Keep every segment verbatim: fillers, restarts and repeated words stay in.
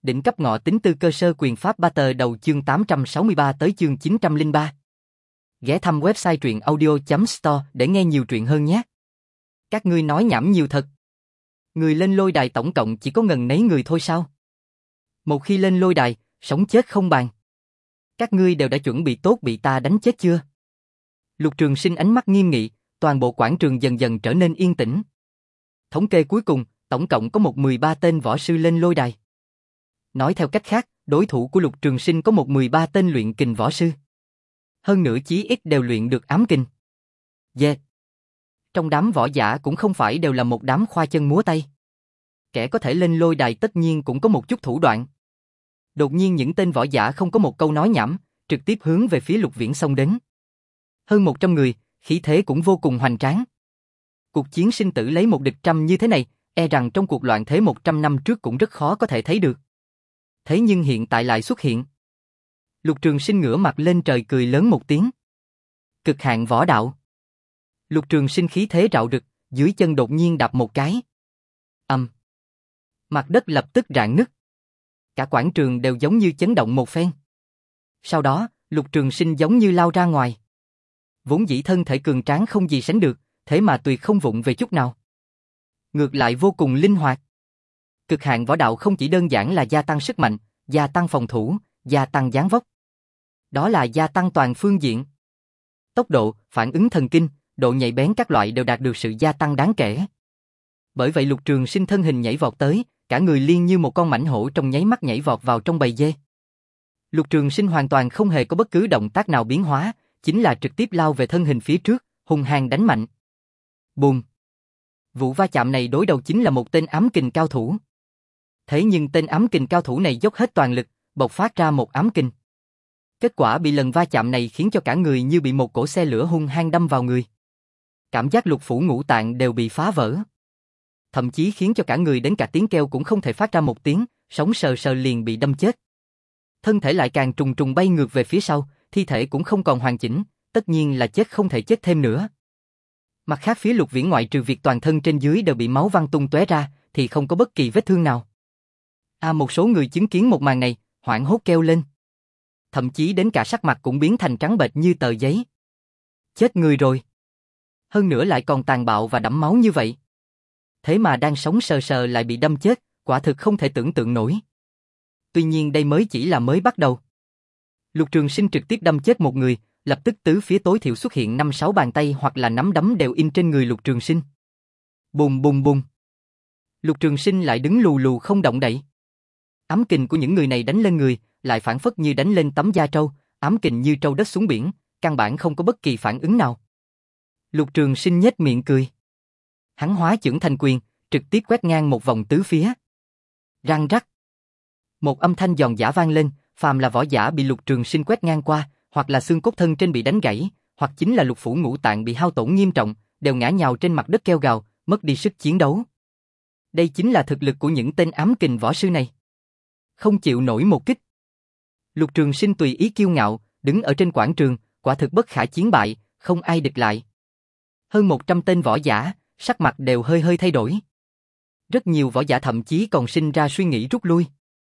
Đỉnh cấp ngọ tính tư cơ sơ quyền pháp ba tờ đầu chương tám trăm sáu mươi ba tới chương chín trăm lẻ ba. Ghé thăm website truyện audio chấm store để nghe nhiều truyện hơn nhé. Các ngươi nói nhảm nhiều thật. Người lên lôi đài tổng cộng chỉ có ngần nấy người thôi sao? Một khi lên lôi đài, sống chết không bàn. Các ngươi đều đã chuẩn bị tốt bị ta đánh chết chưa? Lục Trường Sinh ánh mắt nghiêm nghị, toàn bộ quảng trường dần dần trở nên yên tĩnh. Thống kê cuối cùng, tổng cộng có một mười ba tên võ sư lên lôi đài. Nói theo cách khác, đối thủ của Lục Trường Sinh có một mười ba tên luyện kình võ sư. Hơn nữa chí ít đều luyện được ám kình. Yeah. Trong đám võ giả cũng không phải đều là một đám khoa chân múa tay. Kẻ có thể lên lôi đài tất nhiên cũng có một chút thủ đoạn. Đột nhiên những tên võ giả không có một câu nói nhảm, trực tiếp hướng về phía Lục Viễn xông đến. Hơn một trăm người, khí thế cũng vô cùng hoành tráng. Cuộc chiến sinh tử lấy một địch trăm như thế này, e rằng trong cuộc loạn thế một trăm năm trước cũng rất khó có thể thấy được. Thế nhưng hiện tại lại xuất hiện. Lục Trường Sinh ngửa mặt lên trời cười lớn một tiếng. Cực hạn võ đạo. Lục Trường Sinh khí thế rạo rực, dưới chân đột nhiên đạp một cái. Ầm. Mặt đất lập tức rạn nứt. Cả quảng trường đều giống như chấn động một phen. Sau đó, Lục Trường Sinh giống như lao ra ngoài. Vốn dĩ thân thể cường tráng không gì sánh được, thế mà tuyệt không vụng về chút nào. Ngược lại vô cùng linh hoạt. Cực hạn võ đạo không chỉ đơn giản là gia tăng sức mạnh, gia tăng phòng thủ, gia tăng dáng vóc. Đó là gia tăng toàn phương diện. Tốc độ, phản ứng thần kinh, độ nhạy bén các loại đều đạt được sự gia tăng đáng kể. Bởi vậy Lục Trường Sinh thân hình nhảy vọt tới, cả người liên như một con mãnh hổ trong nháy mắt nhảy vọt vào trong bầy dê. Lục Trường Sinh hoàn toàn không hề có bất cứ động tác nào biến hóa, chính là trực tiếp lao về thân hình phía trước, hung hăng đánh mạnh. Bùm! Vụ va chạm này đối đầu chính là một tên ám kình cao thủ. Thế nhưng tên ám kình cao thủ này dốc hết toàn lực, bộc phát ra một ám kình. Kết quả bị lần va chạm này khiến cho cả người như bị một cỗ xe lửa hung hăng đâm vào người. Cảm giác lục phủ ngũ tạng đều bị phá vỡ. Thậm chí khiến cho cả người đến cả tiếng kêu cũng không thể phát ra một tiếng, sống sờ sờ liền bị đâm chết. Thân thể lại càng trùng trùng bay ngược về phía sau, thi thể cũng không còn hoàn chỉnh, tất nhiên là chết không thể chết thêm nữa. Mặt khác phía Lục Viễn ngoại trừ việc toàn thân trên dưới đều bị máu văng tung tóe ra, thì không có bất kỳ vết thương nào. À, một số người chứng kiến một màn này, hoảng hốt kêu lên. Thậm chí đến cả sắc mặt cũng biến thành trắng bệch như tờ giấy. Chết người rồi. Hơn nữa lại còn tàn bạo và đẫm máu như vậy. Thế mà đang sống sờ sờ lại bị đâm chết, quả thực không thể tưởng tượng nổi. Tuy nhiên đây mới chỉ là mới bắt đầu. Lục Trường Sinh trực tiếp đâm chết một người, lập tức tứ phía tối thiểu xuất hiện năm sáu bàn tay hoặc là nắm đấm đều in trên người Lục Trường Sinh. Bùm bùm bùm. Lục Trường Sinh lại đứng lù lù không động đậy. Ám kình của những người này đánh lên người, lại phản phất như đánh lên tấm da trâu, ám kình như trâu đất xuống biển, căn bản không có bất kỳ phản ứng nào. Lục Trường Sinh nhếch miệng cười. Hắn hóa chưởng thành quyền, trực tiếp quét ngang một vòng tứ phía. Răng rắc. Một âm thanh giòn giã vang lên, phàm là võ giả bị Lục Trường Sinh quét ngang qua, hoặc là xương cốt thân trên bị đánh gãy, hoặc chính là lục phủ ngũ tạng bị hao tổn nghiêm trọng, đều ngã nhào trên mặt đất kêu gào, mất đi sức chiến đấu. Đây chính là thực lực của những tên ám kình võ sư này. Không chịu nổi một kích. Lục Trường Sinh tùy ý kiêu ngạo, đứng ở trên quảng trường, quả thực bất khả chiến bại, không ai địch lại. Hơn một trăm tên võ giả, sắc mặt đều hơi hơi thay đổi. Rất nhiều võ giả thậm chí còn sinh ra suy nghĩ rút lui.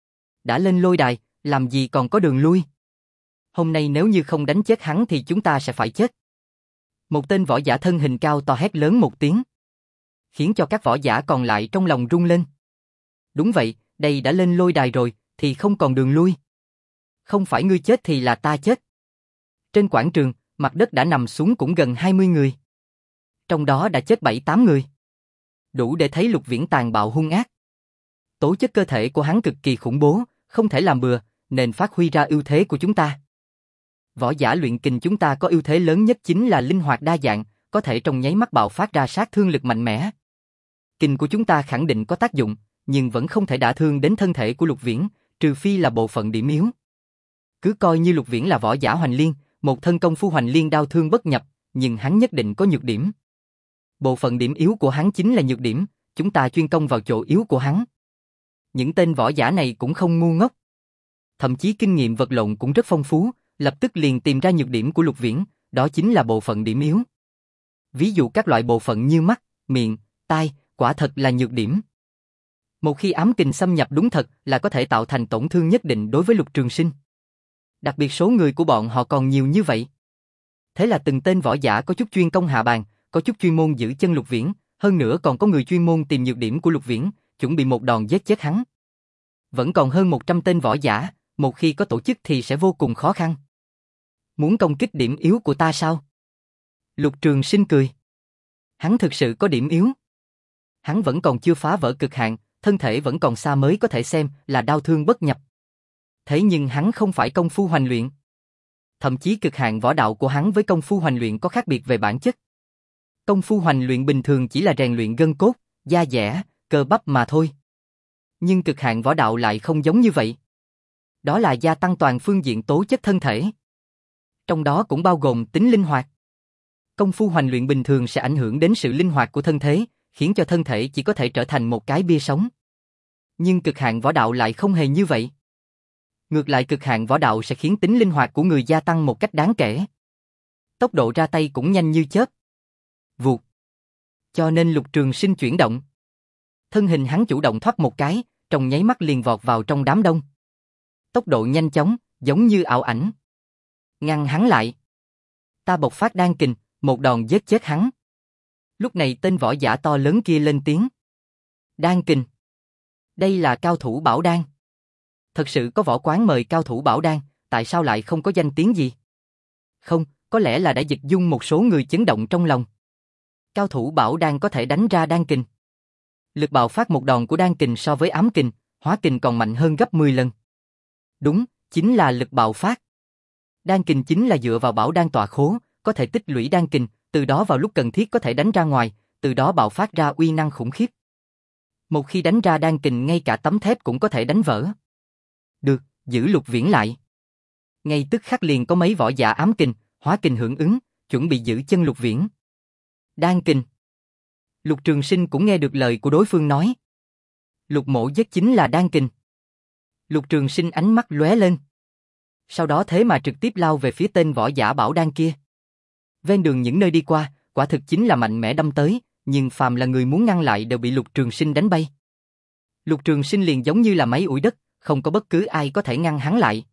Đã lên lôi đài, làm gì còn có đường lui. Hôm nay nếu như không đánh chết hắn thì chúng ta sẽ phải chết. Một tên võ giả thân hình cao to hét lớn một tiếng, khiến cho các võ giả còn lại trong lòng rung lên. Đúng vậy, đây đã lên lôi đài rồi, thì không còn đường lui. Không phải ngươi chết thì là ta chết. Trên quảng trường, mặt đất đã nằm xuống cũng gần hai mươi người. Trong đó đã chết bảy tám người. Đủ để thấy Lục Viễn tàn bạo hung ác. Tố chất cơ thể của hắn cực kỳ khủng bố, không thể làm bừa, nên phát huy ra ưu thế của chúng ta. Võ giả luyện kình chúng ta có ưu thế lớn nhất chính là linh hoạt đa dạng, có thể trong nháy mắt bạo phát ra sát thương lực mạnh mẽ. Kình của chúng ta khẳng định có tác dụng, nhưng vẫn không thể đả thương đến thân thể của Lục Viễn, trừ phi là bộ phận điểm yếu. Cứ coi như Lục Viễn là võ giả hoành liên, một thân công phu hoành liên đao thương bất nhập, nhưng hắn nhất định có nhược điểm. Bộ phận điểm yếu của hắn chính là nhược điểm, chúng ta chuyên công vào chỗ yếu của hắn. Những tên võ giả này cũng không ngu ngốc. Thậm chí kinh nghiệm vật lộn cũng rất phong phú, lập tức liền tìm ra nhược điểm của Lục Viễn, đó chính là bộ phận điểm yếu. Ví dụ các loại bộ phận như mắt, miệng, tai, quả thật là nhược điểm. Một khi ám kình xâm nhập đúng thật là có thể tạo thành tổn thương nhất định đối với Lục Trường Sinh. Đặc biệt số người của bọn họ còn nhiều như vậy. Thế là từng tên võ giả có chút chuyên công hạ bàn, có chút chuyên môn giữ chân Lục Viễn, hơn nữa còn có người chuyên môn tìm nhược điểm của Lục Viễn, chuẩn bị một đòn giết chết hắn. Vẫn còn hơn một trăm tên võ giả, một khi có tổ chức thì sẽ vô cùng khó khăn. Muốn công kích điểm yếu của ta sao? Lục Trường Sinh cười. Hắn thực sự có điểm yếu. Hắn vẫn còn chưa phá vỡ cực hạn, thân thể vẫn còn xa mới có thể xem là đau thương bất nhập. Thế nhưng hắn không phải công phu hoành luyện. Thậm chí cực hạn võ đạo của hắn với công phu hoành luyện có khác biệt về bản chất. Công phu hoành luyện bình thường chỉ là rèn luyện gân cốt, da dẻ, cơ bắp mà thôi. Nhưng cực hạn võ đạo lại không giống như vậy. Đó là gia tăng toàn phương diện tố chất thân thể. Trong đó cũng bao gồm tính linh hoạt. Công phu hoành luyện bình thường sẽ ảnh hưởng đến sự linh hoạt của thân thể, khiến cho thân thể chỉ có thể trở thành một cái bia sống. Nhưng cực hạn võ đạo lại không hề như vậy. Ngược lại cực hạn võ đạo sẽ khiến tính linh hoạt của người gia tăng một cách đáng kể. Tốc độ ra tay cũng nhanh như chớp. Vụt. Cho nên Lục Trường Sinh chuyển động. Thân hình hắn chủ động thoát một cái, trong nháy mắt liền vọt vào trong đám đông. Tốc độ nhanh chóng, giống như ảo ảnh. Ngăn hắn lại. Ta bộc phát đan kình, một đòn giết chết hắn. Lúc này tên võ giả to lớn kia lên tiếng. Đan kình. Đây là cao thủ bảo đan. Thật sự có võ quán mời cao thủ bảo đan, tại sao lại không có danh tiếng gì? Không, có lẽ là đã dịch dung một số người chấn động trong lòng. Cao thủ bảo đan có thể đánh ra đan kình. Lực bạo phát một đòn của đan kình so với ám kình, hóa kình còn mạnh hơn gấp mười lần. Đúng, chính là lực bạo phát. Đan kình chính là dựa vào bảo đan tọa khố, có thể tích lũy đan kình, từ đó vào lúc cần thiết có thể đánh ra ngoài, từ đó bạo phát ra uy năng khủng khiếp. Một khi đánh ra đan kình ngay cả tấm thép cũng có thể đánh vỡ. Được, giữ Lục Viễn lại. Ngay tức khắc liền có mấy võ giả ám kình, hóa kình hưởng ứng, chuẩn bị giữ chân Lục Viễn. Đan kình. Lục Trường Sinh cũng nghe được lời của đối phương nói. Lục mộ giết chính là đan kình. Lục Trường Sinh ánh mắt lóe lên. Sau đó thế mà trực tiếp lao về phía tên võ giả bảo đan kia. Ven đường những nơi đi qua, quả thực chính là mạnh mẽ đâm tới, nhưng phàm là người muốn ngăn lại đều bị Lục Trường Sinh đánh bay. Lục Trường Sinh liền giống như là máy ủi đất, không có bất cứ ai có thể ngăn hắn lại.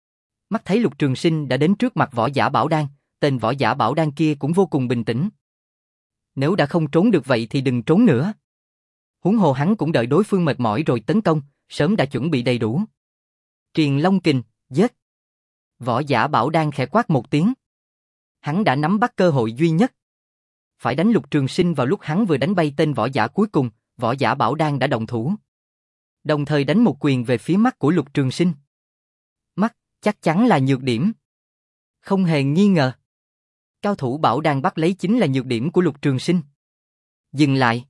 Mắt thấy Lục Trường Sinh đã đến trước mặt võ giả bảo đan, tên võ giả bảo đan kia cũng vô cùng bình tĩnh. Nếu đã không trốn được vậy thì đừng trốn nữa. Huống hồ hắn cũng đợi đối phương mệt mỏi rồi tấn công, sớm đã chuẩn bị đầy đủ. Triền Long Kình, giết. Võ giả bảo đan khẽ quát một tiếng. Hắn đã nắm bắt cơ hội duy nhất. Phải đánh Lục Trường Sinh vào lúc hắn vừa đánh bay tên võ giả cuối cùng, võ giả bảo đan đã động thủ. Đồng thời đánh một quyền về phía mắt của Lục Trường Sinh. Mắt, chắc chắn là nhược điểm. Không hề nghi ngờ. Cao thủ bảo đan bắt lấy chính là nhược điểm của Lục Trường Sinh. Dừng lại.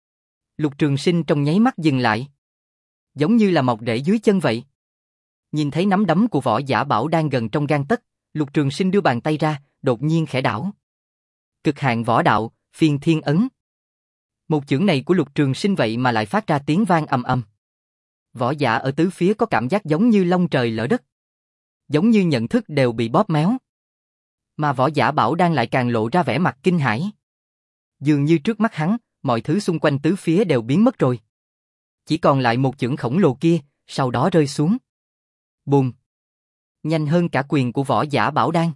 Lục Trường Sinh trong nháy mắt dừng lại. Giống như là mọc rễ dưới chân vậy. Nhìn thấy nắm đấm của võ giả bảo đan gần trong gang tấc, Lục Trường Sinh đưa bàn tay ra, đột nhiên khẽ đảo. Cực hạn võ đạo, phiên thiên ấn. Một chưởng này của Lục Trường Sinh vậy mà lại phát ra tiếng vang ầm ầm. Võ giả ở tứ phía có cảm giác giống như long trời lở đất. Giống như nhận thức đều bị bóp méo. Mà võ giả bảo đan lại càng lộ ra vẻ mặt kinh hãi. Dường như trước mắt hắn, mọi thứ xung quanh tứ phía đều biến mất rồi. Chỉ còn lại một chưởng khổng lồ kia, sau đó rơi xuống. Bùm! Nhanh hơn cả quyền của võ giả bảo đan.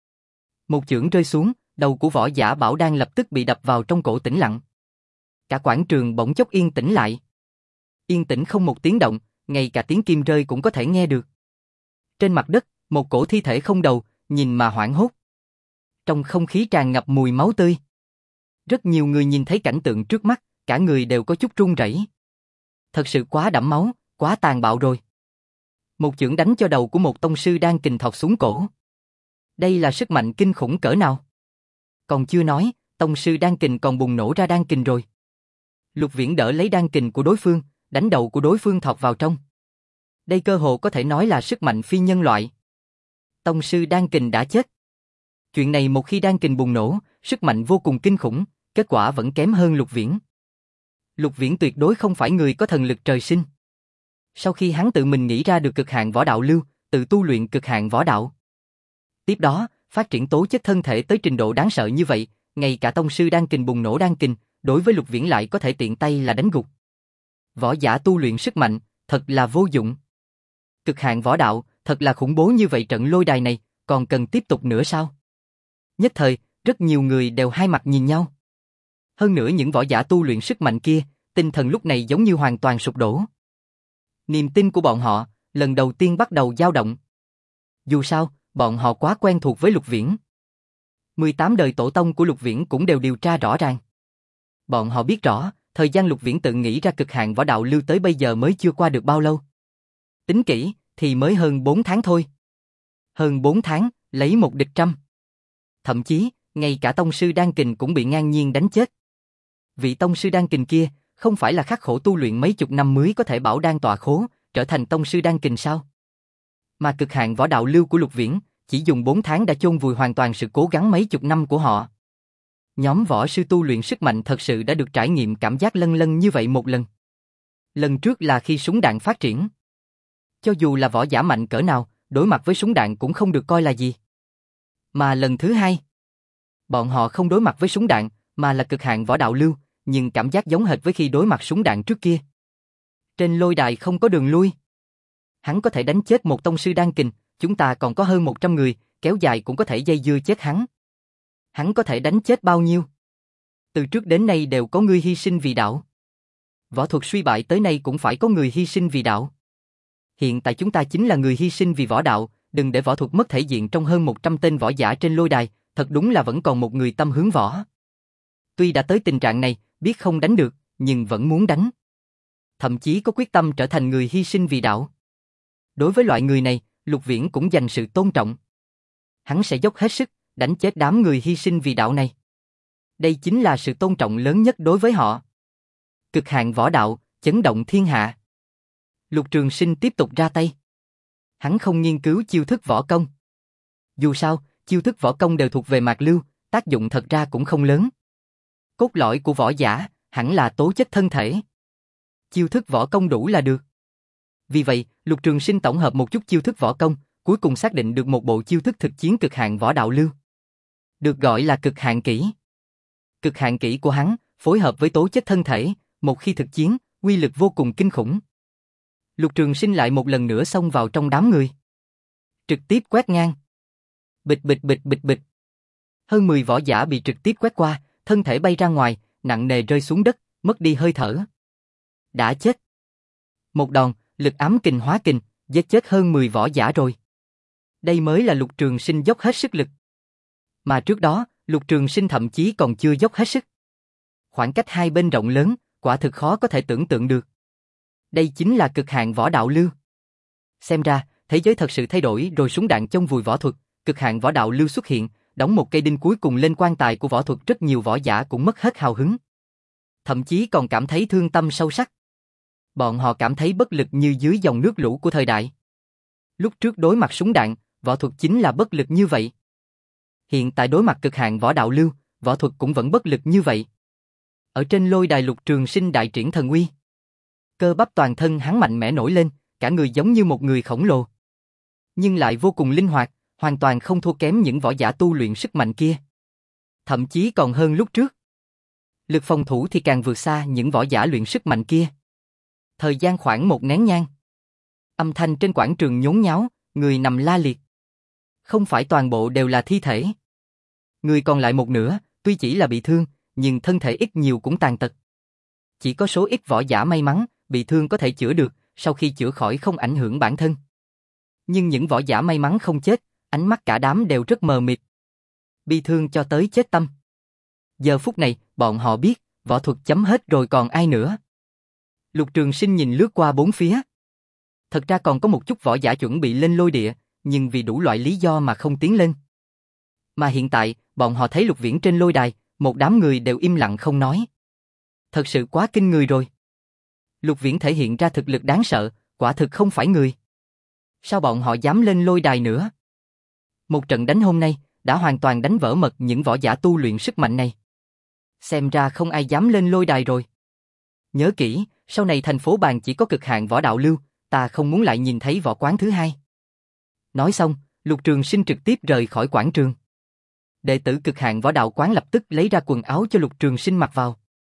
Một chưởng rơi xuống, đầu của võ giả bảo đan lập tức bị đập vào trong cổ tĩnh lặng. Cả quảng trường bỗng chốc yên tĩnh lại. Yên tĩnh không một tiếng động, ngay cả tiếng kim rơi cũng có thể nghe được. Trên mặt đất, một cổ thi thể không đầu, nhìn mà hoảng hốt. Trong không khí tràn ngập mùi máu tươi. Rất nhiều người nhìn thấy cảnh tượng trước mắt, cả người đều có chút run rẩy. Thật sự quá đẫm máu, quá tàn bạo rồi. Một chưởng đánh cho đầu của một tông sư đang kình thọc xuống cổ. Đây là sức mạnh kinh khủng cỡ nào? Còn chưa nói, tông sư đan kình còn bùng nổ ra đan kình rồi. Lục Viễn đỡ lấy đan kình của đối phương, đánh đầu của đối phương thọc vào trong. Đây cơ hồ có thể nói là sức mạnh phi nhân loại. Tông sư đan kình đã chết. Chuyện này một khi đan kình bùng nổ, sức mạnh vô cùng kinh khủng, kết quả vẫn kém hơn Lục Viễn. Lục Viễn tuyệt đối không phải người có thần lực trời sinh. Sau khi hắn tự mình nghĩ ra được cực hạn võ đạo lưu, tự tu luyện cực hạn võ đạo. Tiếp đó, phát triển tố chất thân thể tới trình độ đáng sợ như vậy, ngay cả tông sư đan kình bùng nổ đan kình, đối với Lục Viễn lại có thể tiện tay là đánh gục. võ giả tu luyện sức mạnh, thật là vô dụng. Cực hạn võ đạo, thật là khủng bố như vậy, trận lôi đài này, còn cần tiếp tục nữa sao? Nhất thời, rất nhiều người đều hai mặt nhìn nhau. Hơn nữa những võ giả tu luyện sức mạnh kia, tinh thần lúc này giống như hoàn toàn sụp đổ. Niềm tin của bọn họ, lần đầu tiên bắt đầu dao động. Dù sao, bọn họ quá quen thuộc với Lục Viễn. mười tám đời tổ tông của Lục Viễn cũng đều điều tra rõ ràng. Bọn họ biết rõ, thời gian Lục Viễn tự nghĩ ra cực hạn võ đạo lưu tới bây giờ mới chưa qua được bao lâu. Tính kỹ, thì mới hơn bốn tháng thôi. Hơn bốn tháng, lấy một địch trăm. Thậm chí, ngay cả tông sư đan kình cũng bị ngang nhiên đánh chết. Vị tông sư đan kình kia, không phải là khắc khổ tu luyện mấy chục năm mới có thể bảo đan tọa khố, trở thành tông sư đan kình sao? Mà cực hạn võ đạo lưu của Lục Viễn, chỉ dùng bốn tháng đã chôn vùi hoàn toàn sự cố gắng mấy chục năm của họ. Nhóm võ sư tu luyện sức mạnh thật sự đã được trải nghiệm cảm giác lân lân như vậy một lần. Lần trước là khi súng đạn phát triển. Cho dù là võ giả mạnh cỡ nào, đối mặt với súng đạn cũng không được coi là gì. Mà lần thứ hai, bọn họ không đối mặt với súng đạn, mà là cực hạn võ đạo lưu, nhưng cảm giác giống hệt với khi đối mặt súng đạn trước kia. Trên lôi đài không có đường lui. Hắn có thể đánh chết một tông sư đan kình, chúng ta còn có hơn một trăm người, kéo dài cũng có thể dây dưa chết hắn. Hắn có thể đánh chết bao nhiêu? Từ trước đến nay đều có người hy sinh vì đạo. Võ thuật suy bại tới nay cũng phải có người hy sinh vì đạo. Hiện tại chúng ta chính là người hy sinh vì võ đạo, đừng để võ thuật mất thể diện trong hơn một trăm tên võ giả trên lôi đài, thật đúng là vẫn còn một người tâm hướng võ. Tuy đã tới tình trạng này, biết không đánh được, nhưng vẫn muốn đánh. Thậm chí có quyết tâm trở thành người hy sinh vì đạo. Đối với loại người này, Lục Viễn cũng dành sự tôn trọng. Hắn sẽ dốc hết sức, đánh chết đám người hy sinh vì đạo này. Đây chính là sự tôn trọng lớn nhất đối với họ. Cực hạn võ đạo, chấn động thiên hạ. Lục Trường Sinh tiếp tục ra tay. Hắn không nghiên cứu chiêu thức võ công. Dù sao, chiêu thức võ công đều thuộc về Mạc Lưu, tác dụng thật ra cũng không lớn. Cốt lõi của võ giả, hẳn là tố chất thân thể. Chiêu thức võ công đủ là được. Vì vậy, Lục Trường Sinh tổng hợp một chút chiêu thức võ công, cuối cùng xác định được một bộ chiêu thức thực chiến cực hạn võ đạo lưu. Được gọi là cực hạn kỹ. Cực hạn kỹ của hắn, phối hợp với tố chất thân thể, một khi thực chiến, uy lực vô cùng kinh khủng. Lục Trường Sinh lại một lần nữa xông vào trong đám người. Trực tiếp quét ngang. Bịch bịch bịch bịch bịch. Hơn mười võ giả bị trực tiếp quét qua, thân thể bay ra ngoài, nặng nề rơi xuống đất, mất đi hơi thở. Đã chết. Một đòn, lực ám kình hóa kình, giết chết hơn mười võ giả rồi. Đây mới là Lục Trường Sinh dốc hết sức lực. Mà trước đó, Lục Trường Sinh thậm chí còn chưa dốc hết sức. Khoảng cách hai bên rộng lớn, quả thực khó có thể tưởng tượng được. Đây chính là cực hạn võ đạo lưu. Xem ra, thế giới thật sự thay đổi rồi, súng đạn chông vùi võ thuật, cực hạn võ đạo lưu xuất hiện, đóng một cây đinh cuối cùng lên quan tài của võ thuật, rất nhiều võ giả cũng mất hết hào hứng. Thậm chí còn cảm thấy thương tâm sâu sắc. Bọn họ cảm thấy bất lực như dưới dòng nước lũ của thời đại. Lúc trước đối mặt súng đạn, võ thuật chính là bất lực như vậy. Hiện tại đối mặt cực hạn võ đạo lưu, võ thuật cũng vẫn bất lực như vậy. Ở trên lôi đài, Lục Trường Sinh đại triển thần uy. Cơ bắp toàn thân hắn mạnh mẽ nổi lên, cả người giống như một người khổng lồ. Nhưng lại vô cùng linh hoạt, hoàn toàn không thua kém những võ giả tu luyện sức mạnh kia. Thậm chí còn hơn lúc trước. Lực phòng thủ thì càng vượt xa những võ giả luyện sức mạnh kia. Thời gian khoảng một nén nhang. Âm thanh trên quảng trường nhốn nháo, người nằm la liệt. Không phải toàn bộ đều là thi thể. Người còn lại một nửa, tuy chỉ là bị thương, nhưng thân thể ít nhiều cũng tàn tật. Chỉ có số ít võ giả may mắn, bị thương có thể chữa được, sau khi chữa khỏi không ảnh hưởng bản thân. Nhưng những võ giả may mắn không chết, ánh mắt cả đám đều rất mờ mịt. Bi thương cho tới chết tâm. Giờ phút này, bọn họ biết, võ thuật chấm hết rồi còn ai nữa. Lục Trường Sinh nhìn lướt qua bốn phía. Thật ra còn có một chút võ giả chuẩn bị lên lôi địa, nhưng vì đủ loại lý do mà không tiến lên. Mà hiện tại, bọn họ thấy Lục Viễn trên lôi đài, một đám người đều im lặng không nói. Thật sự quá kinh người rồi. Lục Viễn thể hiện ra thực lực đáng sợ, quả thực không phải người. Sao bọn họ dám lên lôi đài nữa? Một trận đánh hôm nay, đã hoàn toàn đánh vỡ mật những võ giả tu luyện sức mạnh này. Xem ra không ai dám lên lôi đài rồi. Nhớ kỹ, sau này thành phố Bàn chỉ có cực hạn võ đạo lưu, ta không muốn lại nhìn thấy võ quán thứ hai. Nói xong, Lục Trường Sinh trực tiếp rời khỏi quảng trường. Đệ tử cực hạn võ đạo quán lập tức lấy ra quần áo cho Lục Trường Sinh mặc vào.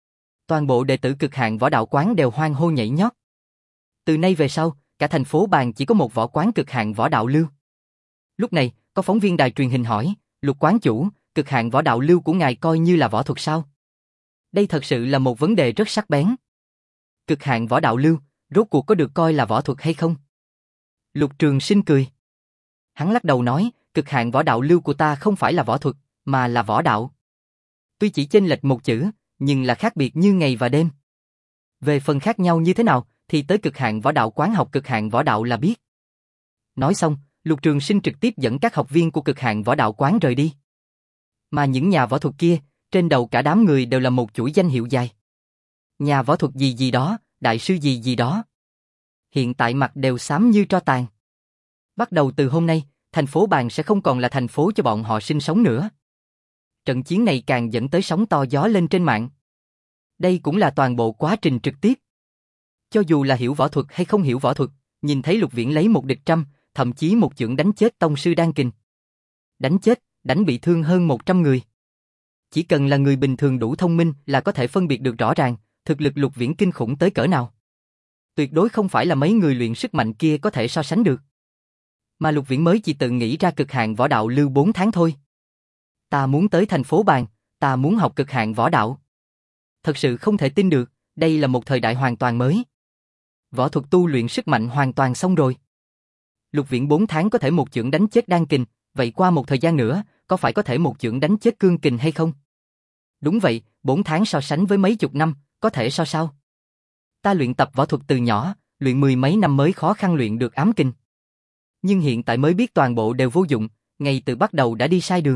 Toàn bộ đệ tử cực hạn võ đạo quán đều hoan hô nhảy nhót. Từ nay về sau, cả thành phố Bàn chỉ có một võ quán cực hạn võ đạo lưu. Lúc này, có phóng viên đài truyền hình hỏi, Lục quán chủ, cực hạn võ đạo lưu của ngài coi như là võ thuật sao? Đây thật sự là một vấn đề rất sắc bén. Cực hạn võ đạo lưu, rốt cuộc có được coi là võ thuật hay không? Lục Trường Sinh cười. Hắn lắc đầu nói, cực hạn võ đạo lưu của ta không phải là võ thuật, mà là võ đạo. Tuy chỉ chênh lệch một chữ, nhưng là khác biệt như ngày và đêm. Về phần khác nhau như thế nào, thì tới cực hạn võ đạo quán học cực hạn võ đạo là biết. Nói xong, Lục Trường Sinh trực tiếp dẫn các học viên của cực hạn võ đạo quán rời đi. Mà những nhà võ thuật kia, trên đầu cả đám người đều là một chuỗi danh hiệu dài. Nhà võ thuật gì gì đó, đại sư gì gì đó. Hiện tại mặt đều xám như tro tàn. Bắt đầu từ hôm nay, thành phố Bàn sẽ không còn là thành phố cho bọn họ sinh sống nữa. Trận chiến này càng dẫn tới sóng to gió lên trên mạng. Đây cũng là toàn bộ quá trình trực tiếp. Cho dù là hiểu võ thuật hay không hiểu võ thuật, nhìn thấy Lục Viễn lấy một địch trăm, thậm chí một chưởng đánh chết tông sư đan kình. Đánh chết, đánh bị thương hơn một trăm người. Chỉ cần là người bình thường đủ thông minh là có thể phân biệt được rõ ràng, thực lực Lục Viễn kinh khủng tới cỡ nào. Tuyệt đối không phải là mấy người luyện sức mạnh kia có thể so sánh được. Mà Lục Viễn mới chỉ tự nghĩ ra cực hạn võ đạo lưu bốn tháng thôi. Ta muốn tới thành phố Bàn, ta muốn học cực hạn võ đạo. Thật sự không thể tin được, đây là một thời đại hoàn toàn mới. Võ thuật tu luyện sức mạnh hoàn toàn xong rồi. Lục Viễn bốn tháng có thể một chưởng đánh chết đan kình, vậy qua một thời gian nữa, có phải có thể một chưởng đánh chết cương kình hay không? Đúng vậy, bốn tháng so sánh với mấy chục năm, có thể so sao? Ta luyện tập võ thuật từ nhỏ, luyện mười mấy năm mới khó khăn luyện được ám kình. Nhưng hiện tại mới biết toàn bộ đều vô dụng, ngay từ bắt đầu đã đi sai đường.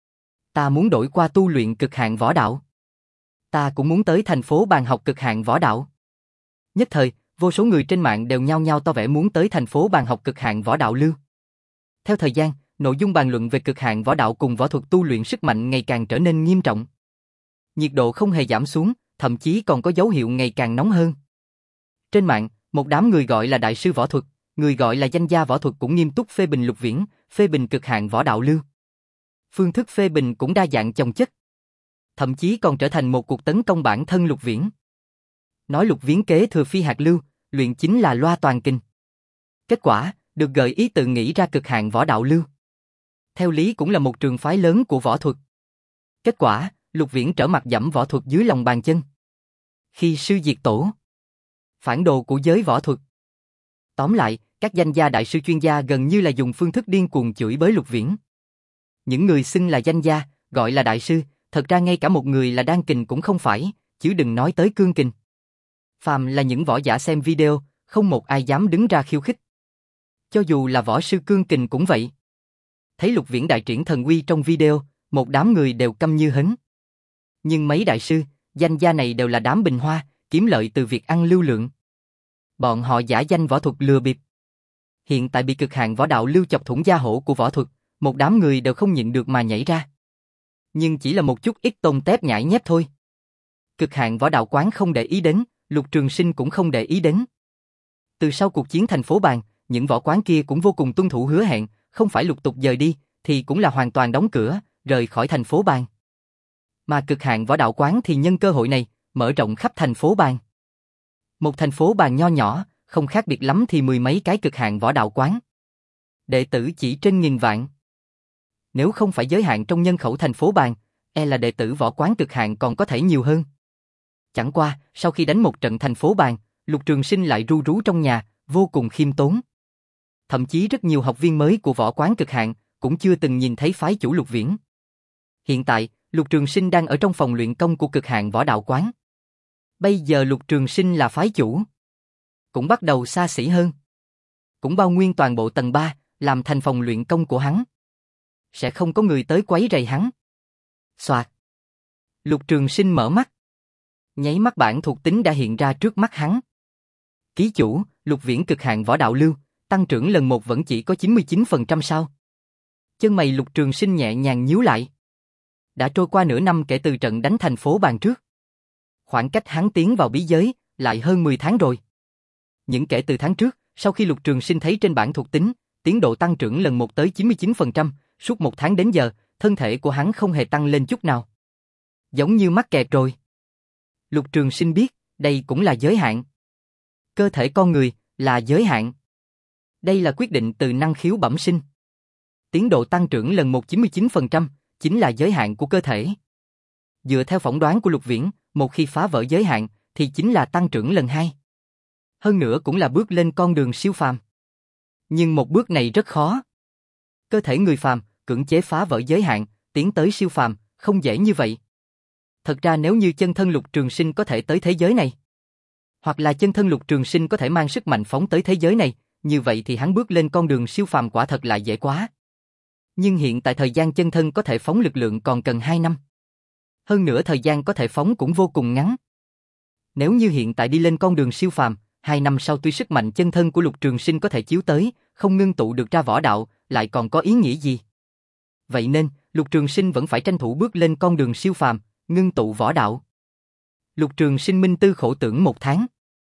Ta muốn đổi qua tu luyện cực hạn võ đạo. Ta cũng muốn tới thành phố Bàn học cực hạn võ đạo. Nhất thời, vô số người trên mạng đều nhao nhao to vẻ muốn tới thành phố Bàn học cực hạn võ đạo lưu. Theo thời gian, nội dung bàn luận về cực hạn võ đạo cùng võ thuật tu luyện sức mạnh ngày càng trở nên nghiêm trọng. Nhiệt độ không hề giảm xuống, thậm chí còn có dấu hiệu ngày càng nóng hơn. Trên mạng, một đám người gọi là đại sư võ thuật, người gọi là danh gia võ thuật cũng nghiêm túc phê bình Lục Viễn, phê bình cực hạn võ đạo lưu. Phương thức phê bình cũng đa dạng chồng chất. Thậm chí còn trở thành một cuộc tấn công bản thân Lục Viễn. Nói Lục Viễn kế thừa phi hạt lưu, luyện chính là loa toàn kinh. Kết quả, được gợi ý tự nghĩ ra cực hạn võ đạo lưu. Theo lý cũng là một trường phái lớn của võ thuật. Kết quả, Lục Viễn trở mặt dẫm võ thuật dưới lòng bàn chân. Khi sư diệt tổ. Phản đồ của giới võ thuật. Tóm lại, các danh gia đại sư chuyên gia gần như là dùng phương thức điên cuồng chửi bới Lục Viễn. Những người xưng là danh gia, gọi là đại sư, thật ra ngay cả một người là đan kình cũng không phải, chứ đừng nói tới cương kình. Phàm là những võ giả xem video, không một ai dám đứng ra khiêu khích. Cho dù là võ sư cương kình cũng vậy. Thấy Lục Viễn đại triển thần uy trong video, một đám người đều câm như hến. Nhưng mấy đại sư, danh gia này đều là đám bình hoa, kiếm lợi từ việc ăn lưu lượng. Bọn họ giả danh võ thuật lừa bịp. Hiện tại bị cực hạn võ đạo lưu chọc thủng da hổ của võ thuật, một đám người đều không nhịn được mà nhảy ra. Nhưng chỉ là một chút ít tôm tép nhãi nhép thôi. Cực hạn võ đạo quán không để ý đến, Lục Trường Sinh cũng không để ý đến. Từ sau cuộc chiến thành phố Bàn, những võ quán kia cũng vô cùng tuân thủ hứa hẹn, không phải lục tục dời đi, thì cũng là hoàn toàn đóng cửa, rời khỏi thành phố Bàn. Mà cực hạn võ đạo quán thì nhân cơ hội này, mở rộng khắp thành phố Bàn. Một thành phố Bàn nho nhỏ, không khác biệt lắm thì mười mấy cái cực hạn võ đạo quán. Đệ tử chỉ trên nghìn vạn. Nếu không phải giới hạn trong nhân khẩu thành phố Bàn, e là đệ tử võ quán cực hạn còn có thể nhiều hơn. Chẳng qua, sau khi đánh một trận thành phố Bàn, Lục Trường Sinh lại ru rú trong nhà, vô cùng khiêm tốn. Thậm chí rất nhiều học viên mới của võ quán cực hạn cũng chưa từng nhìn thấy phái chủ Lục Viễn. Hiện tại, Lục Trường Sinh đang ở trong phòng luyện công của cực hạn võ đạo quán. Bây giờ Lục Trường Sinh là phái chủ, cũng bắt đầu xa xỉ hơn. Cũng bao nguyên toàn bộ tầng ba, làm thành phòng luyện công của hắn. Sẽ không có người tới quấy rầy hắn. Soạt. Lục Trường Sinh mở mắt. Nháy mắt bản thuộc tính đã hiện ra trước mắt hắn. Ký chủ, Lục Viễn cực hạn võ đạo lưu, tăng trưởng lần một vẫn chỉ có chín mươi chín phần trăm sao? Chân mày Lục Trường Sinh nhẹ nhàng nhíu lại. Đã trôi qua nửa năm kể từ trận đánh thành phố Bàn trước. Khoảng cách hắn tiến vào bí giới, lại hơn mười tháng rồi. Những kể từ tháng trước, sau khi Lục Trường Sinh thấy trên bảng thuộc tính, tiến độ tăng trưởng lần một tới chín mươi chín phần trăm, suốt một tháng đến giờ, thân thể của hắn không hề tăng lên chút nào. Giống như mắc kẹt rồi. Lục Trường Sinh biết, đây cũng là giới hạn. Cơ thể con người là giới hạn. Đây là quyết định từ năng khiếu bẩm sinh. Tiến độ tăng trưởng lần một chín mươi chín phần trăm, chính là giới hạn của cơ thể. Dựa theo phỏng đoán của Lục Viễn, một khi phá vỡ giới hạn, thì chính là tăng trưởng lần hai. Hơn nữa cũng là bước lên con đường siêu phàm. Nhưng một bước này rất khó. Cơ thể người phàm, cưỡng chế phá vỡ giới hạn, tiến tới siêu phàm, không dễ như vậy. Thật ra nếu như chân thân Lục Trường Sinh có thể tới thế giới này, hoặc là chân thân Lục Trường Sinh có thể mang sức mạnh phóng tới thế giới này, như vậy thì hắn bước lên con đường siêu phàm quả thật là dễ quá. Nhưng hiện tại thời gian chân thân có thể phóng lực lượng còn cần hai năm. Hơn nữa thời gian có thể phóng cũng vô cùng ngắn. Nếu như hiện tại đi lên con đường siêu phàm, hai năm sau tuy sức mạnh chân thân của Lục Trường Sinh có thể chiếu tới, không ngưng tụ được ra võ đạo, lại còn có ý nghĩa gì? Vậy nên, Lục Trường Sinh vẫn phải tranh thủ bước lên con đường siêu phàm, ngưng tụ võ đạo. Lục Trường Sinh minh tư khổ tưởng một tháng.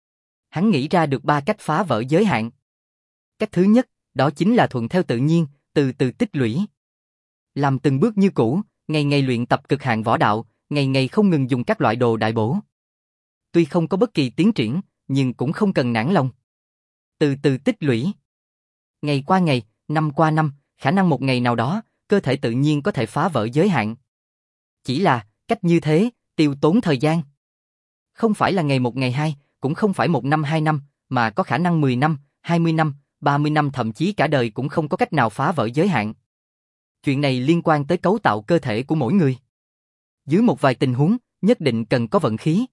Hắn nghĩ ra được ba cách phá vỡ giới hạn. Cách thứ nhất, đó chính là thuận theo tự nhiên, từ từ tích lũy. Làm từng bước như cũ, ngày ngày luyện tập cực hạn võ đạo, ngày ngày không ngừng dùng các loại đồ đại bổ. Tuy không có bất kỳ tiến triển, nhưng cũng không cần nản lòng. Từ từ tích lũy. Ngày qua ngày, năm qua năm, khả năng một ngày nào đó, cơ thể tự nhiên có thể phá vỡ giới hạn. Chỉ là, cách như thế, tiêu tốn thời gian. Không phải là ngày một ngày hai, cũng không phải một năm hai năm, mà có khả năng mười năm, hai mươi năm, ba mươi năm thậm chí cả đời cũng không có cách nào phá vỡ giới hạn. Chuyện này liên quan tới cấu tạo cơ thể của mỗi người. Dưới một vài tình huống, nhất định cần có vận khí.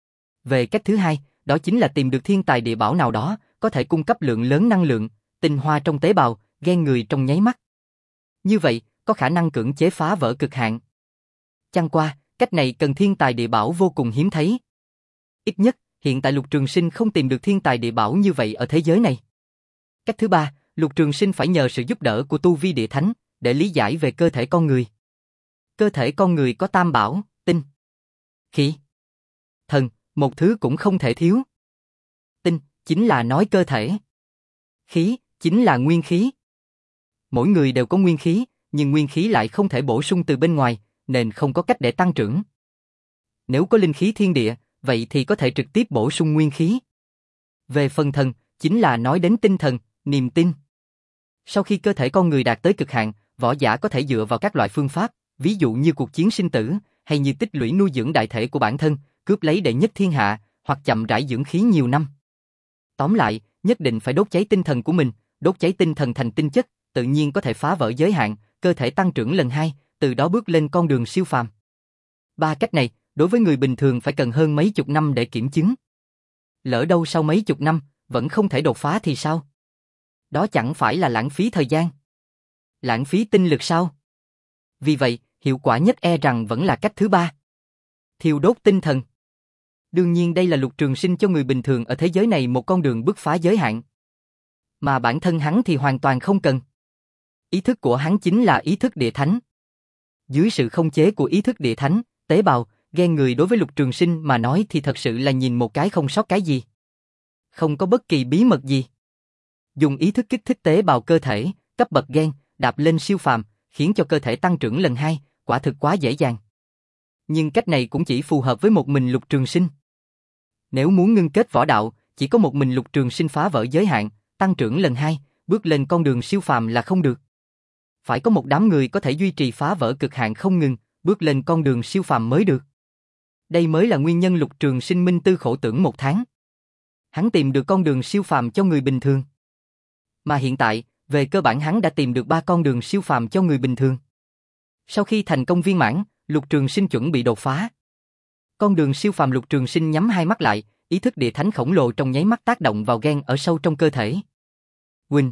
Về cách thứ hai, đó chính là tìm được thiên tài địa bảo nào đó, có thể cung cấp lượng lớn năng lượng, tinh hoa trong tế bào, gen người trong nháy mắt. Như vậy, có khả năng cưỡng chế phá vỡ cực hạn. Chẳng qua, cách này cần thiên tài địa bảo vô cùng hiếm thấy. Ít nhất, hiện tại Lục Trường Sinh không tìm được thiên tài địa bảo như vậy ở thế giới này. Cách thứ ba, Lục Trường Sinh phải nhờ sự giúp đỡ của tu vi địa thánh, để lý giải về cơ thể con người. Cơ thể con người có tam bảo, tinh, khí, thần, một thứ cũng không thể thiếu. Tinh, chính là nói cơ thể. Khí, chính là nguyên khí. Mỗi người đều có nguyên khí, nhưng nguyên khí lại không thể bổ sung từ bên ngoài, nên không có cách để tăng trưởng. Nếu có linh khí thiên địa, vậy thì có thể trực tiếp bổ sung nguyên khí. Về phần thần, chính là nói đến tinh thần, niềm tin. Sau khi cơ thể con người đạt tới cực hạn, võ giả có thể dựa vào các loại phương pháp, ví dụ như cuộc chiến sinh tử, hay như tích lũy nuôi dưỡng đại thể của bản thân, cướp lấy đệ nhất thiên hạ, hoặc chậm rãi dưỡng khí nhiều năm. Tóm lại, nhất định phải đốt cháy tinh thần của mình, đốt cháy tinh thần thành tinh chất, tự nhiên có thể phá vỡ giới hạn, cơ thể tăng trưởng lần hai, từ đó bước lên con đường siêu phàm. Ba cách này, đối với người bình thường phải cần hơn mấy chục năm để kiểm chứng. Lỡ đâu sau mấy chục năm, vẫn không thể đột phá thì sao? Đó chẳng phải là lãng phí thời gian. Lãng phí tinh lực sao? Vì vậy, hiệu quả nhất e rằng vẫn là cách thứ ba. Thiêu đốt tinh thần. Đương nhiên đây là Lục Trường Sinh cho người bình thường ở thế giới này một con đường bứt phá giới hạn. Mà bản thân hắn thì hoàn toàn không cần. Ý thức của hắn chính là ý thức địa thánh. Dưới sự không chế của ý thức địa thánh, tế bào, gen người đối với Lục Trường Sinh mà nói thì thật sự là nhìn một cái không sót cái gì. Không có bất kỳ bí mật gì. Dùng ý thức kích thích tế bào cơ thể, cấp bậc gen, đạp lên siêu phàm, khiến cho cơ thể tăng trưởng lần hai, quả thực quá dễ dàng. Nhưng cách này cũng chỉ phù hợp với một mình Lục Trường Sinh. Nếu muốn ngưng kết võ đạo, chỉ có một mình Lục Trường Sinh phá vỡ giới hạn, tăng trưởng lần hai, bước lên con đường siêu phàm là không được. Phải có một đám người có thể duy trì phá vỡ cực hạn không ngừng, bước lên con đường siêu phàm mới được. Đây mới là nguyên nhân Lục Trường Sinh minh tư khổ tưởng một tháng. Hắn tìm được con đường siêu phàm cho người bình thường. Mà hiện tại, về cơ bản hắn đã tìm được ba con đường siêu phàm cho người bình thường. Sau khi thành công viên mãn, Lục Trường Sinh chuẩn bị đột phá. Con đường siêu phàm Lục Trường Sinh nhắm hai mắt lại, ý thức địa thánh khổng lồ trong nháy mắt tác động vào gen ở sâu trong cơ thể. Quỳnh.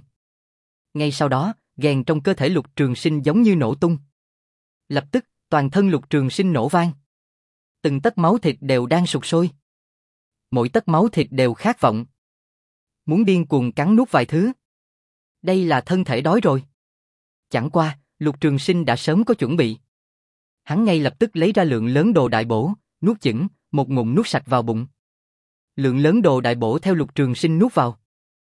Ngay sau đó, gen trong cơ thể Lục Trường Sinh giống như nổ tung. Lập tức, toàn thân Lục Trường Sinh nổ vang. Từng tấc máu thịt đều đang sục sôi. Mỗi tấc máu thịt đều khát vọng. Muốn điên cuồng cắn nuốt vài thứ. Đây là thân thể đói rồi. Chẳng qua, Lục Trường Sinh đã sớm có chuẩn bị. Hắn ngay lập tức lấy ra lượng lớn đồ đại bổ, nuốt chửng, một ngụm nuốt sạch vào bụng. Lượng lớn đồ đại bổ theo Lục Trường Sinh nuốt vào.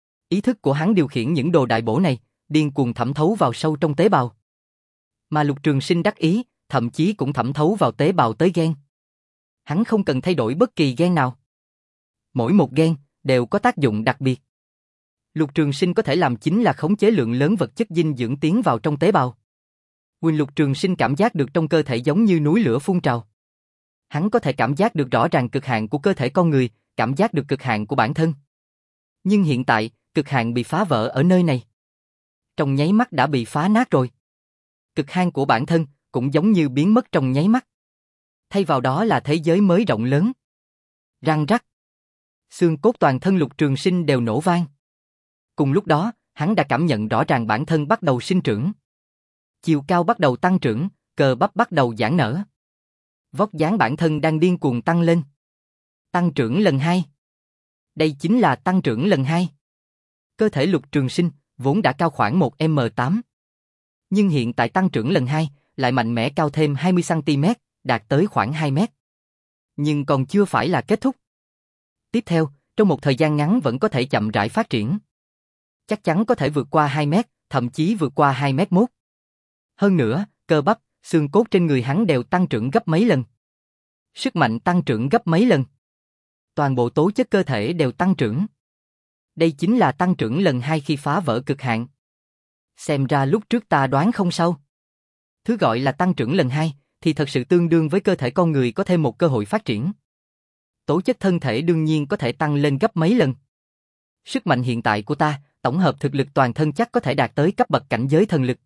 Ý thức của hắn điều khiển những đồ đại bổ này, điên cuồng thẩm thấu vào sâu trong tế bào. Mà Lục Trường Sinh đắc ý, thậm chí cũng thẩm thấu vào tế bào tới gen. Hắn không cần thay đổi bất kỳ gen nào. Mỗi một gen đều có tác dụng đặc biệt. Lục Trường Sinh có thể làm chính là khống chế lượng lớn vật chất dinh dưỡng tiến vào trong tế bào. Quỳnh Lục Trường Sinh cảm giác được trong cơ thể giống như núi lửa phun trào. Hắn có thể cảm giác được rõ ràng cực hạn của cơ thể con người, cảm giác được cực hạn của bản thân. Nhưng hiện tại, cực hạn bị phá vỡ ở nơi này. Trong nháy mắt đã bị phá nát rồi. Cực hạn của bản thân cũng giống như biến mất trong nháy mắt. Thay vào đó là thế giới mới rộng lớn. Răng rắc. Xương cốt toàn thân Lục Trường Sinh đều nổ vang. Cùng lúc đó, hắn đã cảm nhận rõ ràng bản thân bắt đầu sinh trưởng. Chiều cao bắt đầu tăng trưởng, cơ bắp bắt đầu giãn nở. Vóc dáng bản thân đang điên cuồng tăng lên. Tăng trưởng lần hai. Đây chính là tăng trưởng lần hai. Cơ thể Lục Trường Sinh vốn đã cao khoảng một mét tám. Nhưng hiện tại tăng trưởng lần hai, lại mạnh mẽ cao thêm hai mươi xăng-ti-mét, đạt tới khoảng hai mét. Nhưng còn chưa phải là kết thúc. Tiếp theo, trong một thời gian ngắn vẫn có thể chậm rãi phát triển. Chắc chắn có thể vượt qua hai mét, thậm chí vượt qua hai mét mốt. Hơn nữa, cơ bắp, xương cốt trên người hắn đều tăng trưởng gấp mấy lần. Sức mạnh tăng trưởng gấp mấy lần. Toàn bộ tố chất cơ thể đều tăng trưởng. Đây chính là tăng trưởng lần hai khi phá vỡ cực hạn. Xem ra lúc trước ta đoán không sâu. Thứ gọi là tăng trưởng lần hai thì thật sự tương đương với cơ thể con người có thêm một cơ hội phát triển. Tố chất thân thể đương nhiên có thể tăng lên gấp mấy lần. Sức mạnh hiện tại của ta, tổng hợp thực lực toàn thân chắc có thể đạt tới cấp bậc cảnh giới thần lực.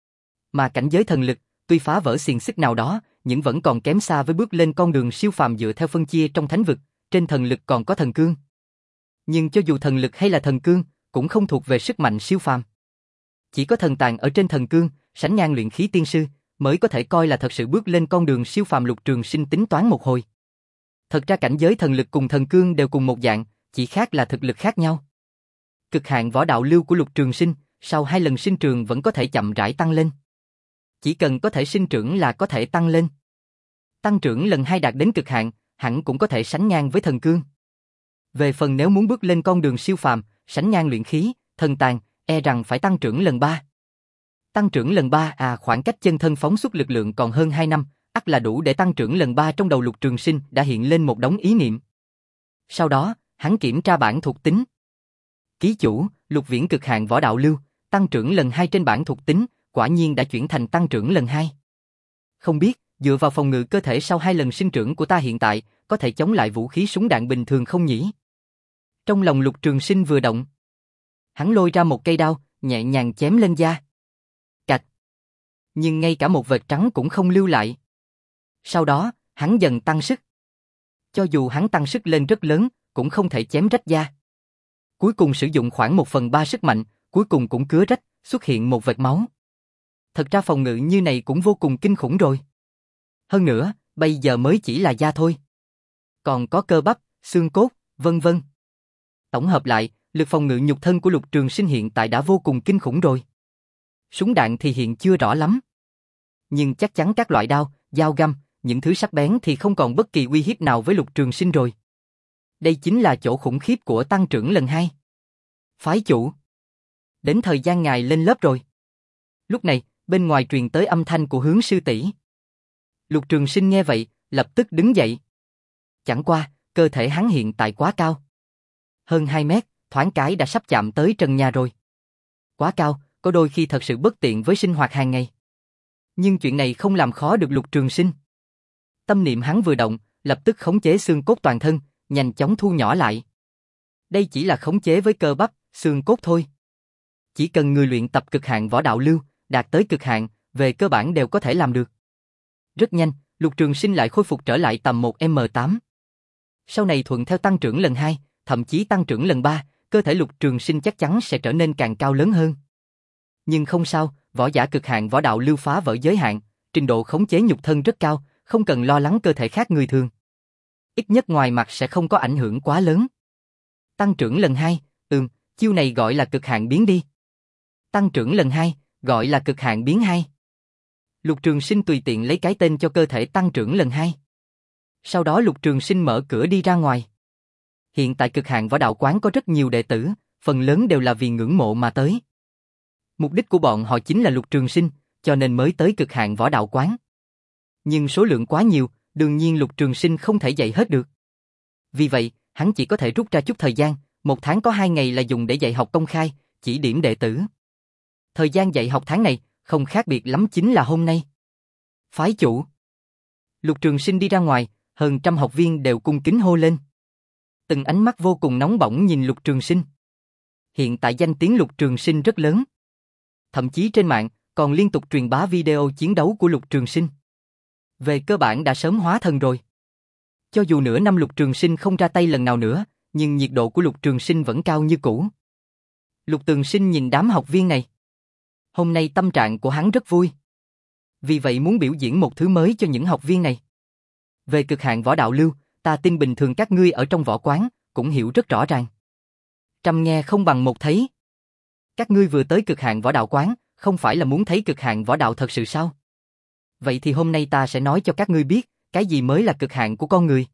Mà cảnh giới thần lực, tuy phá vỡ xiềng xích nào đó, nhưng vẫn còn kém xa với bước lên con đường siêu phàm dựa theo phân chia trong thánh vực, trên thần lực còn có thần cương. Nhưng cho dù thần lực hay là thần cương, cũng không thuộc về sức mạnh siêu phàm. Chỉ có thần tàng ở trên thần cương, sánh ngang luyện khí tiên sư, mới có thể coi là thật sự bước lên con đường siêu phàm. Lục Trường Sinh tính toán một hồi. Thật ra cảnh giới thần lực cùng thần cương đều cùng một dạng, chỉ khác là thực lực khác nhau. Cực hạn võ đạo lưu của Lục Trường Sinh, sau hai lần sinh trường vẫn có thể chậm rãi tăng lên. Chỉ cần có thể sinh trưởng là có thể tăng lên. Tăng trưởng lần hai đạt đến cực hạn, hẳn cũng có thể sánh ngang với thần cương. Về phần nếu muốn bước lên con đường siêu phàm, sánh ngang luyện khí, thần tàng, e rằng phải tăng trưởng lần ba. Tăng trưởng lần ba à, khoảng cách chân thân phóng xuất lực lượng còn hơn hai năm, ắt là đủ để tăng trưởng lần ba. Trong đầu Lục Trường Sinh đã hiện lên một đống ý niệm. Sau đó, hắn kiểm tra bảng thuộc tính. Ký chủ, Lục Viễn cực hạn võ đạo lưu, tăng trưởng lần hai trên bảng thuộc tính, quả nhiên đã chuyển thành tăng trưởng lần hai. Không biết, dựa vào phòng ngự cơ thể sau hai lần sinh trưởng của ta hiện tại, có thể chống lại vũ khí súng đạn bình thường không nhỉ? Trong lòng Lục Trường Sinh vừa động. Hắn lôi ra một cây đao, nhẹ nhàng chém lên da. Cạch. Nhưng ngay cả một vệt trắng cũng không lưu lại. Sau đó, hắn dần tăng sức. Cho dù hắn tăng sức lên rất lớn, cũng không thể chém rách da. Cuối cùng sử dụng khoảng một phần ba sức mạnh, cuối cùng cũng cứa rách, xuất hiện một vệt máu. Thật ra phòng ngự như này cũng vô cùng kinh khủng rồi. Hơn nữa, bây giờ mới chỉ là da thôi. Còn có cơ bắp, xương cốt, vân vân. Tổng hợp lại, lực phòng ngự nhục thân của Lục Trường Sinh hiện tại đã vô cùng kinh khủng rồi. Súng đạn thì hiện chưa rõ lắm. Nhưng chắc chắn các loại đao, dao găm, những thứ sắc bén thì không còn bất kỳ uy hiếp nào với Lục Trường Sinh rồi. Đây chính là chỗ khủng khiếp của tăng trưởng lần hai. Phái chủ. Đến thời gian ngài lên lớp rồi. Lúc này, bên ngoài truyền tới âm thanh của Hướng sư tỷ. Lục Trường Sinh nghe vậy, lập tức đứng dậy. Chẳng qua, cơ thể hắn hiện tại quá cao. Hơn hai mét, thoáng cái đã sắp chạm tới trần nhà rồi. Quá cao, có đôi khi thật sự bất tiện với sinh hoạt hàng ngày. Nhưng chuyện này không làm khó được Lục Trường Sinh. Tâm niệm hắn vừa động, lập tức khống chế xương cốt toàn thân, nhanh chóng thu nhỏ lại. Đây chỉ là khống chế với cơ bắp, xương cốt thôi. Chỉ cần người luyện tập cực hạn võ đạo lưu, đạt tới cực hạn, về cơ bản đều có thể làm được. Rất nhanh, Lục Trường Sinh lại khôi phục trở lại tầm một mét tám. Sau này thuận theo tăng trưởng lần hai, thậm chí tăng trưởng lần ba, cơ thể Lục Trường Sinh chắc chắn sẽ trở nên càng cao lớn hơn. Nhưng không sao, võ giả cực hạn võ đạo lưu phá vỡ giới hạn, trình độ khống chế nhục thân rất cao, không cần lo lắng cơ thể khác người thường. Ít nhất ngoài mặt sẽ không có ảnh hưởng quá lớn. Tăng trưởng lần hai, ừm, chiêu này gọi là cực hạn biến đi. Tăng trưởng lần hai, gọi là cực hạn biến hai. Lục Trường Sinh tùy tiện lấy cái tên cho cơ thể tăng trưởng lần hai. Sau đó Lục Trường Sinh mở cửa đi ra ngoài. Hiện tại cực hạn võ đạo quán có rất nhiều đệ tử, phần lớn đều là vì ngưỡng mộ mà tới. Mục đích của bọn họ chính là Lục Trường Sinh, cho nên mới tới cực hạn võ đạo quán. Nhưng số lượng quá nhiều, Đương nhiên Lục Trường Sinh không thể dạy hết được. Vì vậy, hắn chỉ có thể rút ra chút thời gian, một tháng có hai ngày là dùng để dạy học công khai, chỉ điểm đệ tử. Thời gian dạy học tháng này, không khác biệt lắm chính là hôm nay. Phái chủ. Lục Trường Sinh đi ra ngoài, hơn trăm học viên đều cung kính hô lên. Từng ánh mắt vô cùng nóng bỏng nhìn Lục Trường Sinh. Hiện tại danh tiếng Lục Trường Sinh rất lớn. Thậm chí trên mạng, còn liên tục truyền bá video chiến đấu của Lục Trường Sinh. Về cơ bản đã sớm hóa thần rồi. Cho dù nửa năm Lục Trường Sinh không ra tay lần nào nữa, nhưng nhiệt độ của Lục Trường Sinh vẫn cao như cũ. Lục Trường Sinh nhìn đám học viên này. Hôm nay tâm trạng của hắn rất vui. Vì vậy muốn biểu diễn một thứ mới cho những học viên này. Về cực hạn võ đạo lưu, ta tin bình thường các ngươi ở trong võ quán, cũng hiểu rất rõ ràng. Trăm nghe không bằng một thấy. Các ngươi vừa tới cực hạn võ đạo quán, không phải là muốn thấy cực hạn võ đạo thật sự sao? Vậy thì hôm nay ta sẽ nói cho các ngươi biết, cái gì mới là cực hạn của con người.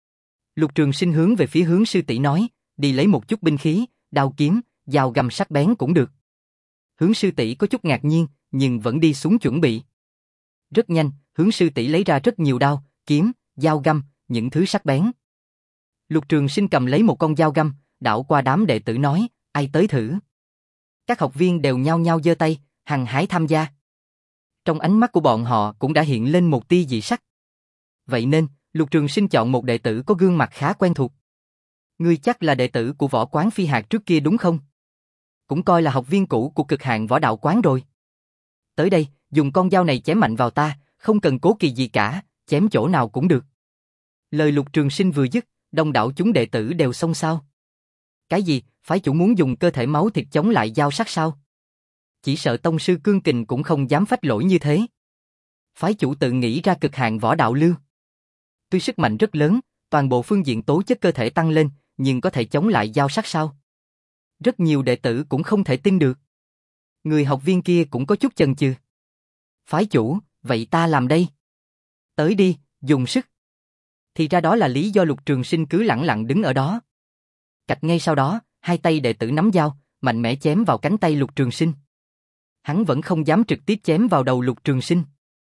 Lục Trường Sinh hướng về phía Hướng sư tỷ nói, đi lấy một chút binh khí, đao kiếm, dao găm sắc bén cũng được. Hướng sư tỷ có chút ngạc nhiên, nhưng vẫn đi xuống chuẩn bị. Rất nhanh, Hướng sư tỷ lấy ra rất nhiều đao, kiếm, dao găm, những thứ sắc bén. Lục Trường Sinh cầm lấy một con dao găm, đảo qua đám đệ tử nói, ai tới thử. Các học viên đều nhao nhao giơ tay, hăng hái tham gia. Trong ánh mắt của bọn họ cũng đã hiện lên một tia dị sắc. Vậy nên, Lục Trường Sinh chọn một đệ tử có gương mặt khá quen thuộc. Ngươi chắc là đệ tử của võ quán Phi Hạc trước kia đúng không? Cũng coi là học viên cũ của cực hạn võ đạo quán rồi. Tới đây, dùng con dao này chém mạnh vào ta, không cần cố kỳ gì cả, chém chỗ nào cũng được. Lời Lục Trường Sinh vừa dứt, đông đảo chúng đệ tử đều xôn xao. Cái gì, phái chủ muốn dùng cơ thể máu thịt chống lại dao sắc sao? Chỉ sợ tông sư cương kình cũng không dám phách lỗi như thế. Phái chủ tự nghĩ ra cực hạn võ đạo lưu. Tuy sức mạnh rất lớn, toàn bộ phương diện tố chất cơ thể tăng lên, nhưng có thể chống lại dao sắc sao? Rất nhiều đệ tử cũng không thể tin được. Người học viên kia cũng có chút chần chừ. Phái chủ, vậy ta làm đây. Tới đi, dùng sức. Thì ra đó là lý do Lục Trường Sinh cứ lẳng lặng đứng ở đó. Cạch ngay sau đó, hai tay đệ tử nắm dao, mạnh mẽ chém vào cánh tay Lục Trường Sinh. Hắn vẫn không dám trực tiếp chém vào đầu Lục Trường Sinh.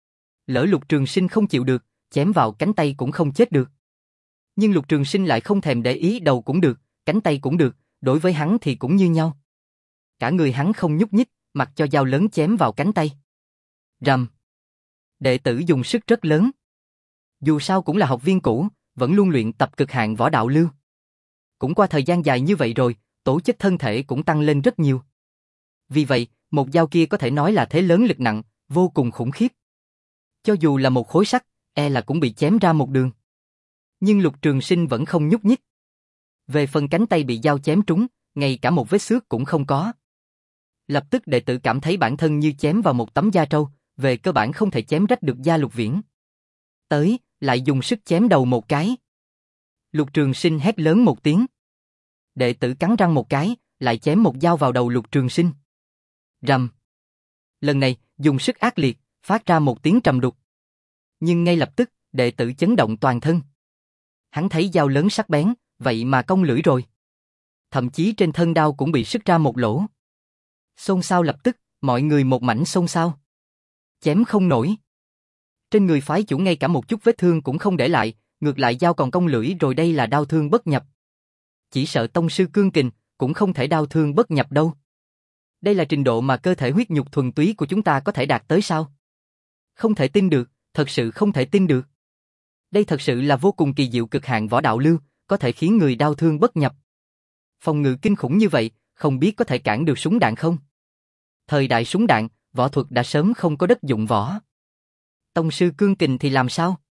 Lỡ Lục Trường Sinh không chịu được, chém vào cánh tay cũng không chết được. Nhưng Lục Trường Sinh lại không thèm để ý, đầu cũng được, cánh tay cũng được, đối với hắn thì cũng như nhau. Cả người hắn không nhúc nhích, mặc cho dao lớn chém vào cánh tay. Rầm. Đệ tử dùng sức rất lớn. Dù sao cũng là học viên cũ, vẫn luôn luyện tập cực hạn võ đạo lưu. Cũng qua thời gian dài như vậy rồi, tố chất thân thể cũng tăng lên rất nhiều. Vì vậy, một dao kia có thể nói là thế lớn lực nặng, vô cùng khủng khiếp. Cho dù là một khối sắt, e là cũng bị chém ra một đường. Nhưng Lục Trường Sinh vẫn không nhúc nhích. Về phần cánh tay bị dao chém trúng, ngay cả một vết xước cũng không có. Lập tức đệ tử cảm thấy bản thân như chém vào một tấm da trâu, về cơ bản không thể chém rách được da Lục Viễn. Tới, lại dùng sức chém đầu một cái. Lục Trường Sinh hét lớn một tiếng. Đệ tử cắn răng một cái, lại chém một dao vào đầu Lục Trường Sinh. Rầm. Lần này, dùng sức ác liệt, phát ra một tiếng trầm đục. Nhưng ngay lập tức, đệ tử chấn động toàn thân. Hắn thấy dao lớn sắc bén, vậy mà cong lưỡi rồi. Thậm chí trên thân đao cũng bị sứt ra một lỗ. Xôn xao lập tức, mọi người một mảnh xôn xao. Chém không nổi. Trên người phái chủ ngay cả một chút vết thương cũng không để lại, ngược lại dao còn cong lưỡi rồi, đây là đau thương bất nhập. Chỉ sợ tông sư cương kình, cũng không thể đau thương bất nhập đâu. Đây là trình độ mà cơ thể huyết nhục thuần túy của chúng ta có thể đạt tới sao? Không thể tin được, thật sự không thể tin được. Đây thật sự là vô cùng kỳ diệu cực hạn võ đạo lưu, có thể khiến người đau thương bất nhập. Phòng ngự kinh khủng như vậy, không biết có thể cản được súng đạn không? Thời đại súng đạn, võ thuật đã sớm không có đất dụng võ. Tông sư cương kình thì làm sao?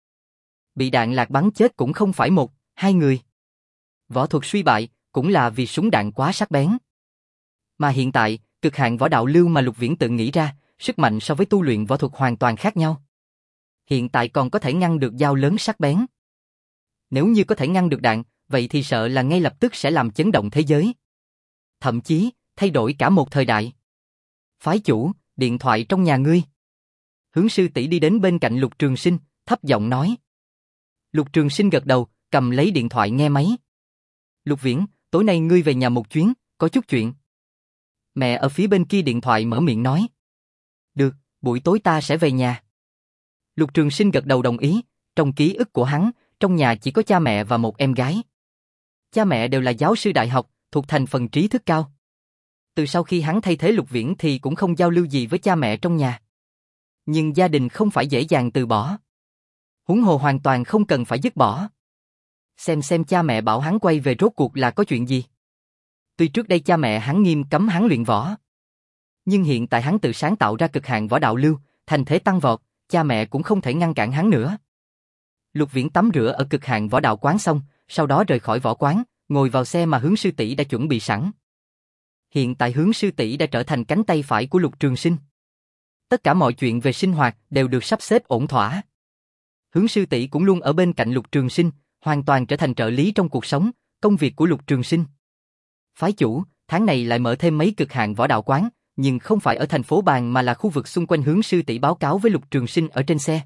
Bị đạn lạc bắn chết cũng không phải một, hai người. Võ thuật suy bại, cũng là vì súng đạn quá sắc bén. Mà hiện tại, cực hạn võ đạo lưu mà Lục Viễn tự nghĩ ra, sức mạnh so với tu luyện võ thuật hoàn toàn khác nhau. Hiện tại còn có thể ngăn được dao lớn sắc bén. Nếu như có thể ngăn được đạn, vậy thì sợ là ngay lập tức sẽ làm chấn động thế giới. Thậm chí, thay đổi cả một thời đại. Phái chủ, điện thoại trong nhà ngươi. Hướng sư tỷ đi đến bên cạnh Lục Trường Sinh, thấp giọng nói. Lục Trường Sinh gật đầu, cầm lấy điện thoại nghe máy. Lục Viễn, tối nay ngươi về nhà một chuyến, có chút chuyện. Mẹ ở phía bên kia điện thoại mở miệng nói. Được, buổi tối ta sẽ về nhà. Lục Trường Sinh gật đầu đồng ý, Trong ký ức của hắn, trong nhà chỉ có cha mẹ và một em gái. Cha mẹ đều là giáo sư đại học, thuộc thành phần trí thức cao. Từ sau khi hắn thay thế Lục Viễn thì cũng không giao lưu gì với cha mẹ trong nhà. Nhưng gia đình không phải dễ dàng từ bỏ. Huống hồ hoàn toàn không cần phải dứt bỏ. Xem xem cha mẹ bảo hắn quay về rốt cuộc là có chuyện gì. Tuy trước đây cha mẹ hắn nghiêm cấm hắn luyện võ. Nhưng hiện tại hắn tự sáng tạo ra cực hạn võ đạo lưu, thành thế tăng vọt, cha mẹ cũng không thể ngăn cản hắn nữa. Lục Viễn tắm rửa ở cực hạn võ đạo quán xong, sau đó rời khỏi võ quán, ngồi vào xe mà Hướng sư tỷ đã chuẩn bị sẵn. Hiện tại Hướng sư tỷ đã trở thành cánh tay phải của Lục Trường Sinh. Tất cả mọi chuyện về sinh hoạt đều được sắp xếp ổn thỏa. Hướng sư tỷ cũng luôn ở bên cạnh Lục Trường Sinh, hoàn toàn trở thành trợ lý trong cuộc sống, công việc của Lục Trường Sinh. Phái chủ, tháng này lại mở thêm mấy cực hạn võ đạo quán, nhưng không phải ở thành phố Bàn mà là khu vực xung quanh Hướng sư tỷ báo cáo với Lục Trường Sinh ở trên xe.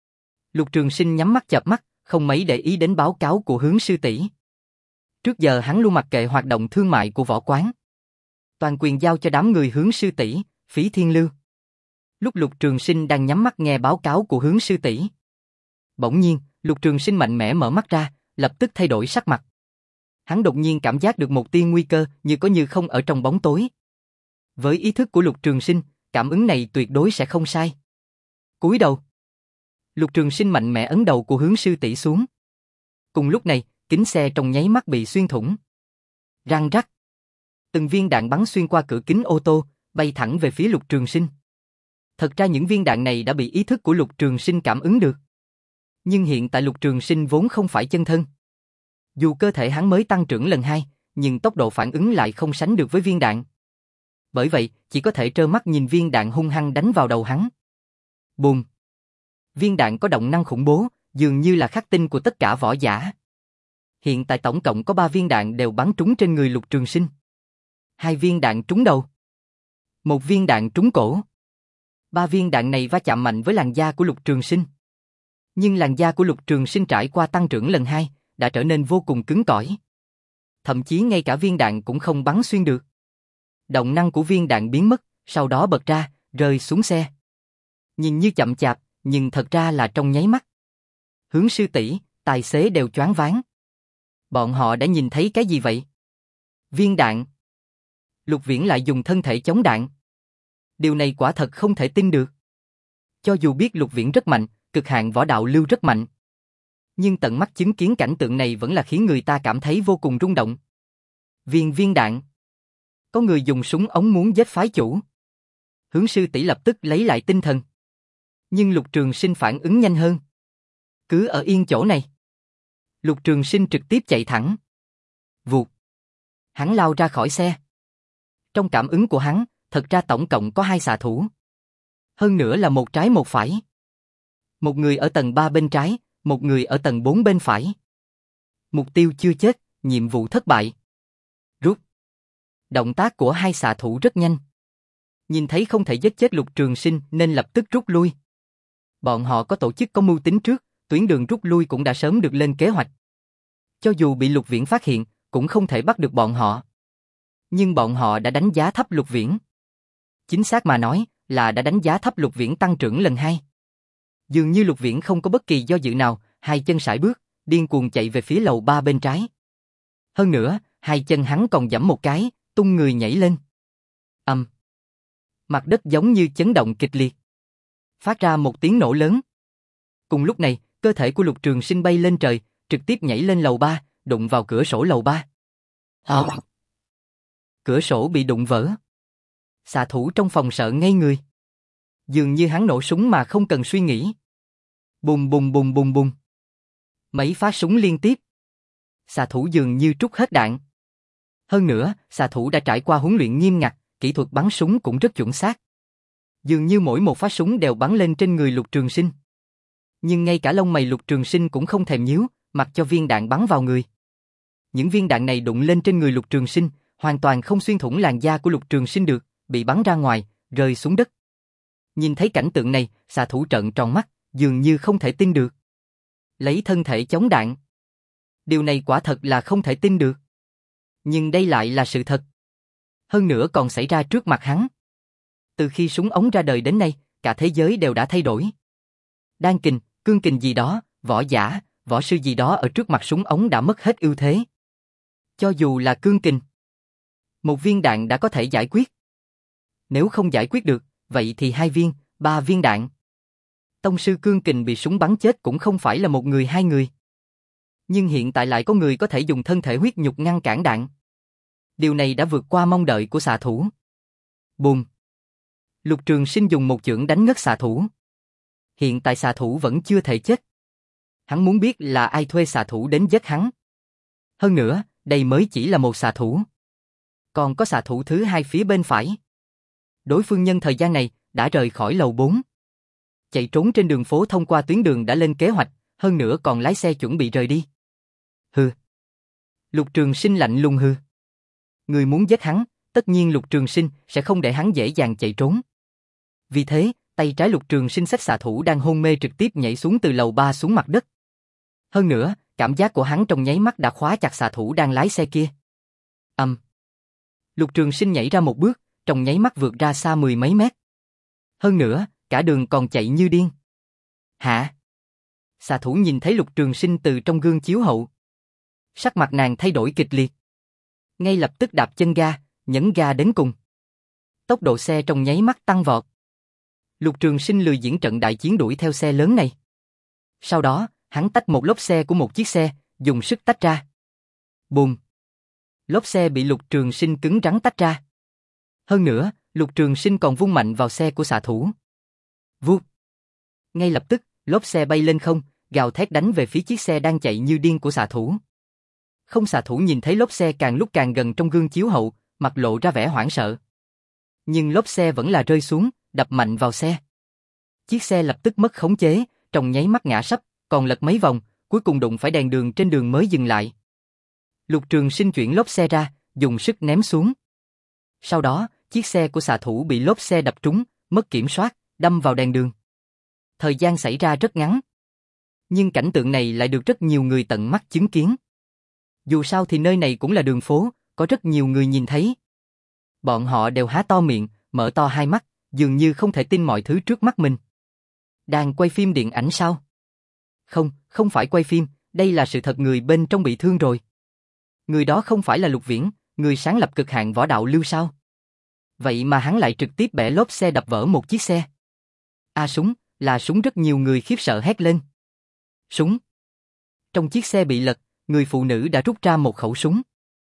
Lục Trường Sinh nhắm mắt chợp mắt, không mấy để ý đến báo cáo của Hướng sư tỷ. Trước giờ hắn luôn mặc kệ hoạt động thương mại của võ quán. Toàn quyền giao cho đám người Hướng sư tỷ, Phí Thiên Lưu. Lúc Lục Trường Sinh đang nhắm mắt nghe báo cáo của Hướng sư tỷ, bỗng nhiên, Lục Trường Sinh mạnh mẽ mở mắt ra, lập tức thay đổi sắc mặt. Hắn đột nhiên cảm giác được một tia nguy cơ, như có như không ở trong bóng tối. Với ý thức của Lục Trường Sinh, cảm ứng này tuyệt đối sẽ không sai. Cúi đầu. Lục Trường Sinh mạnh mẽ ấn đầu của Hướng sư tỷ xuống. Cùng lúc này, kính xe trong nháy mắt bị xuyên thủng. Răng rắc. Từng viên đạn bắn xuyên qua cửa kính ô tô, bay thẳng về phía Lục Trường Sinh. Thật ra những viên đạn này đã bị ý thức của Lục Trường Sinh cảm ứng được. Nhưng hiện tại Lục Trường Sinh vốn không phải chân thân. Dù cơ thể hắn mới tăng trưởng lần hai, nhưng tốc độ phản ứng lại không sánh được với viên đạn. Bởi vậy, chỉ có thể trơ mắt nhìn viên đạn hung hăng đánh vào đầu hắn. Bùm! Viên đạn có động năng khủng bố, dường như là khắc tinh của tất cả võ giả. Hiện tại tổng cộng có ba viên đạn đều bắn trúng trên người Lục Trường Sinh. Hai viên đạn trúng đầu. Một viên đạn trúng cổ. Ba viên đạn này va chạm mạnh với làn da của Lục Trường Sinh. Nhưng làn da của Lục Trường Sinh trải qua tăng trưởng lần hai, đã trở nên vô cùng cứng cỏi. Thậm chí ngay cả viên đạn cũng không bắn xuyên được. Động năng của viên đạn biến mất, sau đó bật ra, rơi xuống xe. Nhìn như chậm chạp, nhưng thật ra là trong nháy mắt. Hướng sư tỷ, tài xế đều choáng váng. Bọn họ đã nhìn thấy cái gì vậy? Viên đạn. Lục Viễn lại dùng thân thể chống đạn. Điều này quả thật không thể tin được. Cho dù biết Lục Viễn rất mạnh, cực hạn võ đạo lưu rất mạnh, nhưng tận mắt chứng kiến cảnh tượng này vẫn là khiến người ta cảm thấy vô cùng rung động. Viên viên đạn. Có người dùng súng ống muốn giết phái chủ. Hướng sư tỷ lập tức lấy lại tinh thần. Nhưng Lục Trường Sinh phản ứng nhanh hơn. Cứ ở yên chỗ này. Lục Trường Sinh trực tiếp chạy thẳng. Vụt. Hắn lao ra khỏi xe. Trong cảm ứng của hắn, thật ra tổng cộng có hai xạ thủ. Hơn nữa là một trái một phải. Một người ở tầng ba bên trái, một người ở tầng bốn bên phải. Mục tiêu chưa chết, nhiệm vụ thất bại. Rút. Động tác của hai xạ thủ rất nhanh. Nhìn thấy không thể giết chết Lục Trường Sinh nên lập tức rút lui. Bọn họ có tổ chức có mưu tính trước, tuyến đường rút lui cũng đã sớm được lên kế hoạch. Cho dù bị Lục Viễn phát hiện, cũng không thể bắt được bọn họ. Nhưng bọn họ đã đánh giá thấp Lục Viễn. Chính xác mà nói, là đã đánh giá thấp Lục Viễn tăng trưởng lần hai. Dường như Lục Viễn không có bất kỳ do dự nào, hai chân sải bước, điên cuồng chạy về phía lầu ba bên trái. Hơn nữa, hai chân hắn còn giẫm một cái, tung người nhảy lên. Ầm. Um. Mặt đất giống như chấn động kịch liệt. Phát ra một tiếng nổ lớn. Cùng lúc này, cơ thể của Lục Trường Sinh bay lên trời, trực tiếp nhảy lên lầu ba, đụng vào cửa sổ lầu ba. Ờ. Cửa sổ bị đụng vỡ. Xạ thủ trong phòng sợ ngây người. Dường như hắn nổ súng mà không cần suy nghĩ. Bùng bùng bùng bùng bùng. Mấy phát súng liên tiếp. Xạ thủ dường như trút hết đạn. Hơn nữa, xạ thủ đã trải qua huấn luyện nghiêm ngặt, kỹ thuật bắn súng cũng rất chuẩn xác. Dường như mỗi một phát súng đều bắn lên trên người Lục Trường Sinh. Nhưng ngay cả lông mày Lục Trường Sinh cũng không thèm nhíu, mặc cho viên đạn bắn vào người. Những viên đạn này đụng lên trên người Lục Trường Sinh, hoàn toàn không xuyên thủng làn da của Lục Trường Sinh được, bị bắn ra ngoài, rơi xuống đất. Nhìn thấy cảnh tượng này, xạ thủ trợn tròn mắt, dường như không thể tin được. Lấy thân thể chống đạn. Điều này quả thật là không thể tin được. Nhưng đây lại là sự thật. Hơn nữa còn xảy ra trước mặt hắn. Từ khi súng ống ra đời đến nay, cả thế giới đều đã thay đổi. Đan kình, cương kình gì đó, võ giả, võ sư gì đó ở trước mặt súng ống đã mất hết ưu thế. Cho dù là cương kình, một viên đạn đã có thể giải quyết. Nếu không giải quyết được, vậy thì hai viên, ba viên đạn. Tông sư cương kình bị súng bắn chết cũng không phải là một người hai người. Nhưng hiện tại lại có người có thể dùng thân thể huyết nhục ngăn cản đạn. Điều này đã vượt qua mong đợi của xạ thủ. Bùm! Lục Trường Sinh dùng một chưởng đánh ngất xạ thủ. Hiện tại xạ thủ vẫn chưa thể chết. Hắn muốn biết là ai thuê xạ thủ đến giết hắn. Hơn nữa, đây mới chỉ là một xạ thủ. Còn có xạ thủ thứ hai phía bên phải. Đối phương nhân thời gian này đã rời khỏi lầu bốn. Chạy trốn trên đường phố thông qua tuyến đường đã lên kế hoạch, hơn nữa còn lái xe chuẩn bị rời đi. Hừ. Lục Trường Sinh lạnh lùng hừ. Người muốn giết hắn, tất nhiên Lục Trường Sinh sẽ không để hắn dễ dàng chạy trốn. Vì thế, tay trái Lục Trường Sinh xách xạ thủ đang hôn mê trực tiếp nhảy xuống từ lầu ba xuống mặt đất. Hơn nữa, cảm giác của hắn trong nháy mắt đã khóa chặt xạ thủ đang lái xe kia. Ầm. Um. Lục Trường Sinh nhảy ra một bước, trong nháy mắt vượt ra xa mười mấy mét. Hơn nữa, cả đường còn chạy như điên. Hả? Xạ thủ nhìn thấy Lục Trường Sinh từ trong gương chiếu hậu. Sắc mặt nàng thay đổi kịch liệt. Ngay lập tức đạp chân ga, nhấn ga đến cùng. Tốc độ xe trong nháy mắt tăng vọt. Lục Trường Sinh lười diễn trận đại chiến đuổi theo xe lớn này. Sau đó, hắn tách một lốp xe của một chiếc xe, dùng sức tách ra. Bùm! Lốp xe bị Lục Trường Sinh cứng rắn tách ra. Hơn nữa, Lục Trường Sinh còn vung mạnh vào xe của xạ thủ. Vút! Ngay lập tức, lốp xe bay lên không, gào thét đánh về phía chiếc xe đang chạy như điên của xạ thủ. Không, xạ thủ nhìn thấy lốp xe càng lúc càng gần trong gương chiếu hậu, mặt lộ ra vẻ hoảng sợ. Nhưng lốp xe vẫn là rơi xuống, đập mạnh vào xe. Chiếc xe lập tức mất khống chế, trong nháy mắt ngã sấp, còn lật mấy vòng, cuối cùng đụng phải đèn đường trên đường mới dừng lại. Lục Trường Sinh chuyển lốp xe ra, dùng sức ném xuống. Sau đó, chiếc xe của xạ thủ bị lốp xe đập trúng, mất kiểm soát, đâm vào đèn đường. Thời gian xảy ra rất ngắn. Nhưng cảnh tượng này lại được rất nhiều người tận mắt chứng kiến. Dù sao thì nơi này cũng là đường phố, có rất nhiều người nhìn thấy. Bọn họ đều há to miệng, mở to hai mắt, dường như không thể tin mọi thứ trước mắt mình. Đang quay phim điện ảnh sao? Không, không phải quay phim, đây là sự thật, người bên trong bị thương rồi. Người đó không phải là Lục Viễn, người sáng lập cực hạn võ đạo lưu sao? Vậy mà hắn lại trực tiếp bẻ lốp xe đập vỡ một chiếc xe. A súng, là súng, rất nhiều người khiếp sợ hét lên. Súng. Trong chiếc xe bị lật, người phụ nữ đã rút ra một khẩu súng.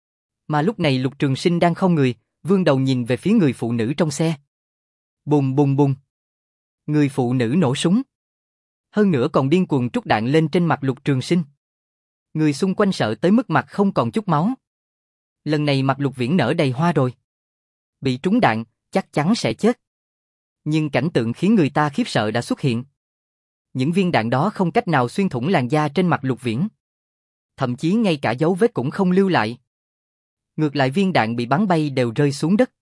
Mà lúc này Lục Trường Sinh đang không người, vươn đầu nhìn về phía người phụ nữ trong xe. Bùng bùng bùng. Người phụ nữ nổ súng. Hơn nữa còn điên cuồng trút đạn lên trên mặt Lục Trường Sinh. Người xung quanh sợ tới mức mặt không còn chút máu. Lần này mặt Lục Viễn nở đầy hoa rồi. Bị trúng đạn, chắc chắn sẽ chết. Nhưng cảnh tượng khiến người ta khiếp sợ đã xuất hiện. Những viên đạn đó không cách nào xuyên thủng làn da trên mặt Lục Viễn. Thậm chí ngay cả dấu vết cũng không lưu lại. Ngược lại viên đạn bị bắn bay đều rơi xuống đất.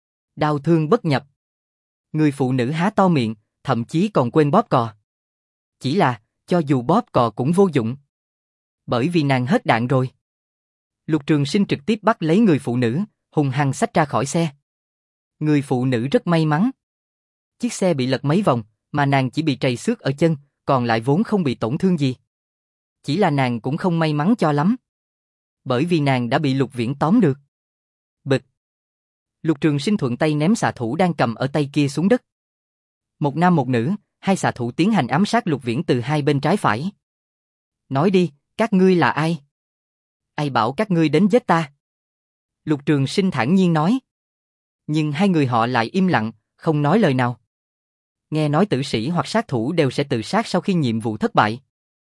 Đau thương bất nhập. Người phụ nữ há to miệng, thậm chí còn quên bóp cò. Chỉ là, cho dù bóp cò cũng vô dụng. Bởi vì nàng hết đạn rồi. Lục Trường Sinh trực tiếp bắt lấy người phụ nữ, hùng hăng xách ra khỏi xe. Người phụ nữ rất may mắn. Chiếc xe bị lật mấy vòng, mà nàng chỉ bị trầy xước ở chân, còn lại vốn không bị tổn thương gì. Chỉ là nàng cũng không may mắn cho lắm. Bởi vì nàng đã bị Lục Viễn tóm được. Bịch. Lục Trường Sinh thuận tay ném xạ thủ đang cầm ở tay kia xuống đất. Một nam một nữ, hai xạ thủ tiến hành ám sát Lục Viễn từ hai bên trái phải. Nói đi, các ngươi là ai? Ai bảo các ngươi đến giết ta? Lục Trường Sinh thản nhiên nói. Nhưng hai người họ lại im lặng, không nói lời nào. Nghe nói tử sĩ hoặc sát thủ đều sẽ tự sát sau khi nhiệm vụ thất bại.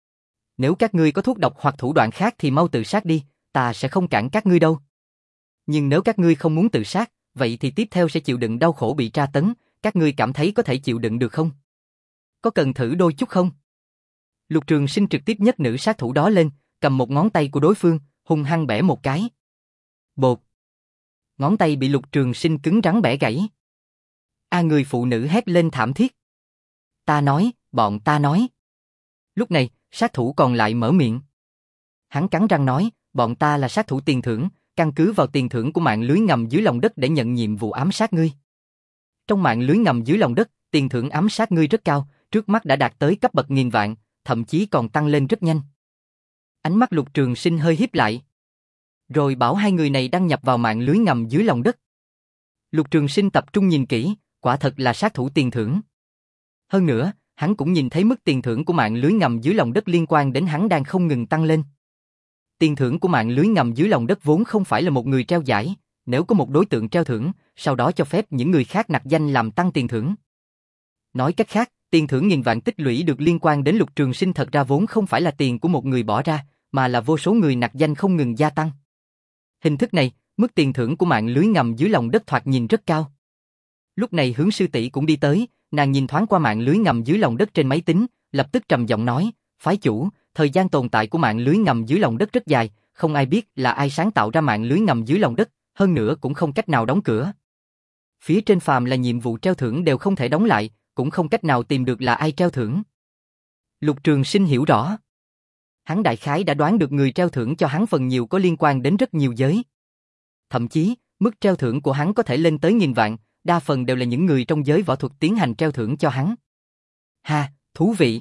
Nếu các ngươi có thuốc độc hoặc thủ đoạn khác thì mau tự sát đi, ta sẽ không cản các ngươi đâu. Nhưng nếu các ngươi không muốn tự sát, vậy thì tiếp theo sẽ chịu đựng đau khổ bị tra tấn, các ngươi cảm thấy có thể chịu đựng được không? Có cần thử đôi chút không? Lục Trường Sinh trực tiếp nhấc nữ sát thủ đó lên, cầm một ngón tay của đối phương, hung hăng bẻ một cái. Bột. Ngón tay bị Lục Trường Sinh cứng rắn bẻ gãy. A, người phụ nữ hét lên thảm thiết. Ta nói, bọn ta nói. Lúc này, sát thủ còn lại mở miệng. Hắn cắn răng nói, bọn ta là sát thủ tiền thưởng, căn cứ vào tiền thưởng của mạng lưới ngầm dưới lòng đất để nhận nhiệm vụ ám sát ngươi. Trong mạng lưới ngầm dưới lòng đất, tiền thưởng ám sát ngươi rất cao, trước mắt đã đạt tới cấp bậc nghìn vạn, thậm chí còn tăng lên rất nhanh. Ánh mắt Lục Trường Sinh hơi híp lại. Rồi bảo hai người này đăng nhập vào mạng lưới ngầm dưới lòng đất. Lục Trường Sinh tập trung nhìn kỹ, quả thật là sát thủ tiền thưởng. Hơn nữa, hắn cũng nhìn thấy mức tiền thưởng của mạng lưới ngầm dưới lòng đất liên quan đến hắn đang không ngừng tăng lên. Tiền thưởng của mạng lưới ngầm dưới lòng đất vốn không phải là một người treo giải, nếu có một đối tượng treo thưởng, sau đó cho phép những người khác nặc danh làm tăng tiền thưởng. Nói cách khác, tiền thưởng nghìn vạn tích lũy được liên quan đến Lục Trường Sinh thật ra vốn không phải là tiền của một người bỏ ra, mà là vô số người nặc danh không ngừng gia tăng. Hình thức này, mức tiền thưởng của mạng lưới ngầm dưới lòng đất thoạt nhìn rất cao. Lúc này Hướng sư tỷ cũng đi tới, nàng nhìn thoáng qua mạng lưới ngầm dưới lòng đất trên máy tính, lập tức trầm giọng nói, phái chủ, thời gian tồn tại của mạng lưới ngầm dưới lòng đất rất dài, không ai biết là ai sáng tạo ra mạng lưới ngầm dưới lòng đất, hơn nữa cũng không cách nào đóng cửa. Phía trên phàm là nhiệm vụ treo thưởng đều không thể đóng lại, cũng không cách nào tìm được là ai treo thưởng. Lục Trường Sinh hiểu rõ. Hắn đại khái đã đoán được người treo thưởng cho hắn phần nhiều có liên quan đến rất nhiều giới. Thậm chí, mức treo thưởng của hắn có thể lên tới nghìn vạn, đa phần đều là những người trong giới võ thuật tiến hành treo thưởng cho hắn. Ha, thú vị.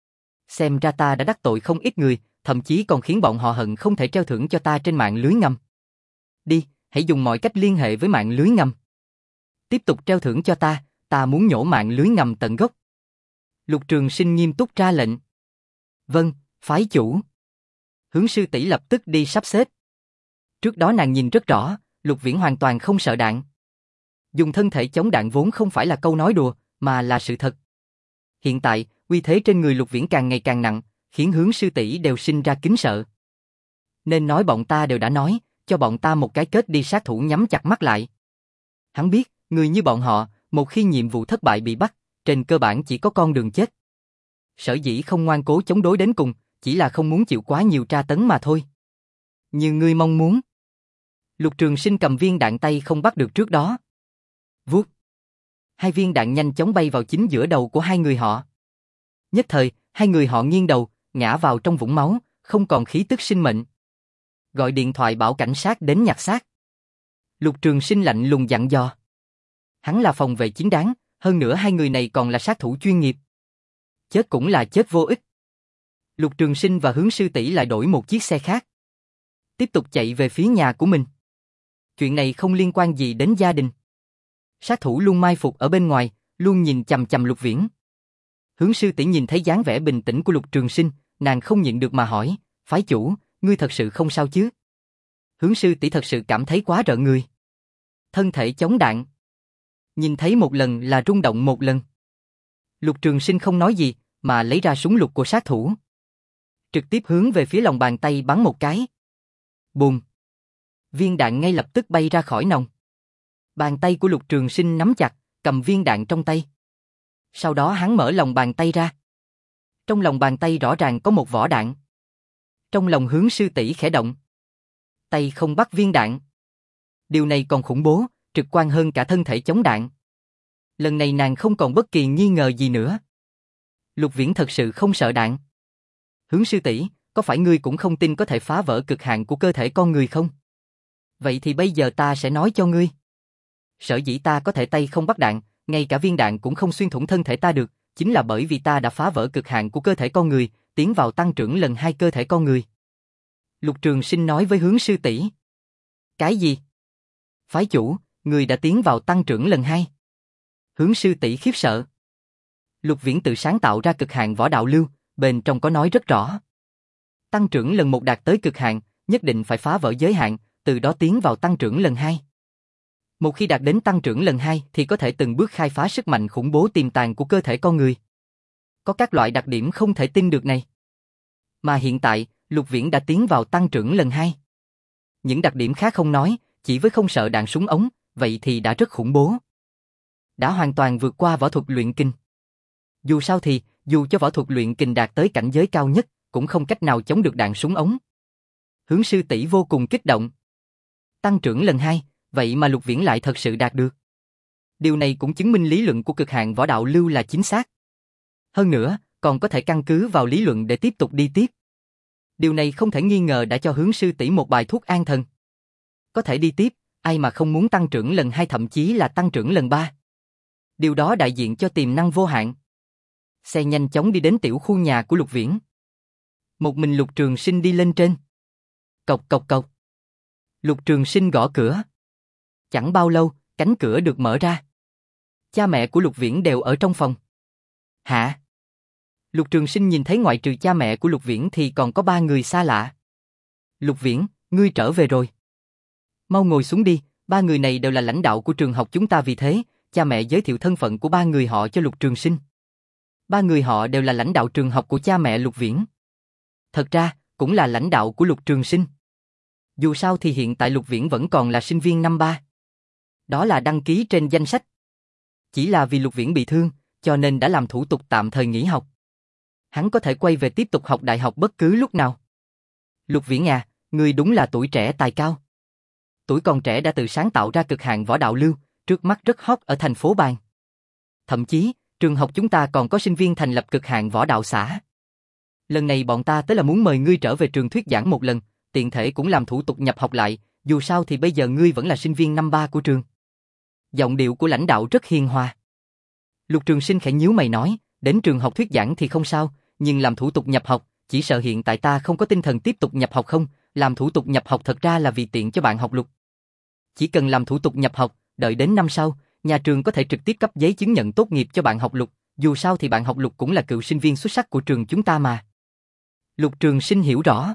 Xem ra ta đã đắc tội không ít người, thậm chí còn khiến bọn họ hận không thể treo thưởng cho ta trên mạng lưới ngầm. Đi, hãy dùng mọi cách liên hệ với mạng lưới ngầm. Tiếp tục treo thưởng cho ta, ta muốn nhổ mạng lưới ngầm tận gốc. Lục Trường Sinh nghiêm túc ra lệnh. Vâng, phái chủ. Hướng sư tỷ lập tức đi sắp xếp. Trước đó nàng nhìn rất rõ, Lục Viễn hoàn toàn không sợ đạn. Dùng thân thể chống đạn vốn không phải là câu nói đùa, mà là sự thật. Hiện tại, uy thế trên người Lục Viễn càng ngày càng nặng, khiến Hướng sư tỷ đều sinh ra kính sợ. Nên nói bọn ta đều đã nói, cho bọn ta một cái kết đi, sát thủ nhắm chặt mắt lại. Hắn biết, người như bọn họ, một khi nhiệm vụ thất bại bị bắt, trên cơ bản chỉ có con đường chết. Sở dĩ không ngoan cố chống đối đến cùng, chỉ là không muốn chịu quá nhiều tra tấn mà thôi. Như ngươi mong muốn. Lục Trường Sinh cầm viên đạn tay không bắt được trước đó. Vuốt. Hai viên đạn nhanh chóng bay vào chính giữa đầu của hai người họ. Nhất thời, hai người họ nghiêng đầu, ngã vào trong vũng máu, không còn khí tức sinh mệnh. Gọi điện thoại bảo cảnh sát đến nhặt xác. Lục Trường Sinh lạnh lùng dặn dò. Hắn là phòng vệ chính đáng, hơn nữa hai người này còn là sát thủ chuyên nghiệp. Chết cũng là chết vô ích. Lục Trường Sinh và Hướng sư tỷ lại đổi một chiếc xe khác. Tiếp tục chạy về phía nhà của mình. Chuyện này không liên quan gì đến gia đình. Sát thủ luôn mai phục ở bên ngoài, luôn nhìn chằm chằm Lục Viễn. Hướng sư tỷ nhìn thấy dáng vẻ bình tĩnh của Lục Trường Sinh, nàng không nhịn được mà hỏi, phái chủ, ngươi thật sự không sao chứ? Hướng sư tỷ thật sự cảm thấy quá rợn người. Thân thể chống đạn. Nhìn thấy một lần là rung động một lần. Lục Trường Sinh không nói gì, mà lấy ra súng lục của sát thủ. Trực tiếp hướng về phía lòng bàn tay bắn một cái. Bùm. Viên đạn ngay lập tức bay ra khỏi nòng. Bàn tay của Lục Trường Sinh nắm chặt, cầm viên đạn trong tay. Sau đó hắn mở lòng bàn tay ra. Trong lòng bàn tay rõ ràng có một vỏ đạn. Trong lòng Hướng sư tỷ khẽ động. Tay không bắt viên đạn. Điều này còn khủng bố, trực quan hơn cả thân thể chống đạn. Lần này nàng không còn bất kỳ nghi ngờ gì nữa. Lục Viễn thật sự không sợ đạn. Hướng sư tỷ, có phải ngươi cũng không tin có thể phá vỡ cực hạn của cơ thể con người không? Vậy thì bây giờ ta sẽ nói cho ngươi. Sở dĩ ta có thể tay không bắt đạn, ngay cả viên đạn cũng không xuyên thủng thân thể ta được, chính là bởi vì ta đã phá vỡ cực hạn của cơ thể con người, tiến vào tăng trưởng lần hai cơ thể con người. Lục Trường Sinh nói với Hướng sư tỷ. Cái gì? Phái chủ, người đã tiến vào tăng trưởng lần hai. Hướng sư tỷ khiếp sợ. Lục Viễn tự sáng tạo ra cực hạn võ đạo lưu, bên trong có nói rất rõ. Tăng trưởng lần một đạt tới cực hạn, nhất định phải phá vỡ giới hạn, từ đó tiến vào tăng trưởng lần hai. Một khi đạt đến tăng trưởng lần hai thì có thể từng bước khai phá sức mạnh khủng bố tiềm tàng của cơ thể con người. Có các loại đặc điểm không thể tin được này. Mà hiện tại, Lục Viễn đã tiến vào tăng trưởng lần hai. Những đặc điểm khác không nói, chỉ với không sợ đạn súng ống, vậy thì đã rất khủng bố. Đã hoàn toàn vượt qua võ thuật luyện kình. Dù sao thì, dù cho võ thuật luyện kình đạt tới cảnh giới cao nhất, cũng không cách nào chống được đạn súng ống. Hướng sư tỷ vô cùng kích động. Tăng trưởng lần hai, vậy mà Lục Viễn lại thật sự đạt được. Điều này cũng chứng minh lý luận của cực hạn võ đạo lưu là chính xác. Hơn nữa, còn có thể căn cứ vào lý luận để tiếp tục đi tiếp. Điều này không thể nghi ngờ đã cho Hướng sư tỷ một bài thuốc an thần. Có thể đi tiếp, ai mà không muốn tăng trưởng lần hai thậm chí là tăng trưởng lần ba. Điều đó đại diện cho tiềm năng vô hạn. Xe nhanh chóng đi đến tiểu khu nhà của Lục Viễn. Một mình Lục Trường Sinh đi lên trên. Cộc cộc cộc. Lục Trường Sinh gõ cửa. Chẳng bao lâu, cánh cửa được mở ra. Cha mẹ của Lục Viễn đều ở trong phòng. Hả? Lục Trường Sinh nhìn thấy ngoại trừ cha mẹ của Lục Viễn thì còn có ba người xa lạ. Lục Viễn, ngươi trở về rồi. Mau ngồi xuống đi, ba người này đều là lãnh đạo của trường học chúng ta, vì thế, cha mẹ giới thiệu thân phận của ba người họ cho Lục Trường Sinh. Ba người họ đều là lãnh đạo trường học của cha mẹ Lục Viễn. Thật ra, cũng là lãnh đạo của Lục Trường Sinh. Dù sao thì hiện tại Lục Viễn vẫn còn là sinh viên năm ba. Đó là đăng ký trên danh sách. Chỉ là vì Lục Viễn bị thương, cho nên đã làm thủ tục tạm thời nghỉ học. Hắn có thể quay về tiếp tục học đại học bất cứ lúc nào. Lục Viễn à, ngươi đúng là tuổi trẻ tài cao. Tuổi còn trẻ đã tự sáng tạo ra cực hạn võ đạo lưu, trước mắt rất hot ở thành phố Bàn. Thậm chí, trường học chúng ta còn có sinh viên thành lập cực hạn võ đạo xã. Lần này bọn ta tới là muốn mời ngươi trở về trường thuyết giảng một lần, tiện thể cũng làm thủ tục nhập học lại, dù sao thì bây giờ ngươi vẫn là sinh viên năm ba của trường. Giọng điệu của lãnh đạo rất hiền hòa. Lục Trường Sinh khẽ nhíu mày nói, đến trường học thuyết giảng thì không sao, nhưng làm thủ tục nhập học, chỉ sợ hiện tại ta không có tinh thần tiếp tục nhập học không, làm thủ tục nhập học thật ra là vì tiện cho bạn học Lục. Chỉ cần làm thủ tục nhập học, đợi đến năm sau, nhà trường có thể trực tiếp cấp giấy chứng nhận tốt nghiệp cho bạn học Lục, dù sao thì bạn học Lục cũng là cựu sinh viên xuất sắc của trường chúng ta mà. Lục Trường Sinh hiểu rõ.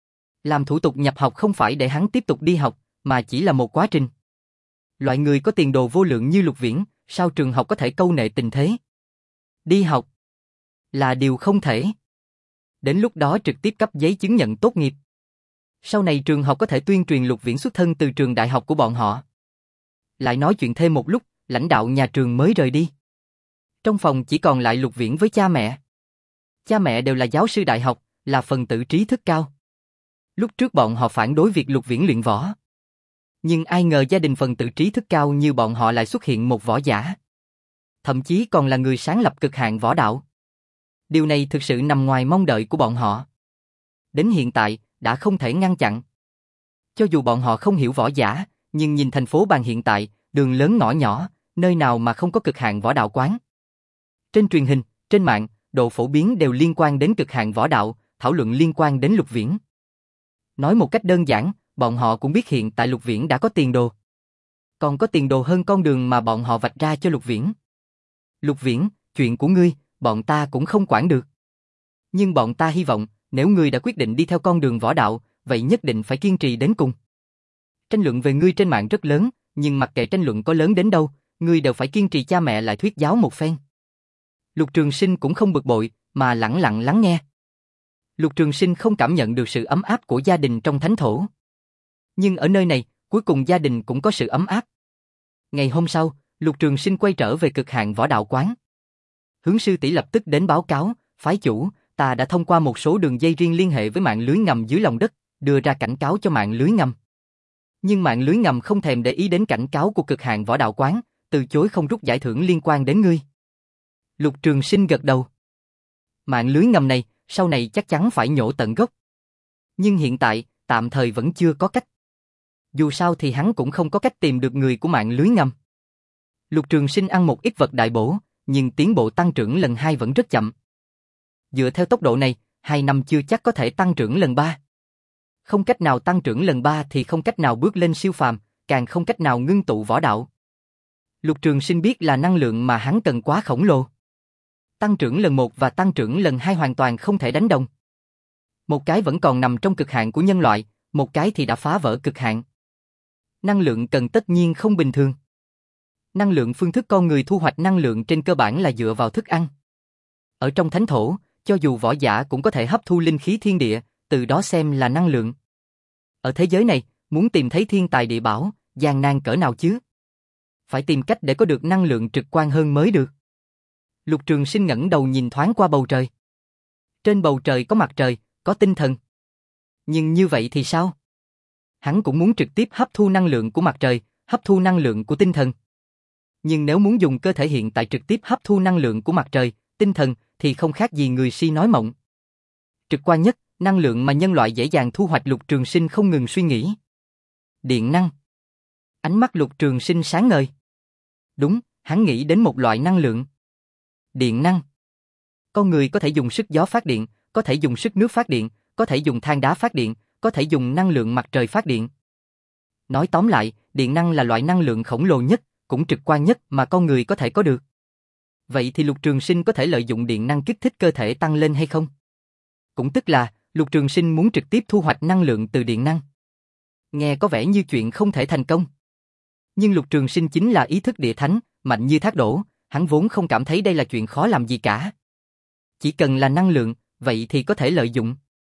Làm thủ tục nhập học không phải để hắn tiếp tục đi học, mà chỉ là một quá trình. Loại người có tiền đồ vô lượng như Lục Viễn, sao trường học có thể câu nệ tình thế? Đi học là điều không thể. Đến lúc đó trực tiếp cấp giấy chứng nhận tốt nghiệp. Sau này trường học có thể tuyên truyền Lục Viễn xuất thân từ trường đại học của bọn họ. Lại nói chuyện thêm một lúc, lãnh đạo nhà trường mới rời đi. Trong phòng chỉ còn lại Lục Viễn với cha mẹ. Cha mẹ đều là giáo sư đại học, là phần tử trí thức cao. Lúc trước bọn họ phản đối việc Lục Viễn luyện võ. Nhưng ai ngờ gia đình phần tử trí thức cao như bọn họ lại xuất hiện một võ giả. Thậm chí còn là người sáng lập cực hạn võ đạo. Điều này thực sự nằm ngoài mong đợi của bọn họ. Đến hiện tại, đã không thể ngăn chặn. Cho dù bọn họ không hiểu võ giả, nhưng nhìn thành phố Bàn hiện tại, đường lớn ngõ nhỏ, nơi nào mà không có cực hạn võ đạo quán. Trên truyền hình, trên mạng, độ phổ biến đều liên quan đến cực hạn võ đạo, thảo luận liên quan đến Lục Viễn. Nói một cách đơn giản, bọn họ cũng biết hiện tại Lục Viễn đã có tiền đồ. Còn có tiền đồ hơn con đường mà bọn họ vạch ra cho Lục Viễn. Lục Viễn, chuyện của ngươi, bọn ta cũng không quản được. Nhưng bọn ta hy vọng, nếu ngươi đã quyết định đi theo con đường võ đạo, vậy nhất định phải kiên trì đến cùng. Tranh luận về ngươi trên mạng rất lớn, nhưng mặc kệ tranh luận có lớn đến đâu, ngươi đều phải kiên trì, cha mẹ lại thuyết giáo một phen. Lục Trường Sinh cũng không bực bội, mà lẳng lặng lắng nghe. Lục Trường Sinh không cảm nhận được sự ấm áp của gia đình trong thánh thổ. Nhưng ở nơi này, cuối cùng gia đình cũng có sự ấm áp. Ngày hôm sau, Lục Trường Sinh quay trở về cực hạn võ đạo quán. Hướng sư tỷ lập tức đến báo cáo, phái chủ, ta đã thông qua một số đường dây riêng liên hệ với mạng lưới ngầm dưới lòng đất, đưa ra cảnh cáo cho mạng lưới ngầm. Nhưng mạng lưới ngầm không thèm để ý đến cảnh cáo của cực hạn võ đạo quán, từ chối không rút giải thưởng liên quan đến ngươi. Lục Trường Sinh gật đầu. Mạng lưới ngầm này, sau này chắc chắn phải nhổ tận gốc. Nhưng hiện tại, tạm thời vẫn chưa có cách. Dù sao thì hắn cũng không có cách tìm được người của mạng lưới ngầm. Lục Trường Sinh ăn một ít vật đại bổ, nhưng tiến bộ tăng trưởng lần hai vẫn rất chậm. Dựa theo tốc độ này, hai năm chưa chắc có thể tăng trưởng lần ba. Không cách nào tăng trưởng lần ba thì không cách nào bước lên siêu phàm, càng không cách nào ngưng tụ võ đạo. Lục Trường Sinh biết là năng lượng mà hắn cần quá khổng lồ. Tăng trưởng lần một và tăng trưởng lần hai hoàn toàn không thể đánh đồng. Một cái vẫn còn nằm trong cực hạn của nhân loại, một cái thì đã phá vỡ cực hạn. Năng lượng cần tất nhiên không bình thường. Năng lượng phương thức con người thu hoạch năng lượng trên cơ bản là dựa vào thức ăn. Ở trong thánh thổ, cho dù võ giả cũng có thể hấp thu linh khí thiên địa, từ đó xem là năng lượng. Ở thế giới này, muốn tìm thấy thiên tài địa bảo, gian nan cỡ nào chứ? Phải tìm cách để có được năng lượng trực quan hơn mới được. Lục Trường Sinh ngẩng đầu nhìn thoáng qua bầu trời. Trên bầu trời có mặt trời, có tinh thần. Nhưng như vậy thì sao? Hắn cũng muốn trực tiếp hấp thu năng lượng của mặt trời, hấp thu năng lượng của tinh thần. Nhưng nếu muốn dùng cơ thể hiện tại trực tiếp hấp thu năng lượng của mặt trời, tinh thần, thì không khác gì người si nói mộng. Trực quan nhất, năng lượng mà nhân loại dễ dàng thu hoạch. Lục Trường Sinh không ngừng suy nghĩ. Điện năng. Ánh mắt Lục Trường Sinh sáng ngời. Đúng, hắn nghĩ đến một loại năng lượng. Điện năng. Con người có thể dùng sức gió phát điện, có thể dùng sức nước phát điện, có thể dùng than đá phát điện, có thể dùng năng lượng mặt trời phát điện. Nói tóm lại, điện năng là loại năng lượng khổng lồ nhất, cũng trực quan nhất mà con người có thể có được. Vậy thì Lục Trường Sinh có thể lợi dụng điện năng kích thích cơ thể tăng lên hay không? Cũng tức là, Lục Trường Sinh muốn trực tiếp thu hoạch năng lượng từ điện năng. Nghe có vẻ như chuyện không thể thành công. Nhưng Lục Trường Sinh chính là ý thức địa thánh, mạnh như thác đổ, hắn vốn không cảm thấy đây là chuyện khó làm gì cả. Chỉ cần là năng lượng, vậy thì có thể lợi dụng.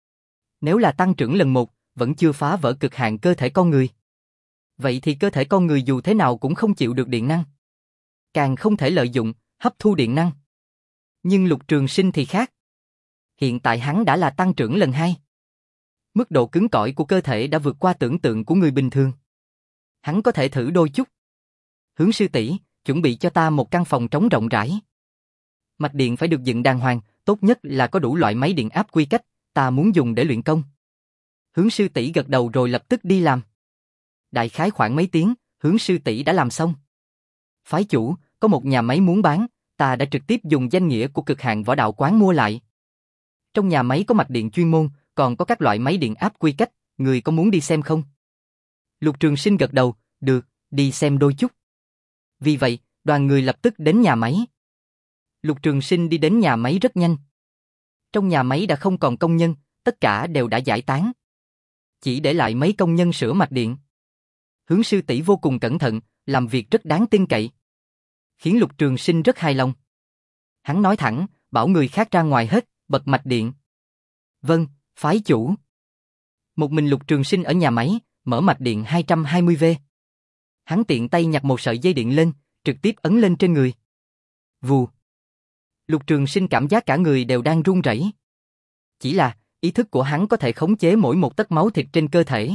Nếu là tăng trưởng lần một, vẫn chưa phá vỡ cực hạn cơ thể con người. Vậy thì cơ thể con người dù thế nào cũng không chịu được điện năng. Càng không thể lợi dụng, hấp thu điện năng. Nhưng Lục Trường Sinh thì khác. Hiện tại hắn đã là tăng trưởng lần hai. Mức độ cứng cỏi của cơ thể đã vượt qua tưởng tượng của người bình thường. Hắn có thể thử đôi chút. Hướng sư tỷ, chuẩn bị cho ta một căn phòng trống rộng rãi. Mạch điện phải được dựng đàng hoàng, tốt nhất là có đủ loại máy điện áp quy cách, ta muốn dùng để luyện công. Hướng sư tỷ gật đầu rồi lập tức đi làm. Đại khái khoảng mấy tiếng, Hướng sư tỷ đã làm xong. Phái chủ, có một nhà máy muốn bán, ta đã trực tiếp dùng danh nghĩa của Cực Hạn Võ Đạo Quán mua lại. Trong nhà máy có mạch điện chuyên môn, còn có các loại máy điện áp quy cách, người có muốn đi xem không? Lục Trường Sinh gật đầu, được, đi xem đôi chút. Vì vậy, đoàn người lập tức đến nhà máy. Lục Trường Sinh đi đến nhà máy rất nhanh. Trong nhà máy đã không còn công nhân, tất cả đều đã giải tán. Chỉ để lại mấy công nhân sửa mạch điện. Hướng sư tỷ vô cùng cẩn thận, làm việc rất đáng tin cậy. Khiến Lục Trường Sinh rất hài lòng. Hắn nói thẳng, bảo người khác ra ngoài hết, bật mạch điện. Vâng, phái chủ. Một mình Lục Trường Sinh ở nhà máy, mở mạch điện hai trăm hai mươi vê. Hắn tiện tay nhặt một sợi dây điện lên, trực tiếp ấn lên trên người. Vù. Lục Trường Sinh cảm giác cả người đều đang run rẩy. Chỉ là, ý thức của hắn có thể khống chế mỗi một tấc máu thịt trên cơ thể.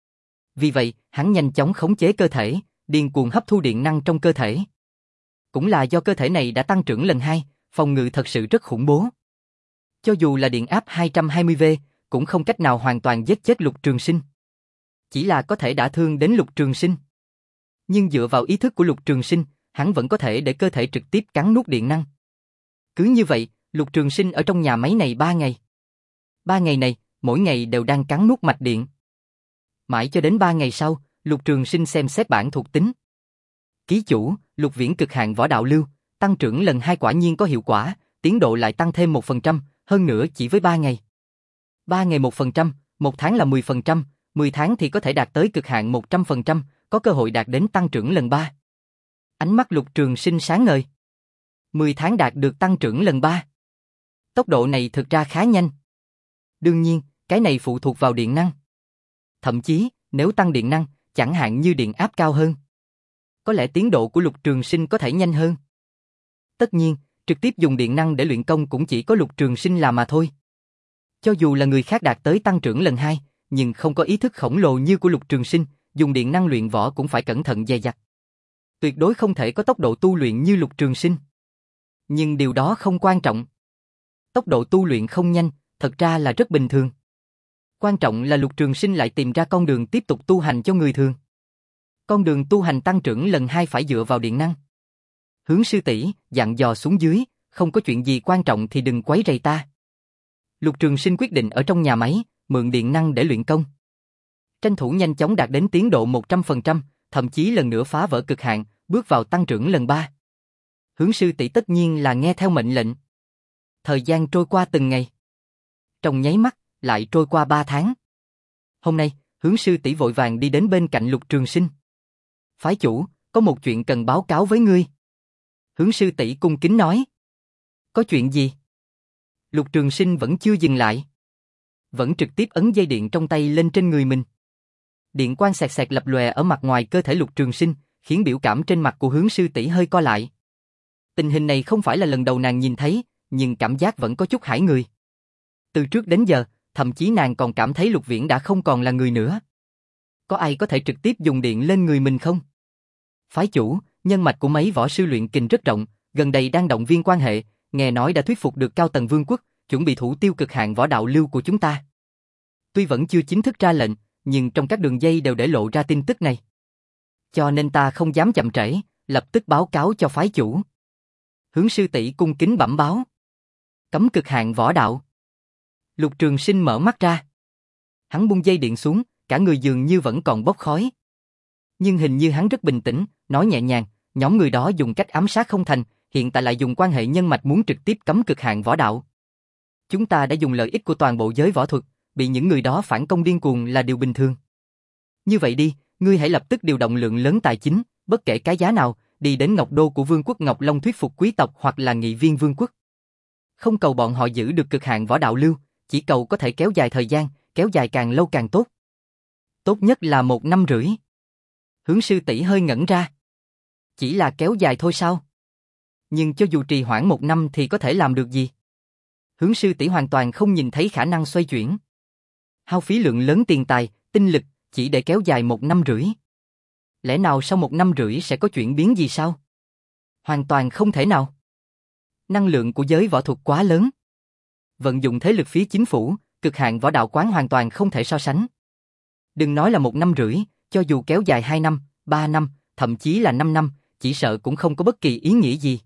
Vì vậy, hắn nhanh chóng khống chế cơ thể, điên cuồng hấp thu điện năng trong cơ thể. Cũng là do cơ thể này đã tăng trưởng lần hai, phòng ngự thật sự rất khủng bố. Cho dù là điện áp hai trăm hai mươi vê, cũng không cách nào hoàn toàn giết chết Lục Trường Sinh. Chỉ là có thể đả thương đến Lục Trường Sinh. Nhưng dựa vào ý thức của Lục Trường Sinh, hắn vẫn có thể để cơ thể trực tiếp cắn nuốt điện năng. Cứ như vậy, Lục Trường Sinh ở trong nhà máy này ba ngày. Ba ngày này, mỗi ngày đều đang cắn nuốt mạch điện. Mãi cho đến ba ngày sau, Lục Trường Sinh xem xét bảng thuộc tính. Ký chủ, Lục Viễn Cực Hạn Võ Đạo Lưu, tăng trưởng lần hai quả nhiên có hiệu quả, tiến độ lại tăng thêm một phần trăm, hơn nữa chỉ với ba ngày. ba ngày một phần trăm, một tháng là mười phần trăm, mười tháng thì có thể đạt tới cực hạn một trăm phần trăm, có cơ hội đạt đến tăng trưởng lần ba. Ánh mắt Lục Trường Sinh sáng ngời. mười tháng đạt được tăng trưởng lần ba. Tốc độ này thực ra khá nhanh. Đương nhiên, cái này phụ thuộc vào điện năng. Thậm chí, nếu tăng điện năng, chẳng hạn như điện áp cao hơn, có lẽ tiến độ của Lục Trường Sinh có thể nhanh hơn. Tất nhiên, trực tiếp dùng điện năng để luyện công cũng chỉ có Lục Trường Sinh làm mà thôi. Cho dù là người khác đạt tới tăng trưởng lần hai, nhưng không có ý thức khổng lồ như của Lục Trường Sinh, dùng điện năng luyện võ cũng phải cẩn thận dè dặt. Tuyệt đối không thể có tốc độ tu luyện như Lục Trường Sinh. Nhưng điều đó không quan trọng. Tốc độ tu luyện không nhanh, thật ra là rất bình thường. Quan trọng là Lục Trường Sinh lại tìm ra con đường tiếp tục tu hành cho người thường. Con đường tu hành tăng trưởng lần hai phải dựa vào điện năng. Hướng sư tỷ dặn dò xuống dưới, không có chuyện gì quan trọng thì đừng quấy rầy ta. Lục Trường Sinh quyết định ở trong nhà máy, mượn điện năng để luyện công. Tranh thủ nhanh chóng đạt đến tiến độ một trăm phần trăm, thậm chí lần nữa phá vỡ cực hạn, bước vào tăng trưởng lần ba. Hướng sư tỷ tất nhiên là nghe theo mệnh lệnh. Thời gian trôi qua từng ngày. Trong nháy mắt, lại trôi qua ba tháng. Hôm nay, Hướng sư tỷ vội vàng đi đến bên cạnh Lục Trường Sinh. Phái chủ, có một chuyện cần báo cáo với ngươi. Hướng sư tỷ cung kính nói. Có chuyện gì? Lục Trường Sinh vẫn chưa dừng lại. Vẫn trực tiếp ấn dây điện trong tay lên trên người mình. Điện quang xẹt xẹt lập lòe ở mặt ngoài cơ thể Lục Trường Sinh, khiến biểu cảm trên mặt của Hướng sư tỷ hơi co lại. Tình hình này không phải là lần đầu nàng nhìn thấy, nhưng cảm giác vẫn có chút hãi người. Từ trước đến giờ, thậm chí nàng còn cảm thấy Lục Viễn đã không còn là người nữa. Có ai có thể trực tiếp dùng điện lên người mình không? Phái chủ, nhân mạch của mấy võ sư luyện kình rất rộng, gần đây đang động viên quan hệ, nghe nói đã thuyết phục được cao tầng vương quốc, chuẩn bị thủ tiêu Cực Hạn Võ Đạo Lưu của chúng ta. Tuy vẫn chưa chính thức ra lệnh, nhưng trong các đường dây đều để lộ ra tin tức này. Cho nên ta không dám chậm trễ, lập tức báo cáo cho phái chủ. Hướng sư tỷ cung kính bẩm báo. Cấm cực hạn võ đạo. Lục Trường Sinh mở mắt ra. Hắn buông dây điện xuống, cả người dường như vẫn còn bốc khói. Nhưng hình như hắn rất bình tĩnh, nói nhẹ nhàng, nhóm người đó dùng cách ám sát không thành, hiện tại lại dùng quan hệ nhân mạch muốn trực tiếp cấm cực hạn võ đạo. Chúng ta đã dùng lợi ích của toàn bộ giới võ thuật, bị những người đó phản công điên cuồng là điều bình thường. Như vậy đi, ngươi hãy lập tức điều động lượng lớn tài chính, bất kể cái giá nào, đi đến Ngọc Đô của Vương quốc Ngọc Long thuyết phục quý tộc hoặc là nghị viên vương quốc. Không cầu bọn họ giữ được cực hạn võ đạo lưu, chỉ cầu có thể kéo dài thời gian, kéo dài càng lâu càng tốt. Tốt nhất là một năm rưỡi. Hướng sư tỷ hơi ngẩn ra. Chỉ là kéo dài thôi sao? Nhưng cho dù trì hoãn một năm thì có thể làm được gì? Hướng sư tỷ hoàn toàn không nhìn thấy khả năng xoay chuyển. Hao phí lượng lớn tiền tài, tinh lực, chỉ để kéo dài một năm rưỡi. Lẽ nào sau một năm rưỡi sẽ có chuyển biến gì sao? Hoàn toàn không thể nào. Năng lượng của giới võ thuật quá lớn. Vận dụng thế lực phía chính phủ, cực hạn võ đạo quán hoàn toàn không thể so sánh. Đừng nói là một năm rưỡi, cho dù kéo dài hai năm, ba năm, thậm chí là năm năm, chỉ sợ cũng không có bất kỳ ý nghĩa gì.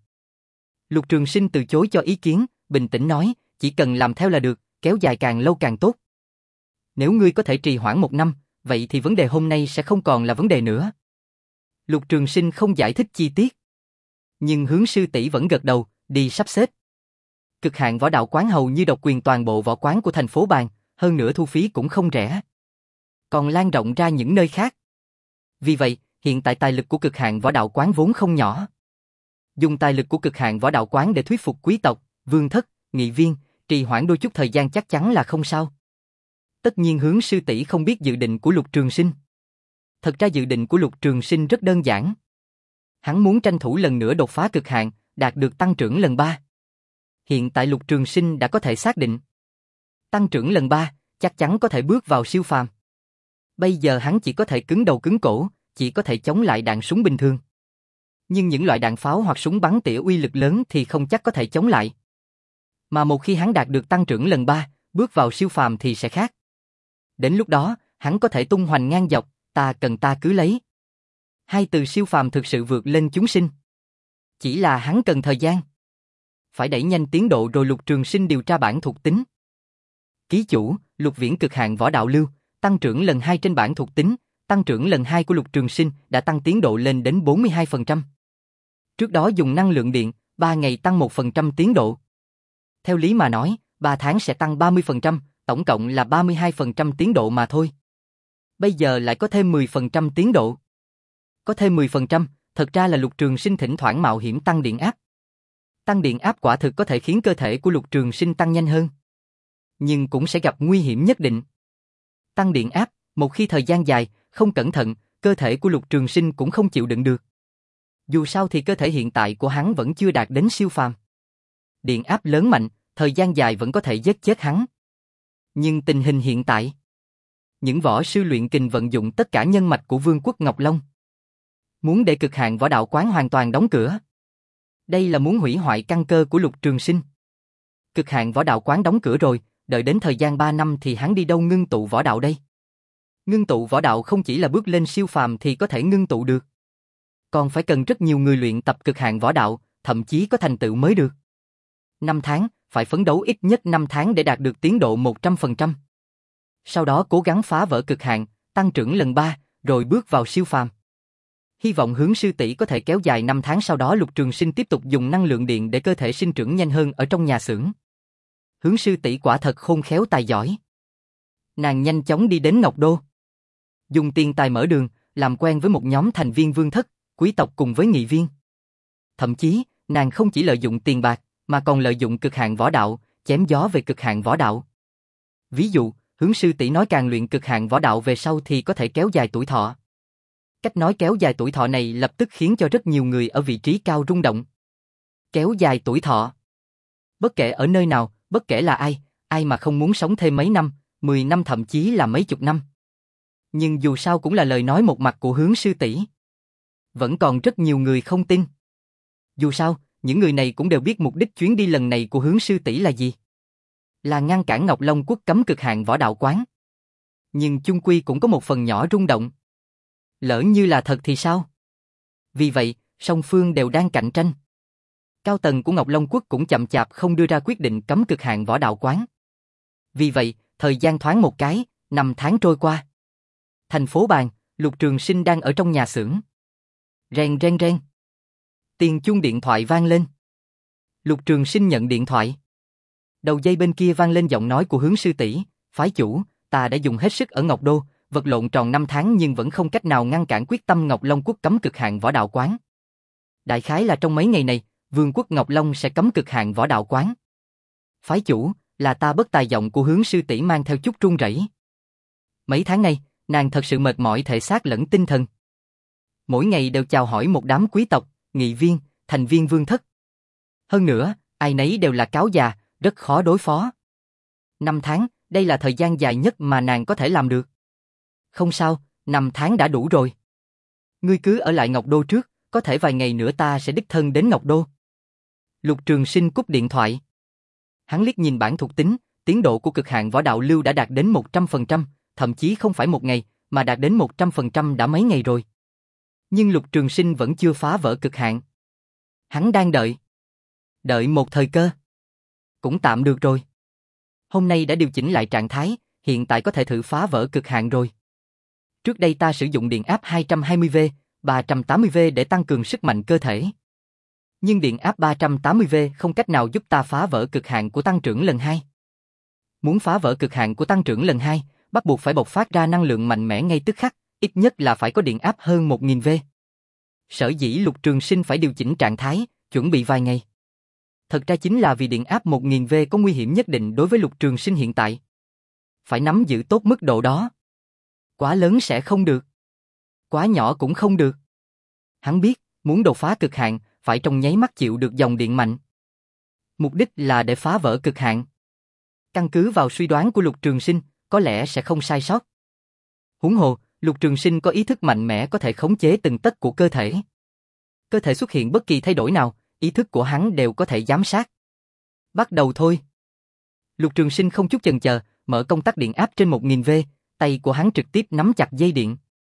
Lục Trường Sinh từ chối cho ý kiến, bình tĩnh nói, chỉ cần làm theo là được, kéo dài càng lâu càng tốt. Nếu ngươi có thể trì hoãn một năm, vậy thì vấn đề hôm nay sẽ không còn là vấn đề nữa. Lục Trường Sinh không giải thích chi tiết. Nhưng Hướng sư tỷ vẫn gật đầu, đi sắp xếp. Cực hạn võ đạo quán hầu như độc quyền toàn bộ võ quán của thành phố Bàn, hơn nữa thu phí cũng không rẻ. Còn lan rộng ra những nơi khác. Vì vậy, hiện tại tài lực của cực hạn võ đạo quán vốn không nhỏ. Dùng tài lực của cực hạn võ đạo quán để thuyết phục quý tộc, vương thất, nghị viên, trì hoãn đôi chút thời gian chắc chắn là không sao. Tất nhiên Hướng sư tỷ không biết dự định của Lục Trường Sinh. Thật ra dự định của Lục Trường Sinh rất đơn giản. Hắn muốn tranh thủ lần nữa đột phá cực hạn, đạt được tăng trưởng lần ba. Hiện tại Lục Trường Sinh đã có thể xác định. Tăng trưởng lần ba, chắc chắn có thể bước vào siêu phàm. Bây giờ hắn chỉ có thể cứng đầu cứng cổ, chỉ có thể chống lại đạn súng bình thường. Nhưng những loại đạn pháo hoặc súng bắn tỉa uy lực lớn thì không chắc có thể chống lại. Mà một khi hắn đạt được tăng trưởng lần ba, bước vào siêu phàm thì sẽ khác. Đến lúc đó, hắn có thể tung hoành ngang dọc, ta cần ta cứ lấy. Hai từ siêu phàm thực sự vượt lên chúng sinh. Chỉ là hắn cần thời gian. Phải đẩy nhanh tiến độ rồi. Lục Trường Sinh điều tra bảng thuộc tính. Ký chủ, Lục Viễn cực hạn võ đạo lưu, tăng trưởng lần hai trên bảng thuộc tính, tăng trưởng lần hai của Lục Trường Sinh đã tăng tiến độ lên đến bốn mươi hai phần trăm. Trước đó dùng năng lượng điện, ba ngày tăng một phần trăm tiến độ. Theo lý mà nói, ba tháng sẽ tăng ba mươi phần trăm, tổng cộng là ba mươi hai phần trăm tiến độ mà thôi. Bây giờ lại có thêm mười phần trăm tiến độ. Có thêm mười phần trăm, thật ra là Lục Trường Sinh thỉnh thoảng mạo hiểm tăng điện áp. Tăng điện áp quả thực có thể khiến cơ thể của Lục Trường Sinh tăng nhanh hơn. Nhưng cũng sẽ gặp nguy hiểm nhất định. Tăng điện áp, một khi thời gian dài, không cẩn thận, cơ thể của Lục Trường Sinh cũng không chịu đựng được. Dù sao thì cơ thể hiện tại của hắn vẫn chưa đạt đến siêu phàm. Điện áp lớn mạnh, thời gian dài vẫn có thể giết chết hắn. Nhưng tình hình hiện tại, những võ sư luyện kình vận dụng tất cả nhân mạch của Vương quốc Ngọc Long. Muốn để cực hạn võ đạo quán hoàn toàn đóng cửa. Đây là muốn hủy hoại căn cơ của Lục Trường Sinh. Cực hạn võ đạo quán đóng cửa rồi, đợi đến thời gian ba năm thì hắn đi đâu ngưng tụ võ đạo đây? Ngưng tụ võ đạo không chỉ là bước lên siêu phàm thì có thể ngưng tụ được. Còn phải cần rất nhiều người luyện tập cực hạn võ đạo, thậm chí có thành tựu mới được. năm tháng, phải phấn đấu ít nhất năm tháng để đạt được tiến độ một trăm phần trăm. Sau đó cố gắng phá vỡ cực hạn, tăng trưởng lần ba, rồi bước vào siêu phàm. Hy vọng Hướng sư tỷ có thể kéo dài năm tháng, sau đó Lục Trường Sinh tiếp tục dùng năng lượng điện để cơ thể sinh trưởng nhanh hơn ở trong nhà xưởng. Hướng sư tỷ quả thật khôn khéo tài giỏi. Nàng nhanh chóng đi đến Ngọc Đô. Dùng tiền tài mở đường, làm quen với một nhóm thành viên vương thất, quý tộc cùng với nghị viên. Thậm chí, nàng không chỉ lợi dụng tiền bạc, mà còn lợi dụng cực hạn võ đạo, chém gió về cực hạn võ đạo. Ví dụ, Hướng sư tỷ nói càng luyện cực hạn võ đạo về sau thì có thể kéo dài tuổi thọ. Cách nói kéo dài tuổi thọ này lập tức khiến cho rất nhiều người ở vị trí cao rung động. Kéo dài tuổi thọ. Bất kể ở nơi nào, bất kể là ai, ai mà không muốn sống thêm mấy năm, mười năm thậm chí là mấy chục năm. Nhưng dù sao cũng là lời nói một mặt của Hướng sư tỷ. Vẫn còn rất nhiều người không tin. Dù sao, những người này cũng đều biết mục đích chuyến đi lần này của Hướng sư tỷ là gì. Là ngăn cản Ngọc Long quốc cấm cực hạn võ đạo quán. Nhưng chung quy cũng có một phần nhỏ rung động. Lỡ như là thật thì sao? Vì vậy, song phương đều đang cạnh tranh. Cao tầng của Ngọc Long Quốc cũng chậm chạp không đưa ra quyết định cấm cực hạn võ đạo quán. Vì vậy, thời gian thoáng một cái, năm tháng trôi qua. Thành phố Bàn, Lục Trường Sinh đang ở trong nhà xưởng. Reng reng reng. Tiền chuông điện thoại vang lên. Lục Trường Sinh nhận điện thoại. Đầu dây bên kia vang lên giọng nói của Hướng sư tỷ, phái chủ, ta đã dùng hết sức ở Ngọc Đô, vật lộn tròn năm tháng nhưng vẫn không cách nào ngăn cản quyết tâm Ngọc Long Quốc cấm cực hạn võ đạo quán. Đại khái là trong mấy ngày này, Vương quốc Ngọc Long sẽ cấm cực hạn võ đạo quán. Phái chủ, là ta bất tài, giọng của Hướng sư tỷ mang theo chút run rẩy. Mấy tháng nay, nàng thật sự mệt mỏi thể xác lẫn tinh thần. Mỗi ngày đều chào hỏi một đám quý tộc, nghị viên, thành viên vương thất. Hơn nữa, ai nấy đều là cáo già, rất khó đối phó. Năm tháng, đây là thời gian dài nhất mà nàng có thể làm được. Không sao, năm tháng đã đủ rồi. Ngươi cứ ở lại Ngọc Đô trước, có thể vài ngày nữa ta sẽ đích thân đến Ngọc Đô. Lục Trường Sinh cúp điện thoại. Hắn liếc nhìn bảng thuộc tính, tiến độ của cực hạn võ đạo lưu đã đạt đến một trăm phần trăm, thậm chí không phải một ngày, mà đạt đến một trăm phần trăm đã mấy ngày rồi. Nhưng Lục Trường Sinh vẫn chưa phá vỡ cực hạn. Hắn đang đợi. Đợi một thời cơ. Cũng tạm được rồi. Hôm nay đã điều chỉnh lại trạng thái, hiện tại có thể thử phá vỡ cực hạn rồi. Trước đây ta sử dụng điện áp hai trăm hai mươi vôn, ba trăm tám mươi vôn để tăng cường sức mạnh cơ thể. Nhưng điện áp ba trăm tám mươi vôn không cách nào giúp ta phá vỡ cực hạn của tăng trưởng lần hai. Muốn phá vỡ cực hạn của tăng trưởng lần hai, bắt buộc phải bộc phát ra năng lượng mạnh mẽ ngay tức khắc, ít nhất là phải có điện áp hơn một nghìn vôn. Sở dĩ Lục Trường Sinh phải điều chỉnh trạng thái, chuẩn bị vài ngày. Thật ra chính là vì điện áp một nghìn vôn có nguy hiểm nhất định đối với Lục Trường Sinh hiện tại. Phải nắm giữ tốt mức độ đó. Quá lớn sẽ không được. Quá nhỏ cũng không được. Hắn biết, muốn đột phá cực hạn, phải trong nháy mắt chịu được dòng điện mạnh. Mục đích là để phá vỡ cực hạn. Căn cứ vào suy đoán của Lục Trường Sinh, có lẽ sẽ không sai sót. Huống hồ, Lục Trường Sinh có ý thức mạnh mẽ có thể khống chế từng tấc của cơ thể. Cơ thể xuất hiện bất kỳ thay đổi nào, ý thức của hắn đều có thể giám sát. Bắt đầu thôi. Lục Trường Sinh không chút chần chờ, mở công tắc điện áp trên một nghìn vôn, tay của hắn trực tiếp nắm chặt dây điện.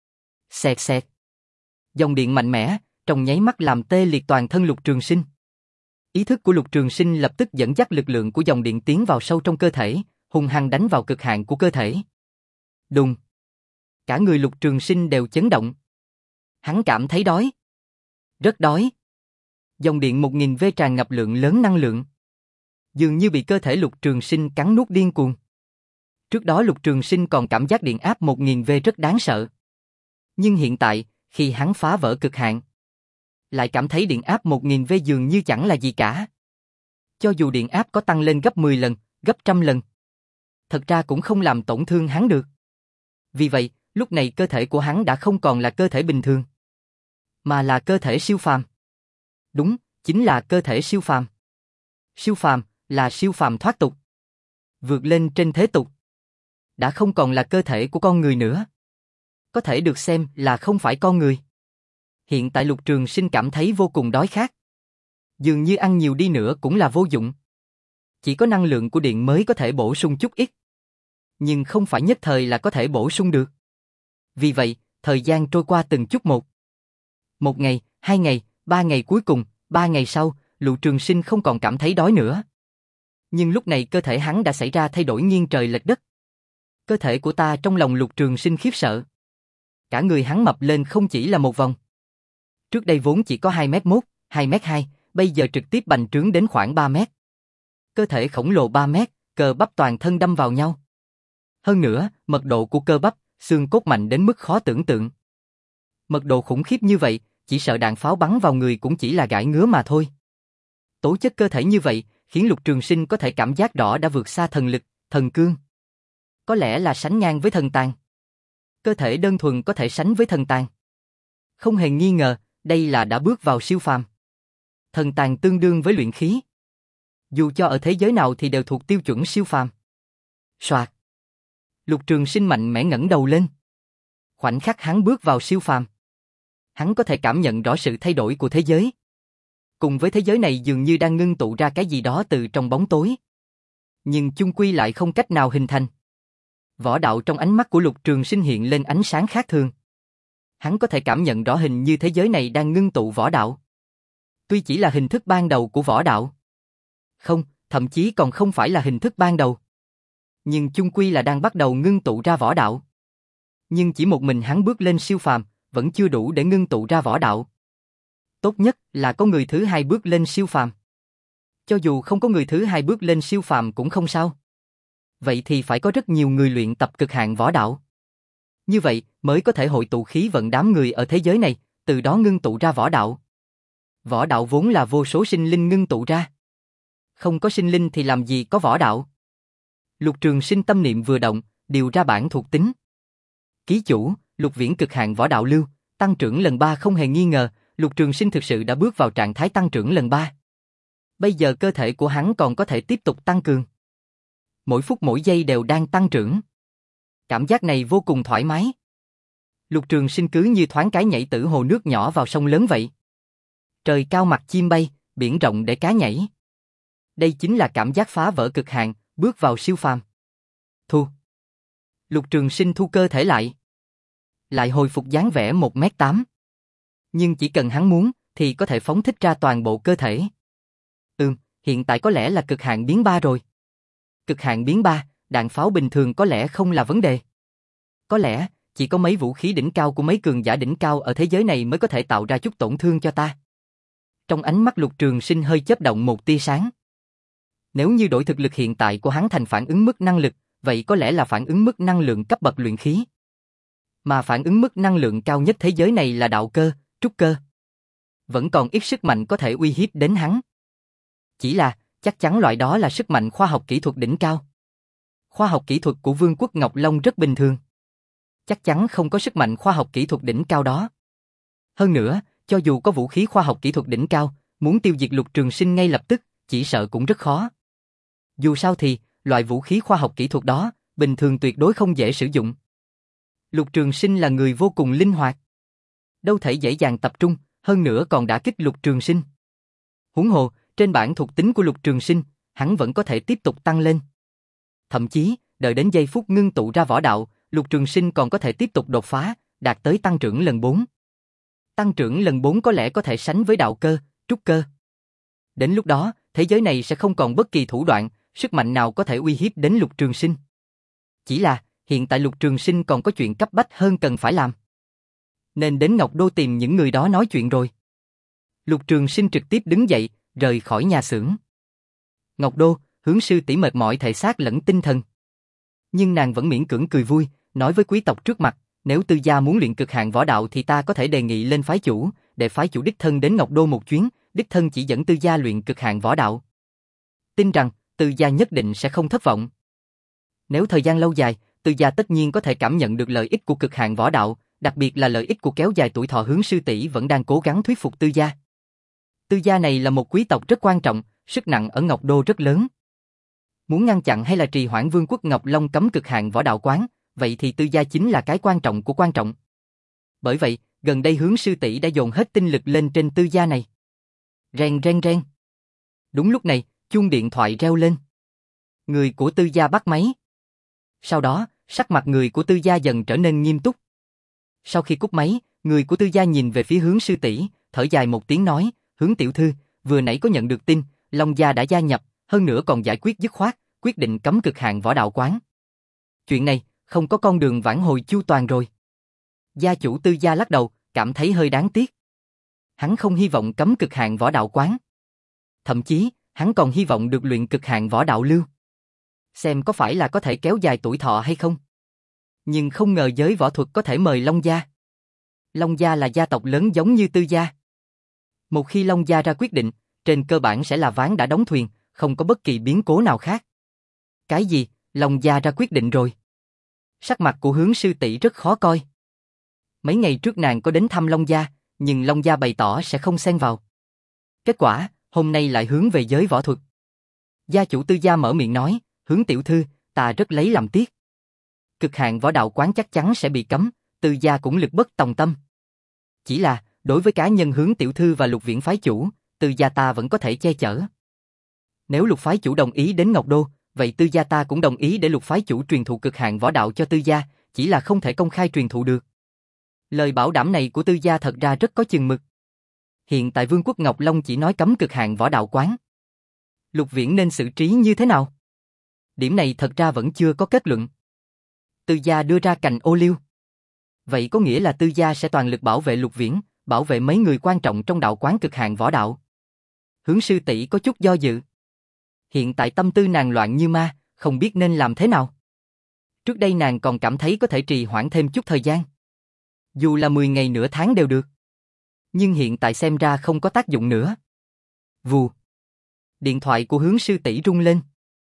Xẹt xẹt. Dòng điện mạnh mẽ, trong nháy mắt làm tê liệt toàn thân Lục Trường Sinh. Ý thức của Lục Trường Sinh lập tức dẫn dắt lực lượng của dòng điện tiến vào sâu trong cơ thể, hung hăng đánh vào cực hạn của cơ thể. Đùng. Cả người Lục Trường Sinh đều chấn động. Hắn cảm thấy đói. Rất đói. Dòng điện một nghìn vôn tràn ngập lượng lớn năng lượng. Dường như bị cơ thể Lục Trường Sinh cắn nuốt điên cuồng. Trước đó Lục Trường Sinh còn cảm giác điện áp một nghìn vôn rất đáng sợ. Nhưng hiện tại, khi hắn phá vỡ cực hạn, lại cảm thấy điện áp một nghìn vôn dường như chẳng là gì cả. Cho dù điện áp có tăng lên gấp mười lần, gấp trăm lần, thật ra cũng không làm tổn thương hắn được. Vì vậy, lúc này cơ thể của hắn đã không còn là cơ thể bình thường, mà là cơ thể siêu phàm. Đúng, chính là cơ thể siêu phàm. Siêu phàm là siêu phàm thoát tục, vượt lên trên thế tục. Đã không còn là cơ thể của con người nữa. Có thể được xem là không phải con người. Hiện tại Lục Trường Sinh cảm thấy vô cùng đói khát. Dường như ăn nhiều đi nữa cũng là vô dụng. Chỉ có năng lượng của điện mới có thể bổ sung chút ít. Nhưng không phải nhất thời là có thể bổ sung được. Vì vậy, thời gian trôi qua từng chút một. Một ngày, hai ngày, ba ngày cuối cùng, ba ngày sau, Lục Trường Sinh không còn cảm thấy đói nữa. Nhưng lúc này cơ thể hắn đã xảy ra thay đổi nghiêng trời lệch đất. Cơ thể của ta trong lòng Lục Trường Sinh khiếp sợ. Cả người hắn mập lên không chỉ là một vòng. Trước đây vốn chỉ có hai mét mốt, hai mét hai, bây giờ trực tiếp bành trướng đến khoảng ba mét. Cơ thể khổng lồ ba mét, cơ bắp toàn thân đâm vào nhau. Hơn nữa, mật độ của cơ bắp, xương cốt mạnh đến mức khó tưởng tượng. Mật độ khủng khiếp như vậy, chỉ sợ đạn pháo bắn vào người cũng chỉ là gãi ngứa mà thôi. Tố chất cơ thể như vậy, khiến Lục Trường Sinh có thể cảm giác rõ đã vượt xa thần lực, thần cương. Có lẽ là sánh ngang với thần tàng. Cơ thể đơn thuần có thể sánh với thần tàng. Không hề nghi ngờ, đây là đã bước vào siêu phàm. Thần tàng tương đương với luyện khí. Dù cho ở thế giới nào thì đều thuộc tiêu chuẩn siêu phàm. Soạt. Lục Trường Sinh mạnh mẽ ngẩng đầu lên. Khoảnh khắc hắn bước vào siêu phàm, hắn có thể cảm nhận rõ sự thay đổi của thế giới. Cùng với thế giới này dường như đang ngưng tụ ra cái gì đó từ trong bóng tối. Nhưng chung quy lại không cách nào hình thành. Võ đạo trong ánh mắt của Lục Trường Sinh hiện lên ánh sáng khác thường. Hắn có thể cảm nhận rõ hình như thế giới này đang ngưng tụ võ đạo. Tuy chỉ là hình thức ban đầu của võ đạo. Không, thậm chí còn không phải là hình thức ban đầu. Nhưng chung quy là đang bắt đầu ngưng tụ ra võ đạo. Nhưng chỉ một mình hắn bước lên siêu phàm, vẫn chưa đủ để ngưng tụ ra võ đạo. Tốt nhất là có người thứ hai bước lên siêu phàm. Cho dù không có người thứ hai bước lên siêu phàm cũng không sao. Vậy thì phải có rất nhiều người luyện tập cực hạn võ đạo. Như vậy mới có thể hội tụ khí vận đám người ở thế giới này, từ đó ngưng tụ ra võ đạo. Võ đạo vốn là vô số sinh linh ngưng tụ ra. Không có sinh linh thì làm gì có võ đạo. Lục Trường Sinh tâm niệm vừa động, điều ra bản thuộc tính. Ký chủ, Lục Viễn cực hạn võ đạo lưu, tăng trưởng lần ba không hề nghi ngờ, Lục Trường Sinh thực sự đã bước vào trạng thái tăng trưởng lần ba. Bây giờ cơ thể của hắn còn có thể tiếp tục tăng cường. Mỗi phút mỗi giây đều đang tăng trưởng. Cảm giác này vô cùng thoải mái. Lục Trường Sinh cứ như thoáng cái nhảy từ hồ nước nhỏ vào sông lớn vậy. Trời cao mặt chim bay, biển rộng để cá nhảy. Đây chính là cảm giác phá vỡ cực hạn, bước vào siêu phàm. Thu. Lục Trường Sinh thu cơ thể lại. Lại hồi phục dáng vẻ một mét tám. Nhưng chỉ cần hắn muốn, thì có thể phóng thích ra toàn bộ cơ thể. Ừm, hiện tại có lẽ là cực hạn biến ba rồi. Cực hạn biến ba, đạn pháo bình thường có lẽ không là vấn đề. Có lẽ, chỉ có mấy vũ khí đỉnh cao của mấy cường giả đỉnh cao ở thế giới này mới có thể tạo ra chút tổn thương cho ta. Trong ánh mắt Lục Trường Sinh hơi chớp động một tia sáng. Nếu như đổi thực lực hiện tại của hắn thành phản ứng mức năng lực, vậy có lẽ là phản ứng mức năng lượng cấp bậc luyện khí. Mà phản ứng mức năng lượng cao nhất thế giới này là đạo cơ, trúc cơ. Vẫn còn ít sức mạnh có thể uy hiếp đến hắn. Chỉ là, chắc chắn loại đó là sức mạnh khoa học kỹ thuật đỉnh cao. Khoa học kỹ thuật của Vương quốc Ngọc Long rất bình thường. Chắc chắn không có sức mạnh khoa học kỹ thuật đỉnh cao đó. Hơn nữa, cho dù có vũ khí khoa học kỹ thuật đỉnh cao, muốn tiêu diệt Lục Trường Sinh ngay lập tức, chỉ sợ cũng rất khó. Dù sao thì, loại vũ khí khoa học kỹ thuật đó, bình thường tuyệt đối không dễ sử dụng. Lục Trường Sinh là người vô cùng linh hoạt. Đâu thể dễ dàng tập trung, hơn nữa còn đả kích Lục Trường Sinh. Huống hồ, trên bản thuộc tính của Lục Trường Sinh, hắn vẫn có thể tiếp tục tăng lên. Thậm chí, đợi đến giây phút ngưng tụ ra võ đạo, Lục Trường Sinh còn có thể tiếp tục đột phá, đạt tới tăng trưởng lần bốn. Tăng trưởng lần bốn có lẽ có thể sánh với đạo cơ, trúc cơ. Đến lúc đó, thế giới này sẽ không còn bất kỳ thủ đoạn, sức mạnh nào có thể uy hiếp đến Lục Trường Sinh. Chỉ là, hiện tại Lục Trường Sinh còn có chuyện cấp bách hơn cần phải làm. Nên đến Ngọc Đô tìm những người đó nói chuyện rồi. Lục Trường Sinh trực tiếp đứng dậy, rời khỏi nhà xưởng. Ngọc Đô, Hướng sư tỷ mệt mỏi thể xác lẫn tinh thần. Nhưng nàng vẫn miễn cưỡng cười vui, nói với quý tộc trước mặt, nếu Tư gia muốn luyện cực hạn võ đạo thì ta có thể đề nghị lên phái chủ, để phái chủ đích thân đến Ngọc Đô một chuyến, đích thân chỉ dẫn Tư gia luyện cực hạn võ đạo. Tin rằng, Tư gia nhất định sẽ không thất vọng. Nếu thời gian lâu dài, Tư gia tất nhiên có thể cảm nhận được lợi ích của cực hạn võ đạo, đặc biệt là lợi ích của kéo dài tuổi thọ. Hướng sư tỷ vẫn đang cố gắng thuyết phục Tư gia. Tư gia này là một quý tộc rất quan trọng, sức nặng ở Ngọc Đô rất lớn. Muốn ngăn chặn hay là trì hoãn Vương quốc Ngọc Long cấm cực hạn võ đạo quán, vậy thì Tư gia chính là cái quan trọng của quan trọng. Bởi vậy, gần đây Hướng sư tỷ đã dồn hết tinh lực lên trên Tư gia này. Reng reng reng. Đúng lúc này, chuông điện thoại reo lên. Người của Tư gia bắt máy. Sau đó, sắc mặt người của Tư gia dần trở nên nghiêm túc. Sau khi cúp máy, người của Tư gia nhìn về phía Hướng sư tỷ, thở dài một tiếng nói, Hướng tiểu thư, vừa nãy có nhận được tin, Long gia đã gia nhập, hơn nữa còn giải quyết dứt khoát, quyết định cấm cực hạn võ đạo quán. Chuyện này, không có con đường vãn hồi chu toàn rồi. Gia chủ Tư gia lắc đầu, cảm thấy hơi đáng tiếc. Hắn không hy vọng cấm cực hạn võ đạo quán. Thậm chí, hắn còn hy vọng được luyện cực hạn võ đạo lưu. Xem có phải là có thể kéo dài tuổi thọ hay không. Nhưng không ngờ giới võ thuật có thể mời Long gia. Long gia là gia tộc lớn giống như Tư gia. Một khi Long gia ra quyết định, trên cơ bản sẽ là ván đã đóng thuyền, không có bất kỳ biến cố nào khác. Cái gì? Long gia ra quyết định rồi. Sắc mặt của Hướng sư tỷ rất khó coi. Mấy ngày trước nàng có đến thăm Long gia, nhưng Long gia bày tỏ sẽ không xen vào. Kết quả, hôm nay lại hướng về giới võ thuật. Gia chủ Tư gia mở miệng nói, Hướng tiểu thư, ta rất lấy làm tiếc. Cực hạn võ đạo quán chắc chắn sẽ bị cấm, Tư gia cũng lực bất tòng tâm. Chỉ là, đối với cá nhân Hướng tiểu thư và Lục Viễn phái chủ, Tư gia ta vẫn có thể che chở. Nếu Lục phái chủ đồng ý đến Ngọc Đô, vậy Tư gia ta cũng đồng ý để Lục phái chủ truyền thụ cực hạn võ đạo cho Tư gia, chỉ là không thể công khai truyền thụ được. Lời bảo đảm này của Tư gia thật ra rất có chừng mực. Hiện tại Vương quốc Ngọc Long chỉ nói cấm cực hạn võ đạo quán. Lục Viễn nên xử trí như thế nào? Điểm này thật ra vẫn chưa có kết luận. Tư gia đưa ra cành ô liu. Vậy có nghĩa là Tư gia sẽ toàn lực bảo vệ Lục Viễn, bảo vệ mấy người quan trọng trong đạo quán cực hạn võ đạo. Hướng sư tỷ có chút do dự. Hiện tại tâm tư nàng loạn như ma, không biết nên làm thế nào. Trước đây nàng còn cảm thấy có thể trì hoãn thêm chút thời gian. Dù là mười ngày nửa tháng đều được. Nhưng hiện tại xem ra không có tác dụng nữa. Vù. Điện thoại của Hướng sư tỷ rung lên.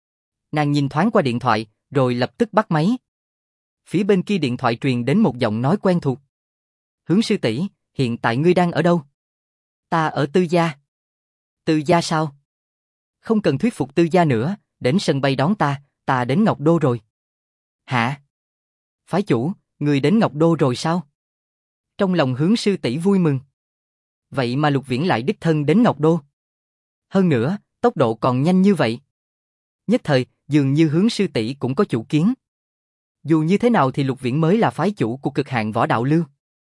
Nàng nhìn thoáng qua điện thoại, rồi lập tức bắt máy. Phía bên kia điện thoại truyền đến một giọng nói quen thuộc. Hướng sư tỷ, hiện tại ngươi đang ở đâu? Ta ở Tư gia. Tư gia sao? Không cần thuyết phục Tư gia nữa, đến sân bay đón ta, ta đến Ngọc Đô rồi. Hả? Phái chủ, người đến Ngọc Đô rồi sao? Trong lòng Hướng sư tỷ vui mừng. Vậy mà Lục Viễn lại đích thân đến Ngọc Đô. Hơn nữa, tốc độ còn nhanh như vậy. Nhất thời, dường như Hướng sư tỷ cũng có chủ kiến. Dù như thế nào thì Lục Viễn mới là phái chủ của cực hạn võ đạo lưu.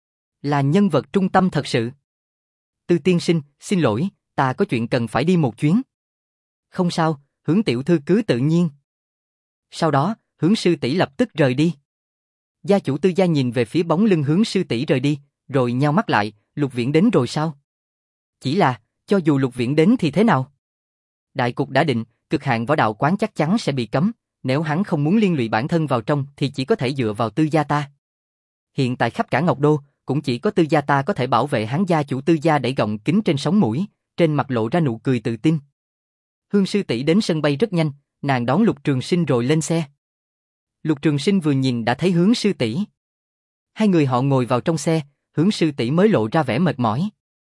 Là nhân vật trung tâm thật sự. Tư tiên sinh, xin lỗi, ta có chuyện cần phải đi một chuyến. Không sao, Hướng tiểu thư cứ tự nhiên. Sau đó, Hướng sư tỷ lập tức rời đi. Gia chủ Tư gia nhìn về phía bóng lưng Hướng sư tỷ rời đi, rồi nheo mắt lại, Lục Viễn đến rồi sao? Chỉ là, cho dù Lục Viễn đến thì thế nào? Đại cục đã định, cực hạn võ đạo quán chắc chắn sẽ bị cấm, nếu hắn không muốn liên lụy bản thân vào trong thì chỉ có thể dựa vào Tư gia ta. Hiện tại khắp cả Ngọc Đô, cũng chỉ có Tư gia ta có thể bảo vệ hắn. Gia chủ Tư gia đẩy gọng kính trên sống mũi, trên mặt lộ ra nụ cười tự tin. Hương sư tỷ đến sân bay rất nhanh, nàng đón Lục Trường Sinh rồi lên xe. Lục Trường Sinh vừa nhìn đã thấy Hướng sư tỷ. Hai người họ ngồi vào trong xe, Hướng sư tỷ mới lộ ra vẻ mệt mỏi.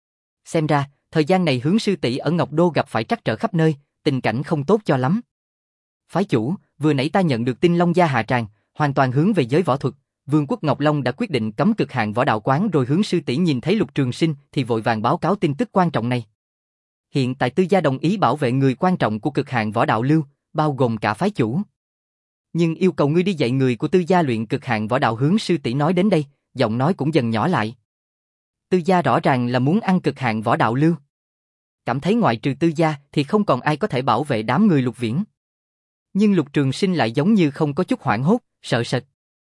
Xem ra, thời gian này Hướng sư tỷ ở Ngọc Đô gặp phải trắc trở khắp nơi, tình cảnh không tốt cho lắm. Phái chủ, vừa nãy ta nhận được tin Long gia hạ tràng, hoàn toàn hướng về giới võ thuật. Vương quốc Ngọc Long đã quyết định cấm cực hạn võ đạo quán rồi. Hướng sư tỷ nhìn thấy Lục Trường Sinh thì vội vàng báo cáo tin tức quan trọng này. Hiện tại Tư gia đồng ý bảo vệ người quan trọng của cực hạn võ đạo lưu, bao gồm cả phái chủ. Nhưng yêu cầu ngươi đi dạy người của Tư gia luyện cực hạn võ đạo. Hướng sư tỷ nói đến đây, giọng nói cũng dần nhỏ lại. Tư gia rõ ràng là muốn ăn cực hạn võ đạo lưu. Cảm thấy ngoại trừ Tư gia thì không còn ai có thể bảo vệ đám người Lục Viễn. Nhưng Lục Trường Sinh lại giống như không có chút hoảng hốt, sợ sệt,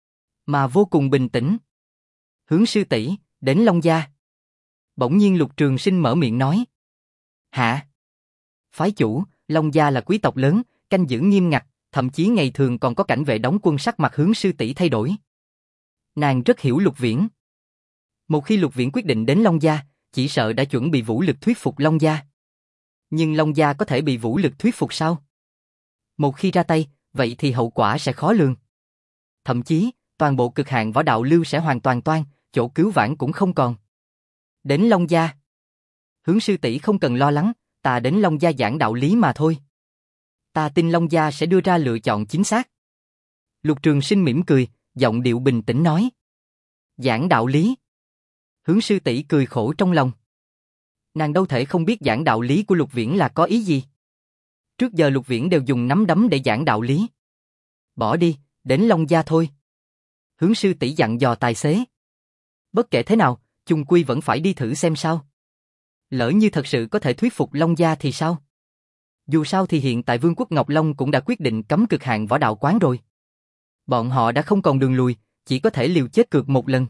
mà vô cùng bình tĩnh. Hướng sư tỷ, đến Long gia. Bỗng nhiên Lục Trường Sinh mở miệng nói. Hả? Phái chủ, Long gia là quý tộc lớn, canh giữ nghiêm ngặt, thậm chí ngày thường còn có cảnh vệ đóng quân. Sắc mặt Hướng sư tỷ thay đổi. Nàng rất hiểu Lục Viễn. Một khi Lục Viễn quyết định đến Long gia, chỉ sợ đã chuẩn bị vũ lực thuyết phục Long gia. Nhưng Long gia có thể bị vũ lực thuyết phục sao? Một khi ra tay, vậy thì hậu quả sẽ khó lường. Thậm chí, toàn bộ cực hạn võ đạo lưu sẽ hoàn toàn toan, chỗ cứu vãn cũng không còn. Đến Long gia. Hướng sư tỷ không cần lo lắng, ta đến Long gia giảng đạo lý mà thôi. Ta tin Long gia sẽ đưa ra lựa chọn chính xác. Lục Trường Sinh mỉm cười, giọng điệu bình tĩnh nói. Giảng đạo lý. Hướng sư tỷ cười khổ trong lòng. Nàng đâu thể không biết giảng đạo lý của Lục Viễn là có ý gì. Trước giờ Lục Viễn đều dùng nắm đấm để giảng đạo lý. Bỏ đi, đến Long gia thôi. Hướng sư tỷ dặn dò tài xế. Bất kể thế nào, chung quy vẫn phải đi thử xem sao. Lỡ như thật sự có thể thuyết phục Long gia thì sao? Dù sao thì hiện tại Vương quốc Ngọc Long cũng đã quyết định cấm cực hạn võ đạo quán rồi. Bọn họ đã không còn đường lùi, chỉ có thể liều chết cược một lần.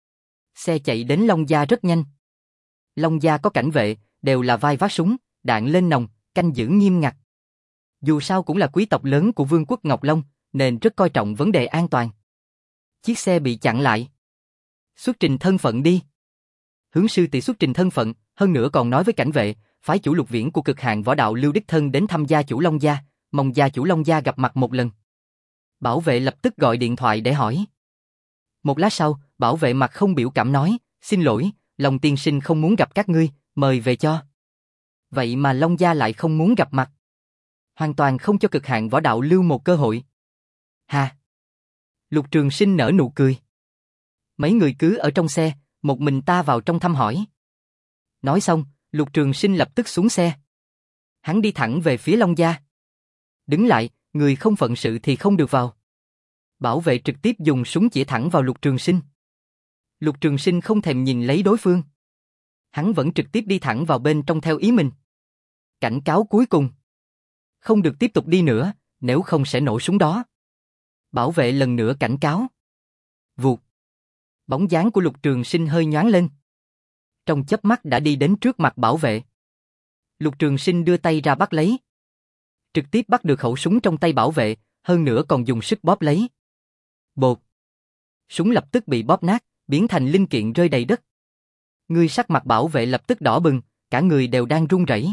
Xe chạy đến Long gia rất nhanh. Long gia có cảnh vệ, đều là vai vác súng, đạn lên nòng, canh giữ nghiêm ngặt. Dù sao cũng là quý tộc lớn của Vương quốc Ngọc Long, nên rất coi trọng vấn đề an toàn. Chiếc xe bị chặn lại. Xuất trình thân phận đi. Hướng sư tỷ xuất trình thân phận, hơn nữa còn nói với cảnh vệ, phái chủ Lục Viễn của cực hạn võ đạo lưu đích thân đến thăm gia chủ Long gia, mong gia chủ Long gia gặp mặt một lần. Bảo vệ lập tức gọi điện thoại để hỏi. Một lát sau, bảo vệ mặt không biểu cảm nói, xin lỗi, Long tiên sinh không muốn gặp các ngươi, mời về cho. Vậy mà Long gia lại không muốn gặp mặt. Hoàn toàn không cho cực hạn võ đạo lưu một cơ hội. Hà! Lục Trường Sinh nở nụ cười. Mấy người cứ ở trong xe, một mình ta vào trong thăm hỏi. Nói xong, Lục Trường Sinh lập tức xuống xe. Hắn đi thẳng về phía Long gia. Đứng lại, người không phận sự thì không được vào. Bảo vệ trực tiếp dùng súng chỉ thẳng vào Lục Trường Sinh. Lục Trường Sinh không thèm nhìn lấy đối phương. Hắn vẫn trực tiếp đi thẳng vào bên trong theo ý mình. Cảnh cáo cuối cùng. Không được tiếp tục đi nữa, nếu không sẽ nổ súng đó. Bảo vệ lần nữa cảnh cáo. Vụt. Bóng dáng của Lục Trường Sinh hơi nhoáng lên. Trong chớp mắt đã đi đến trước mặt bảo vệ. Lục Trường Sinh đưa tay ra bắt lấy. Trực tiếp bắt được khẩu súng trong tay bảo vệ, hơn nữa còn dùng sức bóp lấy. Bột. Súng lập tức bị bóp nát, biến thành linh kiện rơi đầy đất. Người sắc mặt bảo vệ lập tức đỏ bừng, cả người đều đang run rẩy.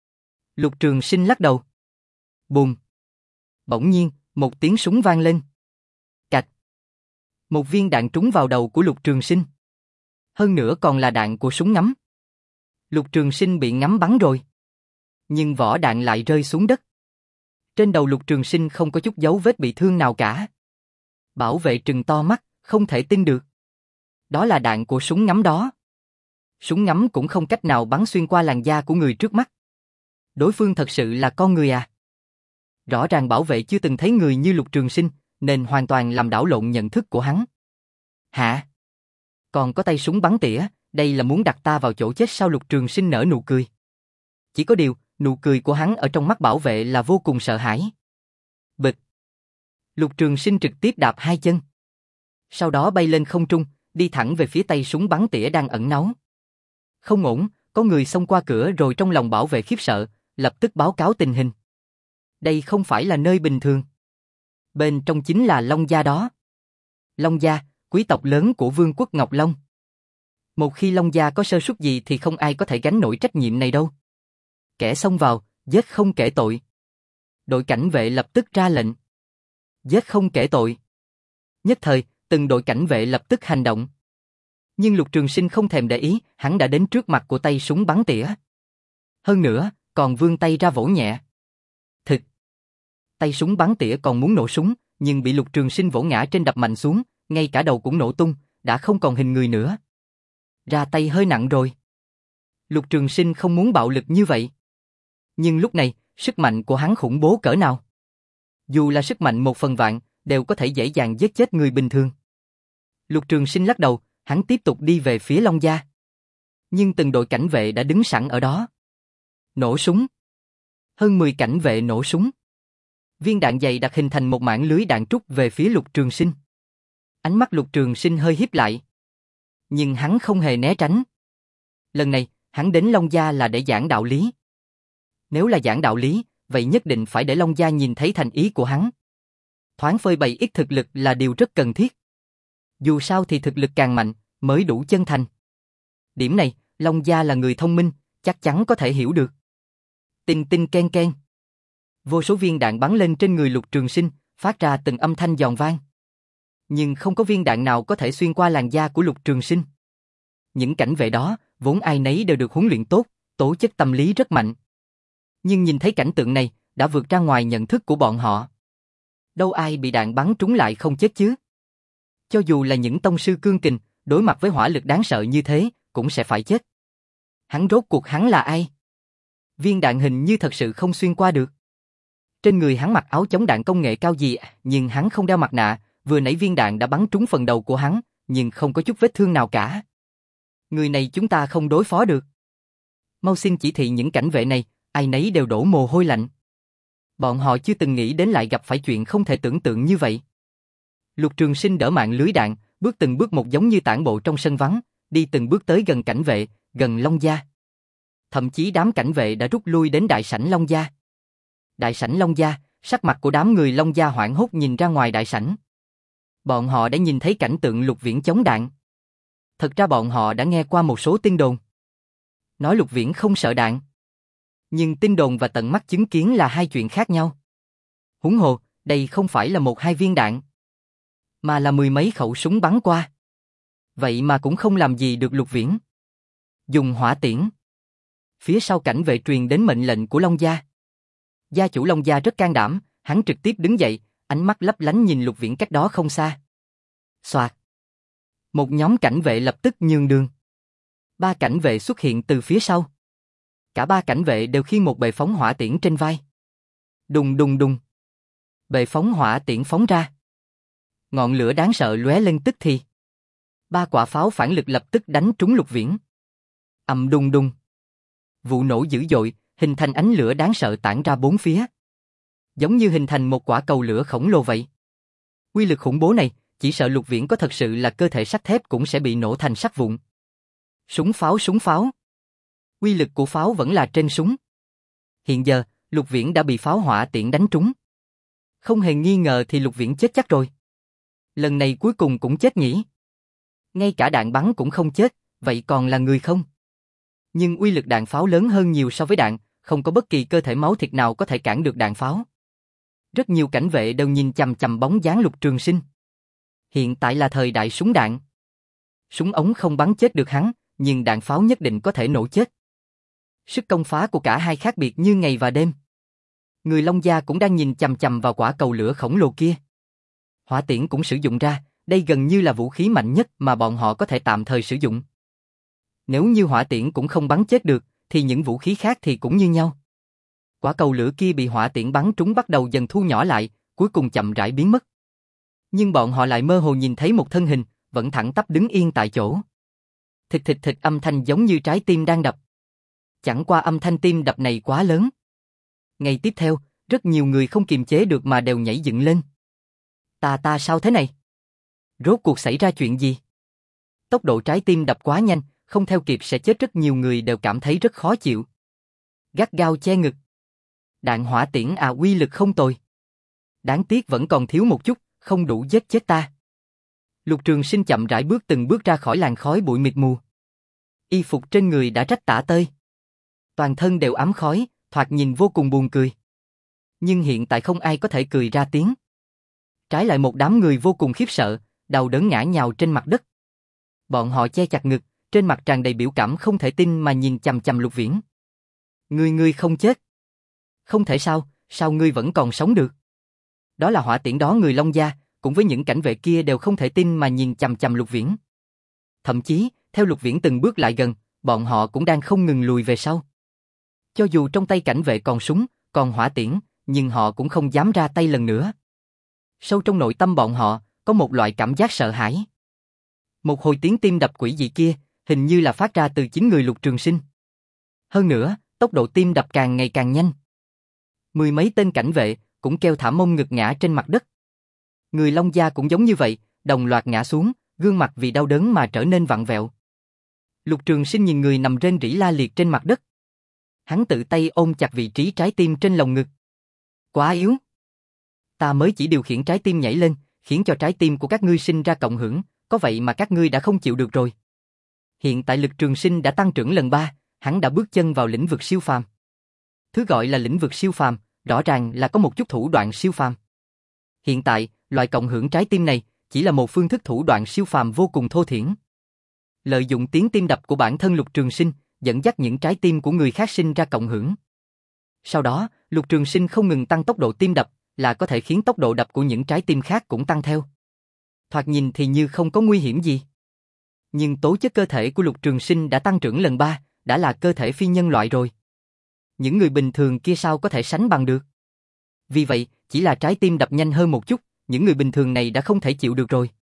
Lục Trường Sinh lắc đầu. Bùm. Bỗng nhiên, một tiếng súng vang lên. Cạch. Một viên đạn trúng vào đầu của Lục Trường Sinh. Hơn nữa còn là đạn của súng ngắm. Lục Trường Sinh bị ngắm bắn rồi. Nhưng vỏ đạn lại rơi xuống đất. Trên đầu Lục Trường Sinh không có chút dấu vết bị thương nào cả. Bảo vệ trừng to mắt, không thể tin được. Đó là đạn của súng ngắm đó. Súng ngắm cũng không cách nào bắn xuyên qua làn da của người trước mắt. Đối phương thật sự là con người à? Rõ ràng bảo vệ chưa từng thấy người như Lục Trường Sinh, nên hoàn toàn làm đảo lộn nhận thức của hắn. Hả? Còn có tay súng bắn tỉa, đây là muốn đặt ta vào chỗ chết sao? Lục Trường Sinh nở nụ cười. Chỉ có điều, nụ cười của hắn ở trong mắt bảo vệ là vô cùng sợ hãi. Bịch. Lục Trường Sinh trực tiếp đạp hai chân. Sau đó bay lên không trung, đi thẳng về phía tay súng bắn tỉa đang ẩn náu. Không ổn, có người xông qua cửa rồi. Trong lòng bảo vệ khiếp sợ, lập tức báo cáo tình hình. Đây không phải là nơi bình thường. Bên trong chính là Long Gia đó. Long Gia, quý tộc lớn của Vương quốc Ngọc Long. Một khi Long Gia có sơ suất gì thì không ai có thể gánh nổi trách nhiệm này đâu. Kẻ xông vào, giết không kể tội. Đội cảnh vệ lập tức ra lệnh. Giết không kể tội. Nhất thời, từng đội cảnh vệ lập tức hành động. Nhưng Lục Trường Sinh không thèm để ý, hắn đã đến trước mặt của tay súng bắn tỉa. Hơn nữa, còn vươn tay ra vỗ nhẹ. Thực. Tay súng bắn tỉa còn muốn nổ súng, nhưng bị Lục Trường Sinh vỗ ngã trên đập mạnh xuống, ngay cả đầu cũng nổ tung, đã không còn hình người nữa. Ra tay hơi nặng rồi. Lục Trường Sinh không muốn bạo lực như vậy. Nhưng lúc này, sức mạnh của hắn khủng bố cỡ nào? Dù là sức mạnh một phần vạn, đều có thể dễ dàng giết chết người bình thường. Lục Trường Sinh lắc đầu, hắn tiếp tục đi về phía Long Gia. Nhưng từng đội cảnh vệ đã đứng sẵn ở đó. Nổ súng. Hơn mười cảnh vệ nổ súng. Viên đạn dày đặt hình thành một mảng lưới đạn trút về phía Lục Trường Sinh. Ánh mắt Lục Trường Sinh hơi híp lại. Nhưng hắn không hề né tránh. Lần này, hắn đến Long Gia là để giảng đạo lý. Nếu là giảng đạo lý, vậy nhất định phải để Long Gia nhìn thấy thành ý của hắn. Thoáng phơi bày ít thực lực là điều rất cần thiết. Dù sao thì thực lực càng mạnh, mới đủ chân thành. Điểm này, Long Gia là người thông minh, chắc chắn có thể hiểu được. Tinh tinh ken ken. Vô số viên đạn bắn lên trên người Lục Trường Sinh, phát ra từng âm thanh giòn vang. Nhưng không có viên đạn nào có thể xuyên qua làn da của Lục Trường Sinh. Những cảnh vệ đó, vốn ai nấy đều được huấn luyện tốt, tố chất tâm lý rất mạnh. Nhưng nhìn thấy cảnh tượng này, đã vượt ra ngoài nhận thức của bọn họ. Đâu ai bị đạn bắn trúng lại không chết chứ? Cho dù là những tông sư cương kình, đối mặt với hỏa lực đáng sợ như thế, cũng sẽ phải chết. Hắn rốt cuộc hắn là ai? Viên đạn hình như thật sự không xuyên qua được. Trên người hắn mặc áo chống đạn công nghệ cao gì, nhưng hắn không đeo mặt nạ, vừa nãy viên đạn đã bắn trúng phần đầu của hắn, nhưng không có chút vết thương nào cả. Người này chúng ta không đối phó được. Mau xin chỉ thị những cảnh vệ này, ai nấy đều đổ mồ hôi lạnh. Bọn họ chưa từng nghĩ đến lại gặp phải chuyện không thể tưởng tượng như vậy. Lục Trường Sinh đỡ mạng lưới đạn, bước từng bước một giống như tản bộ trong sân vắng, đi từng bước tới gần cảnh vệ, gần Long Gia. Thậm chí đám cảnh vệ đã rút lui đến đại sảnh Long Gia. Đại sảnh Long Gia, sắc mặt của đám người Long Gia hoảng hốt nhìn ra ngoài đại sảnh. Bọn họ đã nhìn thấy cảnh tượng Lục Viễn chống đạn. Thật ra bọn họ đã nghe qua một số tin đồn. Nói Lục Viễn không sợ đạn. Nhưng tin đồn và tận mắt chứng kiến là hai chuyện khác nhau. Huống hồ, đây không phải là một hai viên đạn, mà là mười mấy khẩu súng bắn qua. Vậy mà cũng không làm gì được Lục Viễn. Dùng hỏa tiễn. Phía sau cảnh vệ truyền đến mệnh lệnh của Long Gia. Gia chủ Long Gia rất can đảm, hắn trực tiếp đứng dậy, ánh mắt lấp lánh nhìn Lục Viễn cách đó không xa. Soạt. Một nhóm cảnh vệ lập tức nhường đường. Ba cảnh vệ xuất hiện từ phía sau. Cả ba cảnh vệ đều khiêng một bệ phóng hỏa tiễn trên vai. Đùng đùng đùng. Bệ phóng hỏa tiễn phóng ra. Ngọn lửa đáng sợ lóe lên tức thì. Ba quả pháo phản lực lập tức đánh trúng Lục Viễn. Ầm đùng đùng. Vụ nổ dữ dội, hình thành ánh lửa đáng sợ tản ra bốn phía. Giống như hình thành một quả cầu lửa khổng lồ vậy. Uy lực khủng bố này, chỉ sợ Lục Viễn có thật sự là cơ thể sắt thép cũng sẽ bị nổ thành sắt vụn. Súng pháo súng pháo. Uy lực của pháo vẫn là trên súng. Hiện giờ, Lục Viễn đã bị pháo hỏa tiễn đánh trúng. Không hề nghi ngờ thì Lục Viễn chết chắc rồi. Lần này cuối cùng cũng chết nhỉ. Ngay cả đạn bắn cũng không chết, vậy còn là người không? Nhưng uy lực đạn pháo lớn hơn nhiều so với đạn, không có bất kỳ cơ thể máu thịt nào có thể cản được đạn pháo. Rất nhiều cảnh vệ đều nhìn chằm chằm bóng dáng Lục Trường Sinh. Hiện tại là thời đại súng đạn. Súng ống không bắn chết được hắn, nhưng đạn pháo nhất định có thể nổ chết. Sức công phá của cả hai khác biệt như ngày và đêm. Người Long Gia cũng đang nhìn chằm chằm vào quả cầu lửa khổng lồ kia. Hỏa tiễn cũng sử dụng ra, đây gần như là vũ khí mạnh nhất mà bọn họ có thể tạm thời sử dụng. Nếu như hỏa tiễn cũng không bắn chết được, thì những vũ khí khác thì cũng như nhau. Quả cầu lửa kia bị hỏa tiễn bắn trúng bắt đầu dần thu nhỏ lại, cuối cùng chậm rãi biến mất. Nhưng bọn họ lại mơ hồ nhìn thấy một thân hình, vẫn thẳng tắp đứng yên tại chỗ. Thịch thịch thịch âm thanh giống như trái tim đang đập. Chẳng qua âm thanh tim đập này quá lớn. Ngày tiếp theo, rất nhiều người không kiềm chế được mà đều nhảy dựng lên. Ta ta sao thế này? Rốt cuộc xảy ra chuyện gì? Tốc độ trái tim đập quá nhanh, không theo kịp sẽ chết, rất nhiều người đều cảm thấy rất khó chịu. Gắt gao che ngực. Đạn hỏa tiễn à, uy lực không tồi. Đáng tiếc vẫn còn thiếu một chút, không đủ giết chết ta. Lục Trường Sinh chậm rãi bước từng bước ra khỏi làn khói bụi mịt mù. Y phục trên người đã rách tả tơi. Toàn thân đều ám khói, thoạt nhìn vô cùng buồn cười. Nhưng hiện tại không ai có thể cười ra tiếng. Trái lại một đám người vô cùng khiếp sợ, đau đớn ngã nhào trên mặt đất. Bọn họ che chặt ngực, trên mặt tràn đầy biểu cảm không thể tin mà nhìn chằm chằm Lục Viễn. Ngươi ngươi không chết. Không thể sao, sao ngươi vẫn còn sống được? Đó là hỏa tiễn đó, người Long Gia, cùng với những cảnh vệ kia đều không thể tin mà nhìn chằm chằm Lục Viễn. Thậm chí, theo Lục Viễn từng bước lại gần, bọn họ cũng đang không ngừng lùi về sau. Cho dù trong tay cảnh vệ còn súng, còn hỏa tiễn, nhưng họ cũng không dám ra tay lần nữa. Sâu trong nội tâm bọn họ, có một loại cảm giác sợ hãi. Một hồi tiếng tim đập quỷ dị kia, hình như là phát ra từ chính người Lục Trường Sinh. Hơn nữa, tốc độ tim đập càng ngày càng nhanh. Mười mấy tên cảnh vệ cũng kêu thảm mông ngực ngã trên mặt đất. Người Long Gia cũng giống như vậy, đồng loạt ngã xuống, gương mặt vì đau đớn mà trở nên vặn vẹo. Lục Trường Sinh nhìn người nằm rên rỉ la liệt trên mặt đất. Hắn tự tay ôm chặt vị trí trái tim trên lồng ngực. Quá yếu. Ta mới chỉ điều khiển trái tim nhảy lên, khiến cho trái tim của các ngươi sinh ra cộng hưởng, có vậy mà các ngươi đã không chịu được rồi. Hiện tại Lực Trường Sinh đã tăng trưởng lần ba, hắn đã bước chân vào lĩnh vực siêu phàm. Thứ gọi là lĩnh vực siêu phàm, rõ ràng là có một chút thủ đoạn siêu phàm. Hiện tại, loại cộng hưởng trái tim này chỉ là một phương thức thủ đoạn siêu phàm vô cùng thô thiển. Lợi dụng tiếng tim đập của bản thân Lục Trường Sinh, dẫn dắt những trái tim của người khác sinh ra cộng hưởng. Sau đó, Lục Trường Sinh không ngừng tăng tốc độ tim đập, là có thể khiến tốc độ đập của những trái tim khác cũng tăng theo. Thoạt nhìn thì như không có nguy hiểm gì. Nhưng tố chất cơ thể của Lục Trường Sinh đã tăng trưởng lần ba, đã là cơ thể phi nhân loại rồi. Những người bình thường kia sao có thể sánh bằng được. Vì vậy, chỉ là trái tim đập nhanh hơn một chút, những người bình thường này đã không thể chịu được rồi.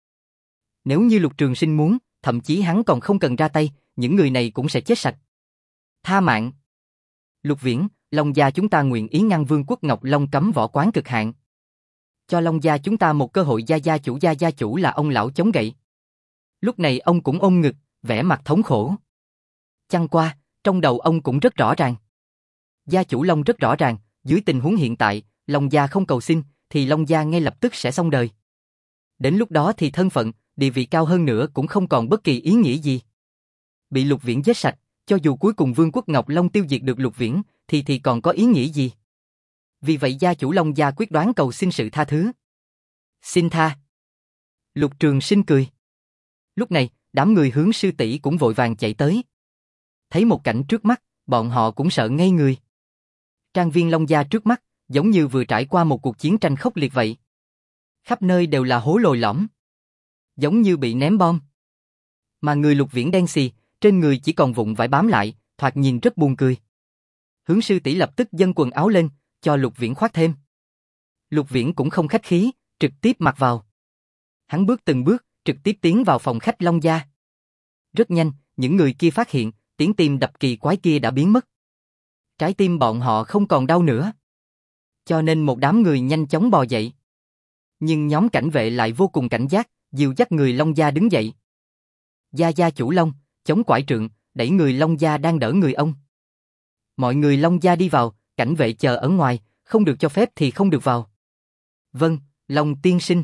Nếu như Lục Trường Sinh muốn, thậm chí hắn còn không cần ra tay, những người này cũng sẽ chết sạch. Tha mạng. Lục Viễn, Long Gia chúng ta nguyện ý ngăn Vương quốc Ngọc Long cấm võ quán cực hạn. Cho Long Gia chúng ta một cơ hội. Gia gia chủ gia gia chủ là ông lão chống gậy. Lúc này ông cũng ôm ngực, vẻ mặt thống khổ. Chăng qua, trong đầu ông cũng rất rõ ràng. Gia chủ Long rất rõ ràng, dưới tình huống hiện tại, Long Gia không cầu xin, thì Long Gia ngay lập tức sẽ xong đời. Đến lúc đó thì thân phận, địa vị cao hơn nữa cũng không còn bất kỳ ý nghĩa gì. Bị Lục Viễn giết sạch, cho dù cuối cùng Vương quốc Ngọc Long tiêu diệt được Lục Viễn, thì thì còn có ý nghĩa gì? Vì vậy gia chủ Long Gia quyết đoán cầu xin sự tha thứ. Xin tha. Lục Trường Sinh cười. Lúc này, đám người Hướng sư tỷ cũng vội vàng chạy tới. Thấy một cảnh trước mắt, bọn họ cũng sợ ngây người. Trang viên Long Gia trước mắt, giống như vừa trải qua một cuộc chiến tranh khốc liệt vậy. Khắp nơi đều là hố lồi lõm, giống như bị ném bom. Mà người Lục Viễn đen xì, trên người chỉ còn vụn vải bám lại, thoạt nhìn rất buồn cười. Hướng sư tỷ lập tức dâng quần áo lên, cho Lục Viễn khoác thêm. Lục Viễn cũng không khách khí, trực tiếp mặc vào. Hắn bước từng bước, trực tiếp tiến vào phòng khách Long Gia. Rất nhanh, những người kia phát hiện, tiếng tim đập kỳ quái kia đã biến mất. Trái tim bọn họ không còn đau nữa. Cho nên một đám người nhanh chóng bò dậy. Nhưng nhóm cảnh vệ lại vô cùng cảnh giác, dìu dắt người Long Gia đứng dậy. Gia gia chủ Long, chống quải trượng, đẩy người Long Gia đang đỡ người ông. Mọi người Long Gia đi vào, cảnh vệ chờ ở ngoài, không được cho phép thì không được vào. Vâng, Long tiên sinh.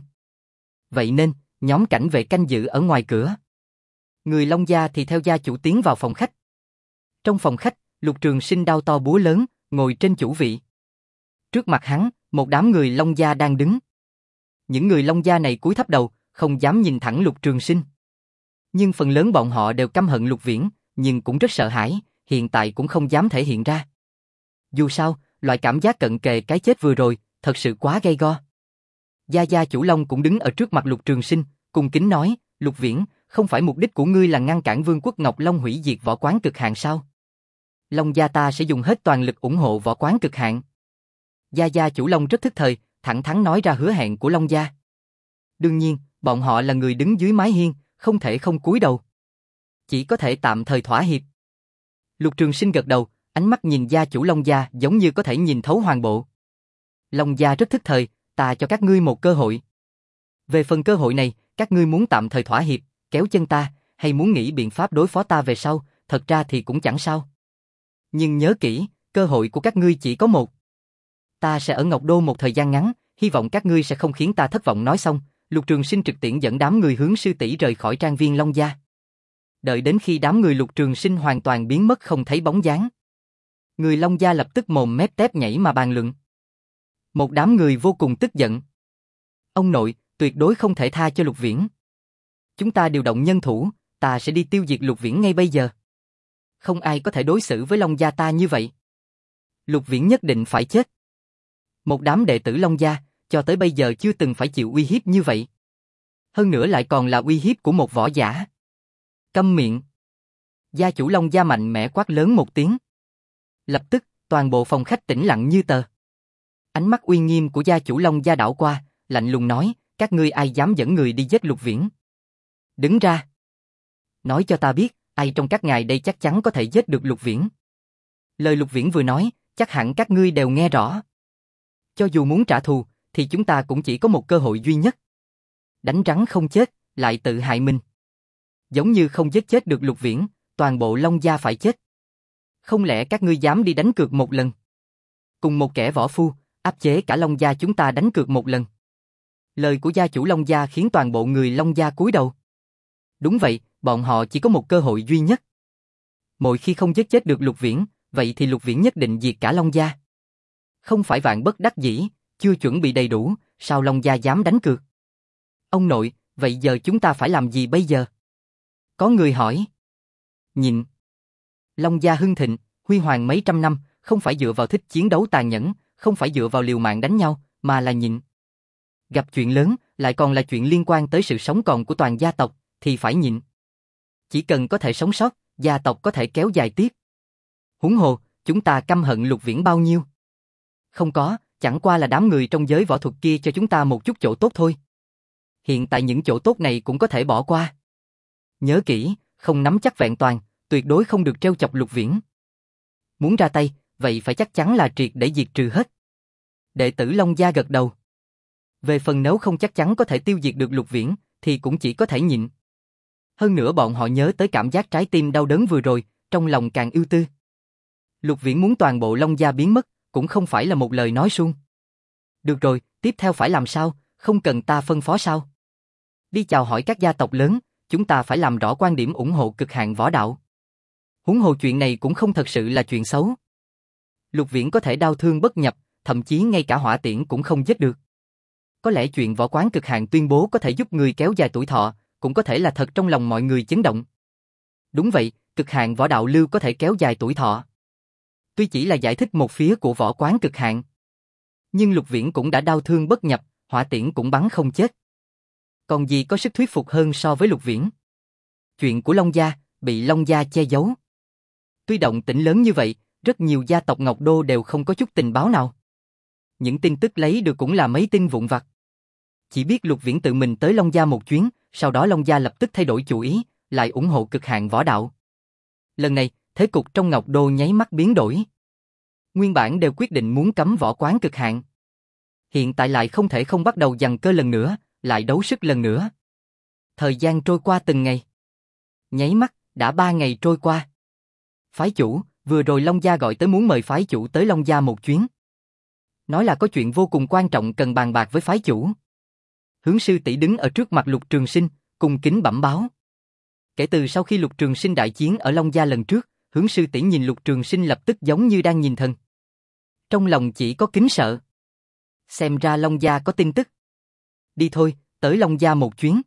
Vậy nên, nhóm cảnh vệ canh giữ ở ngoài cửa. Người Long Gia thì theo gia chủ tiến vào phòng khách. Trong phòng khách, Lục Trường Sinh đao to búa lớn, ngồi trên chủ vị. Trước mặt hắn, một đám người Long Gia đang đứng. Những người Long Gia này cúi thấp đầu, không dám nhìn thẳng Lục Trường Sinh. Nhưng phần lớn bọn họ đều căm hận Lục Viễn, nhưng cũng rất sợ hãi, hiện tại cũng không dám thể hiện ra. Dù sao, loại cảm giác cận kề cái chết vừa rồi, thật sự quá gay go. Gia gia chủ Long cũng đứng ở trước mặt Lục Trường Sinh, cung kính nói, Lục Viễn, không phải mục đích của ngươi là ngăn cản Vương quốc Ngọc Long hủy diệt Võ Quán Cực Hạn sao? Long gia ta sẽ dùng hết toàn lực ủng hộ Võ Quán Cực Hạn. Gia gia chủ Long rất thức thời, thẳng thắn nói ra hứa hẹn của Long gia. Đương nhiên, bọn họ là người đứng dưới mái hiên, không thể không cúi đầu. Chỉ có thể tạm thời thỏa hiệp. Lục Trường Sinh gật đầu, ánh mắt nhìn gia chủ Long gia giống như có thể nhìn thấu hoàn bộ. Long gia rất thức thời, ta cho các ngươi một cơ hội. Về phần cơ hội này, các ngươi muốn tạm thời thỏa hiệp, kéo chân ta, hay muốn nghĩ biện pháp đối phó ta về sau, thật ra thì cũng chẳng sao. Nhưng nhớ kỹ, cơ hội của các ngươi chỉ có một. Ta sẽ ở Ngọc Đô một thời gian ngắn, hy vọng các ngươi sẽ không khiến ta thất vọng. Nói xong, Lục Trường Sinh trực tiễn dẫn đám người hướng sư tỷ rời khỏi trang viên Long gia. Đợi đến khi đám người Lục Trường Sinh hoàn toàn biến mất không thấy bóng dáng, người Long gia lập tức mồm mép tép nhảy mà bàn luận. Một đám người vô cùng tức giận. Ông nội, tuyệt đối không thể tha cho Lục Viễn. Chúng ta điều động nhân thủ, ta sẽ đi tiêu diệt Lục Viễn ngay bây giờ. Không ai có thể đối xử với Long gia ta như vậy. Lục Viễn nhất định phải chết. Một đám đệ tử Long gia, cho tới bây giờ chưa từng phải chịu uy hiếp như vậy. Hơn nữa lại còn là uy hiếp của một võ giả. Câm miệng. Gia chủ Long gia mạnh mẽ quát lớn một tiếng. Lập tức, toàn bộ phòng khách tĩnh lặng như tờ. Ánh mắt uy nghiêm của gia chủ Long gia đảo qua, lạnh lùng nói, các ngươi ai dám dẫn người đi giết Lục Viễn? Đứng ra. Nói cho ta biết, ai trong các ngài đây chắc chắn có thể giết được Lục Viễn. Lời Lục Viễn vừa nói, chắc hẳn các ngươi đều nghe rõ. Cho dù muốn trả thù, thì chúng ta cũng chỉ có một cơ hội duy nhất. Đánh rắn không chết, lại tự hại mình. Giống như không giết chết được Lục Viễn, toàn bộ Long gia phải chết. Không lẽ các ngươi dám đi đánh cược một lần? Cùng một kẻ võ phu, áp chế cả Long gia chúng ta đánh cược một lần. Lời của gia chủ Long gia khiến toàn bộ người Long gia cúi đầu. Đúng vậy, bọn họ chỉ có một cơ hội duy nhất. Mỗi khi không giết chết được Lục Viễn, vậy thì Lục Viễn nhất định diệt cả Long gia. Không phải vạn bất đắc dĩ, chưa chuẩn bị đầy đủ, sao Long gia dám đánh cược? Ông nội, vậy giờ chúng ta phải làm gì bây giờ? Có người hỏi. Nhịn. Long gia hưng thịnh, huy hoàng mấy trăm năm, không phải dựa vào thích chiến đấu tàn nhẫn, không phải dựa vào liều mạng đánh nhau, mà là nhịn. Gặp chuyện lớn, lại còn là chuyện liên quan tới sự sống còn của toàn gia tộc, thì phải nhịn. Chỉ cần có thể sống sót, gia tộc có thể kéo dài tiếp. Huống hồ, chúng ta căm hận Lục Viễn bao nhiêu? Không có, chẳng qua là đám người trong giới võ thuật kia cho chúng ta một chút chỗ tốt thôi. Hiện tại những chỗ tốt này cũng có thể bỏ qua. Nhớ kỹ, không nắm chắc vẹn toàn, tuyệt đối không được trêu chọc Lục Viễn. Muốn ra tay, vậy phải chắc chắn là triệt để diệt trừ hết. Đệ tử Long gia gật đầu. Về phần nếu không chắc chắn có thể tiêu diệt được Lục Viễn, thì cũng chỉ có thể nhịn. Hơn nữa bọn họ nhớ tới cảm giác trái tim đau đớn vừa rồi, trong lòng càng ưu tư. Lục Viễn muốn toàn bộ Long gia biến mất, cũng không phải là một lời nói suông. Được rồi, tiếp theo phải làm sao, không cần ta phân phó sao? Đi chào hỏi các gia tộc lớn, chúng ta phải làm rõ quan điểm ủng hộ cực hạn võ đạo. Huống hồ chuyện này cũng không thật sự là chuyện xấu. Lục Viễn có thể đau thương bất nhập, thậm chí ngay cả hỏa tiễn cũng không giết được. Có lẽ chuyện võ quán cực hạn tuyên bố có thể giúp người kéo dài tuổi thọ, cũng có thể là thật trong lòng mọi người chấn động. Đúng vậy, cực hạn võ đạo lưu có thể kéo dài tuổi thọ. Tuy chỉ là giải thích một phía của võ quán cực hạn, nhưng Lục Viễn cũng đã đau thương bất nhập, hỏa tiễn cũng bắn không chết. Còn gì có sức thuyết phục hơn so với Lục Viễn? Chuyện của Long gia, bị Long gia che giấu. Tuy động tĩnh lớn như vậy, rất nhiều gia tộc Ngọc Đô đều không có chút tình báo nào. Những tin tức lấy được cũng là mấy tin vụn vặt. Chỉ biết Lục Viễn tự mình tới Long gia một chuyến, sau đó Long gia lập tức thay đổi chủ ý, lại ủng hộ cực hạn võ đạo. Lần này, thế cục trong Ngọc Đô nháy mắt biến đổi. Nguyên bản đều quyết định muốn cấm võ quán cực hạn. Hiện tại lại không thể không bắt đầu giằng cơ lần nữa, lại đấu sức lần nữa. Thời gian trôi qua từng ngày. Nháy mắt, đã ba ngày trôi qua. Phái chủ, vừa rồi Long Gia gọi tới muốn mời phái chủ tới Long Gia một chuyến. Nói là có chuyện vô cùng quan trọng cần bàn bạc với phái chủ. Hướng sư tỷ đứng ở trước mặt Lục Trường Sinh, cung kính bẩm báo. Kể từ sau khi Lục Trường Sinh đại chiến ở Long Gia lần trước, Hướng sư tỷ nhìn Lục Trường Sinh lập tức giống như đang nhìn thần. Trong lòng chỉ có kính sợ. Xem ra Long Gia có tin tức. Đi thôi, tới Long Gia một chuyến.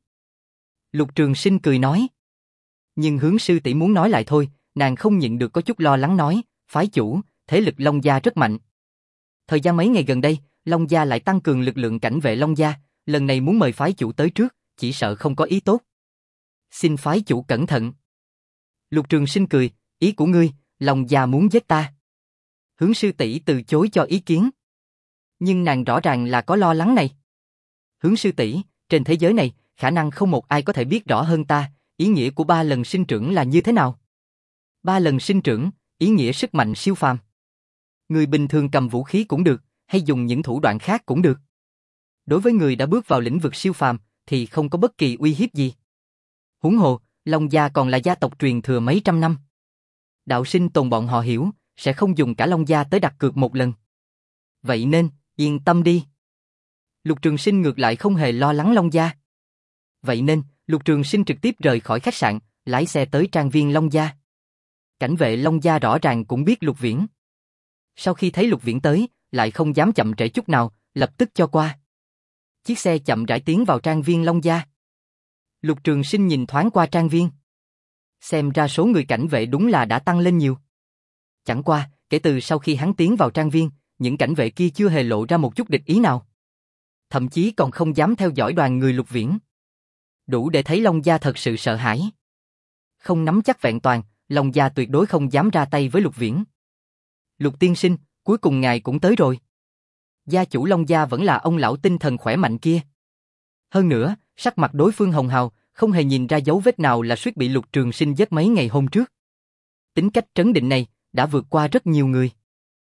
Lục Trường Sinh cười nói. Nhưng Hướng sư tỷ muốn nói lại thôi, nàng không nhịn được có chút lo lắng nói, phái chủ, thế lực Long Gia rất mạnh. Thời gian mấy ngày gần đây, Long Gia lại tăng cường lực lượng cảnh vệ Long Gia, lần này muốn mời phái chủ tới trước, chỉ sợ không có ý tốt. Xin phái chủ cẩn thận. Lục Trường Sinh cười, ý của ngươi, Long Gia muốn giết ta. Hướng sư tỷ từ chối cho ý kiến. Nhưng nàng rõ ràng là có lo lắng này. Hướng sư tỷ, trên thế giới này, khả năng không một ai có thể biết rõ hơn ta, ý nghĩa của ba lần sinh trưởng là như thế nào. Ba lần sinh trưởng, ý nghĩa sức mạnh siêu phàm. Người bình thường cầm vũ khí cũng được, hay dùng những thủ đoạn khác cũng được. Đối với người đã bước vào lĩnh vực siêu phàm, thì không có bất kỳ uy hiếp gì. Huống hồ, Long Gia còn là gia tộc truyền thừa mấy trăm năm. Đạo sinh tồn bọn họ hiểu, sẽ không dùng cả Long Gia tới đặt cược một lần. Vậy nên, yên tâm đi. Lục Trường Sinh ngược lại không hề lo lắng Long Gia. Vậy nên, Lục Trường Sinh trực tiếp rời khỏi khách sạn, lái xe tới trang viên Long Gia. Cảnh vệ Long Gia rõ ràng cũng biết Lục Viễn. Sau khi thấy Lục Viễn tới, lại không dám chậm trễ chút nào, lập tức cho qua. Chiếc xe chậm rãi tiến vào trang viên Long Gia. Lục Trường Sinh nhìn thoáng qua trang viên. Xem ra số người cảnh vệ đúng là đã tăng lên nhiều. Chẳng qua, kể từ sau khi hắn tiến vào trang viên, những cảnh vệ kia chưa hề lộ ra một chút địch ý nào. Thậm chí còn không dám theo dõi đoàn người Lục Viễn. Đủ để thấy Long Gia thật sự sợ hãi. Không nắm chắc vẹn toàn, Long Gia tuyệt đối không dám ra tay với Lục Viễn. Lục tiên sinh, cuối cùng ngài cũng tới rồi. Gia chủ Long Gia vẫn là ông lão tinh thần khỏe mạnh kia. Hơn nữa, sắc mặt đối phương hồng hào, không hề nhìn ra dấu vết nào là suýt bị Lục Trường Sinh giết mấy ngày hôm trước. Tính cách trấn định này, đã vượt qua rất nhiều người.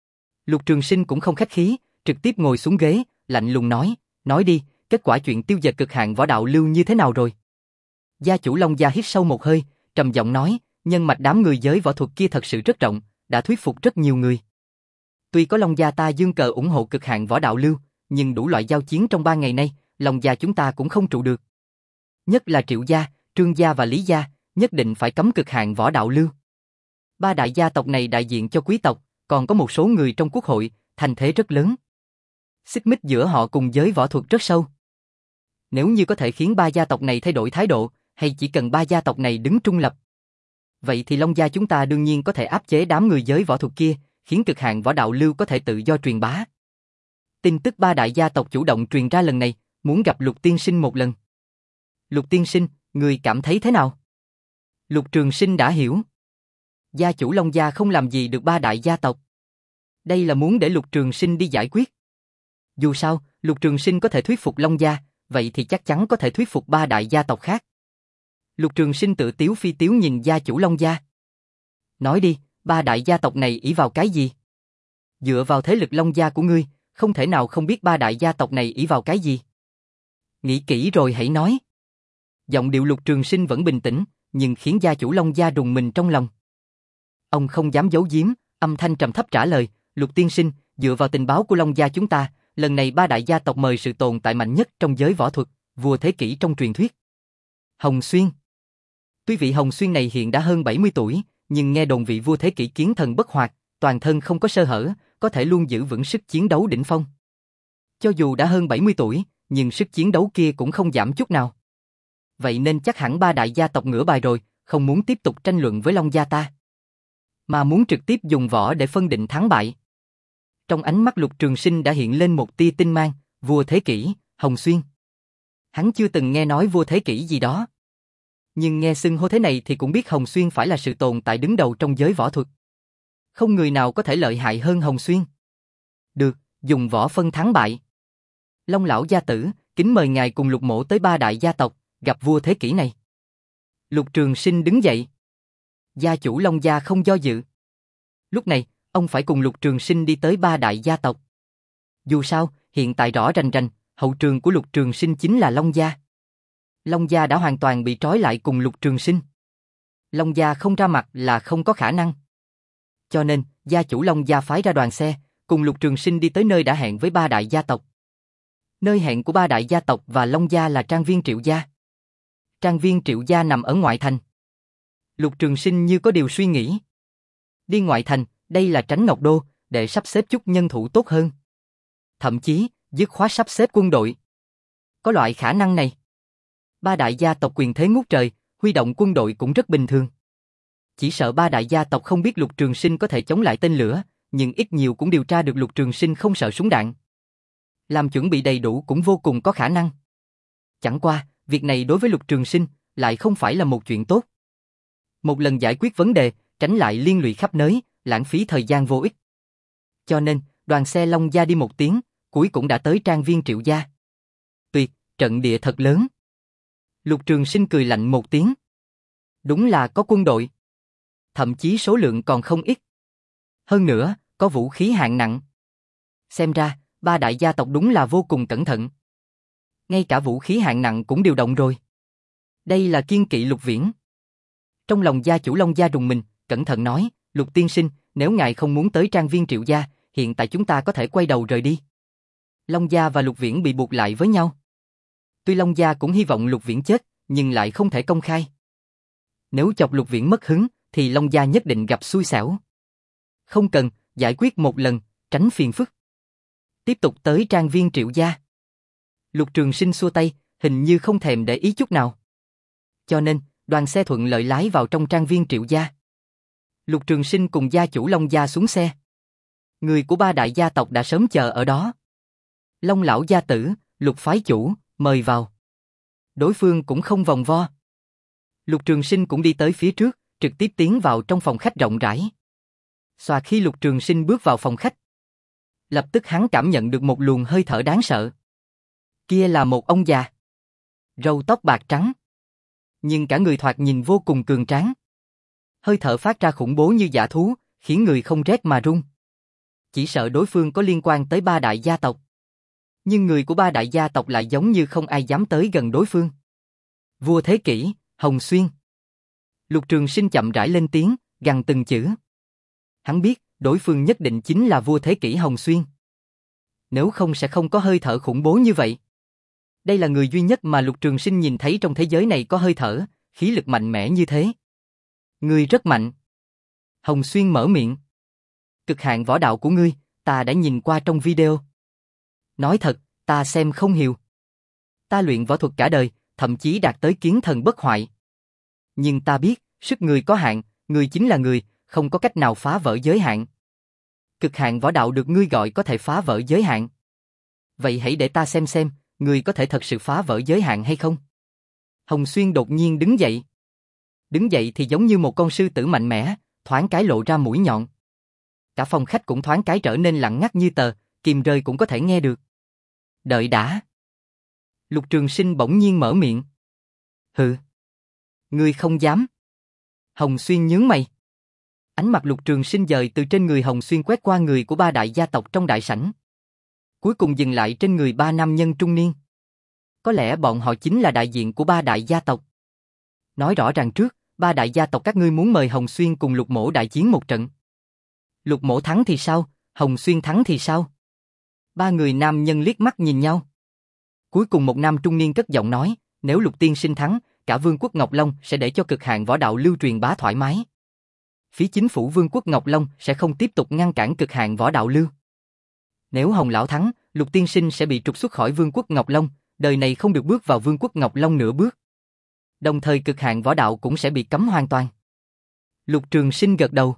Lục Trường Sinh cũng không khách khí, trực tiếp ngồi xuống ghế, lạnh lùng nói, nói đi, kết quả chuyện tiêu diệt cực hạn võ đạo lưu như thế nào rồi? Gia chủ Long Gia hít sâu một hơi, trầm giọng nói, nhân mạch đám người giới võ thuật kia thật sự rất rộng, đã thuyết phục rất nhiều người. Tuy có Long Gia ta dương cờ ủng hộ cực hạn võ đạo lưu, nhưng đủ loại giao chiến trong ba ngày nay, Long Gia chúng ta cũng không trụ được. Nhất là Triệu Gia, Trương Gia và Lý Gia, nhất định phải cấm cực hạn võ đạo lưu. Ba đại gia tộc này đại diện cho quý tộc, còn có một số người trong quốc hội, thành thế rất lớn. Xích mích giữa họ cùng giới võ thuật rất sâu. Nếu như có thể khiến ba gia tộc này thay đổi thái độ, hay chỉ cần ba gia tộc này đứng trung lập, vậy thì Long Gia chúng ta đương nhiên có thể áp chế đám người giới võ thuật kia, khiến cực hạn võ đạo lưu có thể tự do truyền bá. Tin tức ba đại gia tộc chủ động truyền ra lần này, muốn gặp Lục tiên sinh một lần. Lục tiên sinh, người cảm thấy thế nào? Lục Trường Sinh đã hiểu. Gia chủ Long Gia không làm gì được ba đại gia tộc. Đây là muốn để Lục Trường Sinh đi giải quyết. Dù sao, Lục Trường Sinh có thể thuyết phục Long Gia, vậy thì chắc chắn có thể thuyết phục ba đại gia tộc khác. Lục Trường Sinh tự tiếu phi tiếu nhìn gia chủ Long Gia. Nói đi, ba đại gia tộc này ỷ vào cái gì? Dựa vào thế lực Long Gia của ngươi, không thể nào không biết ba đại gia tộc này ỷ vào cái gì. Nghĩ kỹ rồi hãy nói. Giọng điệu Lục Trường Sinh vẫn bình tĩnh, nhưng khiến gia chủ Long Gia rùng mình trong lòng. Ông không dám giấu giếm, âm thanh trầm thấp trả lời, Lục tiên sinh, dựa vào tình báo của Long Gia chúng ta, lần này ba đại gia tộc mời sự tồn tại mạnh nhất trong giới võ thuật, vua thế kỷ trong truyền thuyết. Hồng Xuyên. Tuy vị Hồng Xuyên này hiện đã hơn bảy mươi tuổi, nhưng nghe đồn vị vua thế kỷ kiến thần bất hoạt, toàn thân không có sơ hở, có thể luôn giữ vững sức chiến đấu đỉnh phong. Cho dù đã hơn bảy mươi tuổi, nhưng sức chiến đấu kia cũng không giảm chút nào. Vậy nên chắc hẳn ba đại gia tộc ngửa bài rồi, không muốn tiếp tục tranh luận với Long Gia ta, mà muốn trực tiếp dùng võ để phân định thắng bại. Trong ánh mắt Lục Trường Sinh đã hiện lên một tia tinh mang, vua thế kỷ, Hồng Xuyên. Hắn chưa từng nghe nói vua thế kỷ gì đó. Nhưng nghe xưng hô thế này thì cũng biết Hồng Xuyên phải là sự tồn tại đứng đầu trong giới võ thuật. Không người nào có thể lợi hại hơn Hồng Xuyên. Được, dùng võ phân thắng bại. Long lão gia tử, kính mời ngài cùng Lục mỗ tới ba đại gia tộc, gặp vua thế kỷ này. Lục Trường Sinh đứng dậy. Gia chủ Long gia không do dự. Lúc này, ông phải cùng Lục Trường Sinh đi tới ba đại gia tộc. Dù sao, hiện tại rõ rành rành, hậu trường của Lục Trường Sinh chính là Long gia. Long gia đã hoàn toàn bị trói lại cùng Lục Trường Sinh. Long gia không ra mặt là không có khả năng. Cho nên, gia chủ Long gia phái ra đoàn xe, cùng Lục Trường Sinh đi tới nơi đã hẹn với ba đại gia tộc. Nơi hẹn của ba đại gia tộc và Long gia là trang viên Triệu gia. Trang viên Triệu gia nằm ở ngoại thành. Lục Trường Sinh như có điều suy nghĩ. Đi ngoại thành, đây là Tránh Ngọc Đô, để sắp xếp chút nhân thủ tốt hơn. Thậm chí, dứt khoát sắp xếp quân đội. Có loại khả năng này. Ba đại gia tộc quyền thế ngút trời, huy động quân đội cũng rất bình thường. Chỉ sợ ba đại gia tộc không biết Lục Trường Sinh có thể chống lại tên lửa, nhưng ít nhiều cũng điều tra được Lục Trường Sinh không sợ súng đạn. Làm chuẩn bị đầy đủ cũng vô cùng có khả năng. Chẳng qua, việc này đối với Lục Trường Sinh lại không phải là một chuyện tốt. Một lần giải quyết vấn đề, tránh lại liên lụy khắp nơi, lãng phí thời gian vô ích. Cho nên, đoàn xe Long gia đi một tiếng, cuối cũng đã tới trang viên Triệu gia. Tuyệt, trận địa thật lớn. Lục Trường Sinh cười lạnh một tiếng. Đúng là có quân đội. Thậm chí số lượng còn không ít. Hơn nữa, có vũ khí hạng nặng. Xem ra, ba đại gia tộc đúng là vô cùng cẩn thận. Ngay cả vũ khí hạng nặng cũng điều động rồi. Đây là kiên kỵ Lục Viễn. Trong lòng gia chủ Long gia rùng mình, cẩn thận nói, Lục tiên sinh, nếu ngài không muốn tới trang viên Triệu gia, hiện tại chúng ta có thể quay đầu rời đi. Long gia và Lục Viễn bị buộc lại với nhau. Tuy Long gia cũng hy vọng Lục Viễn chết, nhưng lại không thể công khai. Nếu chọc Lục Viễn mất hứng, thì Long gia nhất định gặp xui xẻo. Không cần, giải quyết một lần, tránh phiền phức. Tiếp tục tới trang viên Triệu gia. Lục Trường Sinh xua tay, hình như không thèm để ý chút nào. Cho nên, đoàn xe thuận lợi lái vào trong trang viên Triệu gia. Lục Trường Sinh cùng gia chủ Long gia xuống xe. Người của ba đại gia tộc đã sớm chờ ở đó. Long lão gia tử, Lục phái chủ, mời vào. Đối phương cũng không vòng vo. Lục Trường Sinh cũng đi tới phía trước, trực tiếp tiến vào trong phòng khách rộng rãi. Xoà khi Lục Trường Sinh bước vào phòng khách, lập tức hắn cảm nhận được một luồng hơi thở đáng sợ. Kia là một ông già. Râu tóc bạc trắng. Nhưng cả người thoạt nhìn vô cùng cường tráng. Hơi thở phát ra khủng bố như dã thú, khiến người không rét mà run. Chỉ sợ đối phương có liên quan tới ba đại gia tộc. Nhưng người của ba đại gia tộc lại giống như không ai dám tới gần đối phương. Vua Thế Kỷ, Hồng Xuyên. Lục Trường Sinh chậm rãi lên tiếng, gằn từng chữ. Hắn biết, đối phương nhất định chính là vua Thế Kỷ Hồng Xuyên. Nếu không sẽ không có hơi thở khủng bố như vậy. Đây là người duy nhất mà Lục Trường Sinh nhìn thấy trong thế giới này có hơi thở, khí lực mạnh mẽ như thế. Ngươi rất mạnh. Hồng Xuyên mở miệng. Cực hạn võ đạo của ngươi, ta đã nhìn qua trong video. Nói thật, ta xem không hiểu. Ta luyện võ thuật cả đời, thậm chí đạt tới kiến thần bất hoại. Nhưng ta biết, sức người có hạn, người chính là người, không có cách nào phá vỡ giới hạn. Cực hạn võ đạo được ngươi gọi có thể phá vỡ giới hạn. Vậy hãy để ta xem xem, ngươi có thể thật sự phá vỡ giới hạn hay không? Hồng Xuyên đột nhiên đứng dậy. Đứng dậy thì giống như một con sư tử mạnh mẽ, thoáng cái lộ ra mũi nhọn. Cả phòng khách cũng thoáng cái trở nên lặng ngắt như tờ, kìm rơi cũng có thể nghe được. Đợi đã. Lục Trường Sinh bỗng nhiên mở miệng. Hừ. Ngươi không dám. Hồng Xuyên nhướng mày. Ánh mặt Lục Trường Sinh dời từ trên người Hồng Xuyên quét qua người của ba đại gia tộc trong đại sảnh. Cuối cùng dừng lại trên người ba nam nhân trung niên. Có lẽ bọn họ chính là đại diện của ba đại gia tộc. Nói rõ ràng trước, ba đại gia tộc các ngươi muốn mời Hồng Xuyên cùng Lục Mỗ đại chiến một trận. Lục Mỗ thắng thì sao, Hồng Xuyên thắng thì sao? Ba người nam nhân liếc mắt nhìn nhau. Cuối cùng một nam trung niên cất giọng nói, nếu Lục tiên sinh thắng, cả Vương quốc Ngọc Long sẽ để cho cực hạn võ đạo lưu truyền bá thoải mái. Phía chính phủ Vương quốc Ngọc Long sẽ không tiếp tục ngăn cản cực hạn võ đạo lưu. Nếu Hồng lão thắng, Lục tiên sinh sẽ bị trục xuất khỏi Vương quốc Ngọc Long, đời này không được bước vào Vương quốc Ngọc Long nửa bước. Đồng thời cực hạn võ đạo cũng sẽ bị cấm hoàn toàn. Lục Trường Sinh gật đầu.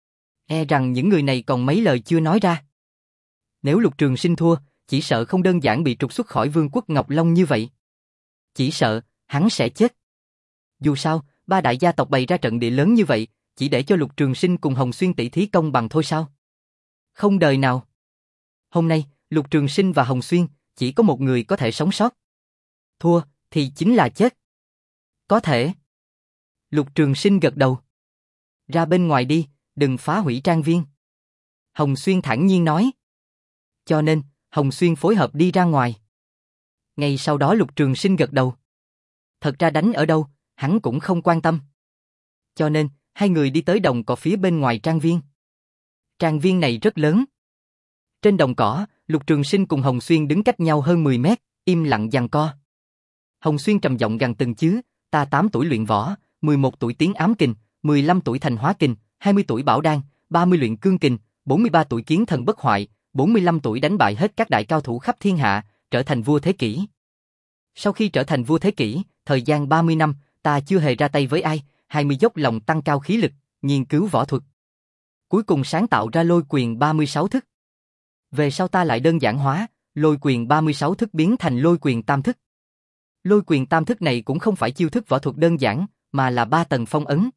E rằng những người này còn mấy lời chưa nói ra. Nếu Lục Trường Sinh thua, chỉ sợ không đơn giản bị trục xuất khỏi Vương quốc Ngọc Long như vậy. Chỉ sợ, hắn sẽ chết. Dù sao, ba đại gia tộc bày ra trận địa lớn như vậy, chỉ để cho Lục Trường Sinh cùng Hồng Xuyên tỷ thí công bằng thôi sao? Không đời nào. Hôm nay, Lục Trường Sinh và Hồng Xuyên, chỉ có một người có thể sống sót. Thua, thì chính là chết. Có thể. Lục Trường Sinh gật đầu. Ra bên ngoài đi, đừng phá hủy trang viên. Hồng Xuyên thản nhiên nói. Cho nên, Hồng Xuyên phối hợp đi ra ngoài. Ngay sau đó Lục Trường Sinh gật đầu. Thật ra đánh ở đâu, hắn cũng không quan tâm. Cho nên, hai người đi tới đồng cỏ phía bên ngoài trang viên. Trang viên này rất lớn. Trên đồng cỏ, Lục Trường Sinh cùng Hồng Xuyên đứng cách nhau hơn mười mét, im lặng giằng co. Hồng Xuyên trầm giọng gằn từng chứ, ta tám tuổi luyện võ, mười một tuổi tiến ám kình, mười lăm tuổi thành hóa kình, hai mươi tuổi bảo đan, ba mươi luyện cương kình, bốn mươi ba tuổi kiến thần bất hoại, bốn mươi lăm tuổi đánh bại hết các đại cao thủ khắp thiên hạ, trở thành vua thế kỷ. Sau khi trở thành vua thế kỷ, thời gian ba mươi năm, ta chưa hề ra tay với ai, hai mươi dốc lòng tăng cao khí lực, nghiên cứu võ thuật. Cuối cùng sáng tạo ra lôi quyền ba mươi sáu thức. Về sau ta lại đơn giản hóa, lôi quyền ba mươi sáu thức biến thành lôi quyền tam thức. Lôi quyền tam thức này cũng không phải chiêu thức võ thuật đơn giản, mà là ba tầng phong ấn.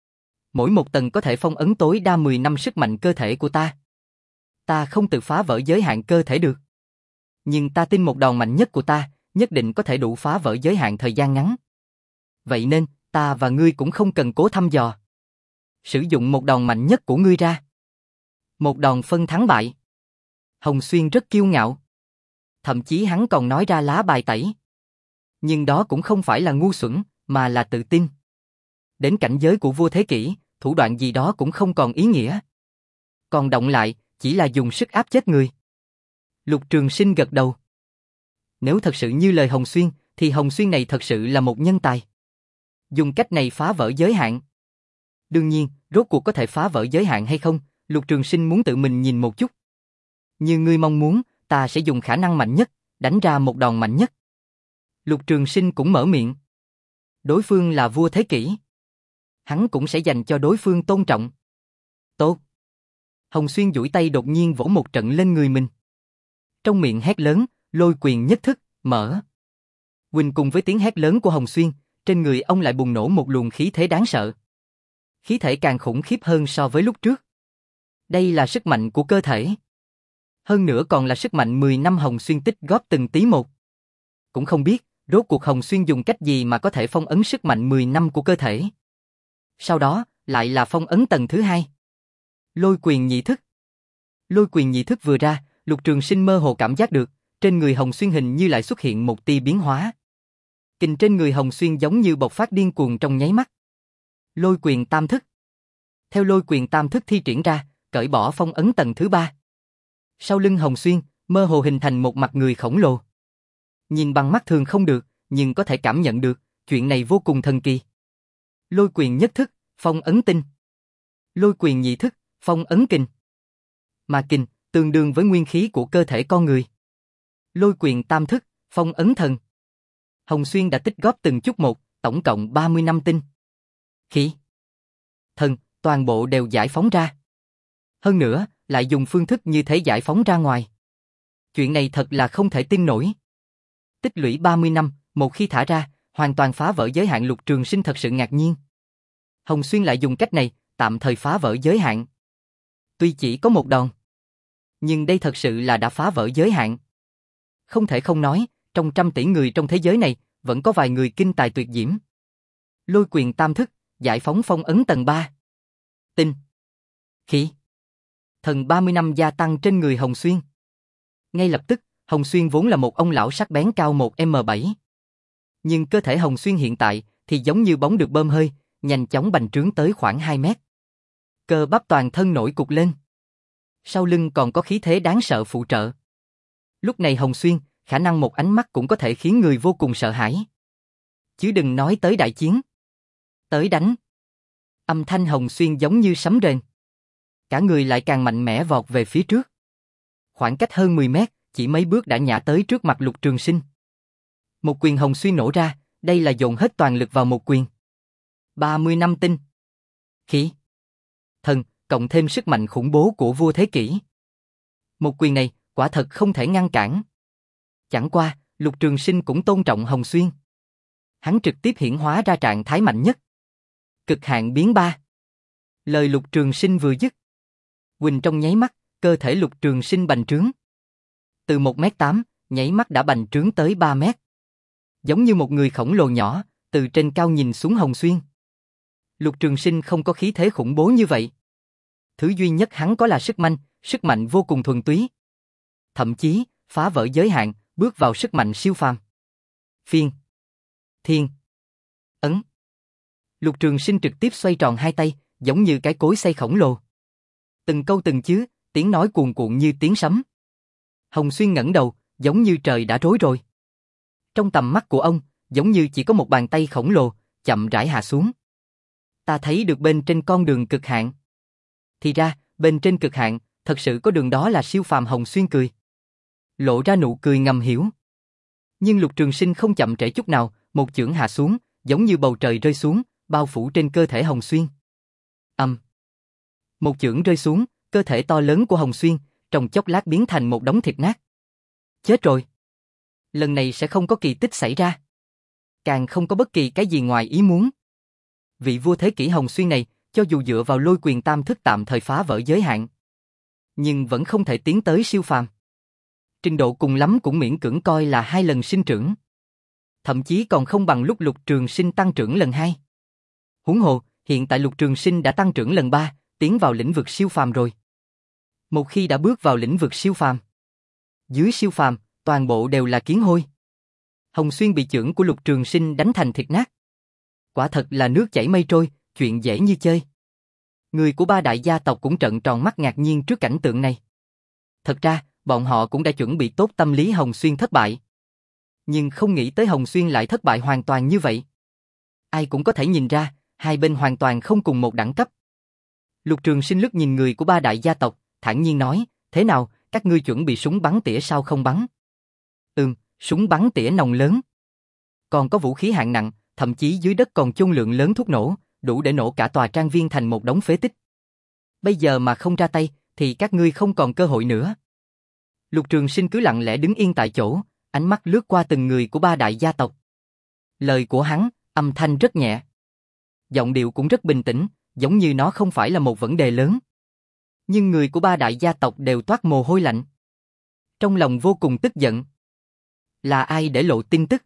Mỗi một tầng có thể phong ấn tối đa mười năm sức mạnh cơ thể của ta. Ta không tự phá vỡ giới hạn cơ thể được. Nhưng ta tin một đòn mạnh nhất của ta, nhất định có thể đủ phá vỡ giới hạn thời gian ngắn. Vậy nên, ta và ngươi cũng không cần cố thăm dò. Sử dụng một đòn mạnh nhất của ngươi ra. Một đòn phân thắng bại. Hồng Xuyên rất kiêu ngạo. Thậm chí hắn còn nói ra lá bài tẩy. Nhưng đó cũng không phải là ngu xuẩn, mà là tự tin. Đến cảnh giới của vua thế kỷ, thủ đoạn gì đó cũng không còn ý nghĩa. Còn động lại, chỉ là dùng sức áp chết người. Lục Trường Sinh gật đầu. Nếu thật sự như lời Hồng Xuyên, thì Hồng Xuyên này thật sự là một nhân tài. Dùng cách này phá vỡ giới hạn. Đương nhiên, rốt cuộc có thể phá vỡ giới hạn hay không, Lục Trường Sinh muốn tự mình nhìn một chút. Như ngươi mong muốn, ta sẽ dùng khả năng mạnh nhất, đánh ra một đòn mạnh nhất. Lục Trường Sinh cũng mở miệng. Đối phương là vua thế kỷ. Hắn cũng sẽ dành cho đối phương tôn trọng. Tốt. Hồng Xuyên duỗi tay đột nhiên vỗ một trận lên người mình. Trong miệng hét lớn, lôi quyền nhất thức, mở. Quỳnh cùng với tiếng hét lớn của Hồng Xuyên, trên người ông lại bùng nổ một luồng khí thế đáng sợ. Khí thể càng khủng khiếp hơn so với lúc trước. Đây là sức mạnh của cơ thể. Hơn nữa còn là sức mạnh mười năm Hồng Xuyên tích góp từng tí một. Cũng không biết, rốt cuộc Hồng Xuyên dùng cách gì mà có thể phong ấn sức mạnh mười năm của cơ thể. Sau đó, lại là phong ấn tầng thứ hai. Lôi quyền nhị thức. Lôi quyền nhị thức vừa ra, Lục Trường Sinh mơ hồ cảm giác được, trên người Hồng Xuyên hình như lại xuất hiện một tia biến hóa. Kình trên người Hồng Xuyên giống như bộc phát điên cuồng trong nháy mắt. Lôi quyền tam thức. Theo lôi quyền tam thức thi triển ra, cởi bỏ phong ấn tầng thứ ba. Sau lưng Hồng Xuyên, mơ hồ hình thành một mặt người khổng lồ. Nhìn bằng mắt thường không được, nhưng có thể cảm nhận được, chuyện này vô cùng thần kỳ. Lôi quyền nhất thức, phong ấn tinh. Lôi quyền nhị thức, phong ấn kình. Mà kình, tương đương với nguyên khí của cơ thể con người. Lôi quyền tam thức, phong ấn thần. Hồng Xuyên đã tích góp từng chút một, tổng cộng ba mươi năm tinh. Khí, thần, toàn bộ đều giải phóng ra. Hơn nữa, lại dùng phương thức như thế giải phóng ra ngoài. Chuyện này thật là không thể tin nổi. Tích lũy ba mươi năm, một khi thả ra, hoàn toàn phá vỡ giới hạn. Lục Trường Sinh thật sự ngạc nhiên. Hồng Xuyên lại dùng cách này, tạm thời phá vỡ giới hạn. Tuy chỉ có một đòn, nhưng đây thật sự là đã phá vỡ giới hạn. Không thể không nói, trong trăm tỷ người trong thế giới này, vẫn có vài người kinh tài tuyệt diễm. Lôi quyền tam thức, giải phóng phong ấn tầng ba. Tinh, khí, thần ba mươi năm gia tăng trên người Hồng Xuyên. Ngay lập tức, Hồng Xuyên vốn là một ông lão sắc bén cao một mét bảy. Nhưng cơ thể Hồng Xuyên hiện tại thì giống như bóng được bơm hơi, nhanh chóng bành trướng tới khoảng hai mét. Cơ bắp toàn thân nổi cục lên. Sau lưng còn có khí thế đáng sợ phụ trợ. Lúc này Hồng Xuyên, khả năng một ánh mắt cũng có thể khiến người vô cùng sợ hãi. Chứ đừng nói tới đại chiến. Tới đánh. Âm thanh Hồng Xuyên giống như sấm rền. Cả người lại càng mạnh mẽ vọt về phía trước. Khoảng cách hơn mười mét, chỉ mấy bước đã nhả tới trước mặt Lục Trường Sinh. Một quyền Hồng Xuyên nổ ra, đây là dồn hết toàn lực vào một quyền. ba mươi năm tinh, khí, thần, cộng thêm sức mạnh khủng bố của vua thế kỷ. Một quyền này, quả thật không thể ngăn cản. Chẳng qua, Lục Trường Sinh cũng tôn trọng Hồng Xuyên. Hắn trực tiếp hiển hóa ra trạng thái mạnh nhất. Cực hạn biến ba. Lời Lục Trường Sinh vừa dứt, Quỳnh trong nháy mắt, cơ thể Lục Trường Sinh bành trướng. Từ một mét tám, nháy mắt đã bành trướng tới ba mét. Giống như một người khổng lồ nhỏ, từ trên cao nhìn xuống Hồng Xuyên. Lục Trường Sinh không có khí thế khủng bố như vậy. Thứ duy nhất hắn có là sức mạnh, sức mạnh vô cùng thuần túy. Thậm chí, phá vỡ giới hạn, bước vào sức mạnh siêu phàm. Phiên. Thiên. Ấn. Lục Trường Sinh trực tiếp xoay tròn hai tay, giống như cái cối xay khổng lồ. Từng câu từng chữ, tiếng nói cuồn cuộn như tiếng sấm. Hồng Xuyên ngẩng đầu, giống như trời đã rối rồi. Trong tầm mắt của ông, giống như chỉ có một bàn tay khổng lồ, chậm rãi hạ xuống. Ta thấy được bên trên con đường cực hạn. Thì ra, bên trên cực hạn, thật sự có đường đó là siêu phàm. Hồng Xuyên cười. Lộ ra nụ cười ngầm hiểu. Nhưng Lục Trường Sinh không chậm trễ chút nào, một chưởng hạ xuống, giống như bầu trời rơi xuống, bao phủ trên cơ thể Hồng Xuyên. Âm. Một chưởng rơi xuống, cơ thể to lớn của Hồng Xuyên, trong chốc lát biến thành một đống thịt nát. Chết rồi. Lần này sẽ không có kỳ tích xảy ra. Càng không có bất kỳ cái gì ngoài ý muốn. Vị vua thế kỷ Hồng Xuyên này, cho dù dựa vào lôi quyền tam thức tạm thời phá vỡ giới hạn, nhưng vẫn không thể tiến tới siêu phàm. Trình độ cùng lắm cũng miễn cưỡng coi là hai lần sinh trưởng. Thậm chí còn không bằng lúc Lục Trường Sinh tăng trưởng lần hai. Huống hồ, hiện tại Lục Trường Sinh đã tăng trưởng lần ba, tiến vào lĩnh vực siêu phàm rồi. Một khi đã bước vào lĩnh vực siêu phàm, dưới siêu phàm, toàn bộ đều là kiến hôi. Hồng Xuyên bị chưởng của Lục Trường Sinh đánh thành thịt nát. Quả thật là nước chảy mây trôi, chuyện dễ như chơi. Người của ba đại gia tộc cũng trợn tròn mắt ngạc nhiên trước cảnh tượng này. Thật ra, bọn họ cũng đã chuẩn bị tốt tâm lý Hồng Xuyên thất bại. Nhưng không nghĩ tới Hồng Xuyên lại thất bại hoàn toàn như vậy. Ai cũng có thể nhìn ra, hai bên hoàn toàn không cùng một đẳng cấp. Lục Trường Sinh lướt nhìn người của ba đại gia tộc, thản nhiên nói, thế nào, các ngươi chuẩn bị súng bắn tỉa sao không bắn? Ừm, súng bắn tỉa nòng lớn. Còn có vũ khí hạng nặng, thậm chí dưới đất còn chôn lượng lớn thuốc nổ, đủ để nổ cả tòa trang viên thành một đống phế tích. Bây giờ mà không ra tay, thì các ngươi không còn cơ hội nữa. Lục Trường Sinh cứ lặng lẽ đứng yên tại chỗ, ánh mắt lướt qua từng người của ba đại gia tộc. Lời của hắn, âm thanh rất nhẹ. Giọng điệu cũng rất bình tĩnh, giống như nó không phải là một vấn đề lớn. Nhưng người của ba đại gia tộc đều toát mồ hôi lạnh. Trong lòng vô cùng tức giận. Là ai để lộ tin tức?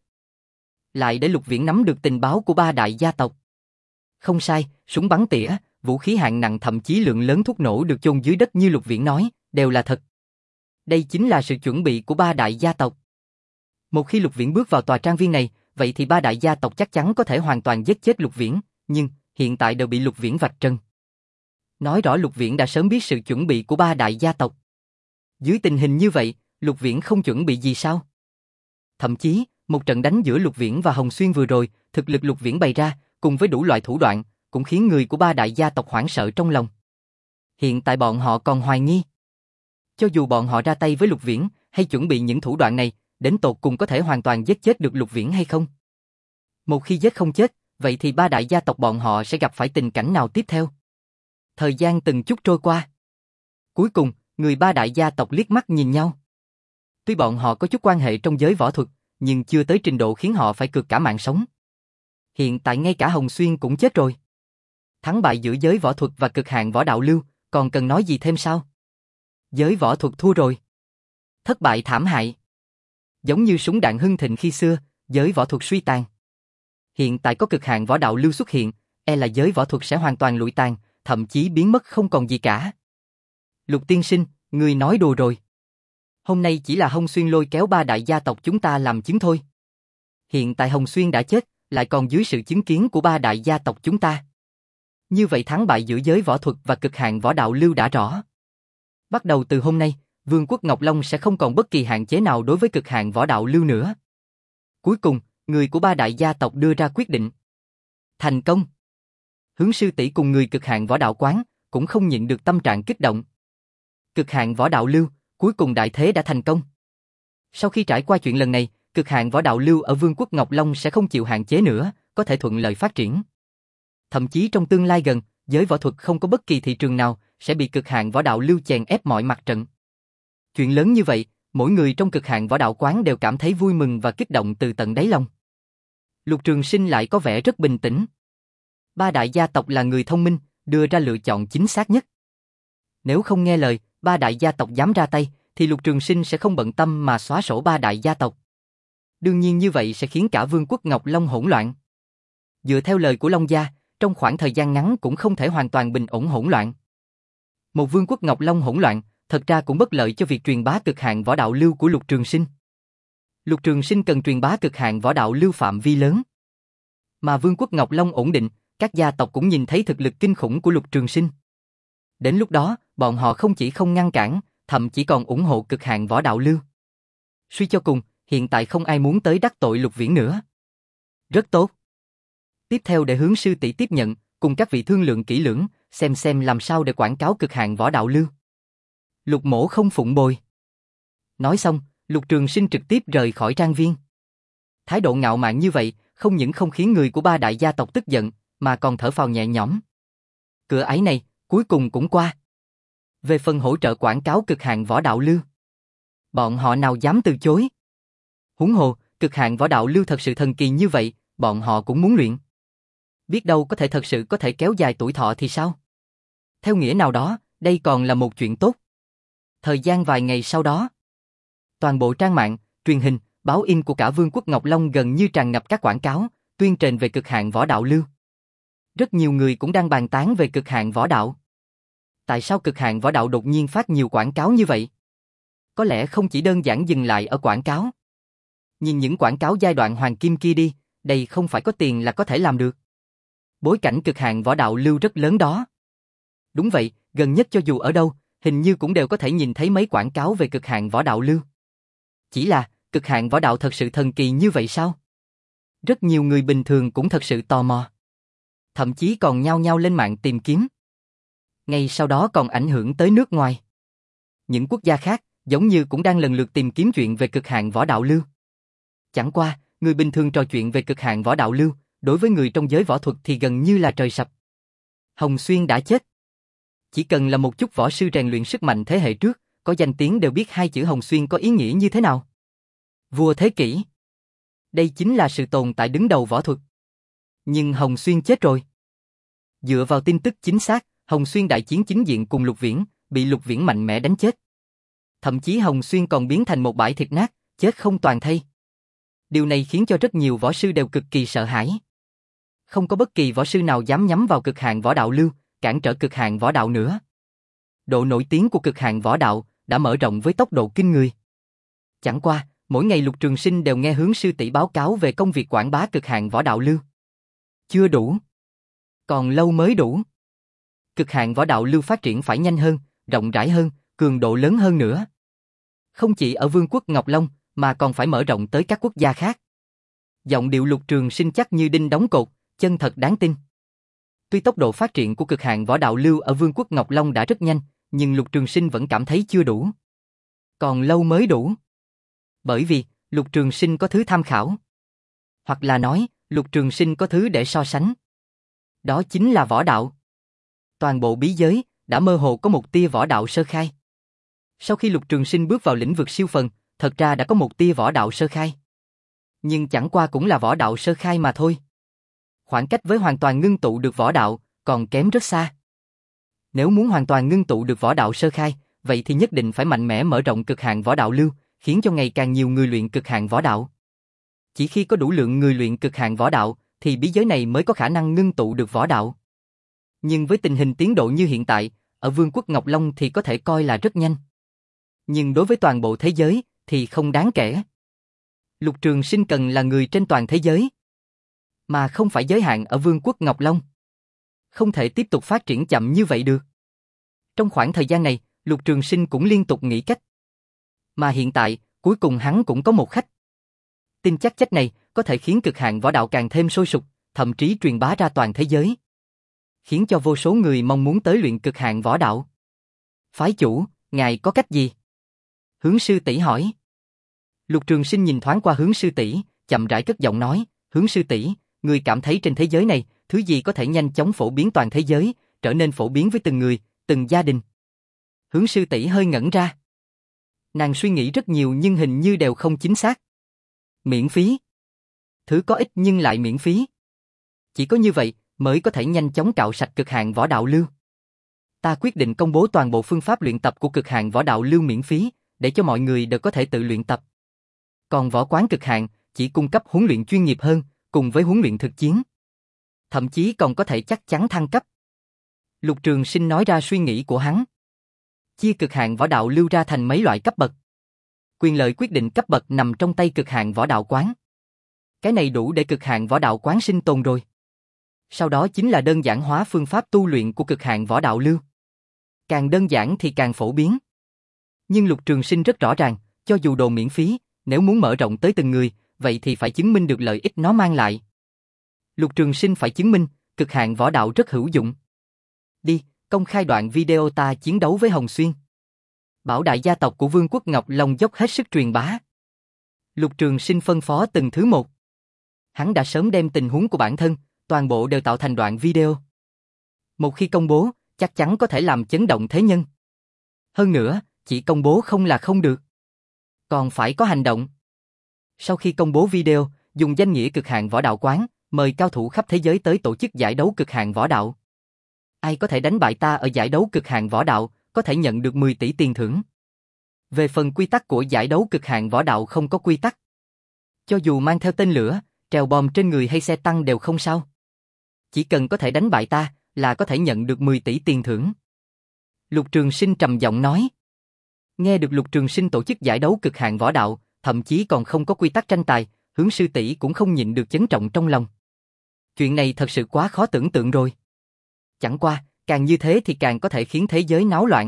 Lại để Lục Viễn nắm được tình báo của ba đại gia tộc. Không sai, súng bắn tỉa, vũ khí hạng nặng thậm chí lượng lớn thuốc nổ được chôn dưới đất như Lục Viễn nói, đều là thật. Đây chính là sự chuẩn bị của ba đại gia tộc. Một khi Lục Viễn bước vào tòa trang viên này, vậy thì ba đại gia tộc chắc chắn có thể hoàn toàn giết chết Lục Viễn, nhưng hiện tại đều bị Lục Viễn vạch trần. Nói rõ Lục Viễn đã sớm biết sự chuẩn bị của ba đại gia tộc. Dưới tình hình như vậy, Lục Viễn không chuẩn bị gì sao? Thậm chí, một trận đánh giữa Lục Viễn và Hồng Xuyên vừa rồi, thực lực Lục Viễn bày ra, cùng với đủ loại thủ đoạn, cũng khiến người của ba đại gia tộc hoảng sợ trong lòng. Hiện tại bọn họ còn hoài nghi. Cho dù bọn họ ra tay với Lục Viễn, hay chuẩn bị những thủ đoạn này, đến tột cùng có thể hoàn toàn giết chết được Lục Viễn hay không? Một khi giết không chết, vậy thì ba đại gia tộc bọn họ sẽ gặp phải tình cảnh nào tiếp theo? Thời gian từng chút trôi qua. Cuối cùng, người ba đại gia tộc liếc mắt nhìn nhau. Tuy bọn họ có chút quan hệ trong giới võ thuật, nhưng chưa tới trình độ khiến họ phải cược cả mạng sống. Hiện tại ngay cả Hồng Xuyên cũng chết rồi. Thắng bại giữa giới võ thuật và cực hạn võ đạo lưu, còn cần nói gì thêm sao? Giới võ thuật thua rồi. Thất bại thảm hại. Giống như súng đạn hưng thịnh khi xưa, giới võ thuật suy tàn. Hiện tại có cực hạn võ đạo lưu xuất hiện, e là giới võ thuật sẽ hoàn toàn lụi tàn, thậm chí biến mất không còn gì cả. Lục tiên sinh, ngươi nói đùa rồi. Hôm nay chỉ là Hồng Xuyên lôi kéo ba đại gia tộc chúng ta làm chứng thôi. Hiện tại Hồng Xuyên đã chết, lại còn dưới sự chứng kiến của ba đại gia tộc chúng ta. Như vậy thắng bại giữa giới võ thuật và cực hạn võ đạo lưu đã rõ. Bắt đầu từ hôm nay, Vương quốc Ngọc Long sẽ không còn bất kỳ hạn chế nào đối với cực hạn võ đạo lưu nữa. Cuối cùng, người của ba đại gia tộc đưa ra quyết định. Thành công. Hướng sư tỷ cùng người cực hạn võ đạo quán cũng không nhịn được tâm trạng kích động. Cực hạn võ đạo lưu, cuối cùng đại thế đã thành công. Sau khi trải qua chuyện lần này, cực hạn võ đạo lưu ở Vương quốc Ngọc Long sẽ không chịu hạn chế nữa, có thể thuận lợi phát triển. Thậm chí trong tương lai gần, giới võ thuật không có bất kỳ thị trường nào sẽ bị cực hạn võ đạo lưu chèn ép mọi mặt trận. Chuyện lớn như vậy, mỗi người trong cực hạn võ đạo quán đều cảm thấy vui mừng và kích động từ tận đáy lòng. Lục Trường Sinh lại có vẻ rất bình tĩnh. Ba đại gia tộc là người thông minh, đưa ra lựa chọn chính xác nhất. Nếu không nghe lời, ba đại gia tộc dám ra tay, thì Lục Trường Sinh sẽ không bận tâm mà xóa sổ ba đại gia tộc. Đương nhiên như vậy sẽ khiến cả Vương quốc Ngọc Long hỗn loạn. Dựa theo lời của Long gia, trong khoảng thời gian ngắn cũng không thể hoàn toàn bình ổn hỗn loạn. Một vương quốc Ngọc Long hỗn loạn, thật ra cũng bất lợi cho việc truyền bá cực hạn võ đạo lưu của Lục Trường Sinh. Lục Trường Sinh cần truyền bá cực hạn võ đạo lưu phạm vi lớn. Mà vương quốc Ngọc Long ổn định, các gia tộc cũng nhìn thấy thực lực kinh khủng của Lục Trường Sinh. Đến lúc đó, bọn họ không chỉ không ngăn cản, thậm chí còn ủng hộ cực hạn võ đạo lưu. Suy cho cùng, hiện tại không ai muốn tới đắc tội Lục Viễn nữa. Rất tốt. Tiếp theo để hướng sư tỷ tiếp nhận, cùng các vị thương lượng kỹ lưỡng, xem xem làm sao để quảng cáo cực hạn võ đạo lưu. Lục Mỗ không phụng bồi. Nói xong, Lục Trường Sinh trực tiếp rời khỏi trang viên. Thái độ ngạo mạn như vậy, không những không khiến người của ba đại gia tộc tức giận, mà còn thở phào nhẹ nhõm. Cửa ải này, cuối cùng cũng qua. Về phần hỗ trợ quảng cáo cực hạn võ đạo lưu, bọn họ nào dám từ chối. Huống hồ, cực hạn võ đạo lưu thật sự thần kỳ như vậy, bọn họ cũng muốn luyện. Biết đâu có thể thật sự có thể kéo dài tuổi thọ thì sao? Theo nghĩa nào đó, đây còn là một chuyện tốt. Thời gian vài ngày sau đó, toàn bộ trang mạng, truyền hình, báo in của cả vương quốc Ngọc Long gần như tràn ngập các quảng cáo, tuyên truyền về cực hạn võ đạo lưu. Rất nhiều người cũng đang bàn tán về cực hạn võ đạo. Tại sao cực hạn võ đạo đột nhiên phát nhiều quảng cáo như vậy? Có lẽ không chỉ đơn giản dừng lại ở quảng cáo. Nhìn những quảng cáo giai đoạn hoàng kim kia đi, đây không phải có tiền là có thể làm được. Bối cảnh cực hạn võ đạo lưu rất lớn đó. Đúng vậy, gần nhất cho dù ở đâu, hình như cũng đều có thể nhìn thấy mấy quảng cáo về cực hạn võ đạo lưu. Chỉ là, cực hạn võ đạo thật sự thần kỳ như vậy sao? Rất nhiều người bình thường cũng thật sự tò mò. Thậm chí còn nhao nhao lên mạng tìm kiếm. Ngay sau đó còn ảnh hưởng tới nước ngoài. Những quốc gia khác, giống như cũng đang lần lượt tìm kiếm chuyện về cực hạn võ đạo lưu. Chẳng qua, người bình thường trò chuyện về cực hạn võ đạo lưu, đối với người trong giới võ thuật thì gần như là trời sập. Hồng Xuyên đã chết. Chỉ cần là một chút võ sư rèn luyện sức mạnh thế hệ trước, có danh tiếng đều biết hai chữ Hồng Xuyên có ý nghĩa như thế nào. Vua thế kỷ. Đây chính là sự tồn tại đứng đầu võ thuật. Nhưng Hồng Xuyên chết rồi. Dựa vào tin tức chính xác, Hồng Xuyên đại chiến chính diện cùng Lục Viễn, bị Lục Viễn mạnh mẽ đánh chết. Thậm chí Hồng Xuyên còn biến thành một bãi thịt nát, chết không toàn thây. Điều này khiến cho rất nhiều võ sư đều cực kỳ sợ hãi. Không có bất kỳ võ sư nào dám nhắm vào cực hạn võ đạo lưu, cản trở cực hạn võ đạo nữa. Độ nổi tiếng của cực hạn võ đạo đã mở rộng với tốc độ kinh người. Chẳng qua, mỗi ngày Lục Trường Sinh đều nghe hướng sư tỷ báo cáo về công việc quảng bá cực hạn võ đạo lưu. Chưa đủ. Còn lâu mới đủ. Cực hạn võ đạo lưu phát triển phải nhanh hơn, rộng rãi hơn, cường độ lớn hơn nữa. Không chỉ ở vương quốc Ngọc Long, mà còn phải mở rộng tới các quốc gia khác. Giọng điệu Lục Trường Sinh chắc như đinh đóng cột, chân thật đáng tin. Tuy tốc độ phát triển của cực hạn võ đạo lưu ở vương quốc Ngọc Long đã rất nhanh, nhưng Lục Trường Sinh vẫn cảm thấy chưa đủ. Còn lâu mới đủ. Bởi vì, Lục Trường Sinh có thứ tham khảo. Hoặc là nói, Lục Trường Sinh có thứ để so sánh. Đó chính là võ đạo. Toàn bộ bí giới, đã mơ hồ có một tia võ đạo sơ khai. Sau khi Lục Trường Sinh bước vào lĩnh vực siêu phần, thật ra đã có một tia võ đạo sơ khai. Nhưng chẳng qua cũng là võ đạo sơ khai mà thôi. Khoảng cách với hoàn toàn ngưng tụ được võ đạo, còn kém rất xa. Nếu muốn hoàn toàn ngưng tụ được võ đạo sơ khai, vậy thì nhất định phải mạnh mẽ mở rộng cực hạn võ đạo lưu, khiến cho ngày càng nhiều người luyện cực hạn võ đạo. Chỉ khi có đủ lượng người luyện cực hạn võ đạo, thì bí giới này mới có khả năng ngưng tụ được võ đạo. Nhưng với tình hình tiến độ như hiện tại, ở vương quốc Ngọc Long thì có thể coi là rất nhanh. Nhưng đối với toàn bộ thế giới, thì không đáng kể. Lục Trường Sinh cần là người trên toàn thế giới, mà không phải giới hạn ở vương quốc Ngọc Long. Không thể tiếp tục phát triển chậm như vậy được. Trong khoảng thời gian này, Lục Trường Sinh cũng liên tục nghĩ cách. Mà hiện tại, cuối cùng hắn cũng có một khách. Tin chắc cách này có thể khiến cực hạn võ đạo càng thêm sôi sục, thậm chí truyền bá ra toàn thế giới. Khiến cho vô số người mong muốn tới luyện cực hạn võ đạo. Phái chủ, ngài có cách gì? Hướng sư tỷ hỏi. Lục Trường Sinh nhìn thoáng qua hướng sư tỷ, chậm rãi cất giọng nói, hướng sư tỷ, người cảm thấy trên thế giới này, thứ gì có thể nhanh chóng phổ biến toàn thế giới, trở nên phổ biến với từng người, từng gia đình? Hướng sư tỷ hơi ngẩn ra. Nàng suy nghĩ rất nhiều nhưng hình như đều không chính xác. Miễn phí. Thứ có ích nhưng lại miễn phí. Chỉ có như vậy mới có thể nhanh chóng cạo sạch cực hạn võ đạo lưu. Ta quyết định công bố toàn bộ phương pháp luyện tập của cực hạn võ đạo lưu miễn phí, để cho mọi người đều có thể tự luyện tập. Còn võ quán cực hạn chỉ cung cấp huấn luyện chuyên nghiệp hơn, cùng với huấn luyện thực chiến. Thậm chí còn có thể chắc chắn thăng cấp. Lục Trường Sinh nói ra suy nghĩ của hắn. Chia cực hạn võ đạo lưu ra thành mấy loại cấp bậc. Quyền lợi quyết định cấp bậc nằm trong tay cực hạn võ đạo quán. Cái này đủ để cực hạn võ đạo quán sinh tồn rồi. Sau đó chính là đơn giản hóa phương pháp tu luyện của cực hạn võ đạo lưu. Càng đơn giản thì càng phổ biến. Nhưng Lục Trường Sinh rất rõ ràng, cho dù đồ miễn phí, nếu muốn mở rộng tới từng người, vậy thì phải chứng minh được lợi ích nó mang lại. Lục Trường Sinh phải chứng minh, cực hạn võ đạo rất hữu dụng. Đi, công khai đoạn video ta chiến đấu với Hồng Xuyên. Bảo đại gia tộc của Vương quốc Ngọc Long dốc hết sức truyền bá. Lục Trường Sinh phân phó từng thứ một. Hắn đã sớm đem tình huống của bản thân, toàn bộ đều tạo thành đoạn video. Một khi công bố, chắc chắn có thể làm chấn động thế nhân. Hơn nữa, chỉ công bố không là không được. Còn phải có hành động. Sau khi công bố video, dùng danh nghĩa cực hạn võ đạo quán, mời cao thủ khắp thế giới tới tổ chức giải đấu cực hạn võ đạo. Ai có thể đánh bại ta ở giải đấu cực hạn võ đạo, có thể nhận được mười tỷ tiền thưởng. Về phần quy tắc của giải đấu cực hạn võ đạo không có quy tắc. Cho dù mang theo tên lửa, treo bom trên người hay xe tăng đều không sao. Chỉ cần có thể đánh bại ta, là có thể nhận được mười tỷ tiền thưởng. Lục Trường Sinh trầm giọng nói. Nghe được Lục Trường Sinh tổ chức giải đấu cực hạn võ đạo, thậm chí còn không có quy tắc tranh tài, Hướng sư tỷ cũng không nhịn được chấn trọng trong lòng. Chuyện này thật sự quá khó tưởng tượng rồi. Chẳng qua, càng như thế thì càng có thể khiến thế giới náo loạn.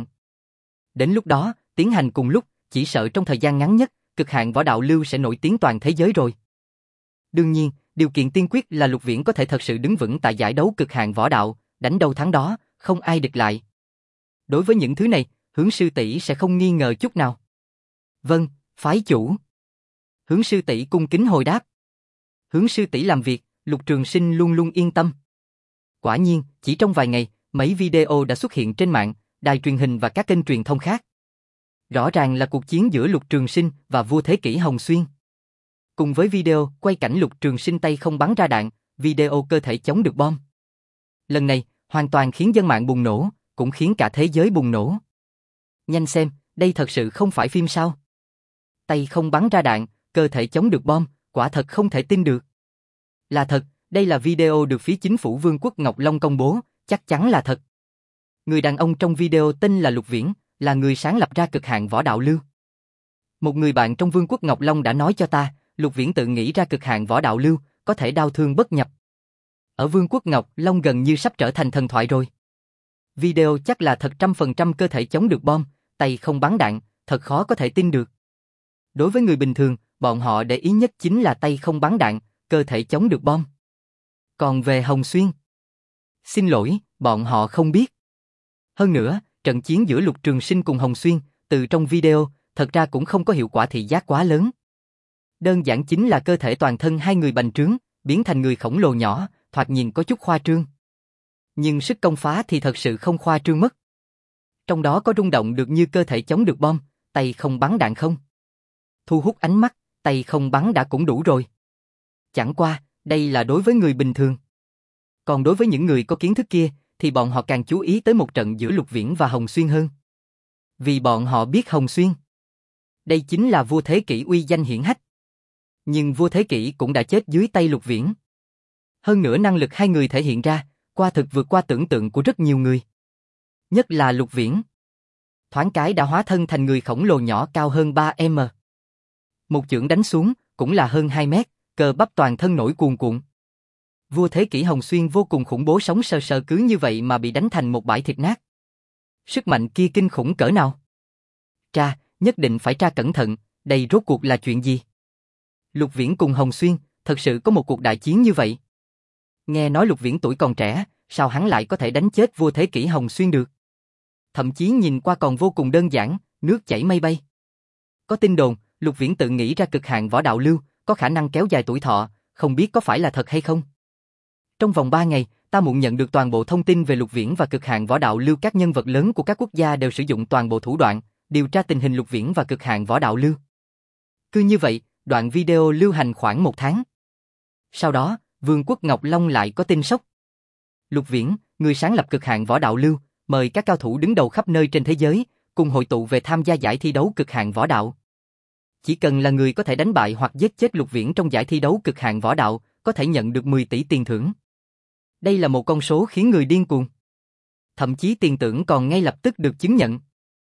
Đến lúc đó, tiến hành cùng lúc, chỉ sợ trong thời gian ngắn nhất, cực hạn võ đạo lưu sẽ nổi tiếng toàn thế giới rồi. Đương nhiên, điều kiện tiên quyết là Lục Viễn có thể thật sự đứng vững tại giải đấu cực hạn võ đạo, đánh đâu thắng đó, không ai địch lại. Đối với những thứ này, Hướng sư tỷ sẽ không nghi ngờ chút nào. Vâng, phái chủ. Hướng sư tỷ cung kính hồi đáp. Hướng sư tỷ làm việc, Lục Trường Sinh luôn luôn yên tâm. Quả nhiên, chỉ trong vài ngày, mấy video đã xuất hiện trên mạng, đài truyền hình và các kênh truyền thông khác. Rõ ràng là cuộc chiến giữa Lục Trường Sinh và vua thế kỷ Hồng Xuyên. Cùng với video quay cảnh Lục Trường Sinh tay không bắn ra đạn, video cơ thể chống được bom. Lần này, hoàn toàn khiến dân mạng bùng nổ, cũng khiến cả thế giới bùng nổ. Nhanh xem, đây thật sự không phải phim sao? Tay không bắn ra đạn, cơ thể chống được bom, quả thật không thể tin được. Là thật, đây là video được phía chính phủ Vương quốc Ngọc Long công bố, chắc chắn là thật. Người đàn ông trong video tên là Lục Viễn, là người sáng lập ra cực hạn võ đạo lưu. Một người bạn trong Vương quốc Ngọc Long đã nói cho ta, Lục Viễn tự nghĩ ra cực hạn võ đạo lưu, có thể đao thương bất nhập. Ở Vương quốc Ngọc Long gần như sắp trở thành thần thoại rồi. Video chắc là thật trăm phần trăm cơ thể chống được bom, tay không bắn đạn, thật khó có thể tin được. Đối với người bình thường, bọn họ để ý nhất chính là tay không bắn đạn, cơ thể chống được bom. Còn về Hồng Xuyên, xin lỗi, bọn họ không biết. Hơn nữa, trận chiến giữa Lục Trường Sinh cùng Hồng Xuyên, từ trong video, thật ra cũng không có hiệu quả thị giác quá lớn. Đơn giản chính là cơ thể toàn thân hai người bành trướng, biến thành người khổng lồ nhỏ, thoạt nhìn có chút khoa trương. Nhưng sức công phá thì thật sự không khoa trương mất. Trong đó có rung động được như cơ thể chống được bom, tay không bắn đạn không. Thu hút ánh mắt, tay không bắn đã cũng đủ rồi. Chẳng qua, đây là đối với người bình thường. Còn đối với những người có kiến thức kia, thì bọn họ càng chú ý tới một trận giữa Lục Viễn và Hồng Xuyên hơn. Vì bọn họ biết Hồng Xuyên. Đây chính là vua thế kỷ uy danh hiển hách. Nhưng vua thế kỷ cũng đã chết dưới tay Lục Viễn. Hơn nữa năng lực hai người thể hiện ra, qua thực vượt qua tưởng tượng của rất nhiều người. Nhất là Lục Viễn. Thoáng cái đã hóa thân thành người khổng lồ nhỏ cao hơn ba mét. Một chưởng đánh xuống, cũng là hơn hai mét, cơ bắp toàn thân nổi cuồn cuộn. Vua thế kỷ Hồng Xuyên vô cùng khủng bố sống sờ sờ cứ như vậy mà bị đánh thành một bãi thịt nát. Sức mạnh kia kinh khủng cỡ nào? Tra, nhất định phải tra cẩn thận, đây rốt cuộc là chuyện gì? Lục Viễn cùng Hồng Xuyên, thật sự có một cuộc đại chiến như vậy. Nghe nói Lục Viễn tuổi còn trẻ, sao hắn lại có thể đánh chết vua thế kỷ Hồng Xuyên được? Thậm chí nhìn qua còn vô cùng đơn giản, nước chảy mây bay. Có tin đồn, Lục Viễn tự nghĩ ra cực hạn võ đạo lưu, có khả năng kéo dài tuổi thọ, không biết có phải là thật hay không? Trong vòng ba ngày, ta muộn nhận được toàn bộ thông tin về Lục Viễn và cực hạn võ đạo lưu. Các nhân vật lớn của các quốc gia đều sử dụng toàn bộ thủ đoạn, điều tra tình hình Lục Viễn và cực hạn võ đạo lưu. Cứ như vậy, đoạn video lưu hành khoảng một tháng. Sau đó, Vương quốc Ngọc Long lại có tin sốc. Lục Viễn, người sáng lập cực hạn võ đạo lưu, mời các cao thủ đứng đầu khắp nơi trên thế giới, cùng hội tụ về tham gia giải thi đấu cực hạn võ đạo. Chỉ cần là người có thể đánh bại hoặc giết chết Lục Viễn trong giải thi đấu cực hạn võ đạo, có thể nhận được mười tỷ tiền thưởng. Đây là một con số khiến người điên cuồng. Thậm chí tiền tưởng còn ngay lập tức được chứng nhận.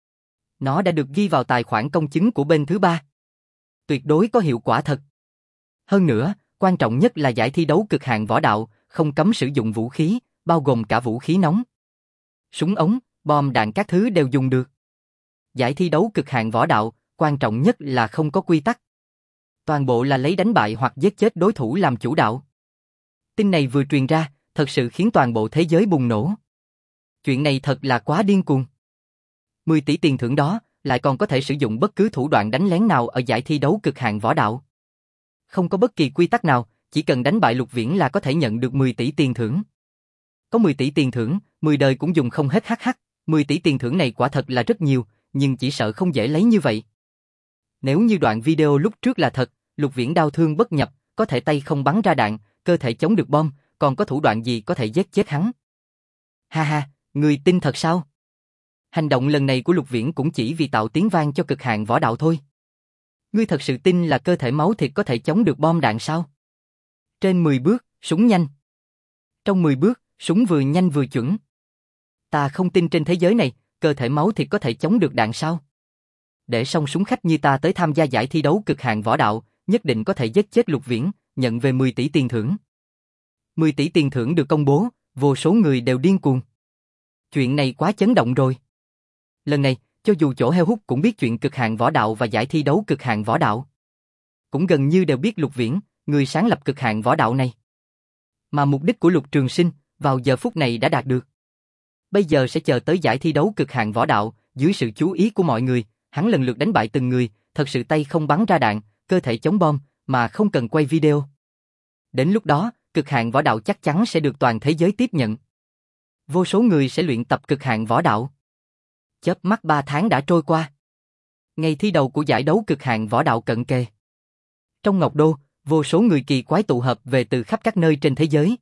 Nó đã được ghi vào tài khoản công chứng của bên thứ ba. Tuyệt đối có hiệu quả thật. Hơn nữa, quan trọng nhất là giải thi đấu cực hạn võ đạo, không cấm sử dụng vũ khí, bao gồm cả vũ khí nóng. Súng ống, bom đạn các thứ đều dùng được. Giải thi đấu cực hạn võ đạo, quan trọng nhất là không có quy tắc. Toàn bộ là lấy đánh bại hoặc giết chết đối thủ làm chủ đạo. Tin này vừa truyền ra, thật sự khiến toàn bộ thế giới bùng nổ. Chuyện này thật là quá điên cuồng. mười tỷ tiền thưởng đó, lại còn có thể sử dụng bất cứ thủ đoạn đánh lén nào ở giải thi đấu cực hạn võ đạo. Không có bất kỳ quy tắc nào, chỉ cần đánh bại Lục Viễn là có thể nhận được mười tỷ tiền thưởng. Có mười tỷ tiền thưởng, mười đời cũng dùng không hết hắc hắc, mười tỷ tiền thưởng này quả thật là rất nhiều, nhưng chỉ sợ không dễ lấy như vậy. Nếu như đoạn video lúc trước là thật, Lục Viễn đau thương bất nhập, có thể tay không bắn ra đạn, cơ thể chống được bom, còn có thủ đoạn gì có thể giết chết hắn. Ha ha, người tin thật sao? Hành động lần này của Lục Viễn cũng chỉ vì tạo tiếng vang cho cực hạn võ đạo thôi. Ngươi thật sự tin là cơ thể máu thịt có thể chống được bom đạn sao? Trên mười bước, súng nhanh. Trong mười bước, súng vừa nhanh vừa chuẩn. Ta không tin trên thế giới này, cơ thể máu thịt có thể chống được đạn sao? Để xong súng khách như ta tới tham gia giải thi đấu cực hạn võ đạo, nhất định có thể giết chết Lục Viễn, nhận về mười tỷ tiền thưởng. mười tỷ tiền thưởng được công bố, vô số người đều điên cuồng. Chuyện này quá chấn động rồi. Lần này, cho dù chỗ heo hút cũng biết chuyện cực hạn võ đạo và giải thi đấu cực hạn võ đạo. Cũng gần như đều biết Lục Viễn, người sáng lập cực hạn võ đạo này. Mà mục đích của Lục Trường Sinh, vào giờ phút này đã đạt được. Bây giờ sẽ chờ tới giải thi đấu cực hạn võ đạo, dưới sự chú ý của mọi người, hắn lần lượt đánh bại từng người, thật sự tay không bắn ra đạn, cơ thể chống bom, mà không cần quay video. Đến lúc đó, cực hạn võ đạo chắc chắn sẽ được toàn thế giới tiếp nhận. Vô số người sẽ luyện tập cực hạn võ đạo. Chớp mắt ba tháng đã trôi qua. Ngày thi đầu của giải đấu cực hạn võ đạo cận kề. Trong Ngọc Đô, vô số người kỳ quái tụ hợp về từ khắp các nơi trên thế giới.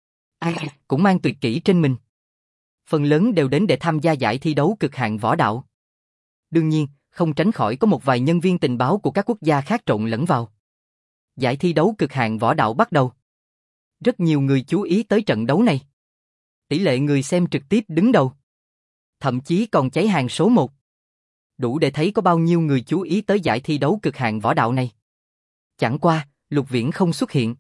Ai cũng mang tuyệt kỹ trên mình. Phần lớn đều đến để tham gia giải thi đấu cực hạn võ đạo. Đương nhiên, không tránh khỏi có một vài nhân viên tình báo của các quốc gia khác trộn lẫn vào. Giải thi đấu cực hạn võ đạo bắt đầu. Rất nhiều người chú ý tới trận đấu này. Tỷ lệ người xem trực tiếp đứng đầu. Thậm chí còn cháy hàng số một. Đủ để thấy có bao nhiêu người chú ý tới giải thi đấu cực hạn võ đạo này. Chẳng qua, Lục Viễn không xuất hiện.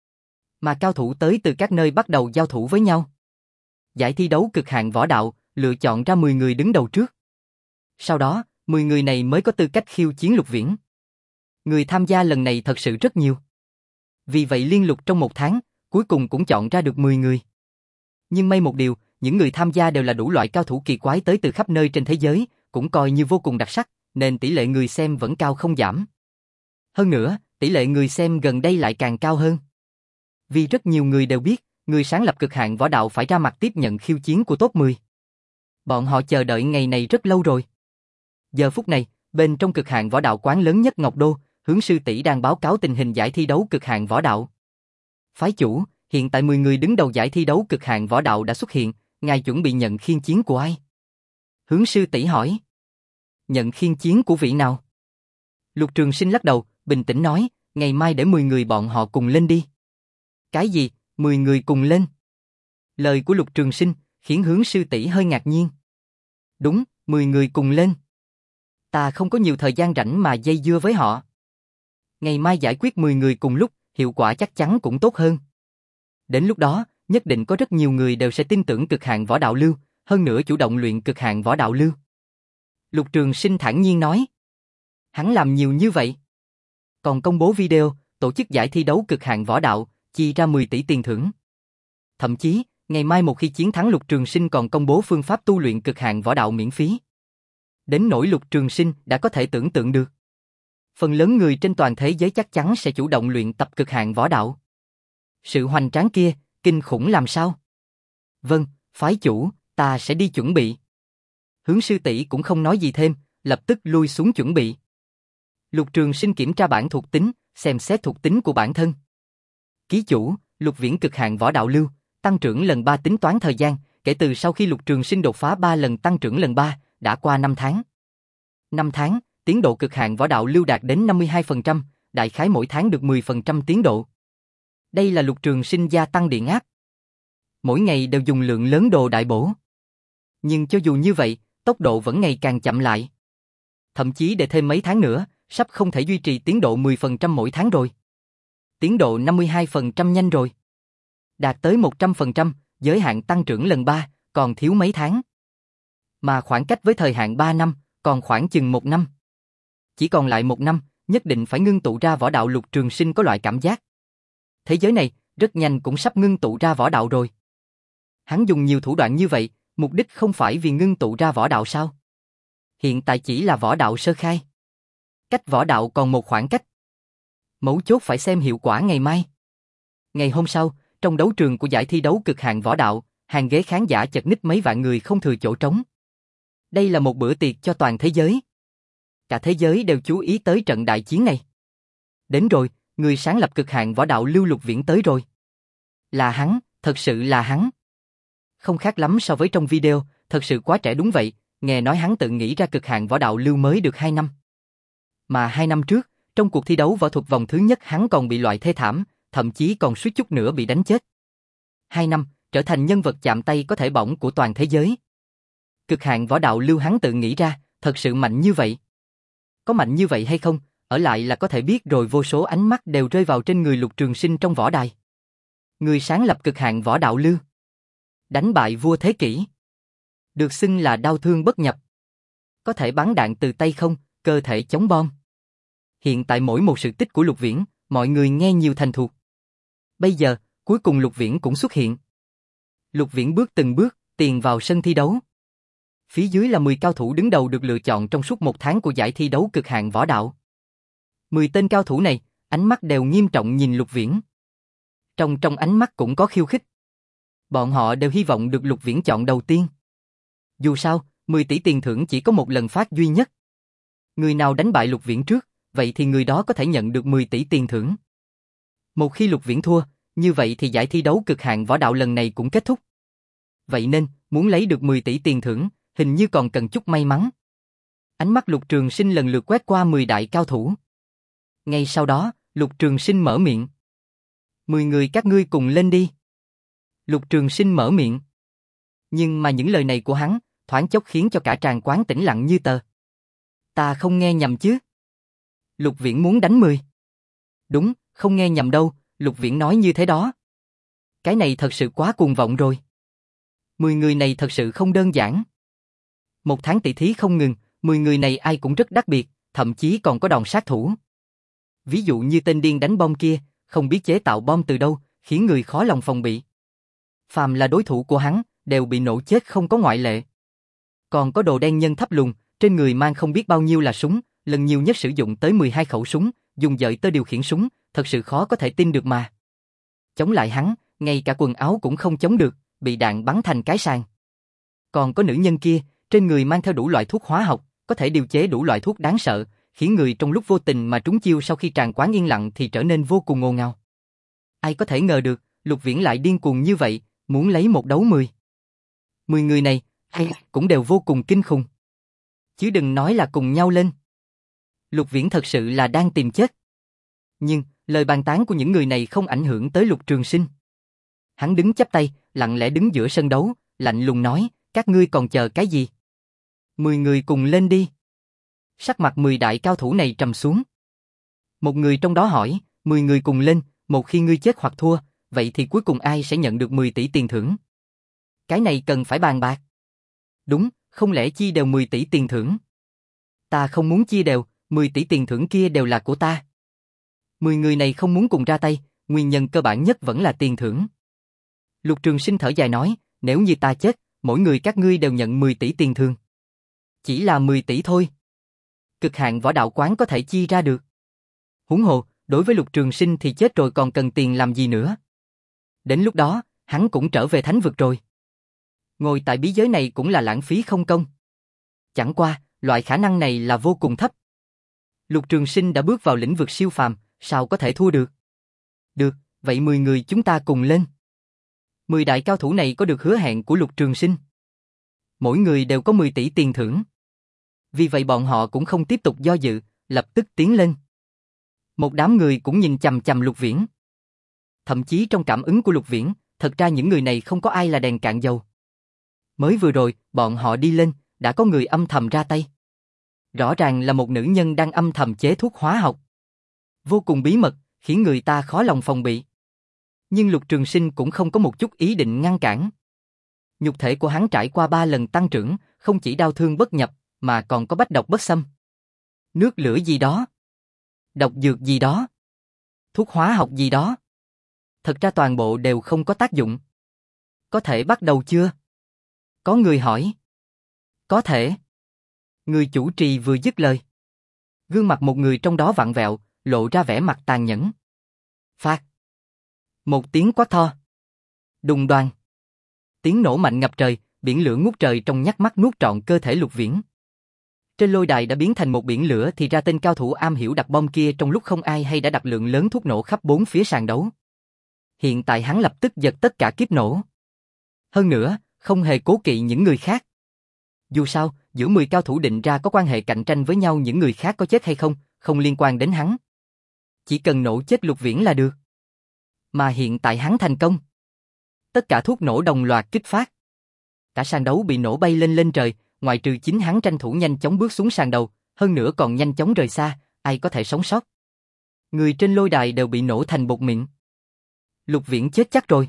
Mà cao thủ tới từ các nơi bắt đầu giao thủ với nhau. Giải thi đấu cực hạn võ đạo, lựa chọn ra mười người đứng đầu trước. Sau đó, mười người này mới có tư cách khiêu chiến Lục Viễn. Người tham gia lần này thật sự rất nhiều. Vì vậy liên lục trong một tháng, cuối cùng cũng chọn ra được mười người. Nhưng may một điều, những người tham gia đều là đủ loại cao thủ kỳ quái tới từ khắp nơi trên thế giới, cũng coi như vô cùng đặc sắc, nên tỷ lệ người xem vẫn cao không giảm. Hơn nữa, tỷ lệ người xem gần đây lại càng cao hơn. Vì rất nhiều người đều biết, người sáng lập cực hạn võ đạo phải ra mặt tiếp nhận khiêu chiến của top mười. Bọn họ chờ đợi ngày này rất lâu rồi. Giờ phút này, bên trong cực hạn võ đạo quán lớn nhất Ngọc Đô, Hướng sư tỷ đang báo cáo tình hình giải thi đấu cực hạn võ đạo. Phái chủ, hiện tại mười người đứng đầu giải thi đấu cực hạn võ đạo đã xuất hiện, ngài chuẩn bị nhận khiên chiến của ai? Hướng sư tỷ hỏi. Nhận khiên chiến của vị nào? Lục Trường Sinh lắc đầu, bình tĩnh nói, ngày mai để mười người bọn họ cùng lên đi. Cái gì, mười người cùng lên? Lời của Lục Trường Sinh khiến Hướng sư tỷ hơi ngạc nhiên. Đúng, mười người cùng lên. Ta không có nhiều thời gian rảnh mà dây dưa với họ. Ngày mai giải quyết mười người cùng lúc, hiệu quả chắc chắn cũng tốt hơn. Đến lúc đó, nhất định có rất nhiều người đều sẽ tin tưởng cực hạn võ đạo lưu, hơn nữa chủ động luyện cực hạn võ đạo lưu. Lục Trường Sinh thản nhiên nói. Hắn làm nhiều như vậy. Còn công bố video, tổ chức giải thi đấu cực hạn võ đạo, chi ra mười tỷ tiền thưởng. Thậm chí, ngày mai một khi chiến thắng Lục Trường Sinh còn công bố phương pháp tu luyện cực hạn võ đạo miễn phí. Đến nỗi Lục Trường Sinh đã có thể tưởng tượng được. Phần lớn người trên toàn thế giới chắc chắn sẽ chủ động luyện tập cực hạn võ đạo. Sự hoành tráng kia, kinh khủng làm sao? Vâng, phái chủ, ta sẽ đi chuẩn bị. Hướng sư tỷ cũng không nói gì thêm, lập tức lui xuống chuẩn bị. Lục Trường Sinh kiểm tra bản thuộc tính, xem xét thuộc tính của bản thân. Ký chủ, Lục Viễn cực hạn võ đạo lưu, tăng trưởng lần ba tính toán thời gian, kể từ sau khi Lục Trường Sinh đột phá ba lần tăng trưởng lần ba, đã qua năm tháng. năm tháng, tiến độ cực hạn võ đạo lưu đạt đến năm mươi hai phần trăm, đại khái mỗi tháng được mười phần trăm tiến độ. Đây là Lục Trường Sinh gia tăng điện áp. mỗi ngày đều dùng lượng lớn đồ đại bổ. Nhưng cho dù như vậy, tốc độ vẫn ngày càng chậm lại. Thậm chí để thêm mấy tháng nữa, sắp không thể duy trì tiến độ mười phần trăm mỗi tháng rồi. Tiến độ năm mươi hai phần trăm nhanh rồi. Đạt tới một trăm phần trăm, giới hạn tăng trưởng lần ba, còn thiếu mấy tháng. Mà khoảng cách với thời hạn ba năm, còn khoảng chừng một năm. Chỉ còn lại một năm, nhất định phải ngưng tụ ra võ đạo. Lục Trường Sinh có loại cảm giác. Thế giới này, rất nhanh cũng sắp ngưng tụ ra võ đạo rồi. Hắn dùng nhiều thủ đoạn như vậy, mục đích không phải vì ngưng tụ ra võ đạo sao? Hiện tại chỉ là võ đạo sơ khai. Cách võ đạo còn một khoảng cách. Mấu chốt phải xem hiệu quả ngày mai. Ngày hôm sau, trong đấu trường của giải thi đấu cực hạn võ đạo, hàng ghế khán giả chật ních mấy vạn người không thừa chỗ trống. Đây là một bữa tiệc cho toàn thế giới. Cả thế giới đều chú ý tới trận đại chiến này. Đến rồi, người sáng lập cực hạn võ đạo Lưu Lục Viễn tới rồi. Là hắn, thật sự là hắn. Không khác lắm so với trong video, thật sự quá trẻ. Đúng vậy, nghe nói hắn tự nghĩ ra cực hạn võ đạo Lưu mới được hai năm. Mà hai năm trước, trong cuộc thi đấu võ thuật vòng thứ nhất hắn còn bị loại thê thảm, thậm chí còn suýt chút nữa bị đánh chết. Hai năm, trở thành nhân vật chạm tay có thể bỏng của toàn thế giới. Cực hạn võ đạo Lưu hắn tự nghĩ ra, thật sự mạnh như vậy. Có mạnh như vậy hay không, ở lại là có thể biết rồi. Vô số ánh mắt đều rơi vào trên người Lục Trường Sinh trong võ đài. Người sáng lập cực hạn võ đạo Lưu. Đánh bại vua thế kỷ. Được xưng là đao thương bất nhập. Có thể bắn đạn từ tay không, cơ thể chống bom. Hiện tại mỗi một sự tích của Lục Viễn, mọi người nghe nhiều thành thuộc. Bây giờ, cuối cùng Lục Viễn cũng xuất hiện. Lục Viễn bước từng bước, tiền vào sân thi đấu. Phía dưới là mười cao thủ đứng đầu được lựa chọn trong suốt một tháng của giải thi đấu cực hạn võ đạo. mười tên cao thủ này, ánh mắt đều nghiêm trọng nhìn Lục Viễn. Trong trong ánh mắt cũng có khiêu khích. Bọn họ đều hy vọng được Lục Viễn chọn đầu tiên. Dù sao, mười tỷ tiền thưởng chỉ có một lần phát duy nhất. Người nào đánh bại Lục Viễn trước, vậy thì người đó có thể nhận được mười tỷ tiền thưởng. Một khi Lục Viễn thua, như vậy thì giải thi đấu cực hạn võ đạo lần này cũng kết thúc. Vậy nên, muốn lấy được mười tỷ tiền thưởng, hình như còn cần chút may mắn. Ánh mắt Lục Trường Sinh lần lượt quét qua mười đại cao thủ. Ngay sau đó, Lục Trường Sinh mở miệng. Mười người các ngươi cùng lên đi. Lục Trường Sinh mở miệng. Nhưng mà những lời này của hắn, thoáng chốc khiến cho cả tràng quán tĩnh lặng như tờ. Ta không nghe nhầm chứ? Lục Viễn muốn đánh mười. Đúng, không nghe nhầm đâu, Lục Viễn nói như thế đó. Cái này thật sự quá cuồng vọng rồi. Mười người này thật sự không đơn giản. Một tháng tỷ thí không ngừng, mười người này ai cũng rất đặc biệt, thậm chí còn có đòn sát thủ. Ví dụ như tên điên đánh bom kia, không biết chế tạo bom từ đâu, khiến người khó lòng phòng bị. Phàm là đối thủ của hắn, đều bị nổ chết không có ngoại lệ. Còn có đồ đen nhân thấp lùn, trên người mang không biết bao nhiêu là súng, lần nhiều nhất sử dụng tới mười hai khẩu súng, dùng dời tơ điều khiển súng, thật sự khó có thể tin được mà. Chống lại hắn, ngay cả quần áo cũng không chống được, bị đạn bắn thành cái sàng. Còn có nữ nhân kia, trên người mang theo đủ loại thuốc hóa học, có thể điều chế đủ loại thuốc đáng sợ, khiến người trong lúc vô tình mà trúng chiêu sau khi tràn quán yên lặng thì trở nên vô cùng ngô ngao. Ai có thể ngờ được, Lục Viễn lại điên cuồng như vậy, muốn lấy một đấu mười. Mười người này, ai cũng đều vô cùng kinh khủng. Chứ đừng nói là cùng nhau lên. Lục Viễn thật sự là đang tìm chết. Nhưng, lời bàn tán của những người này không ảnh hưởng tới Lục Trường Sinh. Hắn đứng chắp tay, lặng lẽ đứng giữa sân đấu, lạnh lùng nói, các ngươi còn chờ cái gì? Mười người cùng lên đi. Sắc mặt mười đại cao thủ này trầm xuống. Một người trong đó hỏi, mười người cùng lên, một khi ngươi chết hoặc thua, vậy thì cuối cùng ai sẽ nhận được mười tỷ tiền thưởng? Cái này cần phải bàn bạc. Đúng, không lẽ chia đều mười tỷ tiền thưởng? Ta không muốn chia đều, mười tỷ tiền thưởng kia đều là của ta. Mười người này không muốn cùng ra tay, nguyên nhân cơ bản nhất vẫn là tiền thưởng. Lục Trường Sinh thở dài nói, nếu như ta chết, mỗi người các ngươi đều nhận mười tỷ tiền thưởng. Chỉ là mười tỷ thôi. Cực hạn võ đạo quán có thể chia ra được. Huống hồ, đối với Lục Trường Sinh thì chết rồi còn cần tiền làm gì nữa. Đến lúc đó, hắn cũng trở về thánh vực rồi. Ngồi tại bí giới này cũng là lãng phí không công. Chẳng qua, loại khả năng này là vô cùng thấp. Lục Trường Sinh đã bước vào lĩnh vực siêu phàm, sao có thể thua được? Được, vậy mười người chúng ta cùng lên. Mười đại cao thủ này có được hứa hẹn của Lục Trường Sinh. Mỗi người đều có mười tỷ tiền thưởng. Vì vậy bọn họ cũng không tiếp tục do dự, lập tức tiến lên. Một đám người cũng nhìn chằm chằm Lục Viễn. Thậm chí trong cảm ứng của Lục Viễn, thật ra những người này không có ai là đèn cạn dầu. Mới vừa rồi, bọn họ đi lên, đã có người âm thầm ra tay. Rõ ràng là một nữ nhân đang âm thầm chế thuốc hóa học. Vô cùng bí mật, khiến người ta khó lòng phòng bị. Nhưng Lục Trường Sinh cũng không có một chút ý định ngăn cản. Nhục thể của hắn trải qua ba lần tăng trưởng, không chỉ đau thương bất nhập, mà còn có bách độc bất xâm. Nước lửa gì đó, độc dược gì đó, thuốc hóa học gì đó. Thật ra toàn bộ đều không có tác dụng. Có thể bắt đầu chưa? Có người hỏi. Có thể. Người chủ trì vừa dứt lời. Gương mặt một người trong đó vặn vẹo, lộ ra vẻ mặt tàn nhẫn. Phạt. Một tiếng quát to. Đùng đoàng. Tiếng nổ mạnh ngập trời, biển lửa ngút trời trong nháy mắt nuốt trọn cơ thể Lục Viễn. Trên lôi đài đã biến thành một biển lửa thì ra tên cao thủ am hiểu đặt bom kia trong lúc không ai hay đã đặt lượng lớn thuốc nổ khắp bốn phía sàn đấu. Hiện tại hắn lập tức giật tất cả kiếp nổ. Hơn nữa, không hề cố kỵ những người khác. Dù sao, giữa mười cao thủ định ra có quan hệ cạnh tranh với nhau, những người khác có chết hay không, không liên quan đến hắn. Chỉ cần nổ chết Lục Viễn là được. Mà hiện tại hắn thành công. Tất cả thuốc nổ đồng loạt kích phát. Cả sàn đấu bị nổ bay lên lên trời, ngoại trừ chính hắn tranh thủ nhanh chóng bước xuống sàn đầu, hơn nữa còn nhanh chóng rời xa, ai có thể sống sót. Người trên lôi đài đều bị nổ thành bột mịn. Lục Viễn chết chắc rồi.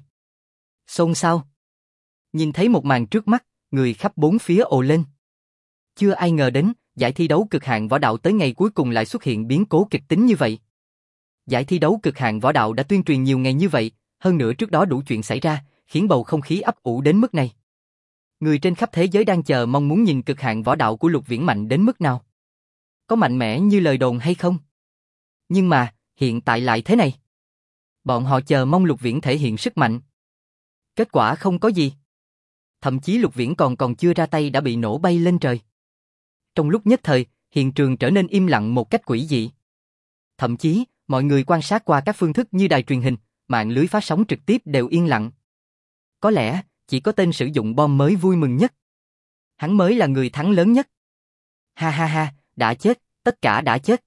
Xôn xao. Nhìn thấy một màn trước mắt, người khắp bốn phía ồ lên. Chưa ai ngờ đến, giải thi đấu cực hạn võ đạo tới ngày cuối cùng lại xuất hiện biến cố kịch tính như vậy. Giải thi đấu cực hạn võ đạo đã tuyên truyền nhiều ngày như vậy, hơn nữa trước đó đủ chuyện xảy ra, khiến bầu không khí ấp ủ đến mức này. Người trên khắp thế giới đang chờ mong muốn nhìn cực hạn võ đạo của Lục Viễn mạnh đến mức nào. Có mạnh mẽ như lời đồn hay không? Nhưng mà, hiện tại lại thế này. Bọn họ chờ mong Lục Viễn thể hiện sức mạnh. Kết quả không có gì. Thậm chí Lục Viễn còn còn chưa ra tay đã bị nổ bay lên trời. Trong lúc nhất thời, hiện trường trở nên im lặng một cách quỷ dị. Thậm chí, mọi người quan sát qua các phương thức như đài truyền hình, mạng lưới phát sóng trực tiếp đều yên lặng. Có lẽ, chỉ có tên sử dụng bom mới vui mừng nhất. Hắn mới là người thắng lớn nhất. Ha ha ha, đã chết, tất cả đã chết.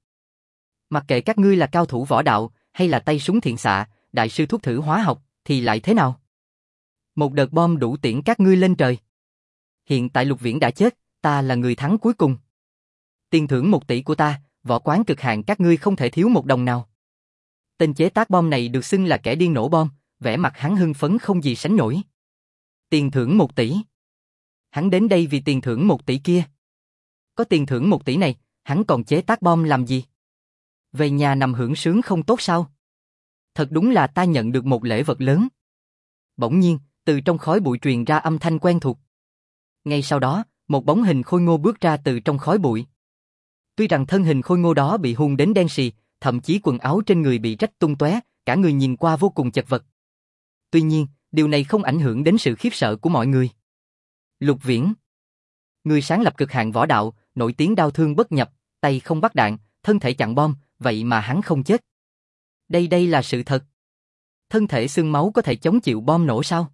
Mặc kệ các ngươi là cao thủ võ đạo, hay là tay súng thiện xạ, đại sư thuốc thử hóa học, thì lại thế nào? Một đợt bom đủ tiễn các ngươi lên trời. Hiện tại Lục Viễn đã chết, ta là người thắng cuối cùng. Tiền thưởng một tỷ của ta, võ quán cực hạn các ngươi không thể thiếu một đồng nào. Tên chế tác bom này được xưng là kẻ điên nổ bom, vẻ mặt hắn hưng phấn không gì sánh nổi. Tiền thưởng một tỷ. Hắn đến đây vì tiền thưởng một tỷ kia. Có tiền thưởng một tỷ này, hắn còn chế tác bom làm gì? Về nhà nằm hưởng sướng không tốt sao? Thật đúng là ta nhận được một lễ vật lớn. Bỗng nhiên, từ trong khói bụi truyền ra âm thanh quen thuộc. Ngay sau đó, một bóng hình khôi ngô bước ra từ trong khói bụi. Tuy rằng thân hình khôi ngô đó bị hun đến đen sì, thậm chí quần áo trên người bị rách tung tóe, cả người nhìn qua vô cùng chật vật. Tuy nhiên, điều này không ảnh hưởng đến sự khiếp sợ của mọi người. Lục Viễn, người sáng lập cực hạn võ đạo, nổi tiếng đao thương bất nhập, tay không bắt đạn, thân thể chặn bom, vậy mà hắn không chết. Đây đây là sự thật. Thân thể xương máu có thể chống chịu bom nổ sao?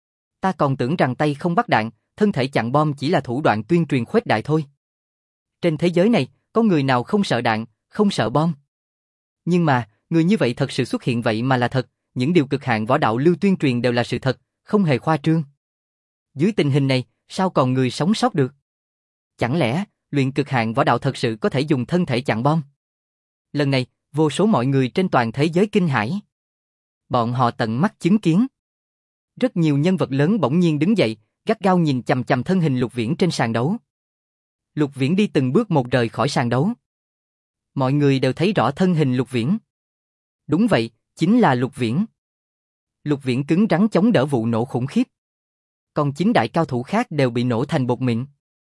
Ta còn tưởng rằng tay không bắt đạn, thân thể chặn bom chỉ là thủ đoạn tuyên truyền khuếch đại thôi. Trên thế giới này, có người nào không sợ đạn, không sợ bom? Nhưng mà, người như vậy thật sự xuất hiện vậy mà là thật, những điều cực hạn võ đạo lưu tuyên truyền đều là sự thật, không hề khoa trương. Dưới tình hình này, sao còn người sống sót được? Chẳng lẽ, luyện cực hạn võ đạo thật sự có thể dùng thân thể chặn bom? Lần này, vô số mọi người trên toàn thế giới kinh hãi. Bọn họ tận mắt chứng kiến. Rất nhiều nhân vật lớn bỗng nhiên đứng dậy, gắt gao nhìn chằm chằm thân hình Lục Viễn trên sàn đấu. Lục Viễn đi từng bước một rời khỏi sàn đấu. Mọi người đều thấy rõ thân hình Lục Viễn. Đúng vậy, chính là Lục Viễn. Lục Viễn cứng rắn chống đỡ vụ nổ khủng khiếp. Còn chín đại cao thủ khác đều bị nổ thành bột mịn.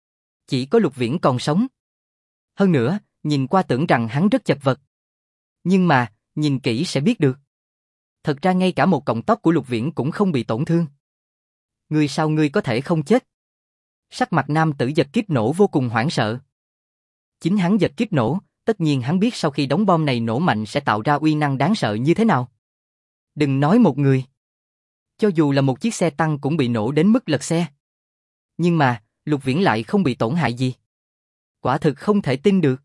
Chỉ có Lục Viễn còn sống. Hơn nữa, nhìn qua tưởng rằng hắn rất chật vật. Nhưng mà, nhìn kỹ sẽ biết được. Thật ra ngay cả một cọng tóc của Lục Viễn cũng không bị tổn thương. Ngươi sao ngươi có thể không chết? Sắc mặt nam tử giật kiếp nổ vô cùng hoảng sợ. Chính hắn giật kiếp nổ, tất nhiên hắn biết sau khi đống bom này nổ mạnh sẽ tạo ra uy năng đáng sợ như thế nào. Đừng nói một người. Cho dù là một chiếc xe tăng cũng bị nổ đến mức lật xe. Nhưng mà, Lục Viễn lại không bị tổn hại gì. Quả thực không thể tin được.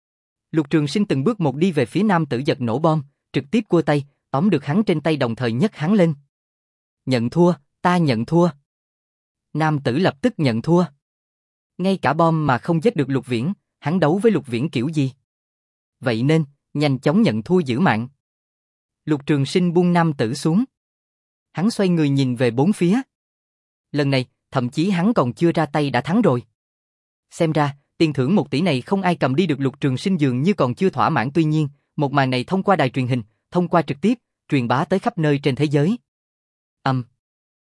Lục Trường Sinh từng bước một đi về phía nam tử giật nổ bom, trực tiếp cua tay, tóm được hắn trên tay đồng thời nhấc hắn lên. Nhận thua, ta nhận thua. Nam tử lập tức nhận thua. Ngay cả bom mà không giết được Lục Viễn, hắn đấu với Lục Viễn kiểu gì? Vậy nên, nhanh chóng nhận thua giữ mạng. Lục Trường Sinh buông nam tử xuống. Hắn xoay người nhìn về bốn phía. Lần này, thậm chí hắn còn chưa ra tay đã thắng rồi. Xem ra, tiền thưởng một tỷ này không ai cầm đi được. Lục Trường Sinh dường như còn chưa thỏa mãn. Tuy nhiên, một màn này thông qua đài truyền hình, thông qua trực tiếp, truyền bá tới khắp nơi trên thế giới. Ầm. Um.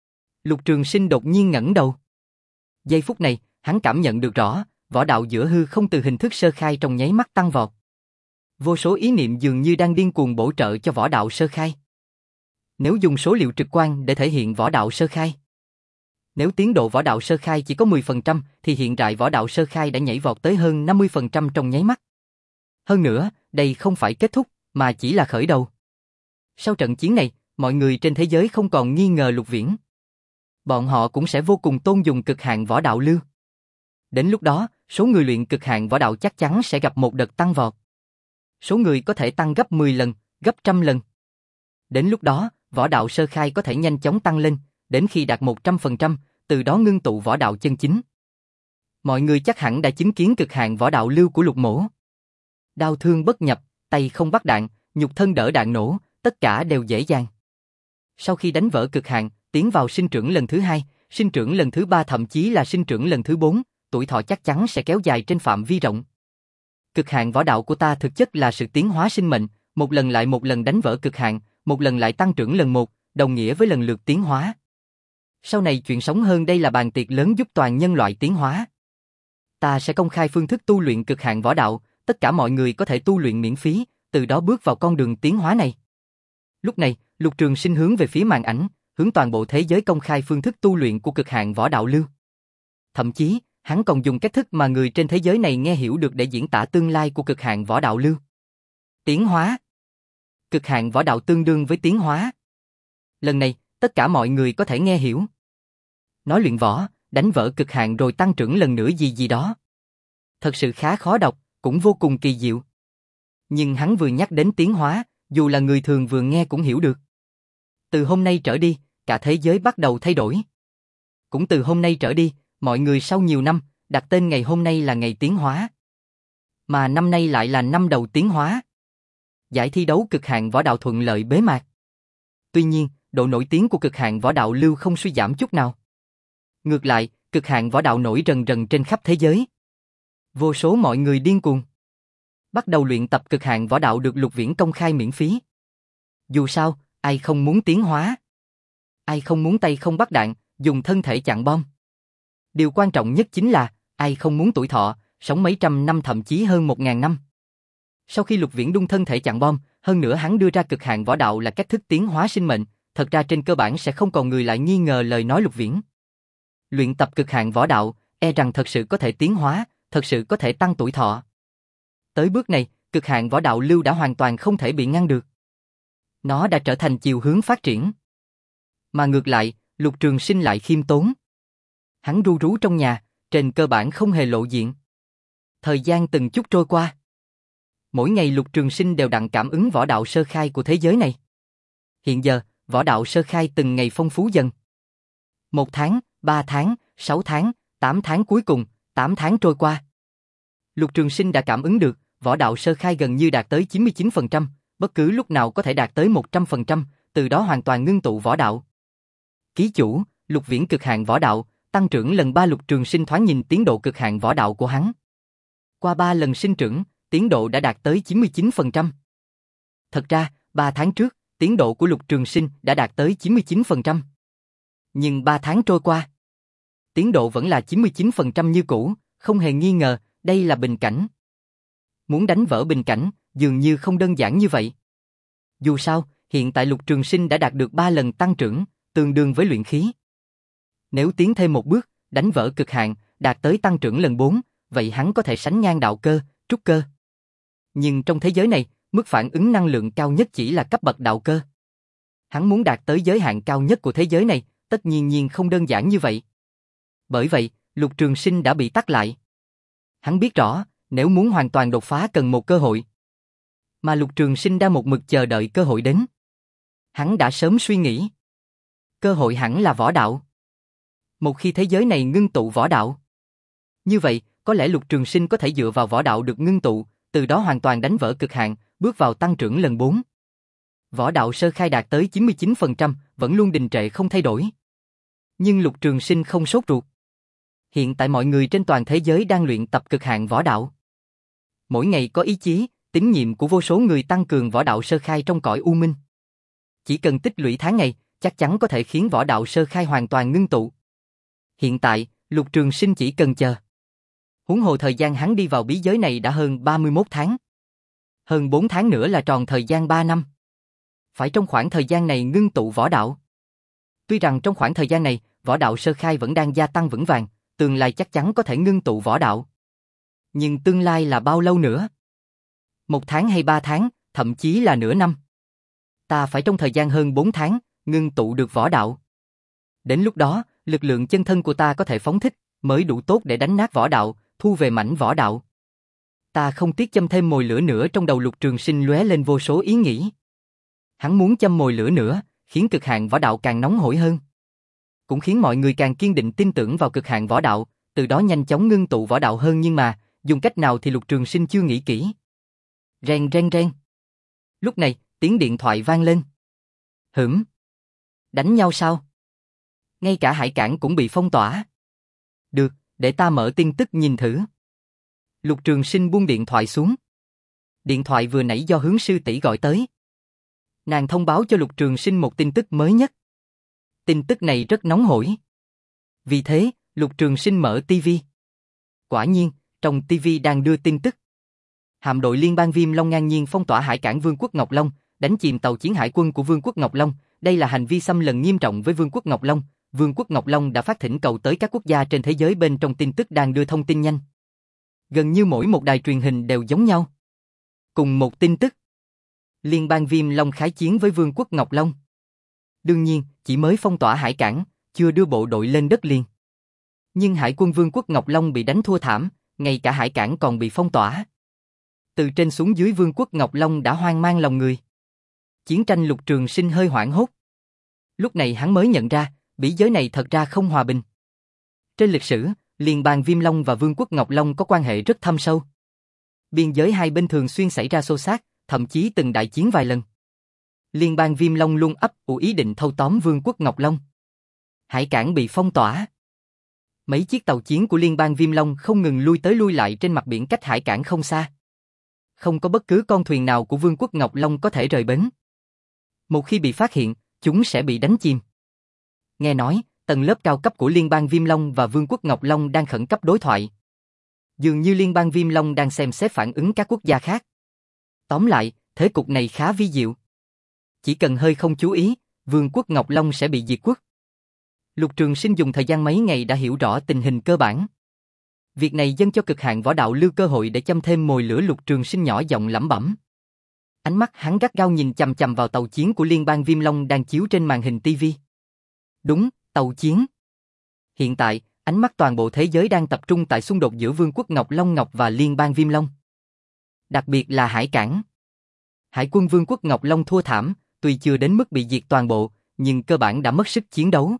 Lục Trường Sinh đột nhiên ngẩng đầu. Giây phút này, hắn cảm nhận được rõ, võ đạo giữa hư không từ hình thức sơ khai trong nháy mắt tăng vọt. Vô số ý niệm dường như đang điên cuồng bổ trợ cho võ đạo sơ khai. Nếu dùng số liệu trực quan để thể hiện võ đạo sơ khai, nếu tiến độ võ đạo sơ khai chỉ có mười phần trăm thì hiện tại võ đạo sơ khai đã nhảy vọt tới hơn năm mươi phần trăm trong nháy mắt. Hơn nữa, đây không phải kết thúc, mà chỉ là khởi đầu. Sau trận chiến này, mọi người trên thế giới không còn nghi ngờ Lục Viễn. Bọn họ cũng sẽ vô cùng tôn dùng cực hạn võ đạo lưu. Đến lúc đó, số người luyện cực hạn võ đạo chắc chắn sẽ gặp một đợt tăng vọt. Số người có thể tăng gấp mười lần, gấp trăm lần. Đến lúc đó, võ đạo sơ khai có thể nhanh chóng tăng lên, đến khi đạt một trăm phần trăm, từ đó ngưng tụ võ đạo chân chính. Mọi người chắc hẳn đã chứng kiến cực hạn võ đạo lưu của Lục Mỗ. Đao thương bất nhập, tay không bắt đạn, nhục thân đỡ đạn nổ, tất cả đều dễ dàng. Sau khi đánh vỡ cực hạn, tiến vào sinh trưởng lần thứ hai, sinh trưởng lần thứ ba thậm chí là sinh trưởng lần thứ bốn, tuổi thọ chắc chắn sẽ kéo dài trên phạm vi rộng. Cực hạn võ đạo của ta thực chất là sự tiến hóa sinh mệnh, một lần lại một lần đánh vỡ cực hạn, một lần lại tăng trưởng lần một, đồng nghĩa với lần lượt tiến hóa. Sau này chuyện sống hơn đây là bàn tiệc lớn giúp toàn nhân loại tiến hóa. Ta sẽ công khai phương thức tu luyện cực hạn võ đạo, tất cả mọi người có thể tu luyện miễn phí, từ đó bước vào con đường tiến hóa này. Lúc này, Lục Trường Sinh hướng về phía màn ảnh, hướng toàn bộ thế giới công khai phương thức tu luyện của cực hạn võ đạo lưu. Thậm chí, hắn còn dùng cách thức mà người trên thế giới này nghe hiểu được để diễn tả tương lai của cực hạn võ đạo lưu. Tiến hóa. Cực hạn võ đạo tương đương với tiến hóa. Lần này, tất cả mọi người có thể nghe hiểu. Nói luyện võ, đánh vỡ cực hạn rồi tăng trưởng lần nữa gì gì đó. Thật sự khá khó đọc, cũng vô cùng kỳ diệu. Nhưng hắn vừa nhắc đến tiến hóa, dù là người thường vừa nghe cũng hiểu được. Từ hôm nay trở đi, cả thế giới bắt đầu thay đổi. Cũng từ hôm nay trở đi, mọi người sau nhiều năm, đặt tên ngày hôm nay là ngày tiến hóa. Mà năm nay lại là năm đầu tiến hóa. Giải thi đấu cực hạn võ đạo thuận lợi bế mạc. Tuy nhiên, độ nổi tiếng của cực hạn võ đạo lưu không suy giảm chút nào. Ngược lại, cực hạn võ đạo nổi rần rần trên khắp thế giới. Vô số mọi người điên cuồng. Bắt đầu luyện tập cực hạn võ đạo được Lục Viễn công khai miễn phí. Dù sao, ai không muốn tiến hóa? Ai không muốn tay không bắt đạn, dùng thân thể chặn bom? Điều quan trọng nhất chính là, ai không muốn tuổi thọ, sống mấy trăm năm thậm chí hơn một ngàn năm? Sau khi Lục Viễn đun thân thể chặn bom, hơn nữa hắn đưa ra cực hạn võ đạo là cách thức tiến hóa sinh mệnh, thật ra trên cơ bản sẽ không còn người lại nghi ngờ lời nói Lục Viễn. Luyện tập cực hạn võ đạo, e rằng thật sự có thể tiến hóa, thật sự có thể tăng tuổi thọ. Tới bước này, cực hạn võ đạo lưu đã hoàn toàn không thể bị ngăn được. Nó đã trở thành chiều hướng phát triển. Mà ngược lại, Lục Trường Sinh lại khiêm tốn. Hắn ru rú trong nhà, trên cơ bản không hề lộ diện. Thời gian từng chút trôi qua. Mỗi ngày Lục Trường Sinh đều đặn cảm ứng võ đạo sơ khai của thế giới này. Hiện giờ, võ đạo sơ khai từng ngày phong phú dần. Một tháng, ba tháng, sáu tháng, tám tháng cuối cùng, tám tháng trôi qua. Lục Trường Sinh đã cảm ứng được, võ đạo sơ khai gần như đạt tới chín mươi chín phần trăm, bất cứ lúc nào có thể đạt tới một trăm phần trăm, từ đó hoàn toàn ngưng tụ võ đạo. Ký chủ, Lục Viễn cực hạn võ đạo, tăng trưởng lần ba. Lục Trường Sinh thoáng nhìn tiến độ cực hạn võ đạo của hắn. Qua ba lần sinh trưởng, tiến độ đã đạt tới chín mươi chín phần trăm. Thật ra, ba tháng trước, tiến độ của Lục Trường Sinh đã đạt tới chín mươi chín phần trăm. Nhưng ba tháng trôi qua, tiến độ vẫn là chín mươi chín phần trăm như cũ, không hề nghi ngờ, đây là bình cảnh. Muốn đánh vỡ bình cảnh, dường như không đơn giản như vậy. Dù sao, hiện tại Lục Trường Sinh đã đạt được ba lần tăng trưởng, tương đương với luyện khí. Nếu tiến thêm một bước, đánh vỡ cực hạn, đạt tới tăng trưởng lần bốn, vậy hắn có thể sánh ngang đạo cơ, trúc cơ. Nhưng trong thế giới này, mức phản ứng năng lượng cao nhất chỉ là cấp bậc đạo cơ. Hắn muốn đạt tới giới hạn cao nhất của thế giới này, tất nhiên nhiên không đơn giản như vậy. Bởi vậy, Lục Trường Sinh đã bị tắc lại. Hắn biết rõ, nếu muốn hoàn toàn đột phá cần một cơ hội. Mà Lục Trường Sinh đã một mực chờ đợi cơ hội đến. Hắn đã sớm suy nghĩ. Cơ hội hẳn là võ đạo. Một khi thế giới này ngưng tụ võ đạo, như vậy, có lẽ Lục Trường Sinh có thể dựa vào võ đạo được ngưng tụ, từ đó hoàn toàn đánh vỡ cực hạn, bước vào tăng trưởng lần bốn. Võ đạo sơ khai đạt tới chín mươi chín phần trăm, vẫn luôn đình trệ không thay đổi. Nhưng Lục Trường Sinh không sốt ruột. Hiện tại mọi người trên toàn thế giới đang luyện tập cực hạn võ đạo. Mỗi ngày có ý chí, tín nhiệm của vô số người tăng cường võ đạo sơ khai trong cõi u minh. Chỉ cần tích lũy tháng ngày, chắc chắn có thể khiến võ đạo sơ khai hoàn toàn ngưng tụ. Hiện tại, Lục Trường Sinh chỉ cần chờ. Huống hồ thời gian hắn đi vào bí giới này đã hơn ba mươi mốt tháng. Hơn bốn tháng nữa là tròn thời gian ba năm. Phải trong khoảng thời gian này ngưng tụ võ đạo. Tuy rằng trong khoảng thời gian này, võ đạo sơ khai vẫn đang gia tăng vững vàng, tương lai chắc chắn có thể ngưng tụ võ đạo. Nhưng tương lai là bao lâu nữa? Một tháng hay ba tháng, thậm chí là nửa năm. Ta phải trong thời gian hơn bốn tháng, ngưng tụ được võ đạo. Đến lúc đó, lực lượng chân thân của ta có thể phóng thích, mới đủ tốt để đánh nát võ đạo, thu về mảnh võ đạo. Ta không tiếc châm thêm mồi lửa nữa, trong đầu Lục Trường Sinh lóe lên vô số ý nghĩ. Hắn muốn châm mồi lửa nữa, khiến cực hạn võ đạo càng nóng hổi hơn. Cũng khiến mọi người càng kiên định tin tưởng vào cực hạn võ đạo, từ đó nhanh chóng ngưng tụ võ đạo hơn, nhưng mà, dùng cách nào thì Lục Trường Sinh chưa nghĩ kỹ. Reng reng reng. Lúc này, tiếng điện thoại vang lên. Hửm? Đánh nhau sao? Ngay cả hải cảng cũng bị phong tỏa. Được, để ta mở tin tức nhìn thử. Lục Trường Sinh buông điện thoại xuống. Điện thoại vừa nãy do Hướng sư tỷ gọi tới. Nàng thông báo cho Lục Trường Sinh một tin tức mới nhất. Tin tức này rất nóng hổi. Vì thế, Lục Trường Sinh mở tivi. Quả nhiên, trong tivi đang đưa tin tức. Hạm đội liên bang Viêm Long ngang nhiên phong tỏa hải cảng Vương quốc Ngọc Long, đánh chìm tàu chiến hải quân của Vương quốc Ngọc Long. Đây là hành vi xâm lấn nghiêm trọng với Vương quốc Ngọc Long. Vương quốc Ngọc Long đã phát thỉnh cầu tới các quốc gia trên thế giới. Bên trong tin tức đang đưa thông tin nhanh. Gần như mỗi một đài truyền hình đều giống nhau. Cùng một tin tức. Liên bang Viêm Long khái chiến với Vương quốc Ngọc Long. Đương nhiên, chỉ mới phong tỏa hải cảng, chưa đưa bộ đội lên đất liền. Nhưng hải quân Vương quốc Ngọc Long bị đánh thua thảm, ngay cả hải cảng còn bị phong tỏa. Từ trên xuống dưới Vương quốc Ngọc Long đã hoang mang lòng người. Chiến tranh Lục Trường Sinh hơi hoảng hốt. Lúc này hắn mới nhận ra, bí giới này thật ra không hòa bình. Trên lịch sử, Liên bang Viêm Long và Vương quốc Ngọc Long có quan hệ rất thâm sâu. Biên giới hai bên thường xuyên xảy ra xô xát, thậm chí từng đại chiến vài lần. Liên bang Viêm Long luôn ấp ủ ý định thâu tóm Vương quốc Ngọc Long. Hải cảng bị phong tỏa. Mấy chiếc tàu chiến của Liên bang Viêm Long không ngừng lui tới lui lại trên mặt biển cách hải cảng không xa. Không có bất cứ con thuyền nào của Vương quốc Ngọc Long có thể rời bến. Một khi bị phát hiện, chúng sẽ bị đánh chìm. Nghe nói, tầng lớp cao cấp của Liên bang Viêm Long và Vương quốc Ngọc Long đang khẩn cấp đối thoại. Dường như Liên bang Viêm Long đang xem xét phản ứng các quốc gia khác. Tóm lại, thế cục này khá vi diệu. Chỉ cần hơi không chú ý, Vương quốc Ngọc Long sẽ bị diệt quốc. Lục Trường Sinh dùng thời gian mấy ngày đã hiểu rõ tình hình cơ bản. Việc này dâng cho cực hạn võ đạo lưu cơ hội để châm thêm mồi lửa. Lục Trường Sinh nhỏ giọng lẩm bẩm. Ánh mắt hắn gắt gao nhìn chằm chằm vào tàu chiến của Liên bang Viêm Long đang chiếu trên màn hình tivi. Đúng, tàu chiến. Hiện tại, ánh mắt toàn bộ thế giới đang tập trung tại xung đột giữa Vương quốc Ngọc Long Ngọc và Liên bang Viêm Long. Đặc biệt là hải cảng. Hải quân Vương quốc Ngọc Long thua thảm, tuy chưa đến mức bị diệt toàn bộ, nhưng cơ bản đã mất sức chiến đấu.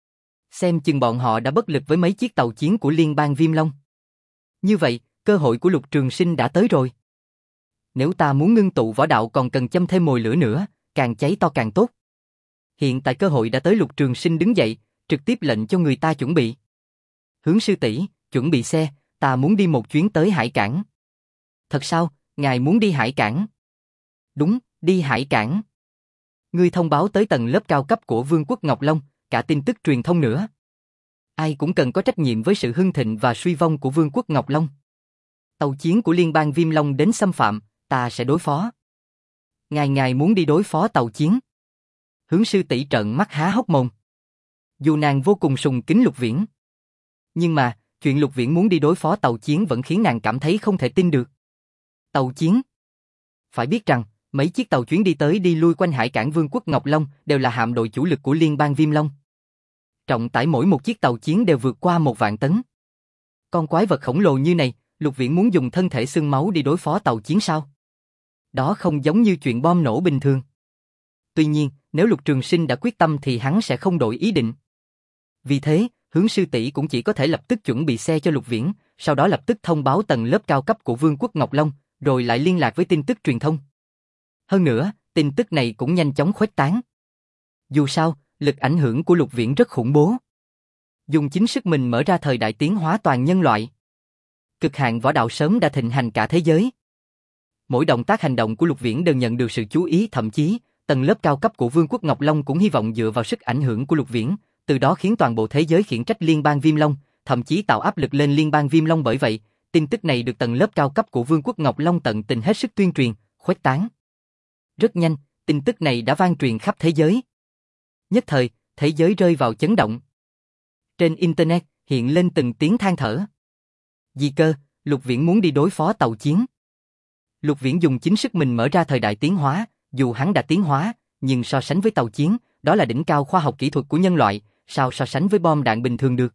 Xem chừng bọn họ đã bất lực với mấy chiếc tàu chiến của Liên bang Viêm Long. Như vậy, cơ hội của Lục Trường Sinh đã tới rồi. Nếu ta muốn ngưng tụ võ đạo còn cần châm thêm mồi lửa nữa, càng cháy to càng tốt. Hiện tại cơ hội đã tới. Lục Trường Sinh đứng dậy, trực tiếp lệnh cho người ta chuẩn bị. Hướng sư tỷ, chuẩn bị xe, ta muốn đi một chuyến tới hải cảng. Thật sao, ngài muốn đi hải cảng? Đúng, đi hải cảng. Ngươi thông báo tới tầng lớp cao cấp của Vương quốc Ngọc Long, cả tin tức truyền thông nữa. Ai cũng cần có trách nhiệm với sự hưng thịnh và suy vong của Vương quốc Ngọc Long. Tàu chiến của Liên bang Viêm Long đến xâm phạm, ta sẽ đối phó. Ngài ngài muốn đi đối phó tàu chiến? Hướng sư tỷ trợn mắt há hốc mồm. Dù nàng vô cùng sùng kính Lục Viễn, nhưng mà, chuyện Lục Viễn muốn đi đối phó tàu chiến vẫn khiến nàng cảm thấy không thể tin được. Tàu chiến? Phải biết rằng, mấy chiếc tàu chuyến đi tới đi lui quanh hải cảng Vương quốc Ngọc Long đều là hạm đội chủ lực của Liên bang Viêm Long. Trọng tải mỗi một chiếc tàu chiến đều vượt qua một vạn tấn. Con quái vật khổng lồ như này, Lục Viễn muốn dùng thân thể xương máu đi đối phó tàu chiến sao? Đó không giống như chuyện bom nổ bình thường. Tuy nhiên, nếu Lục Trường Sinh đã quyết tâm thì hắn sẽ không đổi ý định. Vì thế, Hướng sư tỷ cũng chỉ có thể lập tức chuẩn bị xe cho Lục Viễn, sau đó lập tức thông báo tầng lớp cao cấp của Vương quốc Ngọc Long, rồi lại liên lạc với tin tức truyền thông. Hơn nữa, tin tức này cũng nhanh chóng khuếch tán. Dù sao, lực ảnh hưởng của Lục Viễn rất khủng bố. Dùng chính sức mình mở ra thời đại tiến hóa toàn nhân loại. Cực hạn võ đạo sớm đã thịnh hành cả thế giới. Mỗi động tác hành động của Lục Viễn đều nhận được sự chú ý, thậm chí, tầng lớp cao cấp của Vương quốc Ngọc Long cũng hy vọng dựa vào sức ảnh hưởng của Lục Viễn, từ đó khiến toàn bộ thế giới khiển trách Liên bang Viêm Long, thậm chí tạo áp lực lên Liên bang Viêm Long. Bởi vậy, tin tức này được tầng lớp cao cấp của Vương quốc Ngọc Long tận tình hết sức tuyên truyền, khuếch tán. Rất nhanh, tin tức này đã vang truyền khắp thế giới. Nhất thời, thế giới rơi vào chấn động. Trên Internet, hiện lên từng tiếng than thở. Gì cơ, Lục Viễn muốn đi đối phó tàu chiến. Lục Viễn dùng chính sức mình mở ra thời đại tiến hóa, dù hắn đã tiến hóa, nhưng so sánh với tàu chiến, đó là đỉnh cao khoa học kỹ thuật của nhân loại, sao so sánh với bom đạn bình thường được.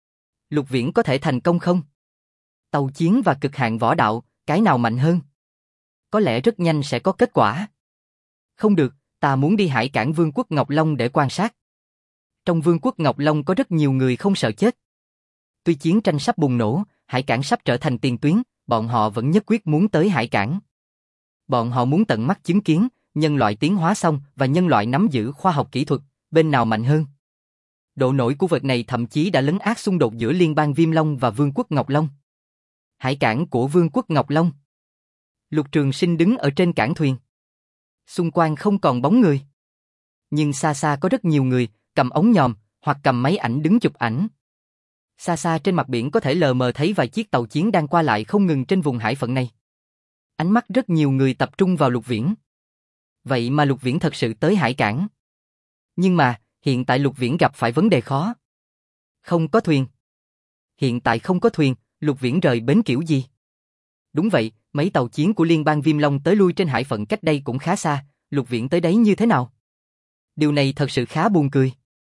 Lục Viễn có thể thành công không? Tàu chiến và cực hạn võ đạo, cái nào mạnh hơn? Có lẽ rất nhanh sẽ có kết quả. Không được, ta muốn đi hải cảng Vương quốc Ngọc Long để quan sát. Trong Vương quốc Ngọc Long có rất nhiều người không sợ chết. Tuy chiến tranh sắp bùng nổ, hải cảng sắp trở thành tiền tuyến, bọn họ vẫn nhất quyết muốn tới hải cảng. Bọn họ muốn tận mắt chứng kiến, nhân loại tiến hóa xong và nhân loại nắm giữ khoa học kỹ thuật, bên nào mạnh hơn. Độ nổi của vật này thậm chí đã lấn át xung đột giữa Liên bang Viêm Long và Vương quốc Ngọc Long. Hải cảng của Vương quốc Ngọc Long. Lục Trường Sinh đứng ở trên cảng thuyền. Xung quanh không còn bóng người. Nhưng xa xa có rất nhiều người, cầm ống nhòm, hoặc cầm máy ảnh đứng chụp ảnh. Xa xa trên mặt biển có thể lờ mờ thấy vài chiếc tàu chiến đang qua lại không ngừng trên vùng hải phận này. Ánh mắt rất nhiều người tập trung vào Lục Viễn. Vậy mà Lục Viễn thật sự tới hải cảng. Nhưng mà, hiện tại Lục Viễn gặp phải vấn đề khó. Không có thuyền. Hiện tại không có thuyền, Lục Viễn rời bến kiểu gì? Đúng vậy, mấy tàu chiến của Liên bang Viêm Long tới lui trên hải phận cách đây cũng khá xa, Lục Viễn tới đấy như thế nào? Điều này thật sự khá buồn cười.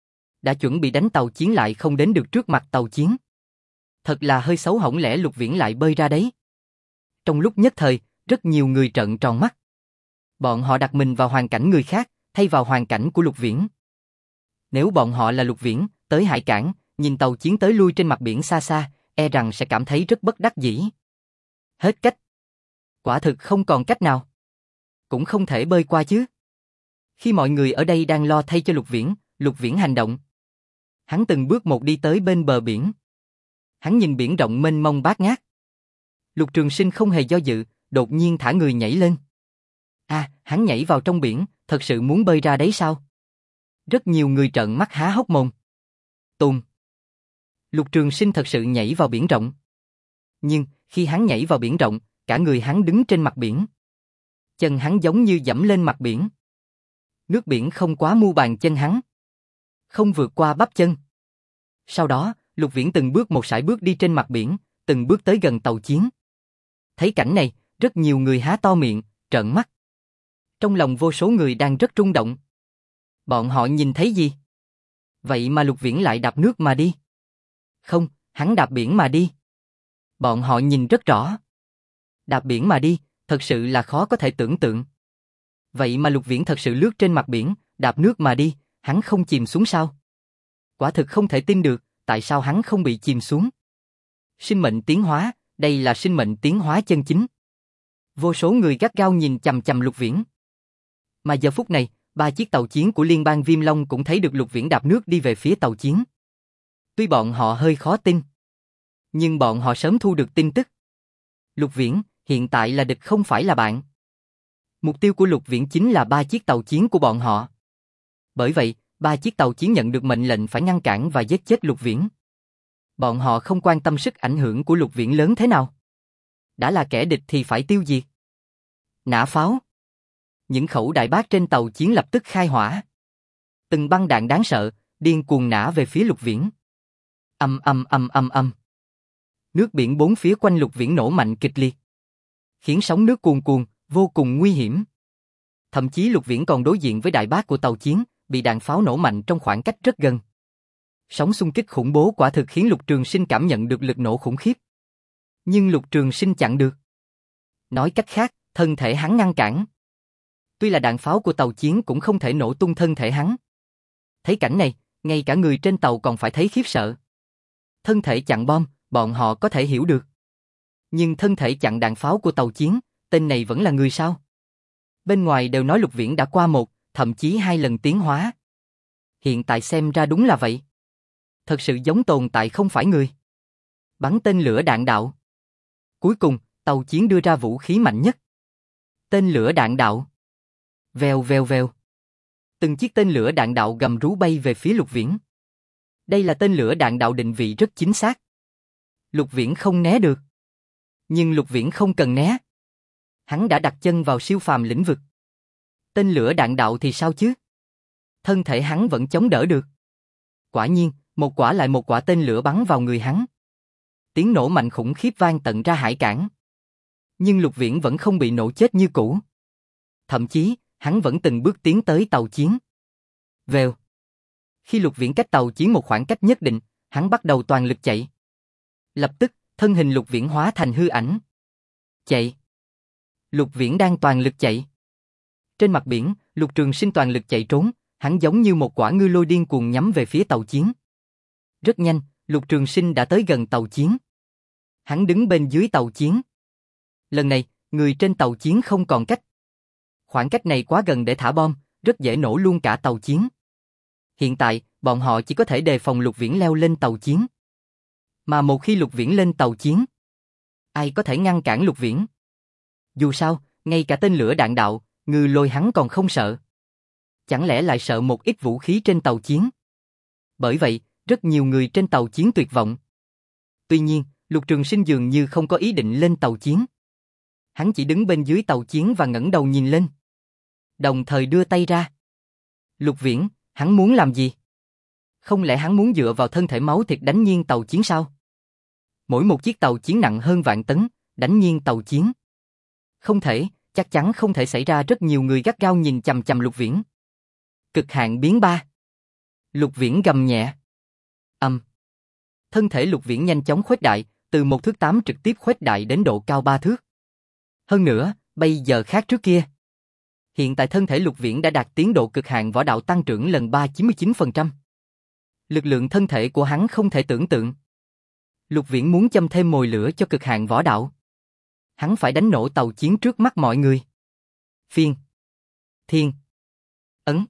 Đã chuẩn bị đánh tàu chiến lại không đến được trước mặt tàu chiến. Thật là hơi xấu hỏng, lẽ Lục Viễn lại bơi ra đấy. Trong lúc nhất thời, rất nhiều người trợn tròn mắt. Bọn họ đặt mình vào hoàn cảnh người khác, thay vào hoàn cảnh của Lục Viễn. Nếu bọn họ là Lục Viễn, tới hải cảng, nhìn tàu chiến tới lui trên mặt biển xa xa, e rằng sẽ cảm thấy rất bất đắc dĩ. Hết cách. Quả thực không còn cách nào. Cũng không thể bơi qua chứ. Khi mọi người ở đây đang lo thay cho Lục Viễn, Lục Viễn hành động. Hắn từng bước một đi tới bên bờ biển. Hắn nhìn biển rộng mênh mông bát ngát. Lục Trường Sinh không hề do dự, đột nhiên thả người nhảy lên. À, hắn nhảy vào trong biển, thật sự muốn bơi ra đấy sao? Rất nhiều người trợn mắt há hốc mồm. Tùm. Lục Trường Sinh thật sự nhảy vào biển rộng. Nhưng, khi hắn nhảy vào biển rộng, cả người hắn đứng trên mặt biển. Chân hắn giống như dẫm lên mặt biển. Nước biển không quá mu bàn chân hắn. Không vượt qua bắp chân. Sau đó, Lục Viễn từng bước một sải bước đi trên mặt biển, từng bước tới gần tàu chiến. Thấy cảnh này, rất nhiều người há to miệng, trợn mắt. Trong lòng vô số người đang rất rung động. Bọn họ nhìn thấy gì? Vậy mà Lục Viễn lại đạp nước mà đi. Không, hắn đạp biển mà đi. Bọn họ nhìn rất rõ. Đạp biển mà đi, thật sự là khó có thể tưởng tượng. Vậy mà Lục Viễn thật sự lướt trên mặt biển, đạp nước mà đi, hắn không chìm xuống sao? Quả thực không thể tin được, tại sao hắn không bị chìm xuống? Sinh mệnh tiến hóa, đây là sinh mệnh tiến hóa chân chính. Vô số người gắt gao nhìn chằm chằm Lục Viễn. Mà giờ phút này, ba chiếc tàu chiến của Liên bang Viêm Long cũng thấy được Lục Viễn đạp nước đi về phía tàu chiến. Tuy bọn họ hơi khó tin, nhưng bọn họ sớm thu được tin tức. Lục Viễn, hiện tại là địch không phải là bạn. Mục tiêu của Lục Viễn chính là ba chiếc tàu chiến của bọn họ. Bởi vậy, ba chiếc tàu chiến nhận được mệnh lệnh phải ngăn cản và giết chết Lục Viễn. Bọn họ không quan tâm sức ảnh hưởng của Lục Viễn lớn thế nào. Đã là kẻ địch thì phải tiêu diệt. Nã pháo. Những khẩu đại bác trên tàu chiến lập tức khai hỏa. Từng băng đạn đáng sợ, điên cuồng nã về phía Lục Viễn. Âm âm âm âm âm. Nước biển bốn phía quanh Lục Viễn nổ mạnh kịch liệt, khiến sóng nước cuồn cuộn, vô cùng nguy hiểm. Thậm chí Lục Viễn còn đối diện với đại bác của tàu chiến, bị đạn pháo nổ mạnh trong khoảng cách rất gần. Sóng xung kích khủng bố quả thực khiến Lục Trường Sinh cảm nhận được lực nổ khủng khiếp. Nhưng Lục Trường Sinh chặn được. Nói cách khác, thân thể hắn ngăn cản. Tuy là đạn pháo của tàu chiến cũng không thể nổ tung thân thể hắn. Thấy cảnh này, ngay cả người trên tàu còn phải thấy khiếp sợ. Thân thể chặn bom, bọn họ có thể hiểu được. Nhưng thân thể chặn đạn pháo của tàu chiến, tên này vẫn là người sao? Bên ngoài đều nói Lục Viễn đã qua một, thậm chí hai lần tiến hóa. Hiện tại xem ra đúng là vậy. Thật sự giống tồn tại không phải người. Bắn tên lửa đạn đạo. Cuối cùng, tàu chiến đưa ra vũ khí mạnh nhất. Tên lửa đạn đạo. Vèo vèo vèo. Từng chiếc tên lửa đạn đạo gầm rú bay về phía Lục Viễn. Đây là tên lửa đạn đạo định vị rất chính xác. Lục Viễn không né được. Nhưng Lục Viễn không cần né. Hắn đã đặt chân vào siêu phàm lĩnh vực. Tên lửa đạn đạo thì sao chứ? Thân thể hắn vẫn chống đỡ được. Quả nhiên, một quả lại một quả tên lửa bắn vào người hắn. Tiếng nổ mạnh khủng khiếp vang tận ra hải cảng. Nhưng Lục Viễn vẫn không bị nổ chết như cũ. Thậm chí, hắn vẫn từng bước tiến tới tàu chiến. Vèo. Khi Lục Viễn cách tàu chiến một khoảng cách nhất định, hắn bắt đầu toàn lực chạy. Lập tức, thân hình Lục Viễn hóa thành hư ảnh. Chạy. Lục Viễn đang toàn lực chạy. Trên mặt biển, Lục Trường Sinh toàn lực chạy trốn, hắn giống như một quả ngư lôi điên cuồng nhắm về phía tàu chiến. Rất nhanh, Lục Trường Sinh đã tới gần tàu chiến. Hắn đứng bên dưới tàu chiến. Lần này, người trên tàu chiến không còn cách. Khoảng cách này quá gần để thả bom, rất dễ nổ luôn cả tàu chiến. Hiện tại, bọn họ chỉ có thể đề phòng Lục Viễn leo lên tàu chiến. Mà một khi Lục Viễn lên tàu chiến, ai có thể ngăn cản Lục Viễn? Dù sao, ngay cả tên lửa đạn đạo, ngư lôi hắn còn không sợ. Chẳng lẽ lại sợ một ít vũ khí trên tàu chiến? Bởi vậy, rất nhiều người trên tàu chiến tuyệt vọng. Tuy nhiên, Lục Trường Sinh dường như không có ý định lên tàu chiến. Hắn chỉ đứng bên dưới tàu chiến và ngẩng đầu nhìn lên. Đồng thời đưa tay ra. Lục Viễn, hắn muốn làm gì? Không lẽ hắn muốn dựa vào thân thể máu thịt đánh nghiêng tàu chiến sao? Mỗi một chiếc tàu chiến nặng hơn vạn tấn, đánh nghiêng tàu chiến. Không thể, chắc chắn không thể xảy ra. Rất nhiều người gắt gao nhìn chằm chằm Lục Viễn. Cực hạn biến ba. Lục Viễn gầm nhẹ. Âm. Thân thể Lục Viễn nhanh chóng khuếch đại, từ một thước tám trực tiếp khuếch đại đến độ cao ba thước. Hơn nữa, bây giờ khác trước kia. Hiện tại thân thể Lục Viễn đã đạt tiến độ cực hạn võ đạo tăng trưởng lần ba chín mươi chín phần trăm. Lực lượng thân thể của hắn không thể tưởng tượng. Lục Viễn muốn châm thêm mồi lửa cho cực hạn võ đạo. Hắn phải đánh nổ tàu chiến trước mắt mọi người. Phiên. Thiên. Ấn.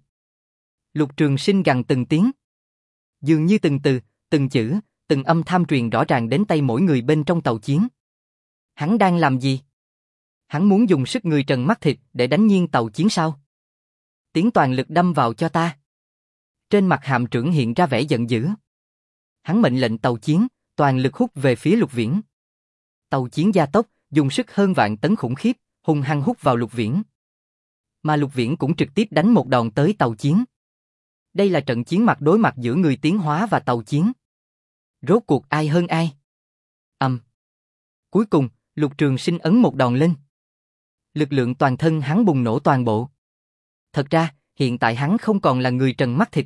Lục Trường Sinh gằn từng tiếng. Dường như từng từ, từng chữ, từng âm tham truyền rõ ràng đến tay mỗi người bên trong tàu chiến. Hắn đang làm gì? Hắn muốn dùng sức người trần mắt thịt để đánh nghiêng tàu chiến sao? Tiến toàn lực đâm vào cho ta. Trên mặt hàm trưởng hiện ra vẻ giận dữ. Hắn mệnh lệnh tàu chiến, toàn lực hút về phía Lục Viễn. Tàu chiến gia tốc, dùng sức hơn vạn tấn khủng khiếp, hung hăng hút vào Lục Viễn. Mà Lục Viễn cũng trực tiếp đánh một đòn tới tàu chiến. Đây là trận chiến mặt đối mặt giữa người tiến hóa và tàu chiến. Rốt cuộc ai hơn ai? Âm. Cuối cùng, Lục Trường Sinh ấn một đòn lên. Lực lượng toàn thân hắn bùng nổ toàn bộ. Thật ra, hiện tại hắn không còn là người trần mắt thịt.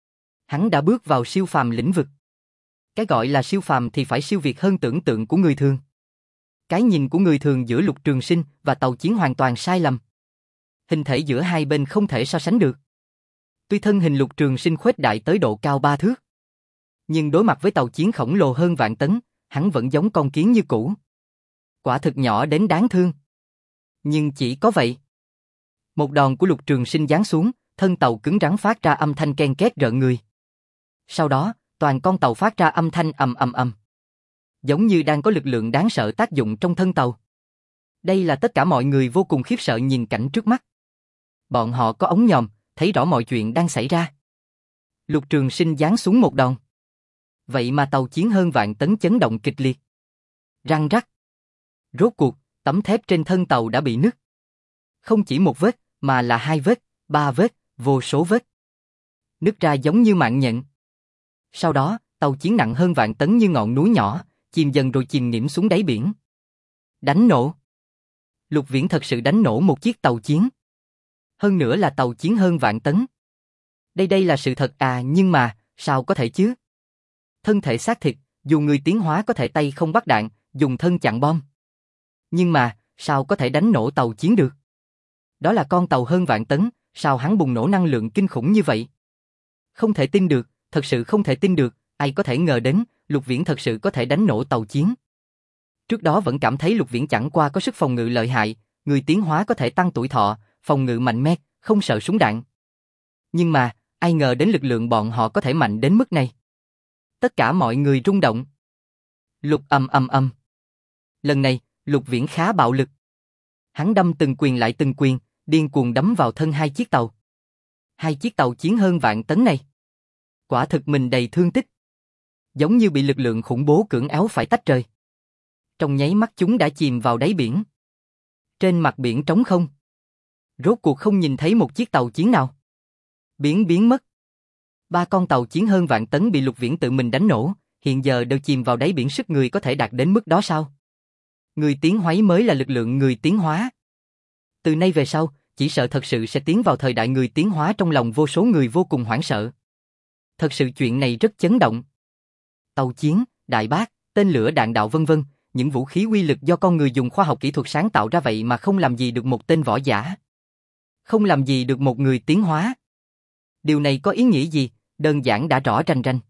Hắn đã bước vào siêu phàm lĩnh vực. Cái gọi là siêu phàm thì phải siêu việt hơn tưởng tượng của người thường. Cái nhìn của người thường giữa Lục Trường Sinh và tàu chiến hoàn toàn sai lầm. Hình thể giữa hai bên không thể so sánh được. Tuy thân hình Lục Trường Sinh khuếch đại tới độ cao ba thước, nhưng đối mặt với tàu chiến khổng lồ hơn vạn tấn, hắn vẫn giống con kiến như cũ. Quả thực nhỏ đến đáng thương. Nhưng chỉ có vậy. Một đòn của Lục Trường Sinh giáng xuống, thân tàu cứng rắn phát ra âm thanh ken két rợn người. Sau đó, toàn con tàu phát ra âm thanh ầm ầm ầm. Giống như đang có lực lượng đáng sợ tác dụng trong thân tàu. Đây là tất cả mọi người vô cùng khiếp sợ nhìn cảnh trước mắt. Bọn họ có ống nhòm, thấy rõ mọi chuyện đang xảy ra. Lục Trường Sinh giáng xuống một đòn. Vậy mà tàu chiến hơn vạn tấn chấn động kịch liệt. Răng rắc. Rốt cuộc, tấm thép trên thân tàu đã bị nứt. Không chỉ một vết, mà là hai vết, ba vết, vô số vết. Nứt ra giống như mạng nhện. Sau đó, tàu chiến nặng hơn vạn tấn như ngọn núi nhỏ, chìm dần rồi chìm nghỉm xuống đáy biển. Đánh nổ. Lục Viễn thật sự đánh nổ một chiếc tàu chiến. Hơn nữa là tàu chiến hơn vạn tấn. Đây đây là sự thật à, nhưng mà, sao có thể chứ? Thân thể xác thịt, dù người tiến hóa có thể tay không bắt đạn, dùng thân chặn bom. Nhưng mà, sao có thể đánh nổ tàu chiến được? Đó là con tàu hơn vạn tấn, sao hắn bùng nổ năng lượng kinh khủng như vậy? Không thể tin được, thật sự không thể tin được, ai có thể ngờ đến, Lục Viễn thật sự có thể đánh nổ tàu chiến. Trước đó vẫn cảm thấy Lục Viễn chẳng qua có sức phòng ngự lợi hại, người tiến hóa có thể tăng tuổi thọ, phòng ngự mạnh mẽ, không sợ súng đạn. Nhưng mà, ai ngờ đến lực lượng bọn họ có thể mạnh đến mức này. Tất cả mọi người rung động. Lục ầm ầm ầm. Lần này, Lục Viễn khá bạo lực. Hắn đâm từng quyền lại từng quyền, điên cuồng đấm vào thân hai chiếc tàu. Hai chiếc tàu chiến hơn vạn tấn này. Quả thực mình đầy thương tích. Giống như bị lực lượng khủng bố cưỡng ép phải tách rời. Trong nháy mắt chúng đã chìm vào đáy biển. Trên mặt biển trống không. Rốt cuộc không nhìn thấy một chiếc tàu chiến nào. Biển biến mất. Ba con tàu chiến hơn vạn tấn bị Lục Viễn tự mình đánh nổ, hiện giờ đều chìm vào đáy biển, sức người có thể đạt đến mức đó sao? Người tiến hóa mới là lực lượng người tiến hóa. Từ nay về sau, chỉ sợ thật sự sẽ tiến vào thời đại người tiến hóa, trong lòng vô số người vô cùng hoảng sợ. Thật sự chuyện này rất chấn động. Tàu chiến, đại bác, tên lửa đạn đạo vân vân, những vũ khí uy lực do con người dùng khoa học kỹ thuật sáng tạo ra vậy mà không làm gì được một tên võ giả. Không làm gì được một người tiến hóa. Điều này có ý nghĩa gì? Đơn giản đã rõ rành rành.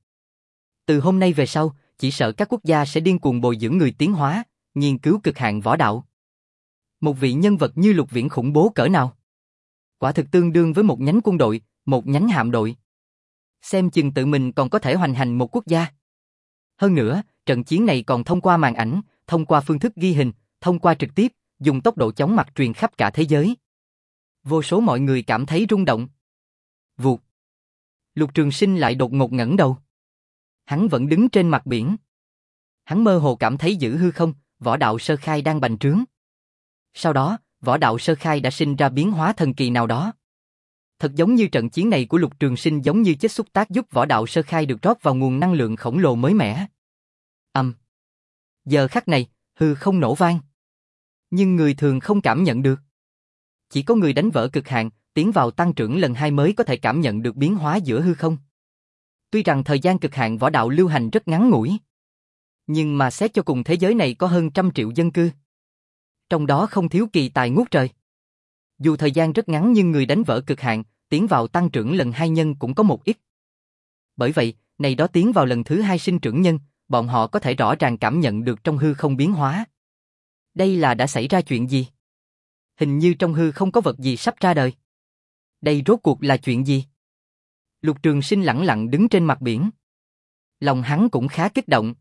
Từ hôm nay về sau, chỉ sợ các quốc gia sẽ điên cuồng bồi dưỡng người tiến hóa, nghiên cứu cực hạn võ đạo. Một vị nhân vật như Lục Viễn khủng bố cỡ nào? Quả thực tương đương với một nhánh quân đội, một nhánh hạm đội. Xem chừng tự mình còn có thể hoành hành một quốc gia. Hơn nữa, trận chiến này còn thông qua màn ảnh, thông qua phương thức ghi hình, thông qua trực tiếp, dùng tốc độ chóng mặt truyền khắp cả thế giới. Vô số mọi người cảm thấy rung động. Vụt. Lục Trường Sinh lại đột ngột ngẩng đầu. Hắn vẫn đứng trên mặt biển. Hắn mơ hồ cảm thấy giữa hư không, võ đạo sơ khai đang bành trướng. Sau đó, võ đạo sơ khai đã sinh ra biến hóa thần kỳ nào đó. Thật giống như trận chiến này của Lục Trường Sinh giống như chất xúc tác giúp võ đạo sơ khai được rót vào nguồn năng lượng khổng lồ mới mẻ. Âm. Um. Giờ khắc này, hư không nổ vang. Nhưng người thường không cảm nhận được. Chỉ có người đánh vỡ cực hạn, tiến vào tăng trưởng lần hai mới có thể cảm nhận được biến hóa giữa hư không. Tuy rằng thời gian cực hạn võ đạo lưu hành rất ngắn ngủi, nhưng mà xét cho cùng thế giới này có hơn trăm triệu dân cư. Trong đó không thiếu kỳ tài ngút trời. Dù thời gian rất ngắn nhưng người đánh vỡ cực hạn, tiến vào tăng trưởng lần hai nhân cũng có một ít. Bởi vậy, này đó tiến vào lần thứ hai sinh trưởng nhân, bọn họ có thể rõ ràng cảm nhận được trong hư không biến hóa. Đây là đã xảy ra chuyện gì? Hình như trong hư không có vật gì sắp ra đời. Đây rốt cuộc là chuyện gì? Lục Trường Sinh lẳng lặng đứng trên mặt biển. Lòng hắn cũng khá kích động.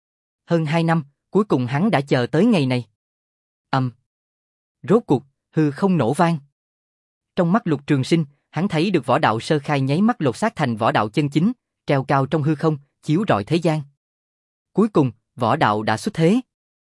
Hơn hai năm, cuối cùng hắn đã chờ tới ngày này. Ầm. Um. Rốt cuộc, hư không nổ vang. Trong mắt Lục Trường Sinh, hắn thấy được võ đạo sơ khai nháy mắt lột xác thành võ đạo chân chính, treo cao trong hư không, chiếu rọi thế gian. Cuối cùng, võ đạo đã xuất thế.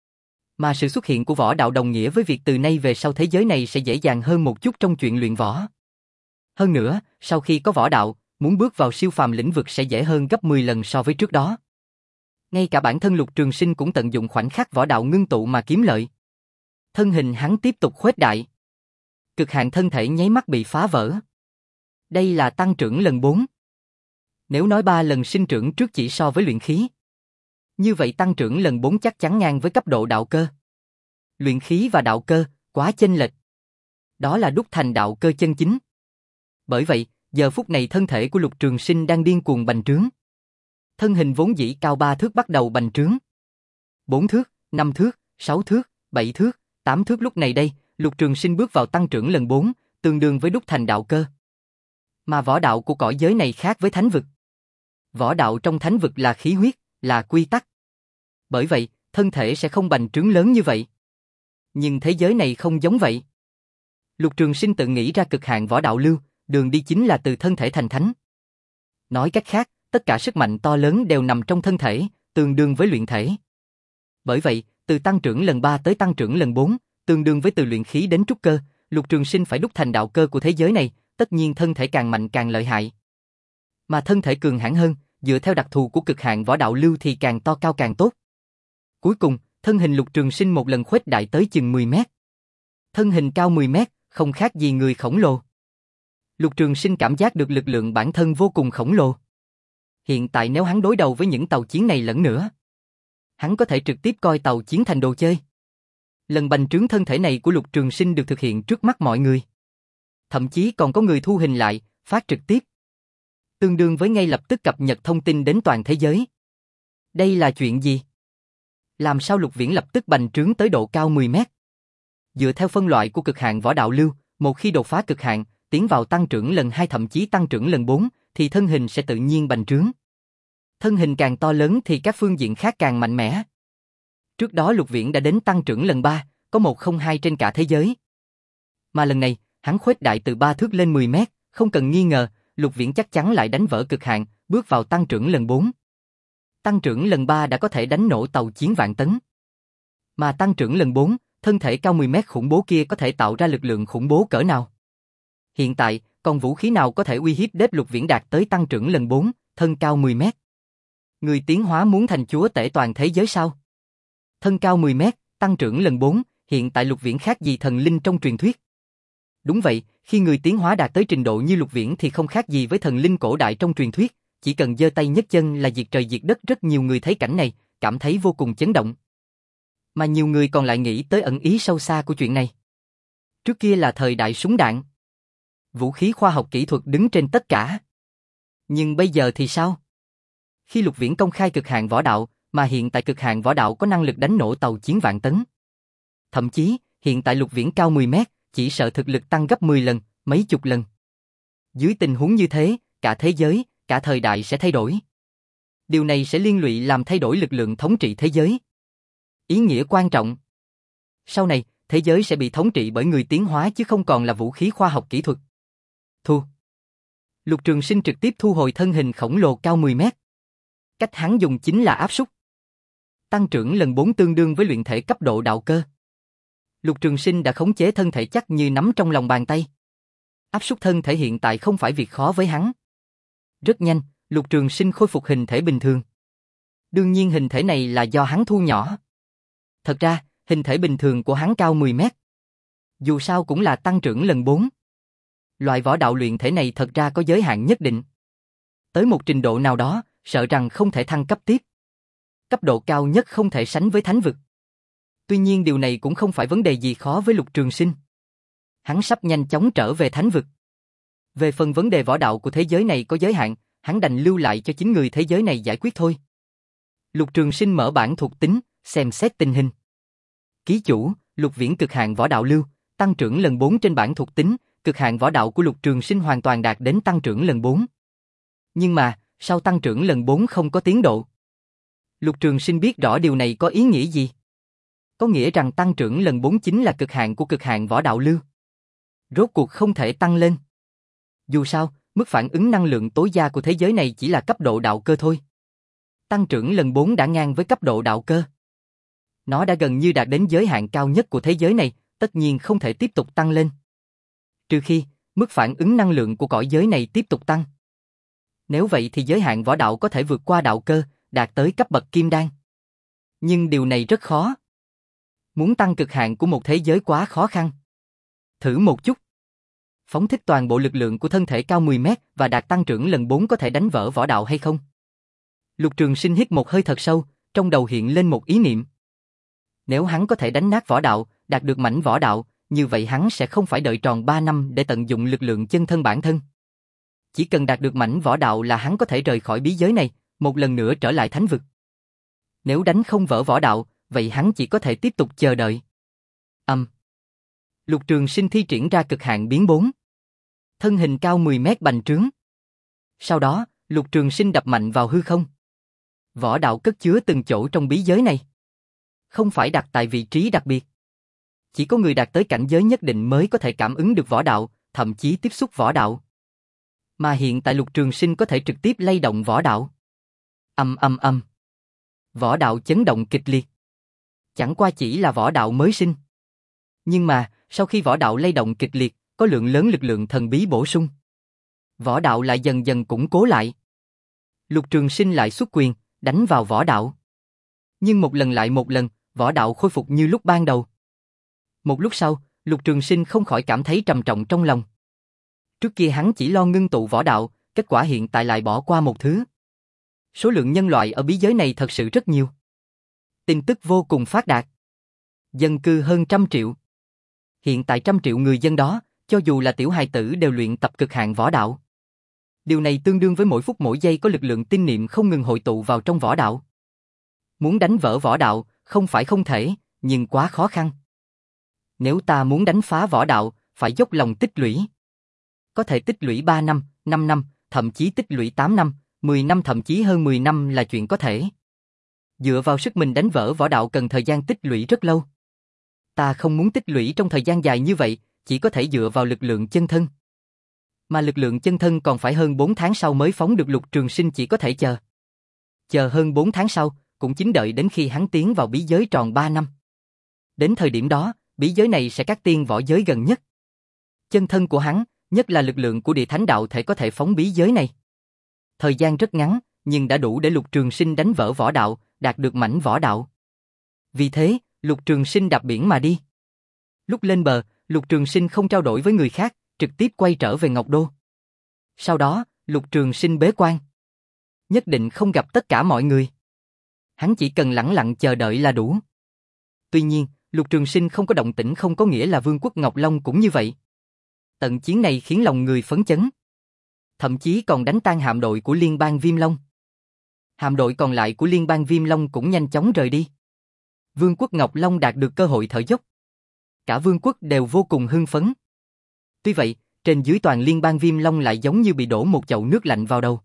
Mà sự xuất hiện của võ đạo đồng nghĩa với việc từ nay về sau thế giới này sẽ dễ dàng hơn một chút trong chuyện luyện võ. Hơn nữa, sau khi có võ đạo, muốn bước vào siêu phàm lĩnh vực sẽ dễ hơn gấp mười lần so với trước đó. Ngay cả bản thân Lục Trường Sinh cũng tận dụng khoảnh khắc võ đạo ngưng tụ mà kiếm lợi. Thân hình hắn tiếp tục khuếch đại. Cực hạn thân thể nháy mắt bị phá vỡ. Đây là tăng trưởng lần bốn. Nếu nói ba lần sinh trưởng trước chỉ so với luyện khí, như vậy tăng trưởng lần bốn chắc chắn ngang với cấp độ đạo cơ. Luyện khí và đạo cơ, quá chênh lệch. Đó là đúc thành đạo cơ chân chính. Bởi vậy, giờ phút này thân thể của Lục Trường Sinh đang điên cuồng bành trướng. Thân hình vốn dĩ cao ba thước bắt đầu bành trướng. Bốn thước, năm thước, sáu thước, bảy thước, tám thước, lúc này đây, Lục Trường Sinh bước vào tăng trưởng lần bốn, tương đương với đúc thành đạo cơ. Mà võ đạo của cõi giới này khác với thánh vực. Võ đạo trong thánh vực là khí huyết, là quy tắc. Bởi vậy, thân thể sẽ không bành trướng lớn như vậy. Nhưng thế giới này không giống vậy. Lục Trường Sinh tự nghĩ ra cực hạn võ đạo lưu, đường đi chính là từ thân thể thành thánh. Nói cách khác, tất cả sức mạnh to lớn đều nằm trong thân thể, tương đương với luyện thể. Bởi vậy, từ tăng trưởng lần ba tới tăng trưởng lần bốn, tương đương với từ luyện khí đến trúc cơ, Lục Trường Sinh phải đúc thành đạo cơ của thế giới này, tất nhiên thân thể càng mạnh càng lợi hại. Mà thân thể cường hãn hơn, dựa theo đặc thù của cực hạn võ đạo lưu thì càng to cao càng tốt. Cuối cùng, thân hình Lục Trường Sinh một lần khuếch đại tới chừng mười mét. Thân hình cao mười mét, không khác gì người khổng lồ. Lục Trường Sinh cảm giác được lực lượng bản thân vô cùng khổng lồ. Hiện tại nếu hắn đối đầu với những tàu chiến này lẫn nữa, hắn có thể trực tiếp coi tàu chiến thành đồ chơi. Lần bành trướng thân thể này của Lục Trường Sinh được thực hiện trước mắt mọi người. Thậm chí còn có người thu hình lại, phát trực tiếp. Tương đương với ngay lập tức cập nhật thông tin đến toàn thế giới. Đây là chuyện gì? Làm sao Lục Viễn lập tức bành trướng tới độ cao mười mét? Dựa theo phân loại của cực hạn võ đạo lưu, một khi đột phá cực hạn, tiến vào tăng trưởng lần hai thậm chí tăng trưởng lần bốn, thì thân hình sẽ tự nhiên bành trướng. Thân hình càng to lớn thì các phương diện khác càng mạnh mẽ. Trước đó Lục Viễn đã đến tăng trưởng lần ba, có một không hai trên cả thế giới. Mà lần này, hắn khuếch đại từ ba thước lên mười mét, không cần nghi ngờ, Lục Viễn chắc chắn lại đánh vỡ cực hạn, bước vào tăng trưởng lần bốn. Tăng trưởng lần ba đã có thể đánh nổ tàu chiến vạn tấn. Mà tăng trưởng lần bốn, thân thể cao mười mét khủng bố kia có thể tạo ra lực lượng khủng bố cỡ nào? Hiện tại, còn vũ khí nào có thể uy hiếp đếp Lục Viễn đạt tới tăng trưởng lần bốn, thân cao mười mét? Người tiến hóa muốn thành chúa tể toàn thế giới sao? Thân cao mười mét, tăng trưởng lần bốn, hiện tại Lục Viễn khác gì thần linh trong truyền thuyết. Đúng vậy, khi người tiến hóa đạt tới trình độ như Lục Viễn thì không khác gì với thần linh cổ đại trong truyền thuyết, chỉ cần giơ tay nhấc chân là diệt trời diệt đất. Rất nhiều người thấy cảnh này, cảm thấy vô cùng chấn động. Mà nhiều người còn lại nghĩ tới ẩn ý sâu xa của chuyện này. Trước kia là thời đại súng đạn. Vũ khí khoa học kỹ thuật đứng trên tất cả. Nhưng bây giờ thì sao? Khi Lục Viễn công khai cực hạn võ đạo, mà hiện tại cực hạn võ đạo có năng lực đánh nổ tàu chiến vạn tấn. Thậm chí, hiện tại Lục Viễn cao mười mét, chỉ sợ thực lực tăng gấp mười lần, mấy chục lần. Dưới tình huống như thế, cả thế giới, cả thời đại sẽ thay đổi. Điều này sẽ liên lụy làm thay đổi lực lượng thống trị thế giới. Ý nghĩa quan trọng. Sau này, thế giới sẽ bị thống trị bởi người tiến hóa chứ không còn là vũ khí khoa học kỹ thuật. Thu. Lục Trường Sinh trực tiếp thu hồi thân hình khổng lồ cao mười mét. Cách hắn dùng chính là áp súc. Tăng trưởng lần bốn tương đương với luyện thể cấp độ đạo cơ. Lục Trường Sinh đã khống chế thân thể chắc như nắm trong lòng bàn tay. Áp súc thân thể hiện tại không phải việc khó với hắn. Rất nhanh, Lục Trường Sinh khôi phục hình thể bình thường. Đương nhiên hình thể này là do hắn thu nhỏ. Thật ra, hình thể bình thường của hắn cao mười mét. Dù sao cũng là tăng trưởng lần bốn. Loại võ đạo luyện thể này thật ra có giới hạn nhất định. Tới một trình độ nào đó, sợ rằng không thể thăng cấp tiếp. Cấp độ cao nhất không thể sánh với thánh vực. Tuy nhiên điều này cũng không phải vấn đề gì khó với Lục Trường Sinh. Hắn sắp nhanh chóng trở về thánh vực. Về phần vấn đề võ đạo của thế giới này có giới hạn, hắn đành lưu lại cho chính người thế giới này giải quyết thôi. Lục Trường Sinh mở bản thuộc tính, xem xét tình hình. Ký chủ, Lục Viễn cực hạn võ đạo lưu, tăng trưởng lần bốn trên bản thuộc tính, cực hạn võ đạo của Lục Trường Sinh hoàn toàn đạt đến tăng trưởng lần bốn. Nhưng mà, sau tăng trưởng lần bốn không có tiến độ. Lục Trường Sinh biết rõ điều này có ý nghĩa gì. Có nghĩa rằng tăng trưởng lần bốn chính là cực hạn của cực hạn võ đạo lưu. Rốt cuộc không thể tăng lên. Dù sao, mức phản ứng năng lượng tối đa của thế giới này chỉ là cấp độ đạo cơ thôi. Tăng trưởng lần bốn đã ngang với cấp độ đạo cơ. Nó đã gần như đạt đến giới hạn cao nhất của thế giới này, tất nhiên không thể tiếp tục tăng lên. Trừ khi, mức phản ứng năng lượng của cõi giới này tiếp tục tăng. Nếu vậy thì giới hạn võ đạo có thể vượt qua đạo cơ, đạt tới cấp bậc kim đan. Nhưng điều này rất khó. Muốn tăng cực hạn của một thế giới quá khó khăn. Thử một chút. Phóng thích toàn bộ lực lượng của thân thể cao mười mét và đạt tăng trưởng lần bốn có thể đánh vỡ võ đạo hay không? Lục Trường Sinh hít một hơi thật sâu, trong đầu hiện lên một ý niệm. Nếu hắn có thể đánh nát võ đạo, đạt được mảnh võ đạo, như vậy hắn sẽ không phải đợi tròn ba năm để tận dụng lực lượng chân thân bản thân. Chỉ cần đạt được mảnh võ đạo là hắn có thể rời khỏi bí giới này, một lần nữa trở lại thánh vực. Nếu đánh không vỡ võ đạo, vậy hắn chỉ có thể tiếp tục chờ đợi. Âm. Um. Lục Trường Sinh thi triển ra cực hạn biến bốn. Thân hình cao mười mét bành trướng. Sau đó, Lục Trường Sinh đập mạnh vào hư không. Võ đạo cất chứa từng chỗ trong bí giới này. Không phải đặt tại vị trí đặc biệt. Chỉ có người đạt tới cảnh giới nhất định mới có thể cảm ứng được võ đạo, thậm chí tiếp xúc võ đạo. Mà hiện tại Lục Trường Sinh có thể trực tiếp lay động võ đạo. Âm âm âm. Võ đạo chấn động kịch liệt. Chẳng qua chỉ là võ đạo mới sinh. Nhưng mà, sau khi võ đạo lay động kịch liệt, có lượng lớn lực lượng thần bí bổ sung. Võ đạo lại dần dần củng cố lại. Lục Trường Sinh lại xuất quyền, đánh vào võ đạo. Nhưng một lần lại một lần, võ đạo khôi phục như lúc ban đầu. Một lúc sau, Lục Trường Sinh không khỏi cảm thấy trầm trọng trong lòng. Trước kia hắn chỉ lo ngưng tụ võ đạo, kết quả hiện tại lại bỏ qua một thứ. Số lượng nhân loại ở bí giới này thật sự rất nhiều. Tin tức vô cùng phát đạt. Dân cư hơn trăm triệu. Hiện tại trăm triệu người dân đó, Cho dù là tiểu hài tử đều luyện tập cực hạn võ đạo. Điều này tương đương với mỗi phút mỗi giây có lực lượng tinh niệm không ngừng hội tụ vào trong võ đạo. Muốn đánh vỡ võ đạo, không phải không thể, nhưng quá khó khăn. Nếu ta muốn đánh phá võ đạo, phải dốc lòng tích lũy. Có thể tích lũy ba năm, năm năm, thậm chí tích lũy tám năm, mười năm thậm chí hơn mười năm là chuyện có thể. Dựa vào sức mình đánh vỡ võ đạo cần thời gian tích lũy rất lâu. Ta không muốn tích lũy trong thời gian dài như vậy, chỉ có thể dựa vào lực lượng chân thân. Mà lực lượng chân thân còn phải hơn bốn tháng sau mới phóng được. Lục Trường Sinh chỉ có thể chờ. Chờ hơn bốn tháng sau, cũng chính đợi đến khi hắn tiến vào bí giới tròn ba năm. Đến thời điểm đó, bí giới này sẽ cắt tiên võ giới gần nhất. Chân thân của hắn, nhất là lực lượng của địa thánh đạo thể có thể phóng bí giới này. Thời gian rất ngắn, nhưng đã đủ để Lục Trường Sinh đánh vỡ võ đạo, đạt được mảnh võ đạo. Vì thế, Lục Trường Sinh đạp biển mà đi. Lúc lên bờ, Lục Trường Sinh không trao đổi với người khác, trực tiếp quay trở về Ngọc Đô. Sau đó, Lục Trường Sinh bế quan. Nhất định không gặp tất cả mọi người. Hắn chỉ cần lẳng lặng chờ đợi là đủ. Tuy nhiên, Lục Trường Sinh không có động tĩnh không có nghĩa là Vương quốc Ngọc Long cũng như vậy. Trận chiến này khiến lòng người phấn chấn. Thậm chí còn đánh tan hạm đội của Liên bang Viêm Long. Hạm đội còn lại của Liên bang Viêm Long cũng nhanh chóng rời đi. Vương quốc Ngọc Long đạt được cơ hội thở dốc. Cả vương quốc đều vô cùng hưng phấn. Tuy vậy, trên dưới toàn Liên bang Viêm Long lại giống như bị đổ một chậu nước lạnh vào đầu.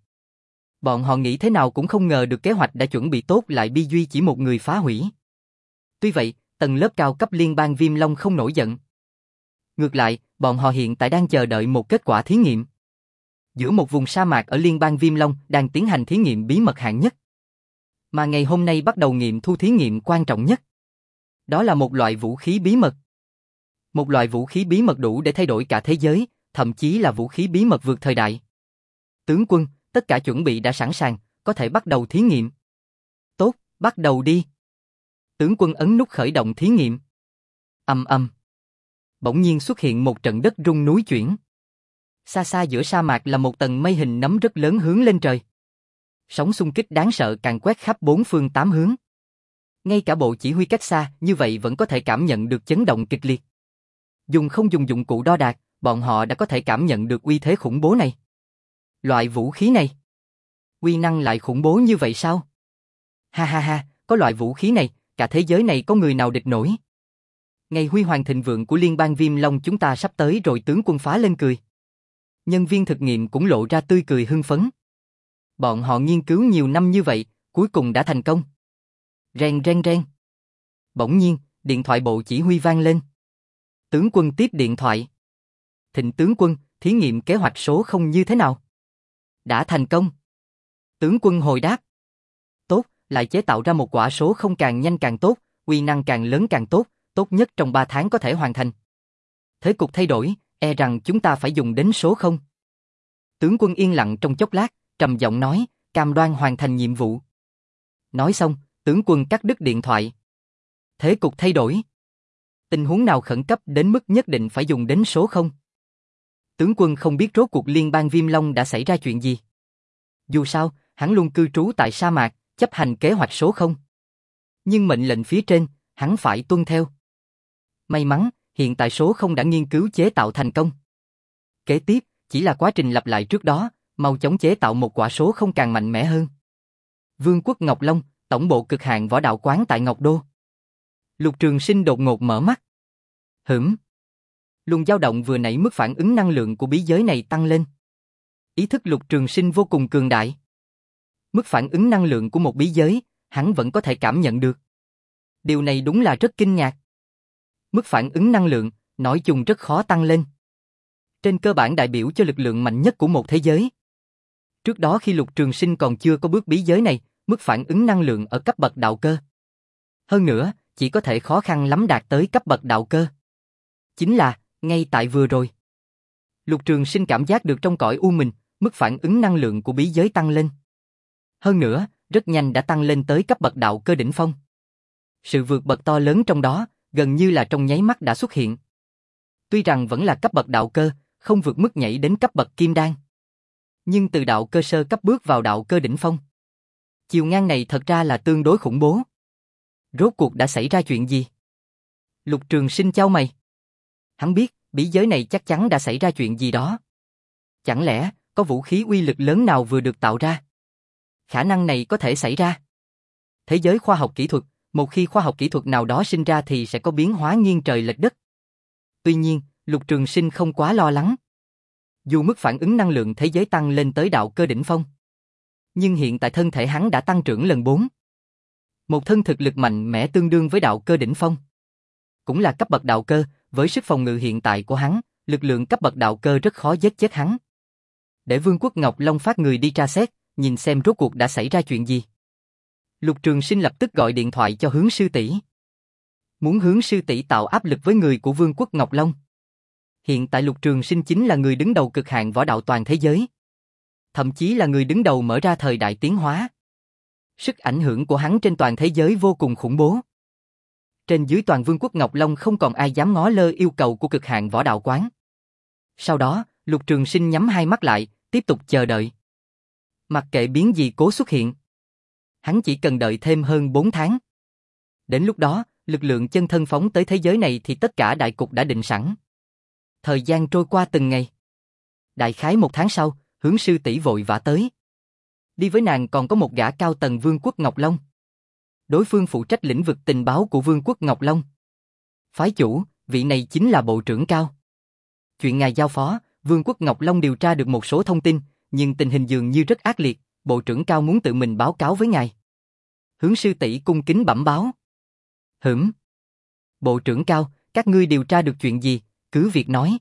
Bọn họ nghĩ thế nào cũng không ngờ được kế hoạch đã chuẩn bị tốt lại bi duy chỉ một người phá hủy. Tuy vậy, tầng lớp cao cấp Liên bang Viêm Long không nổi giận. Ngược lại, bọn họ hiện tại đang chờ đợi một kết quả thí nghiệm. Giữa một vùng sa mạc ở Liên bang Viêm Long đang tiến hành thí nghiệm bí mật hạng nhất. Mà ngày hôm nay bắt đầu nghiệm thu thí nghiệm quan trọng nhất. Đó là một loại vũ khí bí mật. Một loại vũ khí bí mật đủ để thay đổi cả thế giới, thậm chí là vũ khí bí mật vượt thời đại. Tướng quân, tất cả chuẩn bị đã sẵn sàng, có thể bắt đầu thí nghiệm. Tốt, bắt đầu đi. Tướng quân ấn nút khởi động thí nghiệm. Ầm ầm. Bỗng nhiên xuất hiện một trận đất rung núi chuyển. Xa xa giữa sa mạc là một tầng mây hình nấm rất lớn hướng lên trời. Sóng xung kích đáng sợ càng quét khắp bốn phương tám hướng. Ngay cả bộ chỉ huy cách xa như vậy vẫn có thể cảm nhận được chấn động kịch liệt. Dùng không dùng dụng cụ đo đạc, bọn họ đã có thể cảm nhận được uy thế khủng bố này. Loại vũ khí này, uy năng lại khủng bố như vậy sao? Ha ha ha, có loại vũ khí này, cả thế giới này có người nào địch nổi? Ngày huy hoàng thịnh vượng của Liên bang Viêm Long chúng ta sắp tới rồi. Tướng quân phá lên cười. Nhân viên thực nghiệm cũng lộ ra tươi cười hưng phấn. Bọn họ nghiên cứu nhiều năm như vậy, cuối cùng đã thành công. Reng reng reng. Bỗng nhiên, điện thoại bộ chỉ huy vang lên. Tướng quân tiếp điện thoại. Thịnh tướng quân, thí nghiệm kế hoạch số không như thế nào? Đã thành công. Tướng quân hồi đáp. Tốt, lại chế tạo ra một quả số không càng nhanh càng tốt, uy năng càng lớn càng tốt, tốt nhất trong ba tháng có thể hoàn thành. Thế cục thay đổi, e rằng chúng ta phải dùng đến số không. Tướng quân yên lặng trong chốc lát, trầm giọng nói, cam đoan hoàn thành nhiệm vụ. Nói xong, tướng quân cắt đứt điện thoại. Thế cục thay đổi. Tình huống nào khẩn cấp đến mức nhất định phải dùng đến số không? Tướng quân không biết rốt cuộc Liên bang Viêm Long đã xảy ra chuyện gì. Dù sao, hắn luôn cư trú tại sa mạc, chấp hành kế hoạch số không. Nhưng mệnh lệnh phía trên, hắn phải tuân theo. May mắn, hiện tại số không đã nghiên cứu chế tạo thành công. Kế tiếp, chỉ là quá trình lặp lại trước đó, mau chóng chế tạo một quả số không càng mạnh mẽ hơn. Vương quốc Ngọc Long, tổng bộ cực hạn võ đạo quán tại Ngọc Đô. Lục Trường Sinh đột ngột mở mắt. Hửm. Luồng dao động vừa nãy mức phản ứng năng lượng của bí giới này tăng lên. Ý thức Lục Trường Sinh vô cùng cường đại. Mức phản ứng năng lượng của một bí giới, hắn vẫn có thể cảm nhận được. Điều này đúng là rất kinh ngạc. Mức phản ứng năng lượng, nói chung rất khó tăng lên. Trên cơ bản đại biểu cho lực lượng mạnh nhất của một thế giới. Trước đó khi Lục Trường Sinh còn chưa có bước bí giới này, mức phản ứng năng lượng ở cấp bậc đạo cơ. Hơn nữa, chỉ có thể khó khăn lắm đạt tới cấp bậc đạo cơ. Chính là, ngay tại vừa rồi. Lục Trường Sinh cảm giác được trong cõi u mình, mức phản ứng năng lượng của bí giới tăng lên. Hơn nữa, rất nhanh đã tăng lên tới cấp bậc đạo cơ đỉnh phong. Sự vượt bậc to lớn trong đó, gần như là trong nháy mắt đã xuất hiện. Tuy rằng vẫn là cấp bậc đạo cơ, không vượt mức nhảy đến cấp bậc kim đan. Nhưng từ đạo cơ sơ cấp bước vào đạo cơ đỉnh phong. Chiều ngang này thật ra là tương đối khủng bố. Rốt cuộc đã xảy ra chuyện gì? Lục Trường Sinh chau mày. Hắn biết, bí giới này chắc chắn đã xảy ra chuyện gì đó. Chẳng lẽ, có vũ khí uy lực lớn nào vừa được tạo ra? Khả năng này có thể xảy ra. Thế giới khoa học kỹ thuật, một khi khoa học kỹ thuật nào đó sinh ra thì sẽ có biến hóa nghiêng trời lệch đất. Tuy nhiên, Lục Trường Sinh không quá lo lắng. Dù mức phản ứng năng lượng thế giới tăng lên tới đạo cơ đỉnh phong, nhưng hiện tại thân thể hắn đã tăng trưởng lần bốn. Một thân thực lực mạnh mẽ tương đương với đạo cơ đỉnh phong. Cũng là cấp bậc đạo cơ, với sức phòng ngự hiện tại của hắn, lực lượng cấp bậc đạo cơ rất khó giết chết hắn. Để Vương quốc Ngọc Long phát người đi tra xét, nhìn xem rốt cuộc đã xảy ra chuyện gì. Lục Trường Sinh lập tức gọi điện thoại cho Hướng sư tỷ. Muốn Hướng sư tỷ tạo áp lực với người của Vương quốc Ngọc Long. Hiện tại Lục Trường Sinh chính là người đứng đầu cực hạn võ đạo toàn thế giới. Thậm chí là người đứng đầu mở ra thời đại tiến hóa. Sức ảnh hưởng của hắn trên toàn thế giới vô cùng khủng bố. Trên dưới toàn Vương quốc Ngọc Long không còn ai dám ngó lơ yêu cầu của cực hạn võ đạo quán. Sau đó, Lục Trường Sinh nhắm hai mắt lại, tiếp tục chờ đợi. Mặc kệ biến gì cố xuất hiện. Hắn chỉ cần đợi thêm hơn bốn tháng. Đến lúc đó, lực lượng chân thân phóng tới thế giới này thì tất cả đại cục đã định sẵn. Thời gian trôi qua từng ngày. Đại khái một tháng sau, Hướng sư tỷ vội vã tới. Đi với nàng còn có một gã cao tầng Vương quốc Ngọc Long. Đối phương phụ trách lĩnh vực tình báo của Vương quốc Ngọc Long. Phái chủ, vị này chính là bộ trưởng Cao. Chuyện ngài giao phó, Vương quốc Ngọc Long điều tra được một số thông tin, nhưng tình hình dường như rất ác liệt, bộ trưởng Cao muốn tự mình báo cáo với ngài. Hướng sư tỷ cung kính bẩm báo. Hửm. Bộ trưởng Cao, các ngươi điều tra được chuyện gì, cứ việc nói.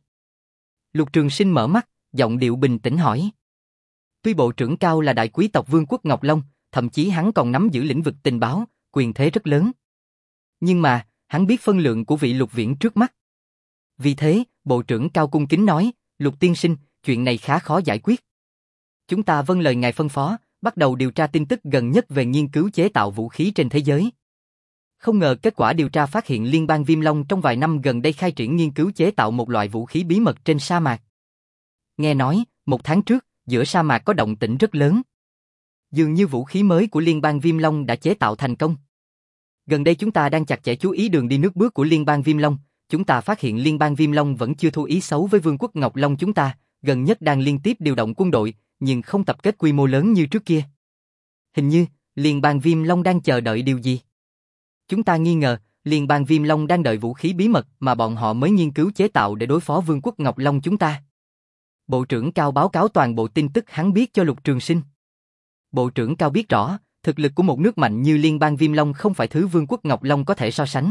Lục Trường Sinh mở mắt, giọng điệu bình tĩnh hỏi. Tuy bộ trưởng Cao là đại quý tộc Vương quốc Ngọc Long, thậm chí hắn còn nắm giữ lĩnh vực tình báo, quyền thế rất lớn. Nhưng mà, hắn biết phân lượng của vị Lục Viễn trước mắt. Vì thế, bộ trưởng Cao cung kính nói, Lục tiên sinh, chuyện này khá khó giải quyết. Chúng ta vâng lời ngài phân phó, bắt đầu điều tra tin tức gần nhất về nghiên cứu chế tạo vũ khí trên thế giới. Không ngờ kết quả điều tra phát hiện Liên bang Viêm Long trong vài năm gần đây khai triển nghiên cứu chế tạo một loại vũ khí bí mật trên sa mạc. Nghe nói, một tháng trước, giữa sa mạc có động tĩnh rất lớn. Dường như vũ khí mới của Liên bang Viêm Long đã chế tạo thành công. Gần đây chúng ta đang chặt chẽ chú ý đường đi nước bước của Liên bang Viêm Long. Chúng ta phát hiện Liên bang Viêm Long vẫn chưa thu ý xấu với Vương quốc Ngọc Long chúng ta, gần nhất đang liên tiếp điều động quân đội, nhưng không tập kết quy mô lớn như trước kia. Hình như, Liên bang Viêm Long đang chờ đợi điều gì? Chúng ta nghi ngờ, Liên bang Viêm Long đang đợi vũ khí bí mật mà bọn họ mới nghiên cứu chế tạo để đối phó Vương quốc Ngọc Long chúng ta. Bộ trưởng Cao báo cáo toàn bộ tin tức hắn biết cho Lục Trường Sinh. Bộ trưởng Cao biết rõ, thực lực của một nước mạnh như Liên bang Viêm Long không phải thứ Vương quốc Ngọc Long có thể so sánh.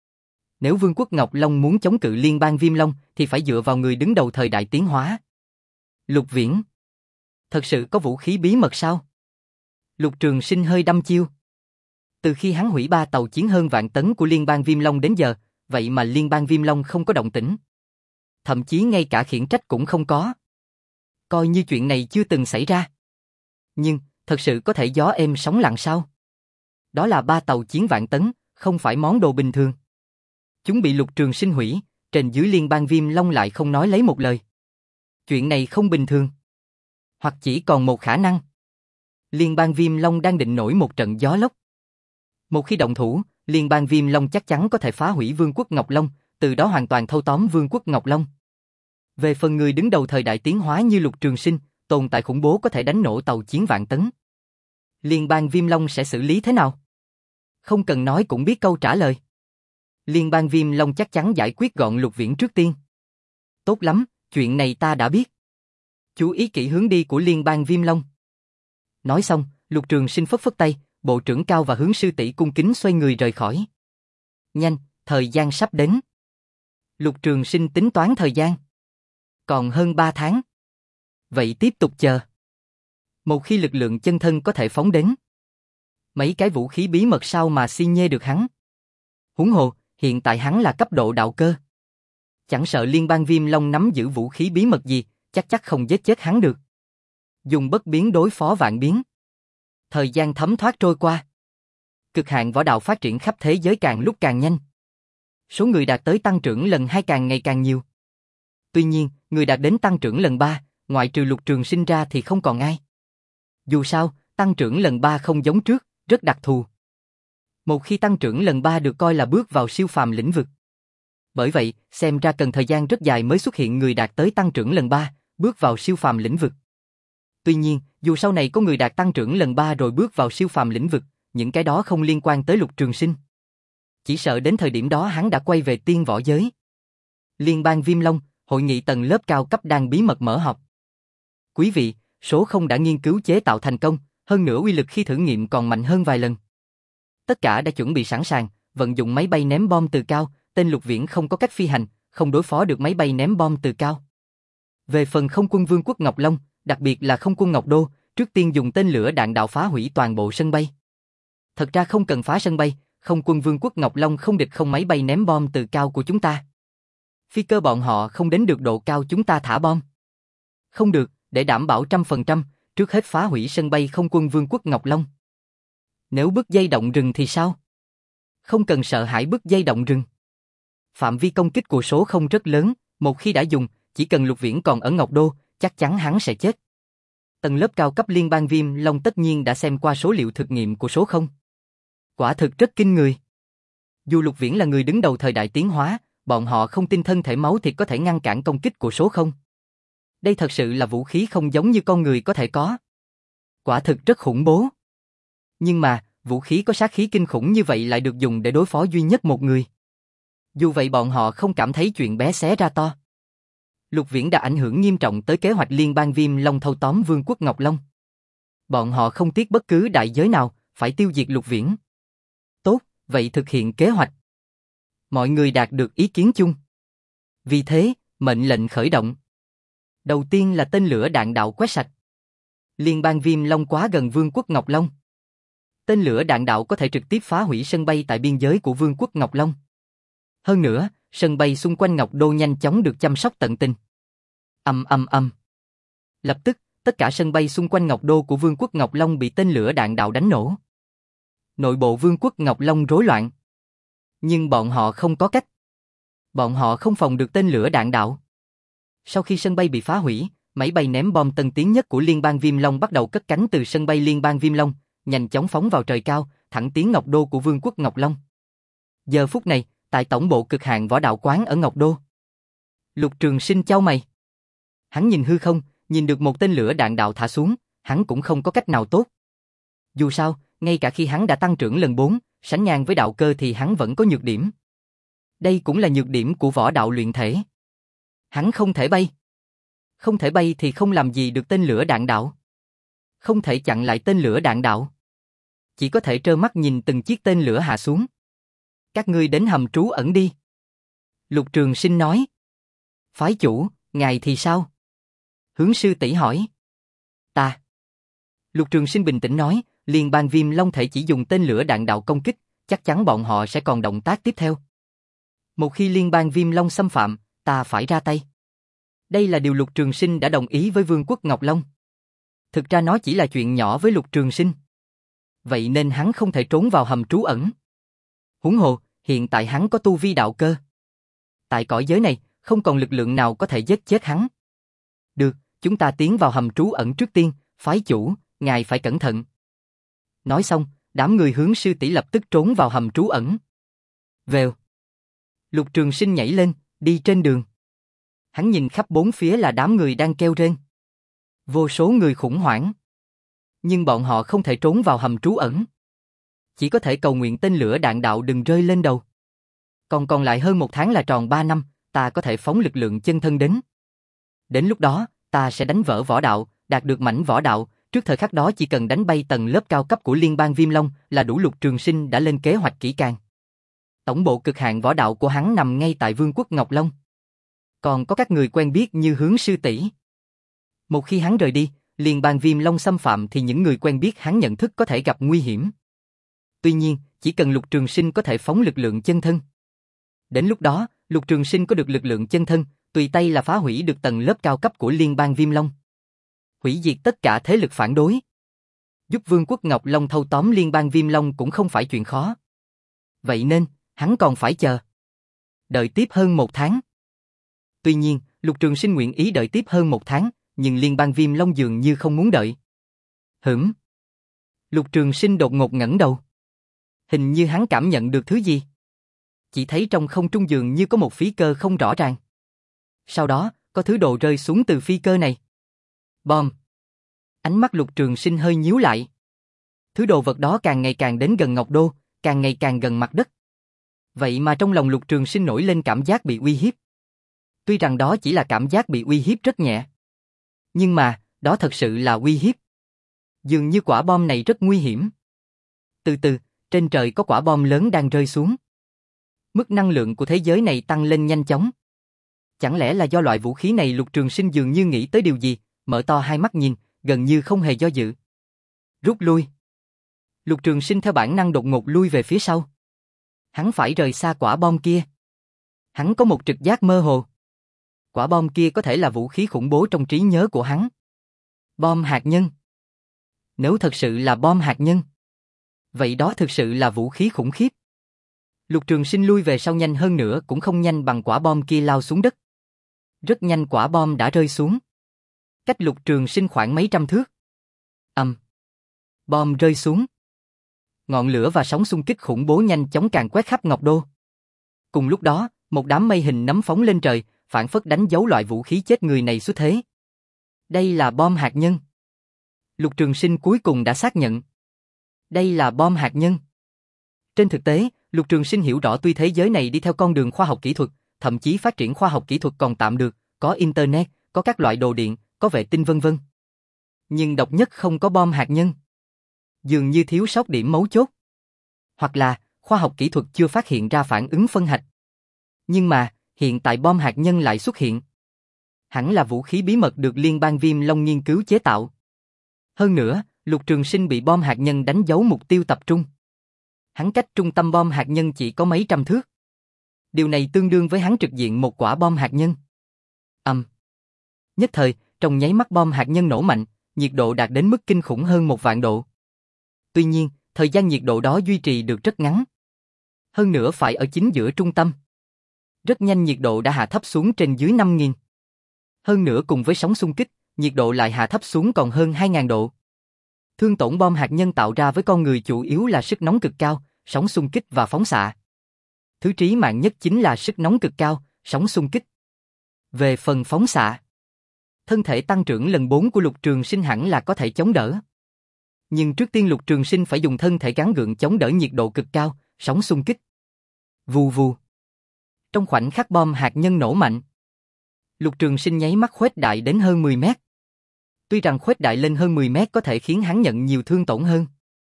Nếu Vương quốc Ngọc Long muốn chống cự Liên bang Viêm Long thì phải dựa vào người đứng đầu thời đại tiến hóa. Lục Viễn. Thật sự có vũ khí bí mật sao? Lục Trường Sinh hơi đăm chiêu. Từ khi hắn hủy ba tàu chiến hơn vạn tấn của Liên bang Viêm Long đến giờ, vậy mà Liên bang Viêm Long không có động tĩnh. Thậm chí ngay cả khiển trách cũng không có. Coi như chuyện này chưa từng xảy ra. Nhưng, thật sự có thể gió êm sóng lặng sao? Đó là ba tàu chiến vạn tấn, không phải món đồ bình thường. Chúng bị Lục Trường Sinh hủy, trên dưới Liên bang Viêm Long lại không nói lấy một lời. Chuyện này không bình thường. Hoặc chỉ còn một khả năng. Liên bang Viêm Long đang định nổi một trận gió lốc. Một khi động thủ, Liên bang Viêm Long chắc chắn có thể phá hủy Vương quốc Ngọc Long, từ đó hoàn toàn thâu tóm Vương quốc Ngọc Long. Về phần người đứng đầu thời đại tiến hóa như Lục Trường Sinh, tồn tại khủng bố có thể đánh nổ tàu chiến vạn tấn. Liên bang Viêm Long sẽ xử lý thế nào? Không cần nói cũng biết câu trả lời. Liên bang Viêm Long chắc chắn giải quyết gọn Lục Viễn trước tiên. Tốt lắm, chuyện này ta đã biết. Chú ý kỹ hướng đi của Liên bang Viêm Long. Nói xong, Lục Trường Sinh phất phất tay, bộ trưởng Cao và Hướng sư tỷ cung kính xoay người rời khỏi. Nhanh, thời gian sắp đến. Lục Trường Sinh tính toán thời gian. Còn hơn ba tháng. Vậy tiếp tục chờ. Một khi lực lượng chân thân có thể phóng đến. Mấy cái vũ khí bí mật sao mà si nhê được hắn. Huống hồ, hiện tại hắn là cấp độ đạo cơ. Chẳng sợ Liên bang Viêm Long nắm giữ vũ khí bí mật gì, chắc chắc không giết chết hắn được. Dùng bất biến đối phó vạn biến. Thời gian thấm thoát trôi qua. Cực hạn võ đạo phát triển khắp thế giới càng lúc càng nhanh. Số người đạt tới tăng trưởng lần hai càng ngày càng nhiều. Tuy nhiên, người đạt đến tăng trưởng lần ba, ngoại trừ Lục Trường Sinh ra thì không còn ai. Dù sao, tăng trưởng lần ba không giống trước, rất đặc thù. Một khi tăng trưởng lần ba được coi là bước vào siêu phàm lĩnh vực. Bởi vậy, xem ra cần thời gian rất dài mới xuất hiện người đạt tới tăng trưởng lần ba, bước vào siêu phàm lĩnh vực. Tuy nhiên, dù sau này có người đạt tăng trưởng lần ba rồi bước vào siêu phàm lĩnh vực, những cái đó không liên quan tới Lục Trường Sinh. Chỉ sợ đến thời điểm đó hắn đã quay về tiên võ giới. Liên bang Viêm Long, hội nghị tầng lớp cao cấp đang bí mật mở họp. Quý vị, số không đã nghiên cứu chế tạo thành công, hơn nữa uy lực khi thử nghiệm còn mạnh hơn vài lần. Tất cả đã chuẩn bị sẵn sàng, vận dụng máy bay ném bom từ cao, tên Lục Viễn không có cách phi hành, không đối phó được máy bay ném bom từ cao. Về phần không quân Vương quốc Ngọc Long, đặc biệt là không quân Ngọc Đô, trước tiên dùng tên lửa đạn đạo phá hủy toàn bộ sân bay. Thật ra không cần phá sân bay, không quân Vương quốc Ngọc Long không địch không máy bay ném bom từ cao của chúng ta. Phi cơ bọn họ không đến được độ cao chúng ta thả bom. Không được, để đảm bảo trăm phần trăm, trước hết phá hủy sân bay không quân Vương quốc Ngọc Long. Nếu bứt dây động rừng thì sao? Không cần sợ hãi bứt dây động rừng. Phạm vi công kích của số không rất lớn, một khi đã dùng, chỉ cần Lục Viễn còn ở Ngọc Đô, chắc chắn hắn sẽ chết. Tầng lớp cao cấp liên bang Viêm Long tất nhiên đã xem qua số liệu thực nghiệm của số không. Quả thực rất kinh người. Dù Lục Viễn là người đứng đầu thời đại tiến hóa, bọn họ không tin thân thể máu thịt có thể ngăn cản công kích của số không. Đây thật sự là vũ khí không giống như con người có thể có. Quả thực rất khủng bố. Nhưng mà, vũ khí có sát khí kinh khủng như vậy lại được dùng để đối phó duy nhất một người. Dù vậy bọn họ không cảm thấy chuyện bé xé ra to. Lục Viễn đã ảnh hưởng nghiêm trọng tới kế hoạch liên bang Viêm Long thâu tóm Vương quốc Ngọc Long. Bọn họ không tiếc bất cứ đại giới nào, phải tiêu diệt Lục Viễn. Tốt, vậy thực hiện kế hoạch. Mọi người đạt được ý kiến chung. Vì thế, mệnh lệnh khởi động. Đầu tiên là tên lửa đạn đạo quét sạch. Liên bang Viêm Long quá gần Vương quốc Ngọc Long. Tên lửa đạn đạo có thể trực tiếp phá hủy sân bay tại biên giới của Vương quốc Ngọc Long. Hơn nữa, sân bay xung quanh Ngọc Đô nhanh chóng được chăm sóc tận tình. Ầm ầm ầm. Lập tức, tất cả sân bay xung quanh Ngọc Đô của Vương quốc Ngọc Long bị tên lửa đạn đạo đánh nổ. Nội bộ Vương quốc Ngọc Long rối loạn. Nhưng bọn họ không có cách. Bọn họ không phòng được tên lửa đạn đạo. Sau khi sân bay bị phá hủy, máy bay ném bom tân tiến nhất của Liên bang Viêm Long bắt đầu cất cánh từ sân bay Liên bang Viêm Long, nhanh chóng phóng vào trời cao, thẳng tiến Ngọc Đô của Vương quốc Ngọc Long. Giờ phút này, tại tổng bộ cực hạn võ đạo quán ở Ngọc Đô, Lục Trường Sinh chau mày. Hắn nhìn hư không, nhìn được một tên lửa đạn đạo thả xuống, hắn cũng không có cách nào tốt. Dù sao, ngay cả khi hắn đã tăng trưởng lần bốn, sánh ngang với đạo cơ thì hắn vẫn có nhược điểm. Đây cũng là nhược điểm của võ đạo luyện thể. Hắn không thể bay. Không thể bay thì không làm gì được tên lửa đạn đạo. Không thể chặn lại tên lửa đạn đạo. Chỉ có thể trơ mắt nhìn từng chiếc tên lửa hạ xuống. Các ngươi đến hầm trú ẩn đi. Lục Trường Sinh nói. Phái chủ, ngài thì sao? Hướng sư tỷ hỏi. Ta. Lục Trường Sinh bình tĩnh nói, Liên bang Viêm Long thể chỉ dùng tên lửa đạn đạo công kích, chắc chắn bọn họ sẽ còn động tác tiếp theo. Một khi Liên bang Viêm Long xâm phạm, ta phải ra tay. Đây là điều Lục Trường Sinh đã đồng ý với Vương quốc Ngọc Long. Thực ra nó chỉ là chuyện nhỏ với Lục Trường Sinh. Vậy nên hắn không thể trốn vào hầm trú ẩn. Huống hồ, hiện tại hắn có tu vi đạo cơ. Tại cõi giới này, không còn lực lượng nào có thể giết chết hắn. Được, chúng ta tiến vào hầm trú ẩn trước tiên, phái chủ, ngài phải cẩn thận. Nói xong, đám người Hướng sư tỷ lập tức trốn vào hầm trú ẩn. Vèo. Lục Trường Sinh nhảy lên, đi trên đường. Hắn nhìn khắp bốn phía là đám người đang kêu rên. Vô số người khủng hoảng. Nhưng bọn họ không thể trốn vào hầm trú ẩn. Chỉ có thể cầu nguyện tên lửa đạn đạo đừng rơi lên đầu. Còn còn lại hơn một tháng là tròn ba năm, ta có thể phóng lực lượng chân thân đến. Đến lúc đó, ta sẽ đánh vỡ võ đạo, đạt được mảnh võ đạo, trước thời khắc đó chỉ cần đánh bay tầng lớp cao cấp của Liên bang Viêm Long là đủ. Lục Trường Sinh đã lên kế hoạch kỹ càng. Tổng bộ cực hạn võ đạo của hắn nằm ngay tại Vương quốc Ngọc Long. Còn có các người quen biết như Hướng sư tỷ. Một khi hắn rời đi, Liên bang Viêm Long xâm phạm thì những người quen biết hắn nhận thức có thể gặp nguy hiểm. Tuy nhiên, chỉ cần Lục Trường Sinh có thể phóng lực lượng chân thân. Đến lúc đó, Lục Trường Sinh có được lực lượng chân thân, tùy tay là phá hủy được tầng lớp cao cấp của Liên bang Viêm Long. Hủy diệt tất cả thế lực phản đối. Giúp Vương quốc Ngọc Long thâu tóm Liên bang Viêm Long cũng không phải chuyện khó. Vậy nên, hắn còn phải chờ. Đợi tiếp hơn một tháng. Tuy nhiên, Lục Trường Sinh nguyện ý đợi tiếp hơn một tháng, nhưng Liên bang Viêm Long dường như không muốn đợi. Hửm. Lục Trường Sinh đột ngột ngẩng đầu. Hình như hắn cảm nhận được thứ gì. chỉ thấy trong không trung dường như có một phi cơ không rõ ràng. Sau đó, có thứ đồ rơi xuống từ phi cơ này. Bom! Ánh mắt Lục Trường Sinh hơi nhíu lại. Thứ đồ vật đó càng ngày càng đến gần Ngọc Đô, càng ngày càng gần mặt đất. Vậy mà trong lòng Lục Trường Sinh nổi lên cảm giác bị uy hiếp. Tuy rằng đó chỉ là cảm giác bị uy hiếp rất nhẹ. Nhưng mà, đó thật sự là uy hiếp. Dường như quả bom này rất nguy hiểm. Từ từ, trên trời có quả bom lớn đang rơi xuống. Mức năng lượng của thế giới này tăng lên nhanh chóng. Chẳng lẽ là do loại vũ khí này? Lục Trường Sinh dường như nghĩ tới điều gì, mở to hai mắt nhìn, gần như không hề do dự. Rút lui. Lục Trường Sinh theo bản năng đột ngột lui về phía sau. Hắn phải rời xa quả bom kia. Hắn có một trực giác mơ hồ. Quả bom kia có thể là vũ khí khủng bố trong trí nhớ của hắn. Bom hạt nhân. Nếu thật sự là bom hạt nhân, vậy đó thực sự là vũ khí khủng khiếp. Lục Trường Sinh lui về sau nhanh hơn nữa cũng không nhanh bằng quả bom kia lao xuống đất. Rất nhanh quả bom đã rơi xuống. Cách Lục Trường Sinh khoảng mấy trăm thước. Ầm. Bom rơi xuống. Ngọn lửa và sóng xung kích khủng bố nhanh chóng càn quét khắp Ngọc Đô. Cùng lúc đó, một đám mây hình nấm phóng lên trời, phản phất đánh dấu loại vũ khí chết người này xuất thế. Đây là bom hạt nhân. Lục Trường Sinh cuối cùng đã xác nhận. Đây là bom hạt nhân. Trên thực tế, Lục Trường Sinh hiểu rõ tuy thế giới này đi theo con đường khoa học kỹ thuật, thậm chí phát triển khoa học kỹ thuật còn tạm được, có internet, có các loại đồ điện, có vệ tinh vân vân. Nhưng độc nhất không có bom hạt nhân. Dường như thiếu sót điểm mấu chốt. Hoặc là, khoa học kỹ thuật chưa phát hiện ra phản ứng phân hạch. Nhưng mà, hiện tại bom hạt nhân lại xuất hiện. Hẳn là vũ khí bí mật được Liên bang Viêm Long nghiên cứu chế tạo. Hơn nữa, Lục Trường Sinh bị bom hạt nhân đánh dấu mục tiêu tập trung. Hắn cách trung tâm bom hạt nhân chỉ có mấy trăm thước. Điều này tương đương với hắn trực diện một quả bom hạt nhân. Ầm. Nhất thời, trong nháy mắt bom hạt nhân nổ mạnh, nhiệt độ đạt đến mức kinh khủng hơn một vạn độ. Tuy nhiên, thời gian nhiệt độ đó duy trì được rất ngắn. Hơn nữa phải ở chính giữa trung tâm. Rất nhanh nhiệt độ đã hạ thấp xuống trên dưới năm nghìn. Hơn nữa cùng với sóng xung kích, nhiệt độ lại hạ thấp xuống còn hơn hai nghìn độ. Thương tổn bom hạt nhân tạo ra với con người chủ yếu là sức nóng cực cao, sóng xung kích và phóng xạ. Thứ trí mạng nhất chính là sức nóng cực cao, sóng xung kích. Về phần phóng xạ, thân thể tăng trưởng lần bốn của Lục Trường Sinh hẳn là có thể chống đỡ. Nhưng trước tiên Lục Trường Sinh phải dùng thân thể gắng gượng chống đỡ nhiệt độ cực cao, sóng xung kích. Vù vù. Trong khoảnh khắc bom hạt nhân nổ mạnh, Lục Trường Sinh nháy mắt khuếch đại đến hơn mười mét. Tuy rằng khuếch đại lên hơn mười mét có thể khiến hắn nhận nhiều thương tổn hơn.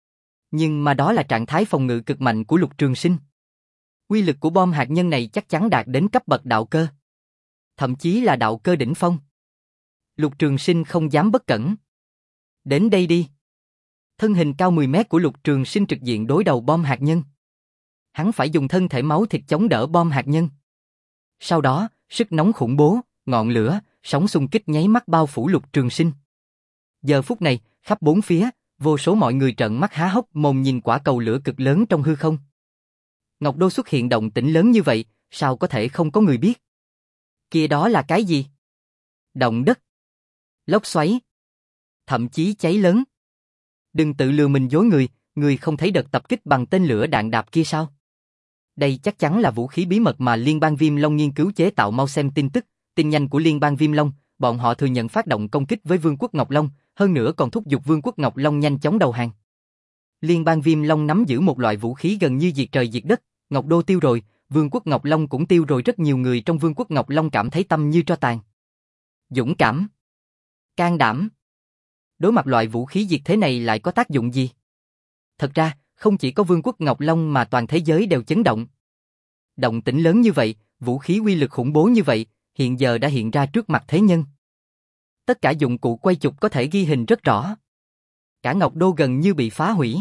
Nhưng mà đó là trạng thái phòng ngự cực mạnh của Lục Trường Sinh. Uy lực của bom hạt nhân này chắc chắn đạt đến cấp bậc đạo cơ. Thậm chí là đạo cơ đỉnh phong. Lục Trường Sinh không dám bất cẩn. Đến đây đi. Thân hình cao mười mét của Lục Trường Sinh trực diện đối đầu bom hạt nhân. Hắn phải dùng thân thể máu thịt chống đỡ bom hạt nhân. Sau đó, sức nóng khủng bố, ngọn lửa, sóng xung kích nháy mắt bao phủ Lục Trường Sinh. Giờ phút này, khắp bốn phía, vô số mọi người trợn mắt há hốc mồm nhìn quả cầu lửa cực lớn trong hư không. Ngọc Đô xuất hiện động tĩnh lớn như vậy, sao có thể không có người biết? Kia đó là cái gì? Động đất, lốc xoáy, thậm chí cháy lớn. Đừng tự lừa mình dối người, người không thấy đợt tập kích bằng tên lửa đạn đạp kia sao? Đây chắc chắn là vũ khí bí mật mà Liên bang Viêm Long nghiên cứu chế tạo. Mau xem tin tức, tin nhanh của Liên bang Viêm Long, bọn họ thừa nhận phát động công kích với Vương quốc Ngọc Long, hơn nữa còn thúc giục Vương quốc Ngọc Long nhanh chóng đầu hàng. Liên bang Viêm Long nắm giữ một loại vũ khí gần như diệt trời diệt đất, Ngọc Đô tiêu rồi, Vương quốc Ngọc Long cũng tiêu rồi, rất nhiều người trong Vương quốc Ngọc Long cảm thấy tâm như tro tàn. Dũng cảm, can đảm. Đối mặt loại vũ khí diệt thế này lại có tác dụng gì? Thật ra, không chỉ có Vương quốc Ngọc Long mà toàn thế giới đều chấn động. Động tĩnh lớn như vậy, vũ khí uy lực khủng bố như vậy, hiện giờ đã hiện ra trước mặt thế nhân. Tất cả dụng cụ quay chụp có thể ghi hình rất rõ. Cả Ngọc Đô gần như bị phá hủy.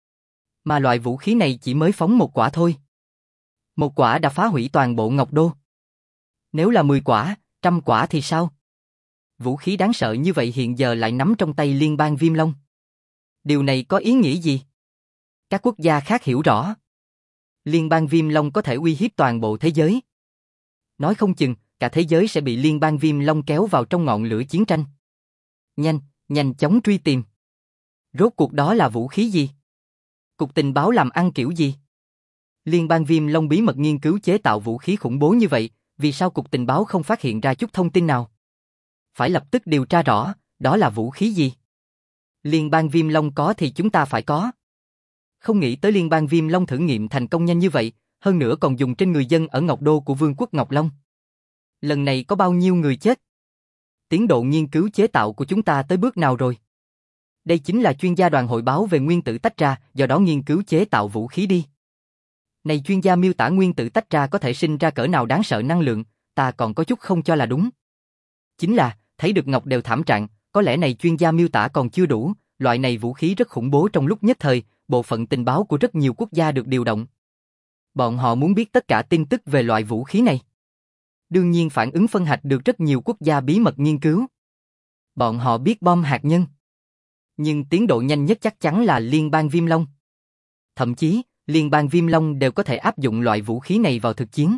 Mà loại vũ khí này chỉ mới phóng một quả thôi. Một quả đã phá hủy toàn bộ Ngọc Đô. Nếu là mười quả, trăm quả thì sao? Vũ khí đáng sợ như vậy hiện giờ lại nắm trong tay Liên bang Viêm Long. Điều này có ý nghĩa gì? Các quốc gia khác hiểu rõ. Liên bang Viêm Long có thể uy hiếp toàn bộ thế giới. Nói không chừng, cả thế giới sẽ bị Liên bang Viêm Long kéo vào trong ngọn lửa chiến tranh. Nhanh, nhanh chóng truy tìm. Rốt cuộc đó là vũ khí gì? Cục tình báo làm ăn kiểu gì? Liên bang Viêm Long bí mật nghiên cứu chế tạo vũ khí khủng bố như vậy, vì sao cục tình báo không phát hiện ra chút thông tin nào? Phải lập tức điều tra rõ, đó là vũ khí gì? Liên bang Viêm Long có thì chúng ta phải có. Không nghĩ tới liên bang Viêm Long thử nghiệm thành công nhanh như vậy, hơn nữa còn dùng trên người dân ở Ngọc Đô của Vương quốc Ngọc Long. Lần này có bao nhiêu người chết? Tiến độ nghiên cứu chế tạo của chúng ta tới bước nào rồi? Đây chính là chuyên gia đoàn hội báo về nguyên tử tách ra, do đó nghiên cứu chế tạo vũ khí đi. Này chuyên gia miêu tả nguyên tử tách ra có thể sinh ra cỡ nào đáng sợ năng lượng, ta còn có chút không cho là đúng. Chính là, thấy được Ngọc đều thảm trạng, có lẽ này chuyên gia miêu tả còn chưa đủ, loại này vũ khí rất khủng bố trong lúc nhất thời, bộ phận tình báo của rất nhiều quốc gia được điều động. Bọn họ muốn biết tất cả tin tức về loại vũ khí này. Đương nhiên phản ứng phân hạch được rất nhiều quốc gia bí mật nghiên cứu. Bọn họ biết bom hạt nhân. Nhưng tiến độ nhanh nhất chắc chắn là Liên bang Viêm Long. Thậm chí, Liên bang Viêm Long đều có thể áp dụng loại vũ khí này vào thực chiến.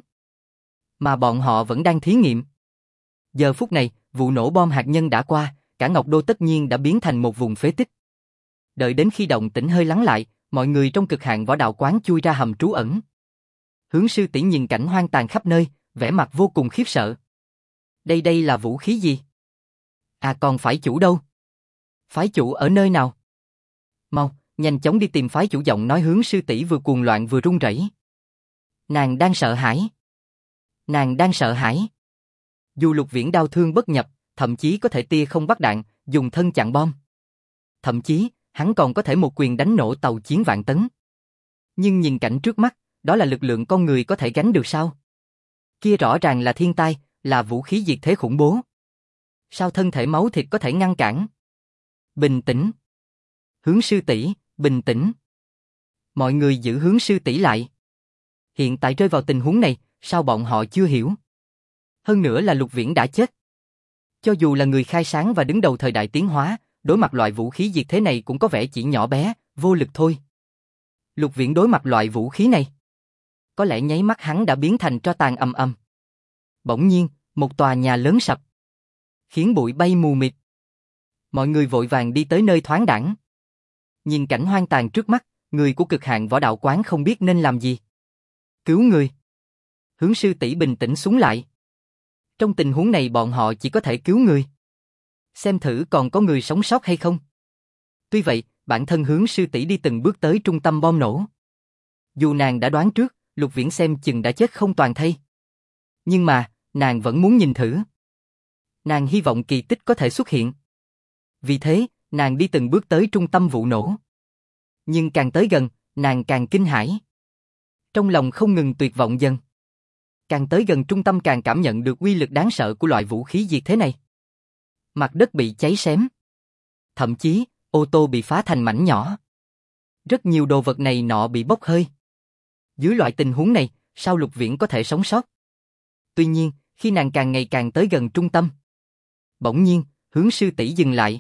Mà bọn họ vẫn đang thí nghiệm. Giờ phút này, vụ nổ bom hạt nhân đã qua, cả Ngọc Đô tất nhiên đã biến thành một vùng phế tích. Đợi đến khi động tĩnh hơi lắng lại, mọi người trong cực hạn võ đạo quán chui ra hầm trú ẩn. Hướng sư tỷ nhìn cảnh hoang tàn khắp nơi, vẻ mặt vô cùng khiếp sợ. Đây đây là vũ khí gì? À còn phái chủ đâu? Phái chủ ở nơi nào? Mau, nhanh chóng đi tìm phái chủ. Giọng nói Hướng sư tỷ vừa cuồng loạn vừa run rẩy. Nàng đang sợ hãi. Nàng đang sợ hãi. Dù Lục Viễn đau thương bất nhập, thậm chí có thể tia không bắt đạn, dùng thân chặn bom. Thậm chí, hắn còn có thể một quyền đánh nổ tàu chiến vạn tấn. Nhưng nhìn cảnh trước mắt, đó là lực lượng con người có thể gánh được sao? Kia rõ ràng là thiên tai, là vũ khí diệt thế khủng bố. Sao thân thể máu thịt có thể ngăn cản? Bình tĩnh. Hướng sư tỷ, bình tĩnh. Mọi người giữ Hướng sư tỷ lại. Hiện tại rơi vào tình huống này, sao bọn họ chưa hiểu? Hơn nữa là Lục Viễn đã chết. Cho dù là người khai sáng và đứng đầu thời đại tiến hóa, đối mặt loại vũ khí diệt thế này cũng có vẻ chỉ nhỏ bé, vô lực thôi. Lục Viễn đối mặt loại vũ khí này, có lẽ nháy mắt hắn đã biến thành tro tàn ầm ầm. Bỗng nhiên, một tòa nhà lớn sập, khiến bụi bay mù mịt. Mọi người vội vàng đi tới nơi thoáng đãng. Nhìn cảnh hoang tàn trước mắt, người của cực hạn võ đạo quán không biết nên làm gì. Cứu người. Hướng sư tỷ bình tĩnh xuống lại. Trong tình huống này bọn họ chỉ có thể cứu người. Xem thử còn có người sống sót hay không. Tuy vậy, bản thân Hướng sư tỷ đi từng bước tới trung tâm bom nổ. Dù nàng đã đoán trước, Lục Viễn xem chừng đã chết không toàn thây. Nhưng mà, nàng vẫn muốn nhìn thử. Nàng hy vọng kỳ tích có thể xuất hiện. Vì thế, nàng đi từng bước tới trung tâm vụ nổ. Nhưng càng tới gần, nàng càng kinh hãi. Trong lòng không ngừng tuyệt vọng dần. Càng tới gần trung tâm càng cảm nhận được uy lực đáng sợ của loại vũ khí diệt thế này. Mặt đất bị cháy xém. Thậm chí, ô tô bị phá thành mảnh nhỏ. Rất nhiều đồ vật này nọ bị bốc hơi. Dưới loại tình huống này, sao Lục Viễn có thể sống sót? Tuy nhiên, khi nàng càng ngày càng tới gần trung tâm, bỗng nhiên, Hướng sư tỷ dừng lại.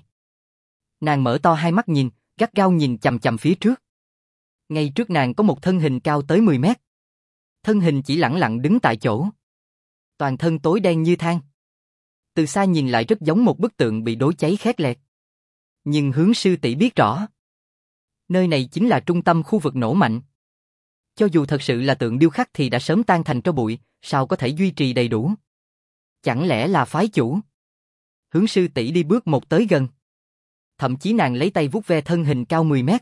Nàng mở to hai mắt nhìn, gắt gao nhìn chằm chằm phía trước. Ngay trước nàng có một thân hình cao tới mười mét. Thân hình chỉ lẳng lặng đứng tại chỗ. Toàn thân tối đen như than. Từ xa nhìn lại rất giống một bức tượng bị đốt cháy khét lẹt. Nhưng Hướng sư tỷ biết rõ, nơi này chính là trung tâm khu vực nổ mạnh. Cho dù thật sự là tượng điêu khắc thì đã sớm tan thành tro bụi, sao có thể duy trì đầy đủ? Chẳng lẽ là phái chủ? Hướng sư tỷ đi bước một tới gần. Thậm chí nàng lấy tay vuốt ve thân hình cao mười mét.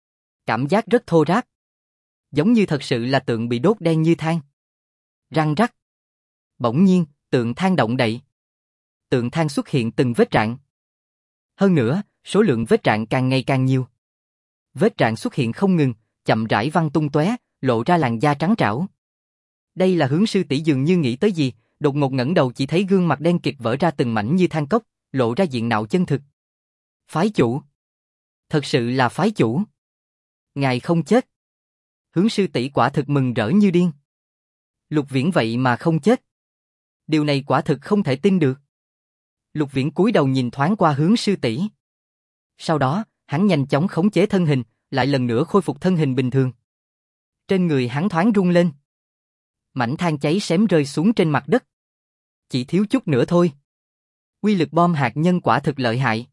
Cảm giác rất thô ráp. Giống như thật sự là tượng bị đốt đen như than. Răng rắc. Bỗng nhiên, tượng than động đậy. Tượng than xuất hiện từng vết rạn. Hơn nữa, số lượng vết rạn càng ngày càng nhiều. Vết rạn xuất hiện không ngừng, chậm rãi văng tung tóe, lộ ra làn da trắng trảo. Đây là Hướng sư tỷ dường như nghĩ tới gì, đột ngột ngẩng đầu chỉ thấy gương mặt đen kịt vỡ ra từng mảnh như than cốc, lộ ra diện mạo chân thực. Phái chủ. Thật sự là phái chủ. Ngài không chết. Hướng sư tỷ quả thực mừng rỡ như điên. Lục Viễn vậy mà không chết. Điều này quả thực không thể tin được. Lục Viễn cúi đầu nhìn thoáng qua Hướng sư tỷ. Sau đó, hắn nhanh chóng khống chế thân hình, lại lần nữa khôi phục thân hình bình thường. Trên người hắn thoáng rung lên. Mảnh than cháy xém rơi xuống trên mặt đất. Chỉ thiếu chút nữa thôi. Uy lực bom hạt nhân quả thực lợi hại.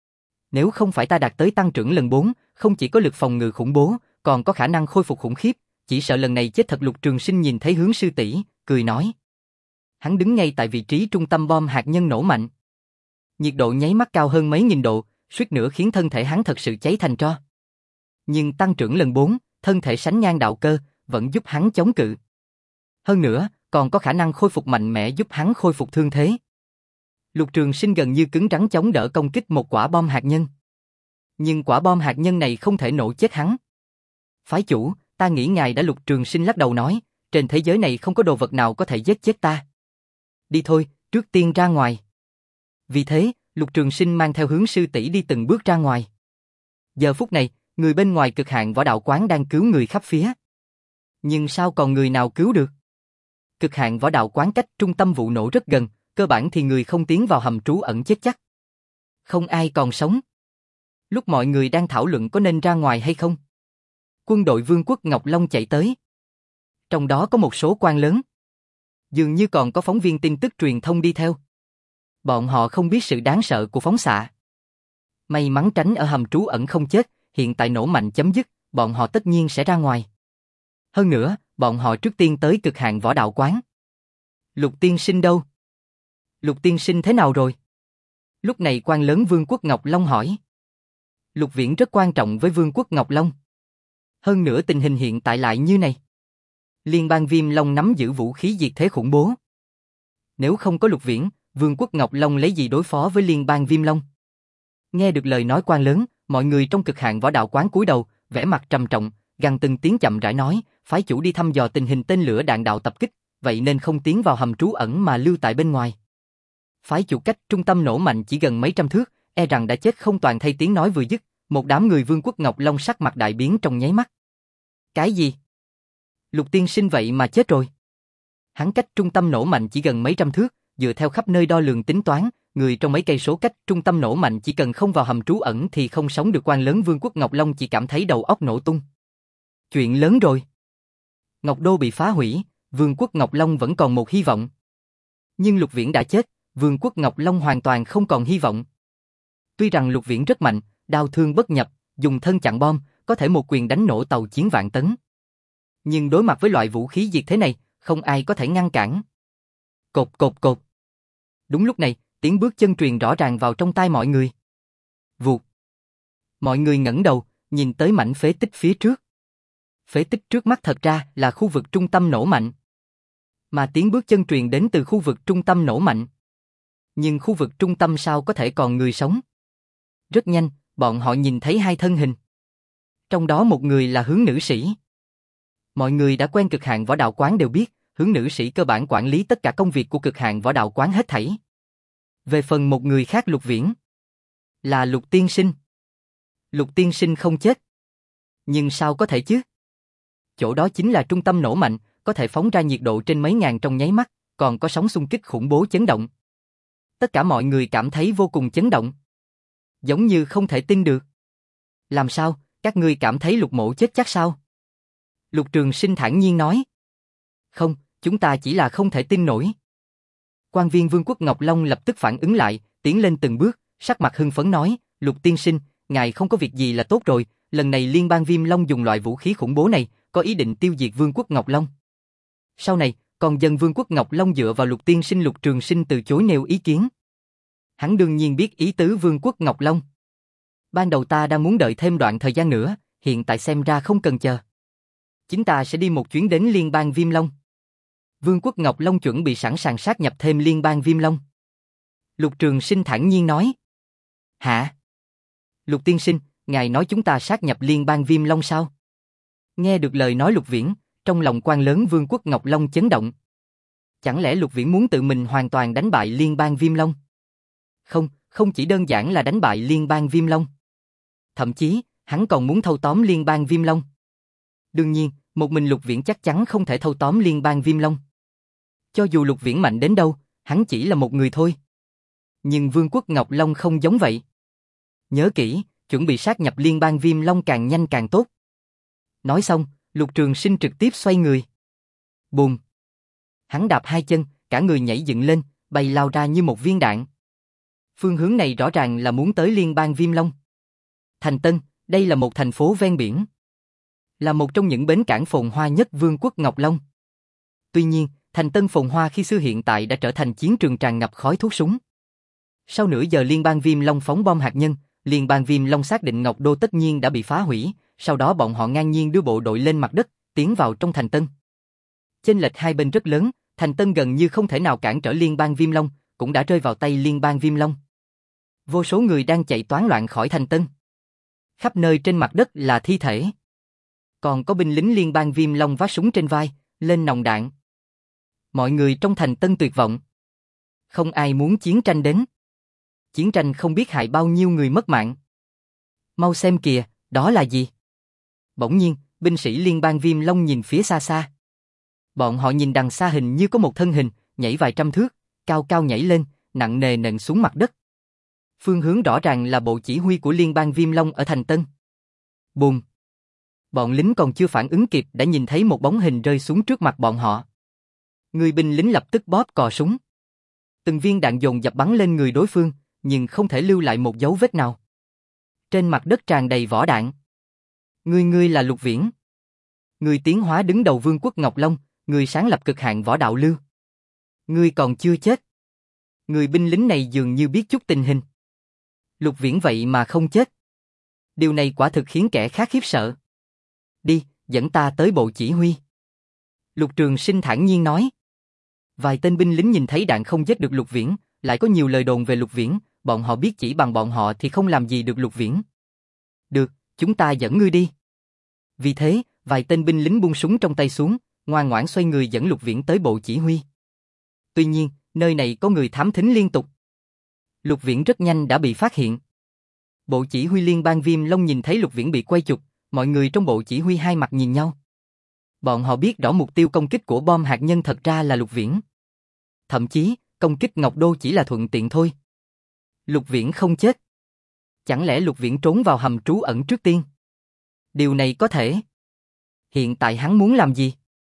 Nếu không phải ta đạt tới tăng trưởng lần bốn, không chỉ có lực phòng ngự khủng bố, còn có khả năng khôi phục khủng khiếp, chỉ sợ lần này chết thật. Lục Trường Sinh nhìn thấy Hướng sư tỷ, cười nói. Hắn đứng ngay tại vị trí trung tâm bom hạt nhân nổ mạnh. Nhiệt độ nháy mắt cao hơn mấy nghìn độ, suýt nữa khiến thân thể hắn thật sự cháy thành tro. Nhưng tăng trưởng lần bốn, thân thể sánh ngang đạo cơ, vẫn giúp hắn chống cự. Hơn nữa, còn có khả năng khôi phục mạnh mẽ giúp hắn khôi phục thương thế. Lục Trường Sinh gần như cứng rắn chống đỡ công kích một quả bom hạt nhân. Nhưng quả bom hạt nhân này không thể nổ chết hắn. Phái chủ, ta nghĩ ngài đã. Lục Trường Sinh lắc đầu nói, trên thế giới này không có đồ vật nào có thể giết chết ta. Đi thôi, trước tiên ra ngoài. Vì thế, Lục Trường Sinh mang theo Hướng sư tỷ đi từng bước ra ngoài. Giờ phút này, người bên ngoài Cực Hạn Võ Đạo Quán đang cứu người khắp phía. Nhưng sao còn người nào cứu được? Cực Hạn Võ Đạo Quán cách trung tâm vụ nổ rất gần, cơ bản thì người không tiến vào hầm trú ẩn chết chắc. Không ai còn sống. Lúc mọi người đang thảo luận có nên ra ngoài hay không, quân đội Vương quốc Ngọc Long chạy tới. Trong đó có một số quan lớn. Dường như còn có phóng viên tin tức truyền thông đi theo. Bọn họ không biết sự đáng sợ của phóng xạ. May mắn tránh ở hầm trú ẩn không chết, hiện tại nổ mạnh chấm dứt, bọn họ tất nhiên sẽ ra ngoài. Hơn nữa, bọn họ trước tiên tới Cực Hạn Võ Đạo Quán. Lục tiên sinh đâu? Lục tiên sinh thế nào rồi? Lúc này quan lớn Vương quốc Ngọc Long hỏi. Lục Viễn rất quan trọng với Vương quốc Ngọc Long. Hơn nữa tình hình hiện tại lại như này. Liên bang Viêm Long nắm giữ vũ khí diệt thế khủng bố. Nếu không có Lục Viễn, Vương quốc Ngọc Long lấy gì đối phó với Liên bang Viêm Long? Nghe được lời nói quan lớn, mọi người trong Cực Hạn Võ Đạo Quán cúi đầu, vẻ mặt trầm trọng, gằn từng tiếng chậm rãi nói, phái chủ đi thăm dò tình hình tên lửa đạn đạo tập kích, vậy nên không tiến vào hầm trú ẩn mà lưu tại bên ngoài. Phái chủ cách trung tâm nổ mạnh chỉ gần mấy trăm thước, e rằng đã chết không toàn. Thay tiếng nói vừa dứt, một đám người Vương quốc Ngọc Long sắc mặt đại biến trong nháy mắt. Cái gì? Lục tiên sinh vậy mà chết rồi? Hắn cách trung tâm nổ mạnh chỉ gần mấy trăm thước, dựa theo khắp nơi đo lường tính toán, người trong mấy cây số cách trung tâm nổ mạnh chỉ cần không vào hầm trú ẩn thì không sống được. Quan lớn Vương quốc Ngọc Long chỉ cảm thấy đầu óc nổ tung. Chuyện lớn rồi. Ngọc Đô bị phá hủy, Vương quốc Ngọc Long vẫn còn một hy vọng. Nhưng Lục Viễn đã chết, Vương quốc Ngọc Long hoàn toàn không còn hy vọng. Tuy rằng Lục Viễn rất mạnh, đao thương bất nhập, dùng thân chặn bom, có thể một quyền đánh nổ tàu chiến vạn tấn. Nhưng đối mặt với loại vũ khí diệt thế này, không ai có thể ngăn cản. Cột cột cột. Đúng lúc này, tiếng bước chân truyền rõ ràng vào trong tai mọi người. Vụt. Mọi người ngẩng đầu, nhìn tới mảnh phế tích phía trước. Phế tích trước mắt thật ra là khu vực trung tâm nổ mạnh. Mà tiếng bước chân truyền đến từ khu vực trung tâm nổ mạnh. Nhưng khu vực trung tâm sao có thể còn người sống? Rất nhanh, bọn họ nhìn thấy hai thân hình. Trong đó một người là Hướng nữ sĩ. Mọi người đã quen Cực Hạn Võ Đạo Quán đều biết, Hướng nữ sĩ cơ bản quản lý tất cả công việc của Cực Hạn Võ Đạo Quán hết thảy. Về phần một người khác, Lục Viễn, là Lục tiên sinh. Lục tiên sinh không chết. Nhưng sao có thể chứ? Chỗ đó chính là trung tâm nổ mạnh, có thể phóng ra nhiệt độ trên mấy ngàn trong nháy mắt, còn có sóng xung kích khủng bố chấn động. Tất cả mọi người cảm thấy vô cùng chấn động. Giống như không thể tin được. Làm sao, các ngươi cảm thấy Lục mộ chết chắc sao? Lục Trường Sinh thản nhiên nói. Không, chúng ta chỉ là không thể tin nổi. Quan viên Vương quốc Ngọc Long lập tức phản ứng lại, tiến lên từng bước, sắc mặt hưng phấn nói, Lục tiên sinh, ngài không có việc gì là tốt rồi, lần này Liên bang Viêm Long dùng loại vũ khí khủng bố này, có ý định tiêu diệt Vương quốc Ngọc Long. Sau này, còn dân Vương quốc Ngọc Long dựa vào Lục tiên sinh. Lục Trường Sinh từ chối nêu ý kiến. Hắn đương nhiên biết ý tứ Vương quốc Ngọc Long. Ban đầu ta đang muốn đợi thêm đoạn thời gian nữa, hiện tại xem ra không cần chờ. Chúng ta sẽ đi một chuyến đến Liên bang Viêm Long. Vương quốc Ngọc Long chuẩn bị sẵn sàng sát nhập thêm Liên bang Viêm Long. Lục Trường Sinh thản nhiên nói. Hả? Lục tiên sinh, ngài nói chúng ta sát nhập Liên bang Viêm Long sao? Nghe được lời nói Lục Viễn, trong lòng quan lớn Vương quốc Ngọc Long chấn động. Chẳng lẽ Lục Viễn muốn tự mình hoàn toàn đánh bại Liên bang Viêm Long? Không, không chỉ đơn giản là đánh bại Liên bang Viêm Long. Thậm chí, hắn còn muốn thâu tóm Liên bang Viêm Long. Đương nhiên, một mình Lục Viễn chắc chắn không thể thâu tóm Liên bang Viêm Long. Cho dù Lục Viễn mạnh đến đâu, hắn chỉ là một người thôi. Nhưng Vương quốc Ngọc Long không giống vậy. Nhớ kỹ, chuẩn bị sát nhập Liên bang Viêm Long càng nhanh càng tốt. Nói xong, Lục Trường Sinh trực tiếp xoay người. Bùm! Hắn đạp hai chân, cả người nhảy dựng lên, bay lao ra như một viên đạn. Phương hướng này rõ ràng là muốn tới Liên bang Viêm Long. Thành Tân, đây là một thành phố ven biển. là một trong những bến cảng phồn hoa nhất Vương quốc Ngọc Long. Tuy nhiên, thành Tân phồn hoa khi xưa hiện tại đã trở thành chiến trường tràn ngập khói thuốc súng. Sau nửa giờ Liên bang Viêm Long phóng bom hạt nhân, Liên bang Viêm Long xác định Ngọc Đô tất nhiên đã bị phá hủy, sau đó bọn họ ngang nhiên đưa bộ đội lên mặt đất, tiến vào trong thành Tân. Chênh lệch hai bên rất lớn, thành Tân gần như không thể nào cản trở Liên bang Viêm Long, cũng đã rơi vào tay Liên bang Viêm Long. Vô số người đang chạy toán loạn khỏi thành Tân. Khắp nơi trên mặt đất là thi thể. Còn có binh lính Liên bang Viêm Long vác súng trên vai, lên nòng đạn. Mọi người trong thành Tân tuyệt vọng. Không ai muốn chiến tranh đến. Chiến tranh không biết hại bao nhiêu người mất mạng. Mau xem kìa, đó là gì? Bỗng nhiên, binh sĩ Liên bang Viêm Long nhìn phía xa xa. Bọn họ nhìn đằng xa hình như có một thân hình, nhảy vài trăm thước, cao cao nhảy lên, nặng nề nện xuống mặt đất. Phương hướng rõ ràng là bộ chỉ huy của Liên bang Viêm Long ở thành Tân. Bùm! Bọn lính còn chưa phản ứng kịp đã nhìn thấy một bóng hình rơi xuống trước mặt bọn họ. Người binh lính lập tức bóp cò súng. Từng viên đạn dồn dập bắn lên người đối phương, nhưng không thể lưu lại một dấu vết nào. Trên mặt đất tràn đầy vỏ đạn. Ngươi ngươi là Lục Viễn. Người tiến hóa đứng đầu Vương quốc Ngọc Long, người sáng lập cực hạn võ đạo lưu. Ngươi còn chưa chết. Người binh lính này dường như biết chút tình hình. Lục Viễn vậy mà không chết. Điều này quả thực khiến kẻ khác khiếp sợ. Đi, dẫn ta tới bộ chỉ huy. Lục Trường Sinh thản nhiên nói. Vài tên binh lính nhìn thấy đạn không giết được Lục Viễn, lại có nhiều lời đồn về Lục Viễn, bọn họ biết chỉ bằng bọn họ thì không làm gì được Lục Viễn. Được, chúng ta dẫn ngươi đi. Vì thế, vài tên binh lính buông súng trong tay xuống, ngoan ngoãn xoay người dẫn Lục Viễn tới bộ chỉ huy. Tuy nhiên, nơi này có người thám thính liên tục. Lục Viễn rất nhanh đã bị phát hiện. Bộ chỉ huy Liên bang Viêm Long nhìn thấy Lục Viễn bị quay chụp, mọi người trong bộ chỉ huy hai mặt nhìn nhau. Bọn họ biết rõ mục tiêu công kích của bom hạt nhân thật ra là Lục Viễn. Thậm chí, công kích Ngọc Đô chỉ là thuận tiện thôi. Lục Viễn không chết. Chẳng lẽ Lục Viễn trốn vào hầm trú ẩn trước tiên? Điều này có thể. Hiện tại hắn muốn làm gì?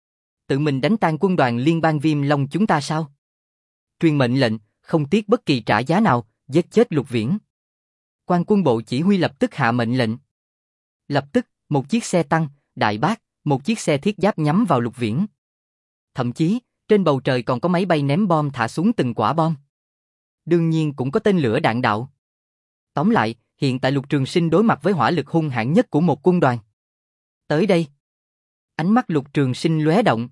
Tự mình đánh tan quân đoàn Liên bang Viêm Long chúng ta sao? Truyền mệnh lệnh, không tiếc bất kỳ trả giá nào, giết chết Lục Viễn. Quan quân bộ chỉ huy lập tức hạ mệnh lệnh. Lập tức, một chiếc xe tăng, đại bác, một chiếc xe thiết giáp nhắm vào Lục Viễn. Thậm chí, trên bầu trời còn có máy bay ném bom thả xuống từng quả bom. Đương nhiên cũng có tên lửa đạn đạo. Tóm lại, hiện tại Lục Trường Sinh đối mặt với hỏa lực hung hãn nhất của một quân đoàn. Tới đây. Ánh mắt Lục Trường Sinh lóe động.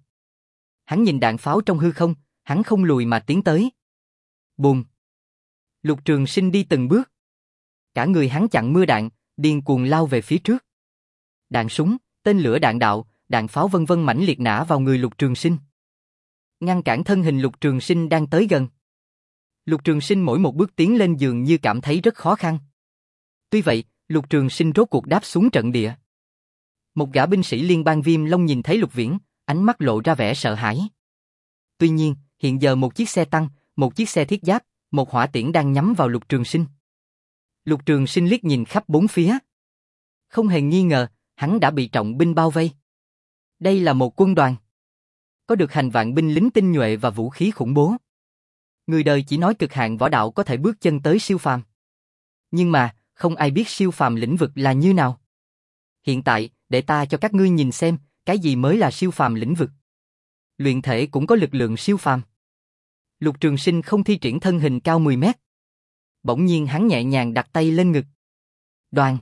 Hắn nhìn đạn pháo trong hư không, hắn không lùi mà tiến tới. Bùm. Lục Trường Sinh đi từng bước. Cả người hắn chặn mưa đạn, điên cuồng lao về phía trước. Đạn súng, tên lửa đạn đạo, đạn pháo vân vân mãnh liệt nã vào người Lục Trường Sinh. Ngăn cản thân hình Lục Trường Sinh đang tới gần. Lục Trường Sinh mỗi một bước tiến lên dường như cảm thấy rất khó khăn. Tuy vậy, Lục Trường Sinh rốt cuộc đáp xuống trận địa. Một gã binh sĩ Liên bang Viêm Long nhìn thấy Lục Viễn, ánh mắt lộ ra vẻ sợ hãi. Tuy nhiên, hiện giờ một chiếc xe tăng, một chiếc xe thiết giáp, một hỏa tiễn đang nhắm vào Lục Trường Sinh. Lục Trường Sinh liếc nhìn khắp bốn phía. Không hề nghi ngờ, hắn đã bị trọng binh bao vây. Đây là một quân đoàn. Có được hành vạn binh lính tinh nhuệ và vũ khí khủng bố. Người đời chỉ nói cực hạn võ đạo có thể bước chân tới siêu phàm. Nhưng mà, không ai biết siêu phàm lĩnh vực là như nào. Hiện tại, để ta cho các ngươi nhìn xem, cái gì mới là siêu phàm lĩnh vực. Luyện thể cũng có lực lượng siêu phàm. Lục Trường Sinh không thi triển thân hình cao mười mét. Bỗng nhiên hắn nhẹ nhàng đặt tay lên ngực. Đoàng.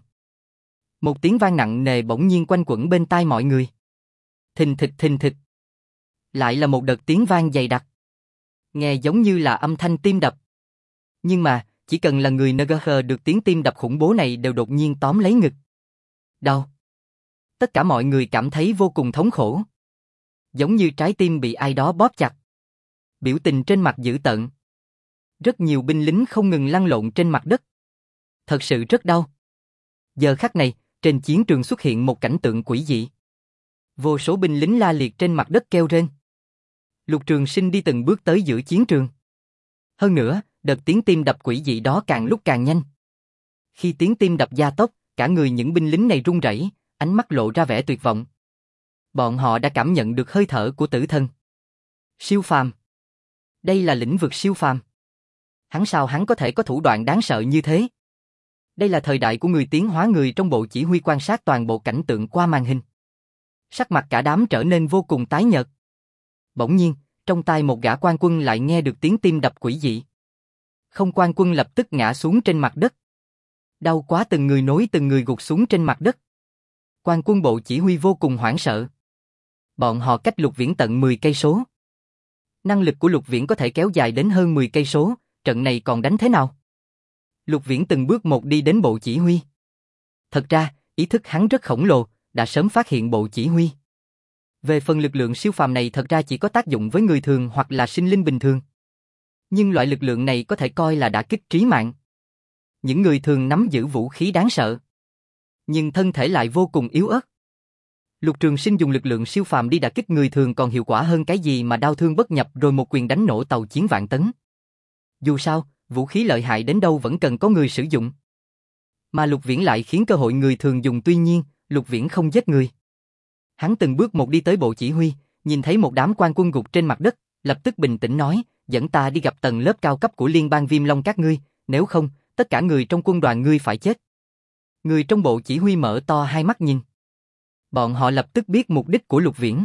Một tiếng vang nặng nề bỗng nhiên quanh quẩn bên tai mọi người. Thình thịch thình thịch. Lại là một đợt tiếng vang dày đặc. Nghe giống như là âm thanh tim đập. Nhưng mà, chỉ cần là người en giê hát được tiếng tim đập khủng bố này đều đột nhiên tóm lấy ngực. Đau. Tất cả mọi người cảm thấy vô cùng thống khổ. Giống như trái tim bị ai đó bóp chặt. Biểu tình trên mặt dữ tợn. Rất nhiều binh lính không ngừng lăn lộn trên mặt đất. Thật sự rất đau. Giờ khắc này, trên chiến trường xuất hiện một cảnh tượng quỷ dị. Vô số binh lính la liệt trên mặt đất kêu rên. Lục Trường Sinh đi từng bước tới giữa chiến trường. Hơn nữa, đợt tiếng tim đập quỷ dị đó càng lúc càng nhanh. Khi tiếng tim đập gia tốc, cả người những binh lính này run rẩy, ánh mắt lộ ra vẻ tuyệt vọng. Bọn họ đã cảm nhận được hơi thở của tử thần. Siêu phàm. Đây là lĩnh vực siêu phàm. Hắn sao hắn có thể có thủ đoạn đáng sợ như thế? Đây là thời đại của người tiến hóa người trong bộ chỉ huy quan sát toàn bộ cảnh tượng qua màn hình. Sắc mặt cả đám trở nên vô cùng tái nhợt. Bỗng nhiên, trong tai một gã quan quân lại nghe được tiếng tim đập quỷ dị. Không, quan quân lập tức ngã xuống trên mặt đất. Đau quá, từng người nối từng người gục xuống trên mặt đất. Quan quân bộ chỉ huy vô cùng hoảng sợ. Bọn họ cách Lục Viễn tận mười cây số. Năng lực của Lục Viễn có thể kéo dài đến hơn mười cây số, trận này còn đánh thế nào? Lục Viễn từng bước một đi đến bộ chỉ huy. Thật ra, ý thức hắn rất khổng lồ, đã sớm phát hiện bộ chỉ huy. Về phần lực lượng siêu phàm này thật ra chỉ có tác dụng với người thường hoặc là sinh linh bình thường. Nhưng loại lực lượng này có thể coi là đả kích trí mạng. Những người thường nắm giữ vũ khí đáng sợ, nhưng thân thể lại vô cùng yếu ớt. Lục Trường Sinh dùng lực lượng siêu phàm đi đả kích người thường còn hiệu quả hơn cái gì mà đao thương bất nhập rồi một quyền đánh nổ tàu chiến vạn tấn. Dù sao, vũ khí lợi hại đến đâu vẫn cần có người sử dụng. Mà Lục Viễn lại khiến cơ hội người thường dùng, tuy nhiên, Lục Viễn không giết người. Hắn từng bước một đi tới bộ chỉ huy, nhìn thấy một đám quan quân gục trên mặt đất, lập tức bình tĩnh nói, dẫn ta đi gặp tầng lớp cao cấp của liên bang Viêm Long các ngươi, nếu không, tất cả người trong quân đoàn ngươi phải chết. Người trong bộ chỉ huy mở to hai mắt nhìn. Bọn họ lập tức biết mục đích của Lục Viễn.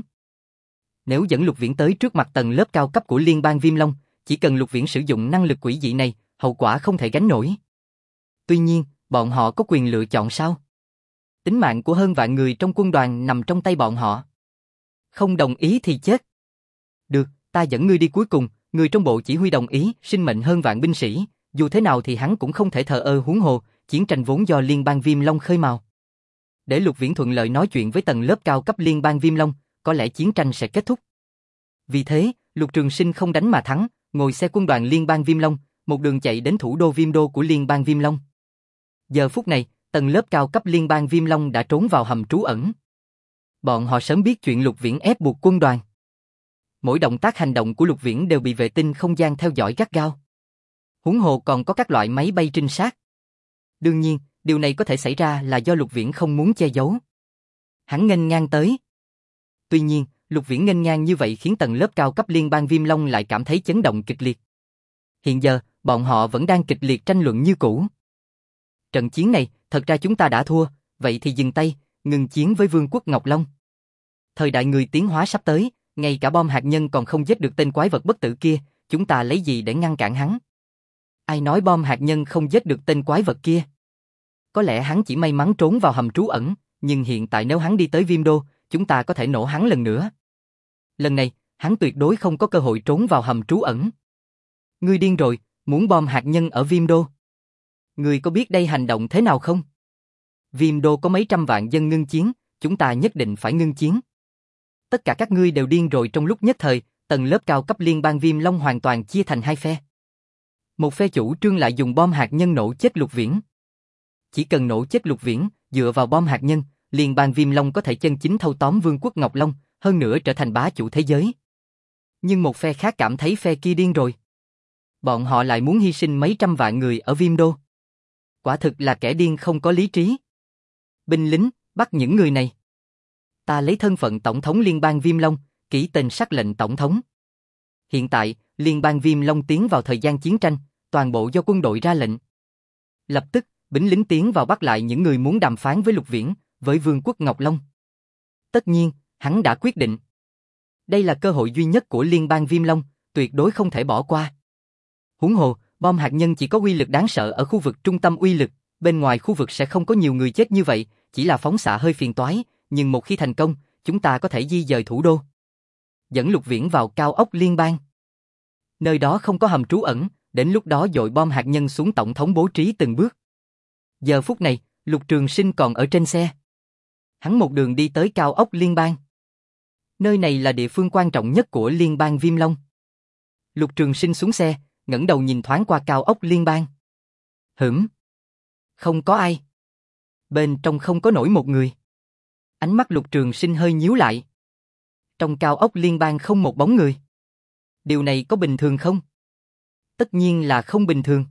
Nếu dẫn Lục Viễn tới trước mặt tầng lớp cao cấp của liên bang Viêm Long, chỉ cần Lục Viễn sử dụng năng lực quỷ dị này, hậu quả không thể gánh nổi. Tuy nhiên, bọn họ có quyền lựa chọn sao? Tính mạng của hơn vạn người trong quân đoàn nằm trong tay bọn họ. Không đồng ý thì chết. Được, ta dẫn ngươi đi cuối cùng. Người trong bộ chỉ huy đồng ý, sinh mệnh hơn vạn binh sĩ, dù thế nào thì hắn cũng không thể thờ ơ, huống hồ, chiến tranh vốn do liên bang Viêm Long khơi mào. Để Lục Viễn thuận lợi nói chuyện với tầng lớp cao cấp liên bang Viêm Long, có lẽ chiến tranh sẽ kết thúc. Vì thế, Lục Trường Sinh không đánh mà thắng, ngồi xe quân đoàn liên bang Viêm Long, một đường chạy đến thủ đô Viêm Đô của liên bang Viêm Long. Giờ phút này, tầng lớp cao cấp liên bang Viêm Long đã trốn vào hầm trú ẩn. Bọn họ sớm biết chuyện Lục Viễn ép buộc quân đoàn. Mỗi động tác hành động của Lục Viễn đều bị vệ tinh không gian theo dõi gắt gao. Huống hồ còn có các loại máy bay trinh sát. Đương nhiên, điều này có thể xảy ra là do Lục Viễn không muốn che giấu. Hắn nghênh ngang tới. Tuy nhiên, Lục Viễn nghênh ngang như vậy khiến tầng lớp cao cấp liên bang Viêm Long lại cảm thấy chấn động kịch liệt. Hiện giờ, bọn họ vẫn đang kịch liệt tranh luận như cũ. Trận chiến này, thật ra chúng ta đã thua, vậy thì dừng tay, ngừng chiến với Vương quốc Ngọc Long. Thời đại người tiến hóa sắp tới, ngay cả bom hạt nhân còn không giết được tên quái vật bất tử kia, chúng ta lấy gì để ngăn cản hắn? Ai nói bom hạt nhân không giết được tên quái vật kia? Có lẽ hắn chỉ may mắn trốn vào hầm trú ẩn, nhưng hiện tại nếu hắn đi tới Viêm Đô, chúng ta có thể nổ hắn lần nữa. Lần này, hắn tuyệt đối không có cơ hội trốn vào hầm trú ẩn. Ngươi điên rồi, muốn bom hạt nhân ở Viêm Đô? Ngươi có biết đây hành động thế nào không? Viêm Đô có mấy trăm vạn dân ngưng chiến, chúng ta nhất định phải ngưng chiến. Tất cả các ngươi đều điên rồi. Trong lúc nhất thời, tầng lớp cao cấp liên bang Viêm Long hoàn toàn chia thành hai phe. Một phe chủ trương lại dùng bom hạt nhân nổ chết Lục Viễn. Chỉ cần nổ chết Lục Viễn, dựa vào bom hạt nhân, liên bang Viêm Long có thể chân chính thâu tóm Vương quốc Ngọc Long, hơn nữa trở thành bá chủ thế giới. Nhưng một phe khác cảm thấy phe kia điên rồi. Bọn họ lại muốn hy sinh mấy trăm vạn người ở Viêm Đô. Quả thực là kẻ điên không có lý trí. Binh lính, bắt những người này. Ta lấy thân phận tổng thống liên bang Viêm Long, ký tên sắc lệnh tổng thống. Hiện tại, liên bang Viêm Long tiến vào thời gian chiến tranh, toàn bộ do quân đội ra lệnh. Lập tức, binh lính tiến vào bắt lại những người muốn đàm phán với Lục Viễn, với Vương quốc Ngọc Long. Tất nhiên, hắn đã quyết định. Đây là cơ hội duy nhất của liên bang Viêm Long, tuyệt đối không thể bỏ qua. Huống hồ, bom hạt nhân chỉ có uy lực đáng sợ ở khu vực trung tâm uy lực, bên ngoài khu vực sẽ không có nhiều người chết như vậy, chỉ là phóng xạ hơi phiền toái, nhưng một khi thành công, chúng ta có thể di dời thủ đô. Dẫn Lục Viễn vào cao ốc liên bang. Nơi đó không có hầm trú ẩn, đến lúc đó dội bom hạt nhân xuống tổng thống bố trí từng bước. Giờ phút này, Lục Trường Sinh còn ở trên xe. Hắn một đường đi tới cao ốc liên bang. Nơi này là địa phương quan trọng nhất của liên bang Viêm Long. Lục Trường Sinh xuống xe, ngẩng đầu nhìn thoáng qua cao ốc liên bang. Hửm. Không có ai. Bên trong không có nổi một người. Ánh mắt Lục Trường Sinh hơi nhíu lại. Trong cao ốc liên bang không một bóng người. Điều này có bình thường không? Tất nhiên là không bình thường.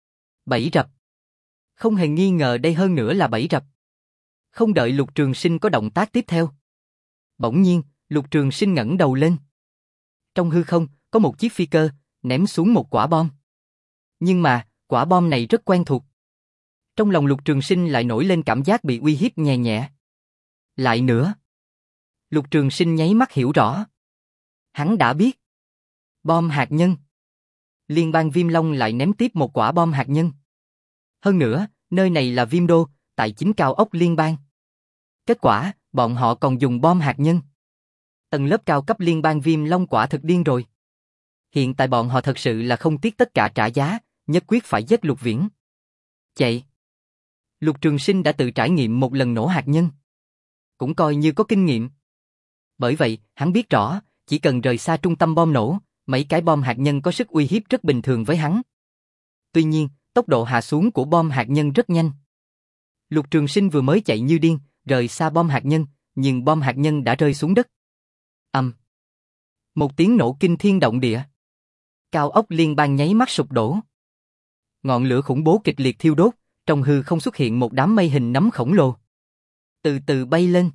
Bẫy rập. Không hề nghi ngờ đây hơn nữa là bẫy rập. Không đợi Lục Trường Sinh có động tác tiếp theo. Bỗng nhiên, Lục Trường Sinh ngẩng đầu lên. Trong hư không, có một chiếc phi cơ, ném xuống một quả bom. Nhưng mà, quả bom này rất quen thuộc. Trong lòng Lục Trường Sinh lại nổi lên cảm giác bị uy hiếp nhẹ nhẹ. Lại nữa. Lục Trường Sinh nháy mắt hiểu rõ. Hắn đã biết. Bom hạt nhân. Liên bang Viêm Long lại ném tiếp một quả bom hạt nhân. Hơn nữa, nơi này là Viêm Đô, tại chính cao ốc liên bang. Kết quả, bọn họ còn dùng bom hạt nhân. Tầng lớp cao cấp liên bang Viêm Long quả thực điên rồi. Hiện tại bọn họ thật sự là không tiếc tất cả trả giá, nhất quyết phải giết Lục Viễn. Chạy. Lục Trường Sinh đã tự trải nghiệm một lần nổ hạt nhân. Cũng coi như có kinh nghiệm. Bởi vậy, hắn biết rõ, chỉ cần rời xa trung tâm bom nổ, mấy cái bom hạt nhân có sức uy hiếp rất bình thường với hắn. Tuy nhiên, tốc độ hạ xuống của bom hạt nhân rất nhanh. Lục Trường Sinh vừa mới chạy như điên, rời xa bom hạt nhân, nhưng bom hạt nhân đã rơi xuống đất. Ầm. Um. Một tiếng nổ kinh thiên động địa. Cao ốc liên bang nháy mắt sụp đổ. Ngọn lửa khủng bố kịch liệt thiêu đốt, trong hư không xuất hiện một đám mây hình nấm khổng lồ. Từ từ bay lên.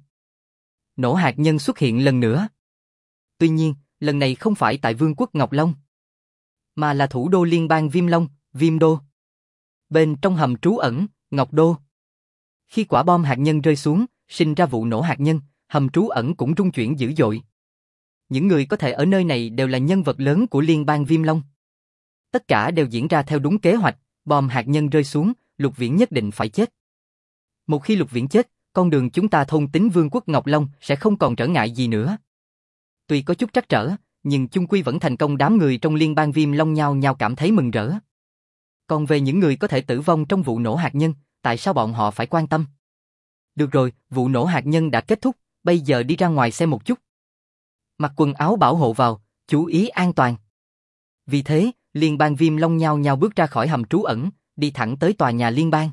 Nổ hạt nhân xuất hiện lần nữa. Tuy nhiên, lần này không phải tại Vương quốc Ngọc Long, mà là thủ đô liên bang Viêm Long, Viêm Đô. Bên trong hầm trú ẩn, Ngọc Đô. Khi quả bom hạt nhân rơi xuống, sinh ra vụ nổ hạt nhân, hầm trú ẩn cũng rung chuyển dữ dội. Những người có thể ở nơi này đều là nhân vật lớn của liên bang Viêm Long. Tất cả đều diễn ra theo đúng kế hoạch, bom hạt nhân rơi xuống, Lục Viễn nhất định phải chết. Một khi Lục Viễn chết, con đường chúng ta thôn tính Vương quốc Ngọc Long sẽ không còn trở ngại gì nữa. Tuy có chút trắc trở, nhưng chung quy vẫn thành công. Đám người trong liên bang Viêm Long nhao nhao cảm thấy mừng rỡ. Còn về những người có thể tử vong trong vụ nổ hạt nhân, tại sao bọn họ phải quan tâm? Được rồi, vụ nổ hạt nhân đã kết thúc, bây giờ đi ra ngoài xem một chút. Mặc quần áo bảo hộ vào, chú ý an toàn. Vì thế, liên bang Viêm Long nhao nhao bước ra khỏi hầm trú ẩn, đi thẳng tới tòa nhà liên bang.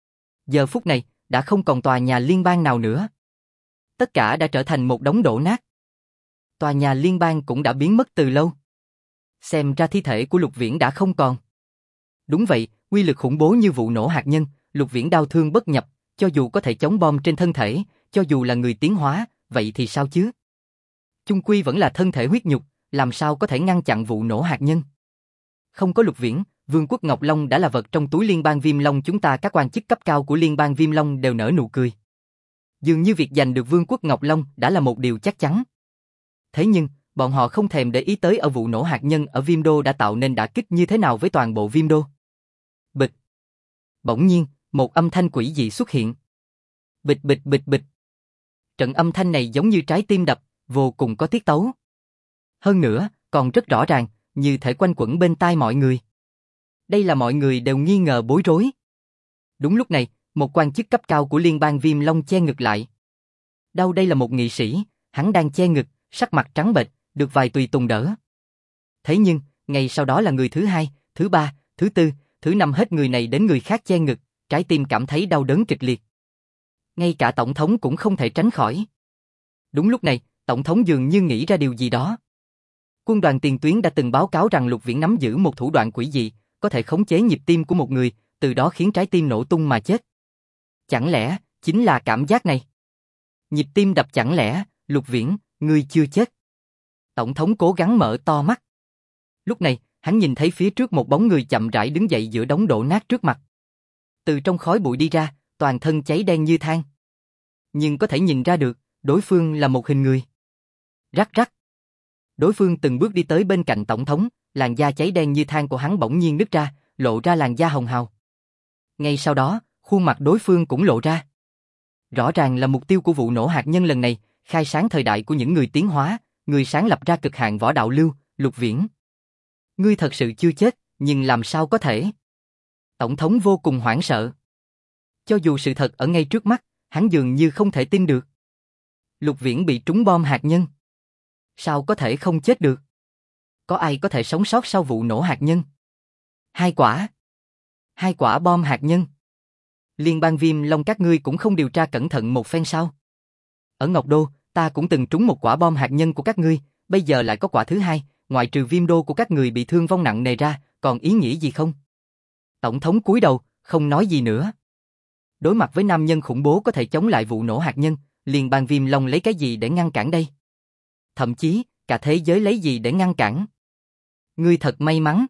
Giờ phút này, đã không còn tòa nhà liên bang nào nữa. Tất cả đã trở thành một đống đổ nát. Tòa nhà liên bang cũng đã biến mất từ lâu. Xem ra thi thể của Lục Viễn đã không còn. Đúng vậy, uy lực khủng bố như vụ nổ hạt nhân, Lục Viễn đau thương bất nhập, cho dù có thể chống bom trên thân thể, cho dù là người tiến hóa, vậy thì sao chứ? Chung quy vẫn là thân thể huyết nhục, làm sao có thể ngăn chặn vụ nổ hạt nhân? Không có Lục Viễn, Vương quốc Ngọc Long đã là vật trong túi liên bang Viêm Long. Chúng ta các quan chức cấp cao của liên bang Viêm Long đều nở nụ cười. Dường như việc giành được Vương quốc Ngọc Long đã là một điều chắc chắn. Thế nhưng, bọn họ không thèm để ý tới ở vụ nổ hạt nhân ở Viêm Đô đã tạo nên đả kích như thế nào với toàn bộ Viêm Đô. Bịch. Bỗng nhiên, một âm thanh quỷ dị xuất hiện. Bịch bịch bịch bịch. Trận âm thanh này giống như trái tim đập, vô cùng có tiết tấu. Hơn nữa, còn rất rõ ràng, như thể quanh quẩn bên tai mọi người. Đây là mọi người đều nghi ngờ bối rối. Đúng lúc này, một quan chức cấp cao của liên bang Viêm Long che ngực lại. Đâu đây là một nghị sĩ, hắn đang che ngực, sắc mặt trắng bệch, được vài tùy tùng đỡ. Thế nhưng, ngày sau đó là người thứ hai, thứ ba, thứ tư, thứ năm hết người này đến người khác che ngực, trái tim cảm thấy đau đớn kịch liệt. Ngay cả tổng thống cũng không thể tránh khỏi. Đúng lúc này, tổng thống dường như nghĩ ra điều gì đó. Quân đoàn tiền tuyến đã từng báo cáo rằng Lục Viễn nắm giữ một thủ đoạn quỷ dị, có thể khống chế nhịp tim của một người, từ đó khiến trái tim nổ tung mà chết. Chẳng lẽ, chính là cảm giác này? Nhịp tim đập chẳng lẽ, Lục Viễn, ngươi chưa chết? Tổng thống cố gắng mở to mắt. Lúc này, hắn nhìn thấy phía trước một bóng người chậm rãi đứng dậy giữa đống đổ nát trước mặt. Từ trong khói bụi đi ra, toàn thân cháy đen như than. Nhưng có thể nhìn ra được, đối phương là một hình người. Rắc rắc. Đối phương từng bước đi tới bên cạnh tổng thống, làn da cháy đen như than của hắn bỗng nhiên nứt ra, lộ ra làn da hồng hào. Ngay sau đó, khuôn mặt đối phương cũng lộ ra. Rõ ràng là mục tiêu của vụ nổ hạt nhân lần này, khai sáng thời đại của những người tiến hóa, người sáng lập ra cực hạn võ đạo lưu, Lục Viễn. Ngươi thật sự chưa chết, nhưng làm sao có thể? Tổng thống vô cùng hoảng sợ. Cho dù sự thật ở ngay trước mắt, hắn dường như không thể tin được. Lục Viễn bị trúng bom hạt nhân. Sao có thể không chết được? Có ai có thể sống sót sau vụ nổ hạt nhân? Hai quả. Hai quả bom hạt nhân. Liên bang Viêm Long các ngươi cũng không điều tra cẩn thận một phen sao? Ở Ngọc Đô, ta cũng từng trúng một quả bom hạt nhân của các ngươi, bây giờ lại có quả thứ hai, ngoại trừ Viêm Đô của các người bị thương vong nặng nề ra, còn ý nghĩa gì không? Tổng thống cúi đầu, không nói gì nữa. Đối mặt với nam nhân khủng bố có thể chống lại vụ nổ hạt nhân, liên bang Viêm Long lấy cái gì để ngăn cản đây? Thậm chí, cả thế giới lấy gì để ngăn cản? Ngươi thật may mắn.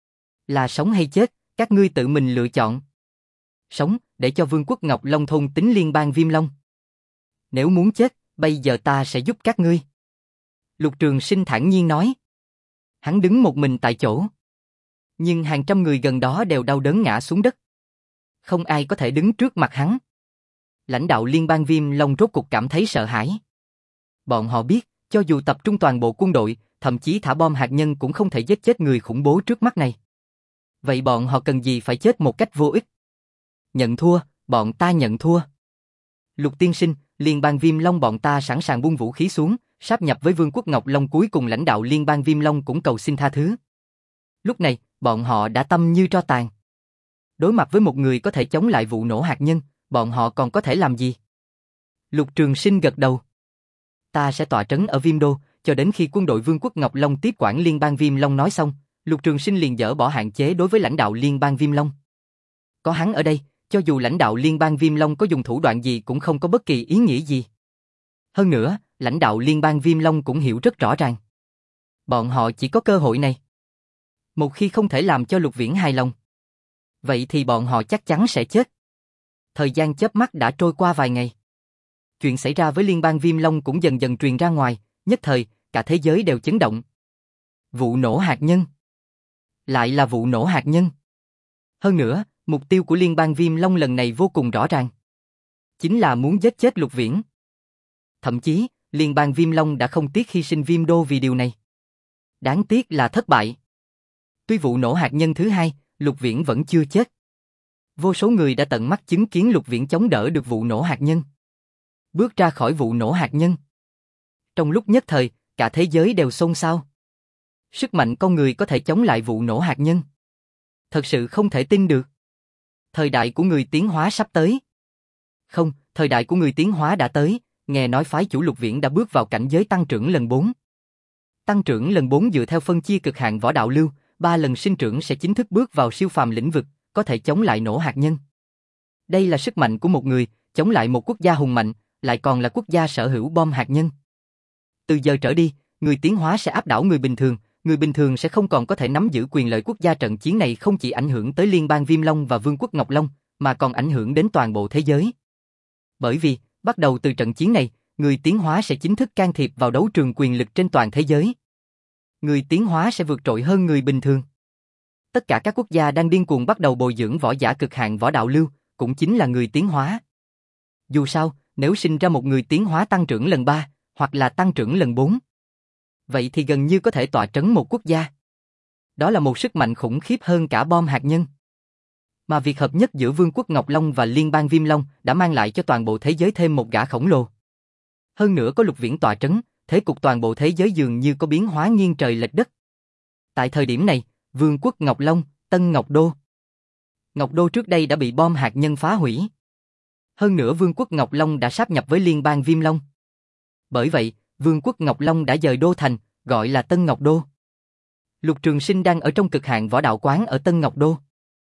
Là sống hay chết, các ngươi tự mình lựa chọn. Sống, để cho Vương quốc Ngọc Long thôn tính liên bang Viêm Long. Nếu muốn chết, Bây giờ ta sẽ giúp các ngươi. Lục Trường Sinh thản nhiên nói. Hắn đứng một mình tại chỗ. Nhưng hàng trăm người gần đó đều đau đớn ngã xuống đất. Không ai có thể đứng trước mặt hắn. Lãnh đạo liên bang Viêm Long rốt cục cảm thấy sợ hãi. Bọn họ biết, cho dù tập trung toàn bộ quân đội, thậm chí thả bom hạt nhân cũng không thể giết chết người khủng bố trước mắt này. Vậy bọn họ cần gì phải chết một cách vô ích? Nhận thua, bọn ta nhận thua. Lục tiên sinh, liên bang Viêm Long bọn ta sẵn sàng buông vũ khí xuống, sáp nhập với Vương quốc Ngọc Long. Cuối cùng lãnh đạo liên bang Viêm Long cũng cầu xin tha thứ. Lúc này, bọn họ đã tâm như tro tàn. Đối mặt với một người có thể chống lại vụ nổ hạt nhân, bọn họ còn có thể làm gì? Lục Trường Sinh gật đầu. Ta sẽ tọa trấn ở Viêm Đô, cho đến khi quân đội Vương quốc Ngọc Long tiếp quản liên bang Viêm Long. Nói xong, Lục Trường Sinh liền dỡ bỏ hạn chế đối với lãnh đạo liên bang Viêm Long. Có hắn ở đây, cho dù lãnh đạo liên bang Viêm Long có dùng thủ đoạn gì cũng không có bất kỳ ý nghĩa gì. Hơn nữa, lãnh đạo liên bang Viêm Long cũng hiểu rất rõ ràng. Bọn họ chỉ có cơ hội này. Một khi không thể làm cho Lục Viễn hài lòng, vậy thì bọn họ chắc chắn sẽ chết. Thời gian chớp mắt đã trôi qua vài ngày. Chuyện xảy ra với liên bang Viêm Long cũng dần dần truyền ra ngoài, nhất thời, cả thế giới đều chấn động. Vụ nổ hạt nhân. Lại là vụ nổ hạt nhân. Hơn nữa, mục tiêu của liên bang Viêm Long lần này vô cùng rõ ràng. Chính là muốn giết chết Lục Viễn. Thậm chí, liên bang Viêm Long đã không tiếc hy sinh Viêm Đô vì điều này. Đáng tiếc là thất bại. Tuy vụ nổ hạt nhân thứ hai, Lục Viễn vẫn chưa chết. Vô số người đã tận mắt chứng kiến Lục Viễn chống đỡ được vụ nổ hạt nhân. Bước ra khỏi vụ nổ hạt nhân. Trong lúc nhất thời, cả thế giới đều xôn xao. Sức mạnh con người có thể chống lại vụ nổ hạt nhân. Thật sự không thể tin được. Thời đại của người tiến hóa sắp tới. Không, thời đại của người tiến hóa đã tới, nghe nói phái chủ Lục Viễn đã bước vào cảnh giới tăng trưởng lần bốn. Tăng trưởng lần bốn dựa theo phân chia cực hạn võ đạo lưu, ba lần sinh trưởng sẽ chính thức bước vào siêu phàm lĩnh vực, có thể chống lại nổ hạt nhân. Đây là sức mạnh của một người, chống lại một quốc gia hùng mạnh, lại còn là quốc gia sở hữu bom hạt nhân. Từ giờ trở đi, người tiến hóa sẽ áp đảo người bình thường, người bình thường sẽ không còn có thể nắm giữ quyền lợi quốc gia. Trận chiến này không chỉ ảnh hưởng tới liên bang Viêm Long và Vương quốc Ngọc Long, mà còn ảnh hưởng đến toàn bộ thế giới. Bởi vì, bắt đầu từ trận chiến này, người tiến hóa sẽ chính thức can thiệp vào đấu trường quyền lực trên toàn thế giới. Người tiến hóa sẽ vượt trội hơn người bình thường. Tất cả các quốc gia đang điên cuồng bắt đầu bồi dưỡng võ giả cực hạn võ đạo lưu, cũng chính là người tiến hóa. Dù sao, nếu sinh ra một người tiến hóa tăng trưởng lần ba, hoặc là tăng trưởng lần bốn, vậy thì gần như có thể tọa trấn một quốc gia. Đó là một sức mạnh khủng khiếp hơn cả bom hạt nhân. Mà việc hợp nhất giữa Vương quốc Ngọc Long và Liên bang Viêm Long đã mang lại cho toàn bộ thế giới thêm một gã khổng lồ. Hơn nữa có Lục Viễn tọa trấn, thế cục toàn bộ thế giới dường như có biến hóa nghiêng trời lệch đất. Tại thời điểm này, Vương quốc Ngọc Long, Tân Ngọc Đô. Ngọc Đô trước đây đã bị bom hạt nhân phá hủy. Hơn nữa Vương quốc Ngọc Long đã sáp nhập với Liên bang Viêm Long. Bởi vậy, Vương quốc Ngọc Long đã dời đô thành, gọi là Tân Ngọc Đô. Lục Trường Sinh đang ở trong cực hạn võ đạo quán ở Tân Ngọc Đô.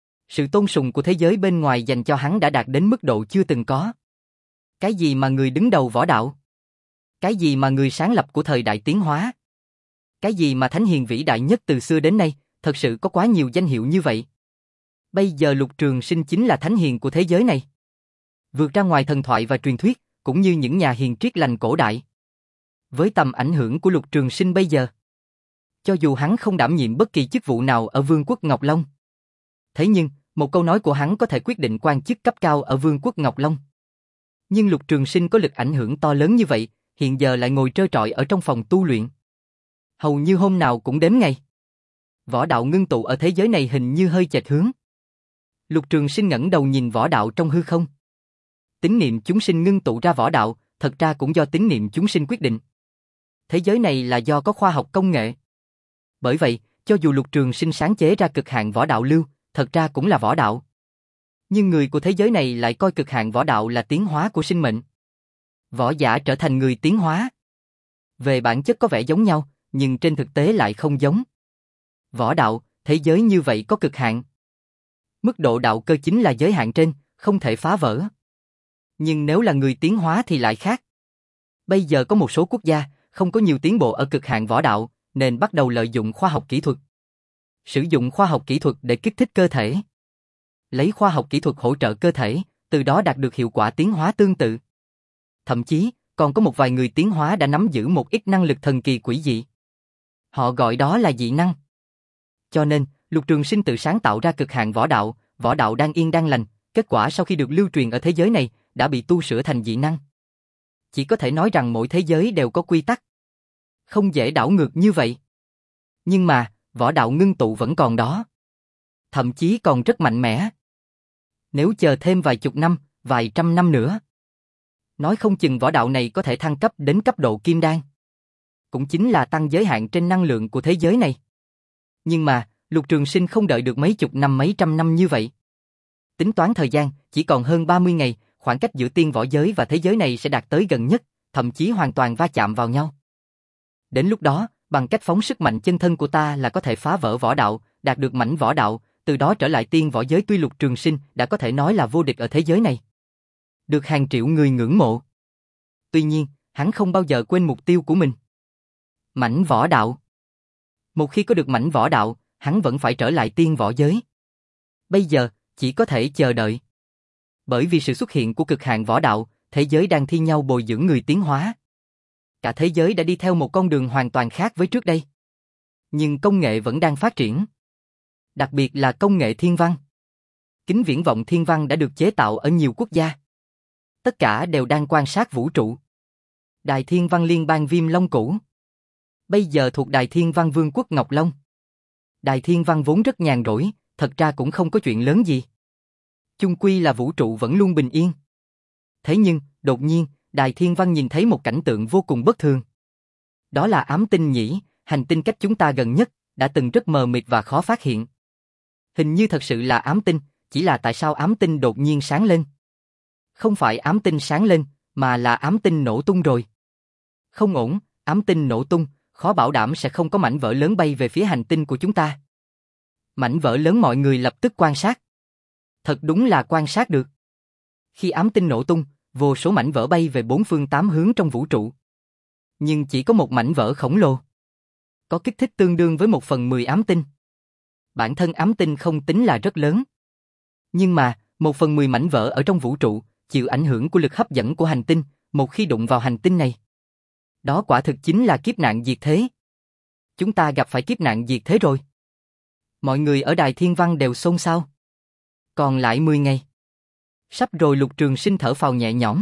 Sự tôn sùng của thế giới bên ngoài dành cho hắn đã đạt đến mức độ chưa từng có. Cái gì mà người đứng đầu võ đạo? Cái gì mà người sáng lập của thời đại tiến hóa? Cái gì mà thánh hiền vĩ đại nhất từ xưa đến nay, thật sự có quá nhiều danh hiệu như vậy. Bây giờ Lục Trường Sinh chính là thánh hiền của thế giới này. Vượt ra ngoài thần thoại và truyền thuyết, cũng như những nhà hiền triết lành cổ đại. Với tầm ảnh hưởng của Lục Trường Sinh bây giờ, cho dù hắn không đảm nhiệm bất kỳ chức vụ nào ở Vương quốc Ngọc Long, thế nhưng, một câu nói của hắn có thể quyết định quan chức cấp cao ở Vương quốc Ngọc Long. Nhưng Lục Trường Sinh có lực ảnh hưởng to lớn như vậy, hiện giờ lại ngồi trơ trọi ở trong phòng tu luyện. Hầu như hôm nào cũng đếm ngày. Võ đạo ngưng tụ ở thế giới này hình như hơi chệch hướng. Lục Trường Sinh ngẩng đầu nhìn võ đạo trong hư không. Tín niệm chúng sinh ngưng tụ ra võ đạo, thật ra cũng do tín niệm chúng sinh quyết định. Thế giới này là do có khoa học công nghệ. Bởi vậy, cho dù Lục Trường Sinh sáng chế ra cực hạn võ đạo lưu, thật ra cũng là võ đạo. Nhưng người của thế giới này lại coi cực hạn võ đạo là tiến hóa của sinh mệnh. Võ giả trở thành người tiến hóa. Về bản chất có vẻ giống nhau, nhưng trên thực tế lại không giống. Võ đạo, thế giới như vậy có cực hạn. Mức độ đạo cơ chính là giới hạn trên, không thể phá vỡ. Nhưng nếu là người tiến hóa thì lại khác. Bây giờ có một số quốc gia không có nhiều tiến bộ ở cực hạn võ đạo, nên bắt đầu lợi dụng khoa học kỹ thuật. Sử dụng khoa học kỹ thuật để kích thích cơ thể. Lấy khoa học kỹ thuật hỗ trợ cơ thể, từ đó đạt được hiệu quả tiến hóa tương tự. Thậm chí, còn có một vài người tiến hóa đã nắm giữ một ít năng lực thần kỳ quỷ dị. Họ gọi đó là dị năng. Cho nên, Lục Trường Sinh tự sáng tạo ra cực hạn võ đạo, võ đạo đang yên đang lành, kết quả sau khi được lưu truyền ở thế giới này, đã bị tu sửa thành dị năng. Chỉ có thể nói rằng mỗi thế giới đều có quy tắc. Không dễ đảo ngược như vậy. Nhưng mà, võ đạo ngưng tụ vẫn còn đó. Thậm chí còn rất mạnh mẽ. Nếu chờ thêm vài chục năm, vài trăm năm nữa, nói không chừng võ đạo này có thể thăng cấp đến cấp độ kim đan. Cũng chính là tăng giới hạn trên năng lượng của thế giới này. Nhưng mà, Lục Trường Sinh không đợi được mấy chục năm mấy trăm năm như vậy. Tính toán thời gian, chỉ còn hơn ba mươi ngày, khoảng cách giữa tiên võ giới và thế giới này sẽ đạt tới gần nhất, thậm chí hoàn toàn va chạm vào nhau. Đến lúc đó, bằng cách phóng sức mạnh chân thân của ta là có thể phá vỡ võ đạo, đạt được mảnh võ đạo, từ đó trở lại tiên võ giới. Tuy Lục Trường Sinh đã có thể nói là vô địch ở thế giới này, được hàng triệu người ngưỡng mộ. Tuy nhiên, hắn không bao giờ quên mục tiêu của mình. Mảnh võ đạo. Một khi có được mảnh võ đạo, hắn vẫn phải trở lại tiên võ giới. Bây giờ, chỉ có thể chờ đợi. Bởi vì sự xuất hiện của cực hạn võ đạo, thế giới đang thi nhau bồi dưỡng người tiến hóa. Cả thế giới đã đi theo một con đường hoàn toàn khác với trước đây. Nhưng công nghệ vẫn đang phát triển. Đặc biệt là công nghệ thiên văn. Kính viễn vọng thiên văn đã được chế tạo ở nhiều quốc gia. Tất cả đều đang quan sát vũ trụ. Đài Thiên Văn Liên bang Viêm Long cũ, bây giờ thuộc Đài Thiên Văn Vương quốc Ngọc Long. Đài Thiên Văn vốn rất nhàn rỗi, thật ra cũng không có chuyện lớn gì. Chung quy là vũ trụ vẫn luôn bình yên. Thế nhưng, đột nhiên, Đài Thiên Văn nhìn thấy một cảnh tượng vô cùng bất thường. Đó là ám tinh nhỉ, hành tinh cách chúng ta gần nhất, đã từng rất mờ mịt và khó phát hiện. Hình như thật sự là ám tinh, chỉ là tại sao ám tinh đột nhiên sáng lên? Không phải ám tinh sáng lên, mà là ám tinh nổ tung rồi. Không ổn, ám tinh nổ tung, khó bảo đảm sẽ không có mảnh vỡ lớn bay về phía hành tinh của chúng ta. Mảnh vỡ lớn mọi người lập tức quan sát. Thật đúng là quan sát được. Khi ám tinh nổ tung, vô số mảnh vỡ bay về bốn phương tám hướng trong vũ trụ. Nhưng chỉ có một mảnh vỡ khổng lồ. Có kích thước tương đương với một phần mười ám tinh. Bản thân ám tinh không tính là rất lớn. Nhưng mà, một phần mười mảnh vỡ ở trong vũ trụ, chịu ảnh hưởng của lực hấp dẫn của hành tinh, một khi đụng vào hành tinh này. Đó quả thực chính là kiếp nạn diệt thế. Chúng ta gặp phải kiếp nạn diệt thế rồi. Mọi người ở Đài Thiên Văn đều xôn xao. Còn lại mười ngày. Sắp rồi. Lục Trường Sinh thở phào nhẹ nhõm.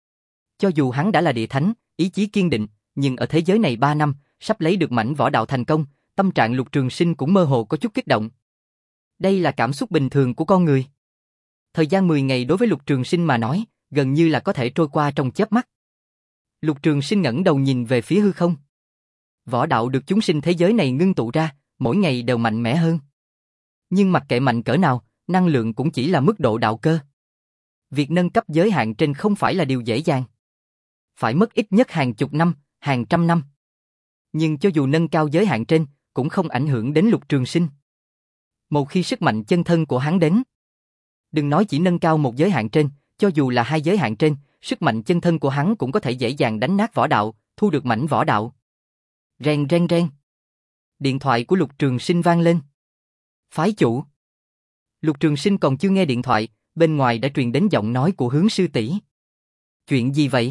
Cho dù hắn đã là địa thánh, ý chí kiên định, nhưng ở thế giới này ba năm, sắp lấy được mảnh võ đạo thành công, tâm trạng Lục Trường Sinh cũng mơ hồ có chút kích động. Đây là cảm xúc bình thường của con người. Thời gian mười ngày đối với Lục Trường Sinh mà nói, gần như là có thể trôi qua trong chớp mắt. Lục Trường Sinh ngẩng đầu nhìn về phía hư không. Võ đạo được chúng sinh thế giới này ngưng tụ ra, mỗi ngày đều mạnh mẽ hơn. Nhưng mặc kệ mạnh cỡ nào, năng lượng cũng chỉ là mức độ đạo cơ. Việc nâng cấp giới hạn trên không phải là điều dễ dàng. Phải mất ít nhất hàng chục năm, hàng trăm năm. Nhưng cho dù nâng cao giới hạn trên, cũng không ảnh hưởng đến Lục Trường Sinh. Một khi sức mạnh chân thân của hắn đến, đừng nói chỉ nâng cao một giới hạn trên, cho dù là hai giới hạn trên, sức mạnh chân thân của hắn cũng có thể dễ dàng đánh nát võ đạo, thu được mảnh võ đạo. Reng reng reng. Điện thoại của Lục Trường Sinh vang lên. Phái chủ. Lục Trường Sinh còn chưa nghe điện thoại, bên ngoài đã truyền đến giọng nói của Hướng sư tỷ. Chuyện gì vậy?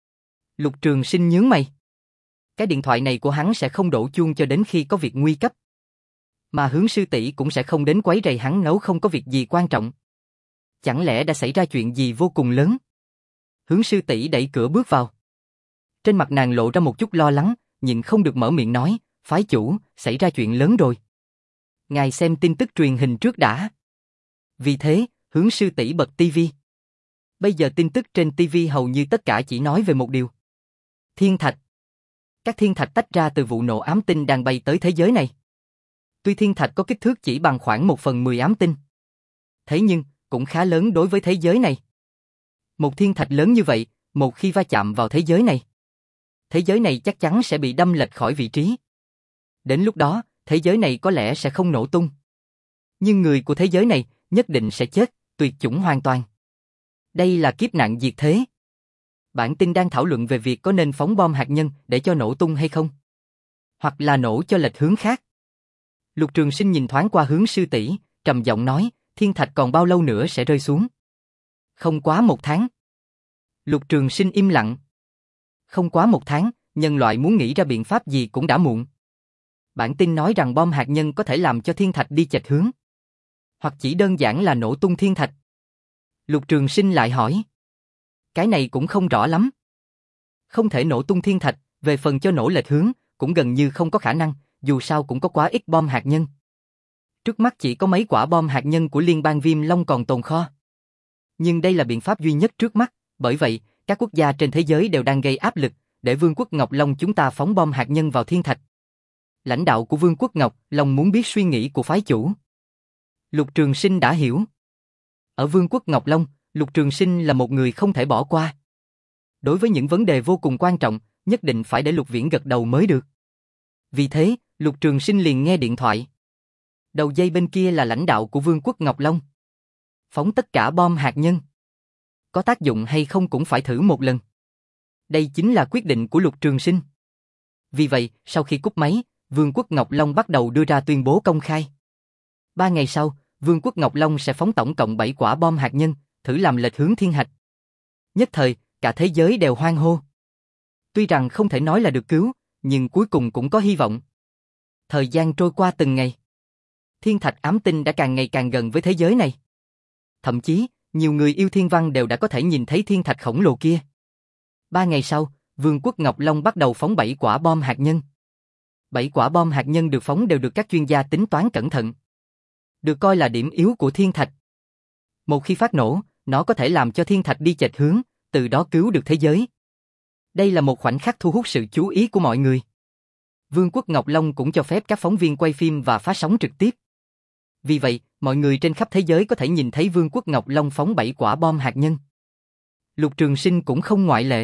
Lục Trường Sinh nhướng mày. Cái điện thoại này của hắn sẽ không đổ chuông cho đến khi có việc nguy cấp. Mà Hướng sư tỷ cũng sẽ không đến quấy rầy hắn nếu không có việc gì quan trọng. Chẳng lẽ đã xảy ra chuyện gì vô cùng lớn? Hướng sư tỷ đẩy cửa bước vào. Trên mặt nàng lộ ra một chút lo lắng, nhịn không được mở miệng nói, phái chủ, xảy ra chuyện lớn rồi. Ngài xem tin tức truyền hình trước đã. Vì thế, Hướng sư tỷ bật tivi. Bây giờ tin tức trên tivi hầu như tất cả chỉ nói về một điều. Thiên thạch. Các thiên thạch tách ra từ vụ nổ ám tinh đang bay tới thế giới này. Tuy thiên thạch có kích thước chỉ bằng khoảng một phần mười ám tinh. Thế nhưng, cũng khá lớn đối với thế giới này. Một thiên thạch lớn như vậy, một khi va chạm vào thế giới này, thế giới này chắc chắn sẽ bị đâm lệch khỏi vị trí. Đến lúc đó, thế giới này có lẽ sẽ không nổ tung. Nhưng người của thế giới này nhất định sẽ chết, tuyệt chủng hoàn toàn. Đây là kiếp nạn diệt thế. Bản tin đang thảo luận về việc có nên phóng bom hạt nhân để cho nổ tung hay không, hoặc là nổ cho lệch hướng khác. Lục Trường Sinh nhìn thoáng qua Hướng sư tỷ, trầm giọng nói, thiên thạch còn bao lâu nữa sẽ rơi xuống? Không quá một tháng. Lục Trường Sinh im lặng. Không quá một tháng, nhân loại muốn nghĩ ra biện pháp gì cũng đã muộn. Bản tin nói rằng bom hạt nhân có thể làm cho thiên thạch đi chệch hướng. Hoặc chỉ đơn giản là nổ tung thiên thạch. Lục Trường Sinh lại hỏi. Cái này cũng không rõ lắm. Không thể nổ tung thiên thạch, về phần cho nổ lệch hướng, cũng gần như không có khả năng, dù sao cũng có quá ít bom hạt nhân. Trước mắt chỉ có mấy quả bom hạt nhân của Liên bang Viêm Long còn tồn kho. Nhưng đây là biện pháp duy nhất trước mắt, bởi vậy, các quốc gia trên thế giới đều đang gây áp lực, để Vương quốc Ngọc Long chúng ta phóng bom hạt nhân vào thiên thạch. Lãnh đạo của Vương quốc Ngọc Long muốn biết suy nghĩ của phái chủ. Lục Trường Sinh đã hiểu. Ở Vương quốc Ngọc Long, Lục Trường Sinh là một người không thể bỏ qua. Đối với những vấn đề vô cùng quan trọng, nhất định phải để Lục Viễn gật đầu mới được. Vì thế, Lục Trường Sinh liền nghe điện thoại. Đầu dây bên kia là lãnh đạo của Vương quốc Ngọc Long. Phóng tất cả bom hạt nhân. Có tác dụng hay không cũng phải thử một lần. Đây chính là quyết định của Lục Trường Sinh. Vì vậy, sau khi cúp máy, Vương quốc Ngọc Long bắt đầu đưa ra tuyên bố công khai. Ba ngày sau, Vương quốc Ngọc Long sẽ phóng tổng cộng bảy quả bom hạt nhân, thử làm lệch hướng thiên hạch. Nhất thời, cả thế giới đều hoan hô. Tuy rằng không thể nói là được cứu, nhưng cuối cùng cũng có hy vọng. Thời gian trôi qua từng ngày. Thiên thạch ám tinh đã càng ngày càng gần với thế giới này. Thậm chí, nhiều người yêu thiên văn đều đã có thể nhìn thấy thiên thạch khổng lồ kia. Ba ngày sau, Vương quốc Ngọc Long bắt đầu phóng bảy quả bom hạt nhân. Bảy quả bom hạt nhân được phóng đều được các chuyên gia tính toán cẩn thận. Được coi là điểm yếu của thiên thạch. Một khi phát nổ, nó có thể làm cho thiên thạch đi chệch hướng, từ đó cứu được thế giới. Đây là một khoảnh khắc thu hút sự chú ý của mọi người. Vương quốc Ngọc Long cũng cho phép các phóng viên quay phim và phát sóng trực tiếp. Vì vậy, mọi người trên khắp thế giới có thể nhìn thấy Vương quốc Ngọc Long phóng bảy quả bom hạt nhân. Lục Trường Sinh cũng không ngoại lệ.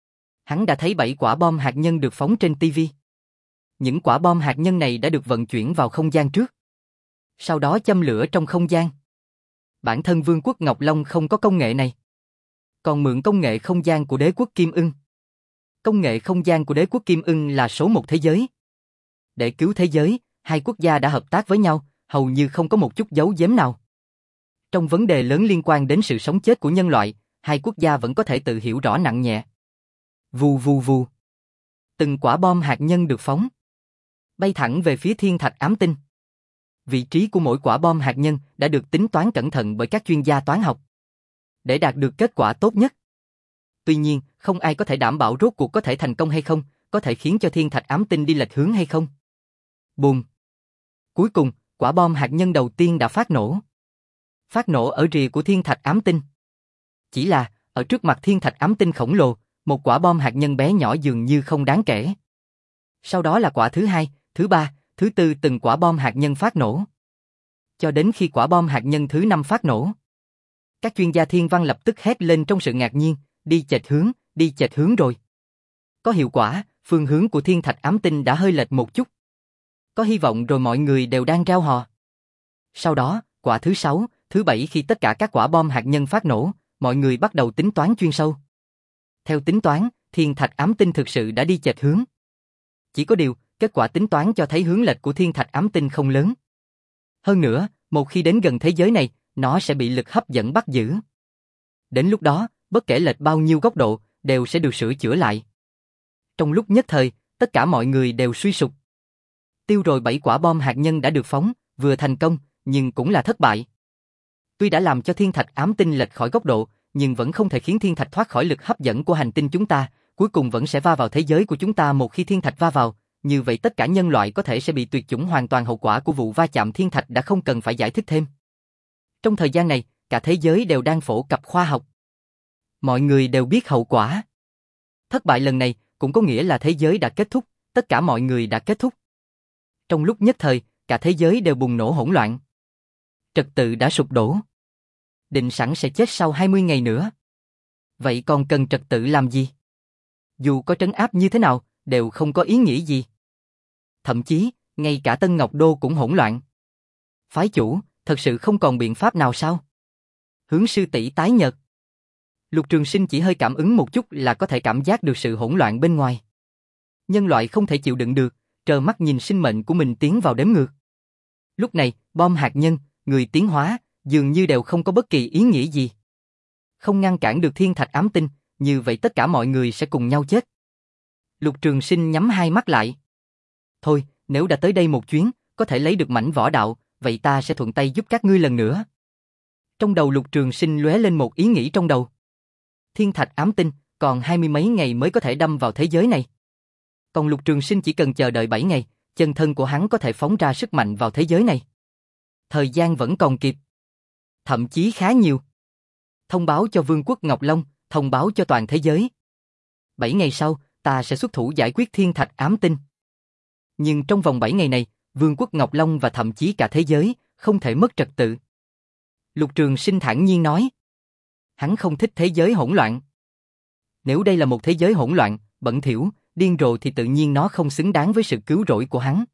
Hắn đã thấy bảy quả bom hạt nhân được phóng trên ti vi. Những quả bom hạt nhân này đã được vận chuyển vào không gian trước. Sau đó châm lửa trong không gian. Bản thân Vương quốc Ngọc Long không có công nghệ này. Còn mượn công nghệ không gian của đế quốc Kim Ưng. Công nghệ không gian của đế quốc Kim Ưng là số một thế giới. Để cứu thế giới, hai quốc gia đã hợp tác với nhau, hầu như không có một chút giấu giếm nào. Trong vấn đề lớn liên quan đến sự sống chết của nhân loại, hai quốc gia vẫn có thể tự hiểu rõ nặng nhẹ. Vù vù vù. Từng quả bom hạt nhân được phóng. Bay thẳng về phía thiên thạch ám tinh. Vị trí của mỗi quả bom hạt nhân đã được tính toán cẩn thận bởi các chuyên gia toán học. Để đạt được kết quả tốt nhất. Tuy nhiên, không ai có thể đảm bảo rốt cuộc có thể thành công hay không, có thể khiến cho thiên thạch ám tinh đi lệch hướng hay không. Bùm. Cuối cùng, quả bom hạt nhân đầu tiên đã phát nổ. Phát nổ ở rìa của thiên thạch ám tinh. Chỉ là, ở trước mặt thiên thạch ám tinh khổng lồ, một quả bom hạt nhân bé nhỏ dường như không đáng kể. Sau đó là quả thứ hai, thứ ba, thứ tư từng quả bom hạt nhân phát nổ. Cho đến khi quả bom hạt nhân thứ năm phát nổ. Các chuyên gia thiên văn lập tức hét lên trong sự ngạc nhiên, đi chệch hướng, đi chệch hướng rồi. Có hiệu quả, phương hướng của thiên thạch ám tinh đã hơi lệch một chút. Có hy vọng rồi, mọi người đều đang reo hò. Sau đó, quả thứ sáu, thứ bảy khi tất cả các quả bom hạt nhân phát nổ, mọi người bắt đầu tính toán chuyên sâu. Theo tính toán, thiên thạch ám tinh thực sự đã đi chệch hướng. Chỉ có điều, kết quả tính toán cho thấy hướng lệch của thiên thạch ám tinh không lớn. Hơn nữa, một khi đến gần thế giới này, nó sẽ bị lực hấp dẫn bắt giữ. Đến lúc đó, bất kể lệch bao nhiêu góc độ, đều sẽ được sửa chữa lại. Trong lúc nhất thời, tất cả mọi người đều suy sụp. Tiêu rồi bảy quả bom hạt nhân đã được phóng, vừa thành công, nhưng cũng là thất bại. Tuy đã làm cho thiên thạch ám tinh lệch khỏi góc độ, nhưng vẫn không thể khiến thiên thạch thoát khỏi lực hấp dẫn của hành tinh chúng ta, cuối cùng vẫn sẽ va vào thế giới của chúng ta. Một khi thiên thạch va vào, như vậy tất cả nhân loại có thể sẽ bị tuyệt chủng hoàn toàn. Hậu quả của vụ va chạm thiên thạch đã không cần phải giải thích thêm. Trong thời gian này, cả thế giới đều đang phổ cập khoa học. Mọi người đều biết hậu quả. Thất bại lần này cũng có nghĩa là thế giới đã kết thúc, tất cả mọi người đã kết thúc. Trong lúc nhất thời, cả thế giới đều bùng nổ hỗn loạn. Trật tự đã sụp đổ. Định sẵn sẽ chết sau hai mươi ngày nữa. Vậy còn cần trật tự làm gì? Dù có trấn áp như thế nào, đều không có ý nghĩa gì. Thậm chí, ngay cả Tân Ngọc Đô cũng hỗn loạn. Phái chủ, thật sự không còn biện pháp nào sao? Hướng sư tỷ tái nhợt. Lục Trường Sinh chỉ hơi cảm ứng một chút là có thể cảm giác được sự hỗn loạn bên ngoài. Nhân loại không thể chịu đựng được, trơ mắt nhìn sinh mệnh của mình tiến vào đếm ngược. Lúc này, bom hạt nhân, người tiến hóa, dường như đều không có bất kỳ ý nghĩa gì. Không ngăn cản được thiên thạch ám tinh, như vậy tất cả mọi người sẽ cùng nhau chết. Lục Trường Sinh nhắm hai mắt lại. Thôi, nếu đã tới đây một chuyến, có thể lấy được mảnh võ đạo, vậy ta sẽ thuận tay giúp các ngươi lần nữa. Trong đầu Lục Trường Sinh lóe lên một ý nghĩ trong đầu. Thiên thạch ám tinh, còn hai mươi mấy ngày mới có thể đâm vào thế giới này. Còn Lục Trường Sinh chỉ cần chờ đợi bảy ngày, chân thân của hắn có thể phóng ra sức mạnh vào thế giới này. Thời gian vẫn còn kịp. Thậm chí khá nhiều. Thông báo cho Vương quốc Ngọc Long, thông báo cho toàn thế giới. Bảy ngày sau, ta sẽ xuất thủ giải quyết thiên thạch ám tinh. Nhưng trong vòng bảy ngày này, Vương quốc Ngọc Long và thậm chí cả thế giới, không thể mất trật tự. Lục Trường Sinh thản nhiên nói. Hắn không thích thế giới hỗn loạn. Nếu đây là một thế giới hỗn loạn, bẩn thỉu, điên rồ thì tự nhiên nó không xứng đáng với sự cứu rỗi của hắn.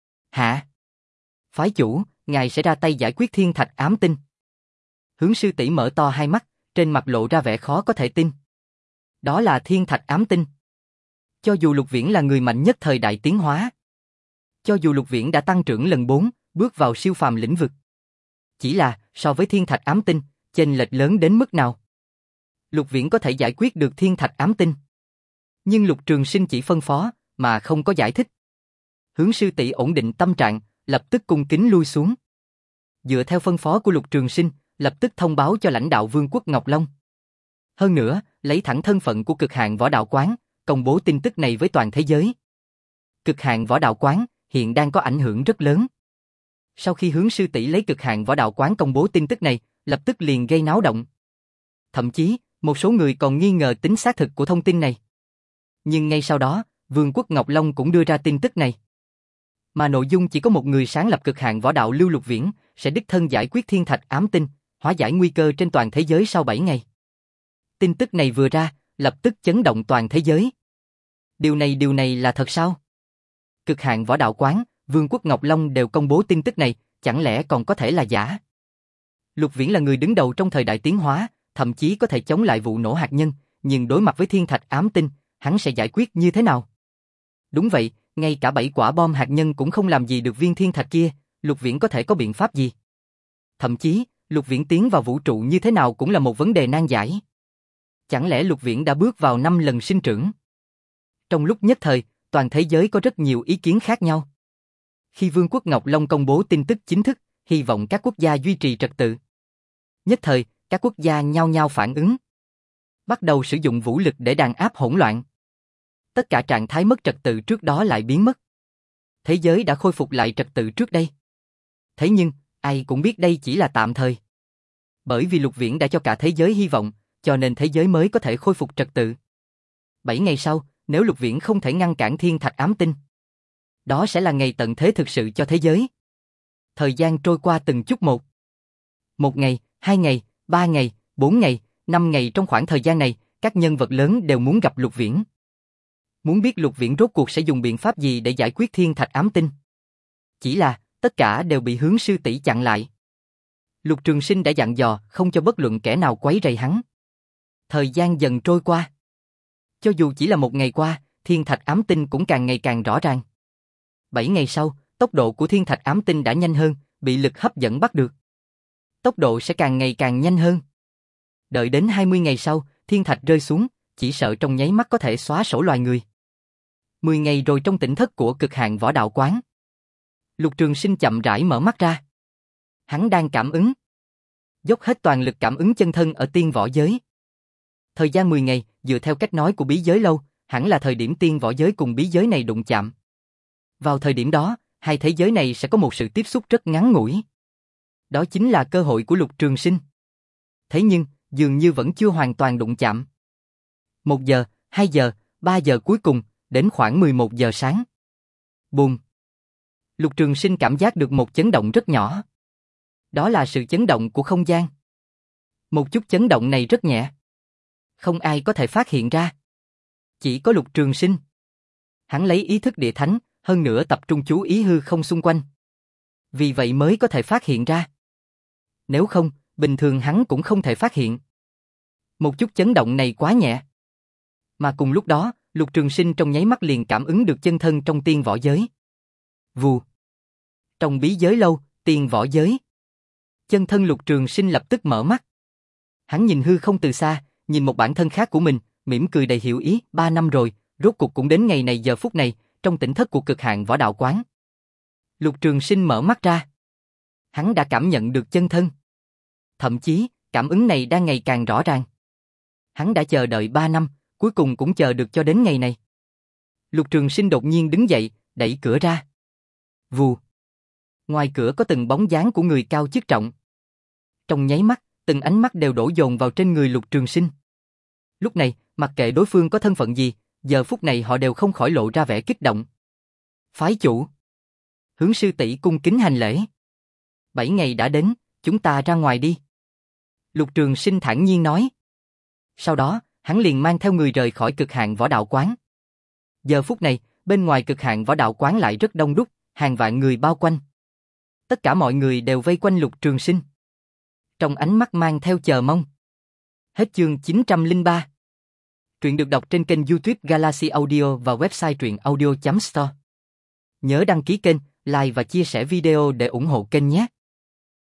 Hả? Phái chủ, ngài sẽ ra tay giải quyết thiên thạch ám tinh. Hướng sư tỷ mở to hai mắt, trên mặt lộ ra vẻ khó có thể tin. Đó là thiên thạch ám tinh. Cho dù Lục Viễn là người mạnh nhất thời đại tiến hóa, cho dù Lục Viễn đã tăng trưởng lần bốn, bước vào siêu phàm lĩnh vực, chỉ là so với thiên thạch ám tinh, chênh lệch lớn đến mức nào? Lục Viễn có thể giải quyết được thiên thạch ám tinh, nhưng Lục Trường Sinh chỉ phân phó mà không có giải thích. Hướng sư tỷ ổn định tâm trạng, lập tức cung kính lui xuống. Dựa theo phân phó của Lục Trường Sinh, lập tức thông báo cho lãnh đạo Vương quốc Ngọc Long. Hơn nữa, lấy thẳng thân phận của Cực Hạn Võ Đạo Quán, công bố tin tức này với toàn thế giới. Cực Hạn Võ Đạo Quán hiện đang có ảnh hưởng rất lớn. Sau khi Hướng sư tỷ lấy Cực Hạn Võ Đạo Quán công bố tin tức này, lập tức liền gây náo động. Thậm chí, một số người còn nghi ngờ tính xác thực của thông tin này. Nhưng ngay sau đó, Vương quốc Ngọc Long cũng đưa ra tin tức này. Mà nội dung chỉ có một người sáng lập Cực Hạn Võ Đạo Lưu Lục Viễn sẽ đích thân giải quyết thiên thạch ám tinh, hóa giải nguy cơ trên toàn thế giới sau bảy ngày. Tin tức này vừa ra, lập tức chấn động toàn thế giới. Điều này điều này là thật sao? Cực Hạn Võ Đạo Quán, Vương quốc Ngọc Long đều công bố tin tức này, chẳng lẽ còn có thể là giả? Lục Viễn là người đứng đầu trong thời đại tiến hóa, thậm chí có thể chống lại vụ nổ hạt nhân, nhưng đối mặt với thiên thạch ám tinh, hắn sẽ giải quyết như thế nào? Đúng vậy, ngay cả bảy quả bom hạt nhân cũng không làm gì được viên thiên thạch kia, Lục Viễn có thể có biện pháp gì? Thậm chí, Lục Viễn tiến vào vũ trụ như thế nào cũng là một vấn đề nan giải. Chẳng lẽ Lục Viễn đã bước vào năm lần sinh trưởng? Trong lúc nhất thời, toàn thế giới có rất nhiều ý kiến khác nhau. Khi Vương quốc Ngọc Long công bố tin tức chính thức, hy vọng các quốc gia duy trì trật tự. Nhất thời, các quốc gia nhao nhao phản ứng. Bắt đầu sử dụng vũ lực để đàn áp hỗn loạn. Tất cả trạng thái mất trật tự trước đó lại biến mất. Thế giới đã khôi phục lại trật tự trước đây. Thế nhưng, ai cũng biết đây chỉ là tạm thời. Bởi vì Lục Viễn đã cho cả thế giới hy vọng, cho nên thế giới mới có thể khôi phục trật tự. Bảy ngày sau, nếu Lục Viễn không thể ngăn cản thiên thạch ám tinh, đó sẽ là ngày tận thế thực sự cho thế giới. Thời gian trôi qua từng chút một. Một ngày, hai ngày, ba ngày, bốn ngày, năm ngày, trong khoảng thời gian này, các nhân vật lớn đều muốn gặp Lục Viễn. Muốn biết Lục Viễn rốt cuộc sẽ dùng biện pháp gì để giải quyết thiên thạch ám tinh. Chỉ là, tất cả đều bị Hướng sư tỷ chặn lại. Lục Trường Sinh đã dặn dò không cho bất luận kẻ nào quấy rầy hắn. Thời gian dần trôi qua. Cho dù chỉ là một ngày qua, thiên thạch ám tinh cũng càng ngày càng rõ ràng. Bảy ngày sau, tốc độ của thiên thạch ám tinh đã nhanh hơn, bị lực hấp dẫn bắt được. Tốc độ sẽ càng ngày càng nhanh hơn. Đợi đến hai mươi ngày sau, thiên thạch rơi xuống, chỉ sợ trong nháy mắt có thể xóa sổ loài người. Mười ngày rồi, trong tỉnh thất của Cực Hạn Võ Đạo Quán, Lục Trường Sinh chậm rãi mở mắt ra. Hắn đang cảm ứng. Dốc hết toàn lực cảm ứng chân thân ở tiên võ giới. Thời gian mười ngày, dựa theo cách nói của bí giới lâu, hẳn là thời điểm tiên võ giới cùng bí giới này đụng chạm. Vào thời điểm đó, hai thế giới này sẽ có một sự tiếp xúc rất ngắn ngủi. Đó chính là cơ hội của Lục Trường Sinh. Thế nhưng, dường như vẫn chưa hoàn toàn đụng chạm. Một giờ, hai giờ, ba giờ, cuối cùng, đến khoảng mười một giờ sáng. Bùm! Lục Trường Sinh cảm giác được một chấn động rất nhỏ. Đó là sự chấn động của không gian. Một chút chấn động này rất nhẹ. Không ai có thể phát hiện ra. Chỉ có Lục Trường Sinh. Hắn lấy ý thức địa thánh, hơn nữa tập trung chú ý hư không xung quanh. Vì vậy mới có thể phát hiện ra. Nếu không, bình thường hắn cũng không thể phát hiện. Một chút chấn động này quá nhẹ. Mà cùng lúc đó, Lục Trường Sinh trong nháy mắt liền cảm ứng được chân thân trong tiên võ giới. Vù. Trong bí giới lâu, tiên võ giới. Chân thân Lục Trường Sinh lập tức mở mắt. Hắn nhìn hư không từ xa, nhìn một bản thân khác của mình, mỉm cười đầy hiểu ý. Ba năm rồi, Rốt cuộc cũng đến ngày này giờ phút này, trong tỉnh thất của Cực Hạn Võ Đạo Quán. Lục Trường Sinh mở mắt ra. Hắn đã cảm nhận được chân thân. Thậm chí, cảm ứng này đang ngày càng rõ ràng. Hắn đã chờ đợi ba năm, cuối cùng cũng chờ được cho đến ngày này. Lục Trường Sinh đột nhiên đứng dậy, đẩy cửa ra. Vù. Ngoài cửa có từng bóng dáng của người cao chức trọng. Trong nháy mắt, từng ánh mắt đều đổ dồn vào trên người Lục Trường Sinh. Lúc này, mặc kệ đối phương có thân phận gì, giờ phút này họ đều không khỏi lộ ra vẻ kích động. Phái chủ. Hướng sư tỷ cung kính hành lễ. Bảy ngày đã đến, chúng ta ra ngoài đi. Lục Trường Sinh thản nhiên nói. Sau đó, hắn liền mang theo người rời khỏi Cực Hạn Võ Đạo Quán. Giờ phút này, bên ngoài Cực Hạn Võ Đạo Quán lại rất đông đúc, hàng vạn người bao quanh. Tất cả mọi người đều vây quanh Lục Trường Sinh. Trong ánh mắt mang theo chờ mong. Hết chương chín trăm lẻ ba. Truyện được đọc trên kênh YouTube Galaxy Audio và website truyện audio chấm store. Nhớ đăng ký kênh, like và chia sẻ video để ủng hộ kênh nhé.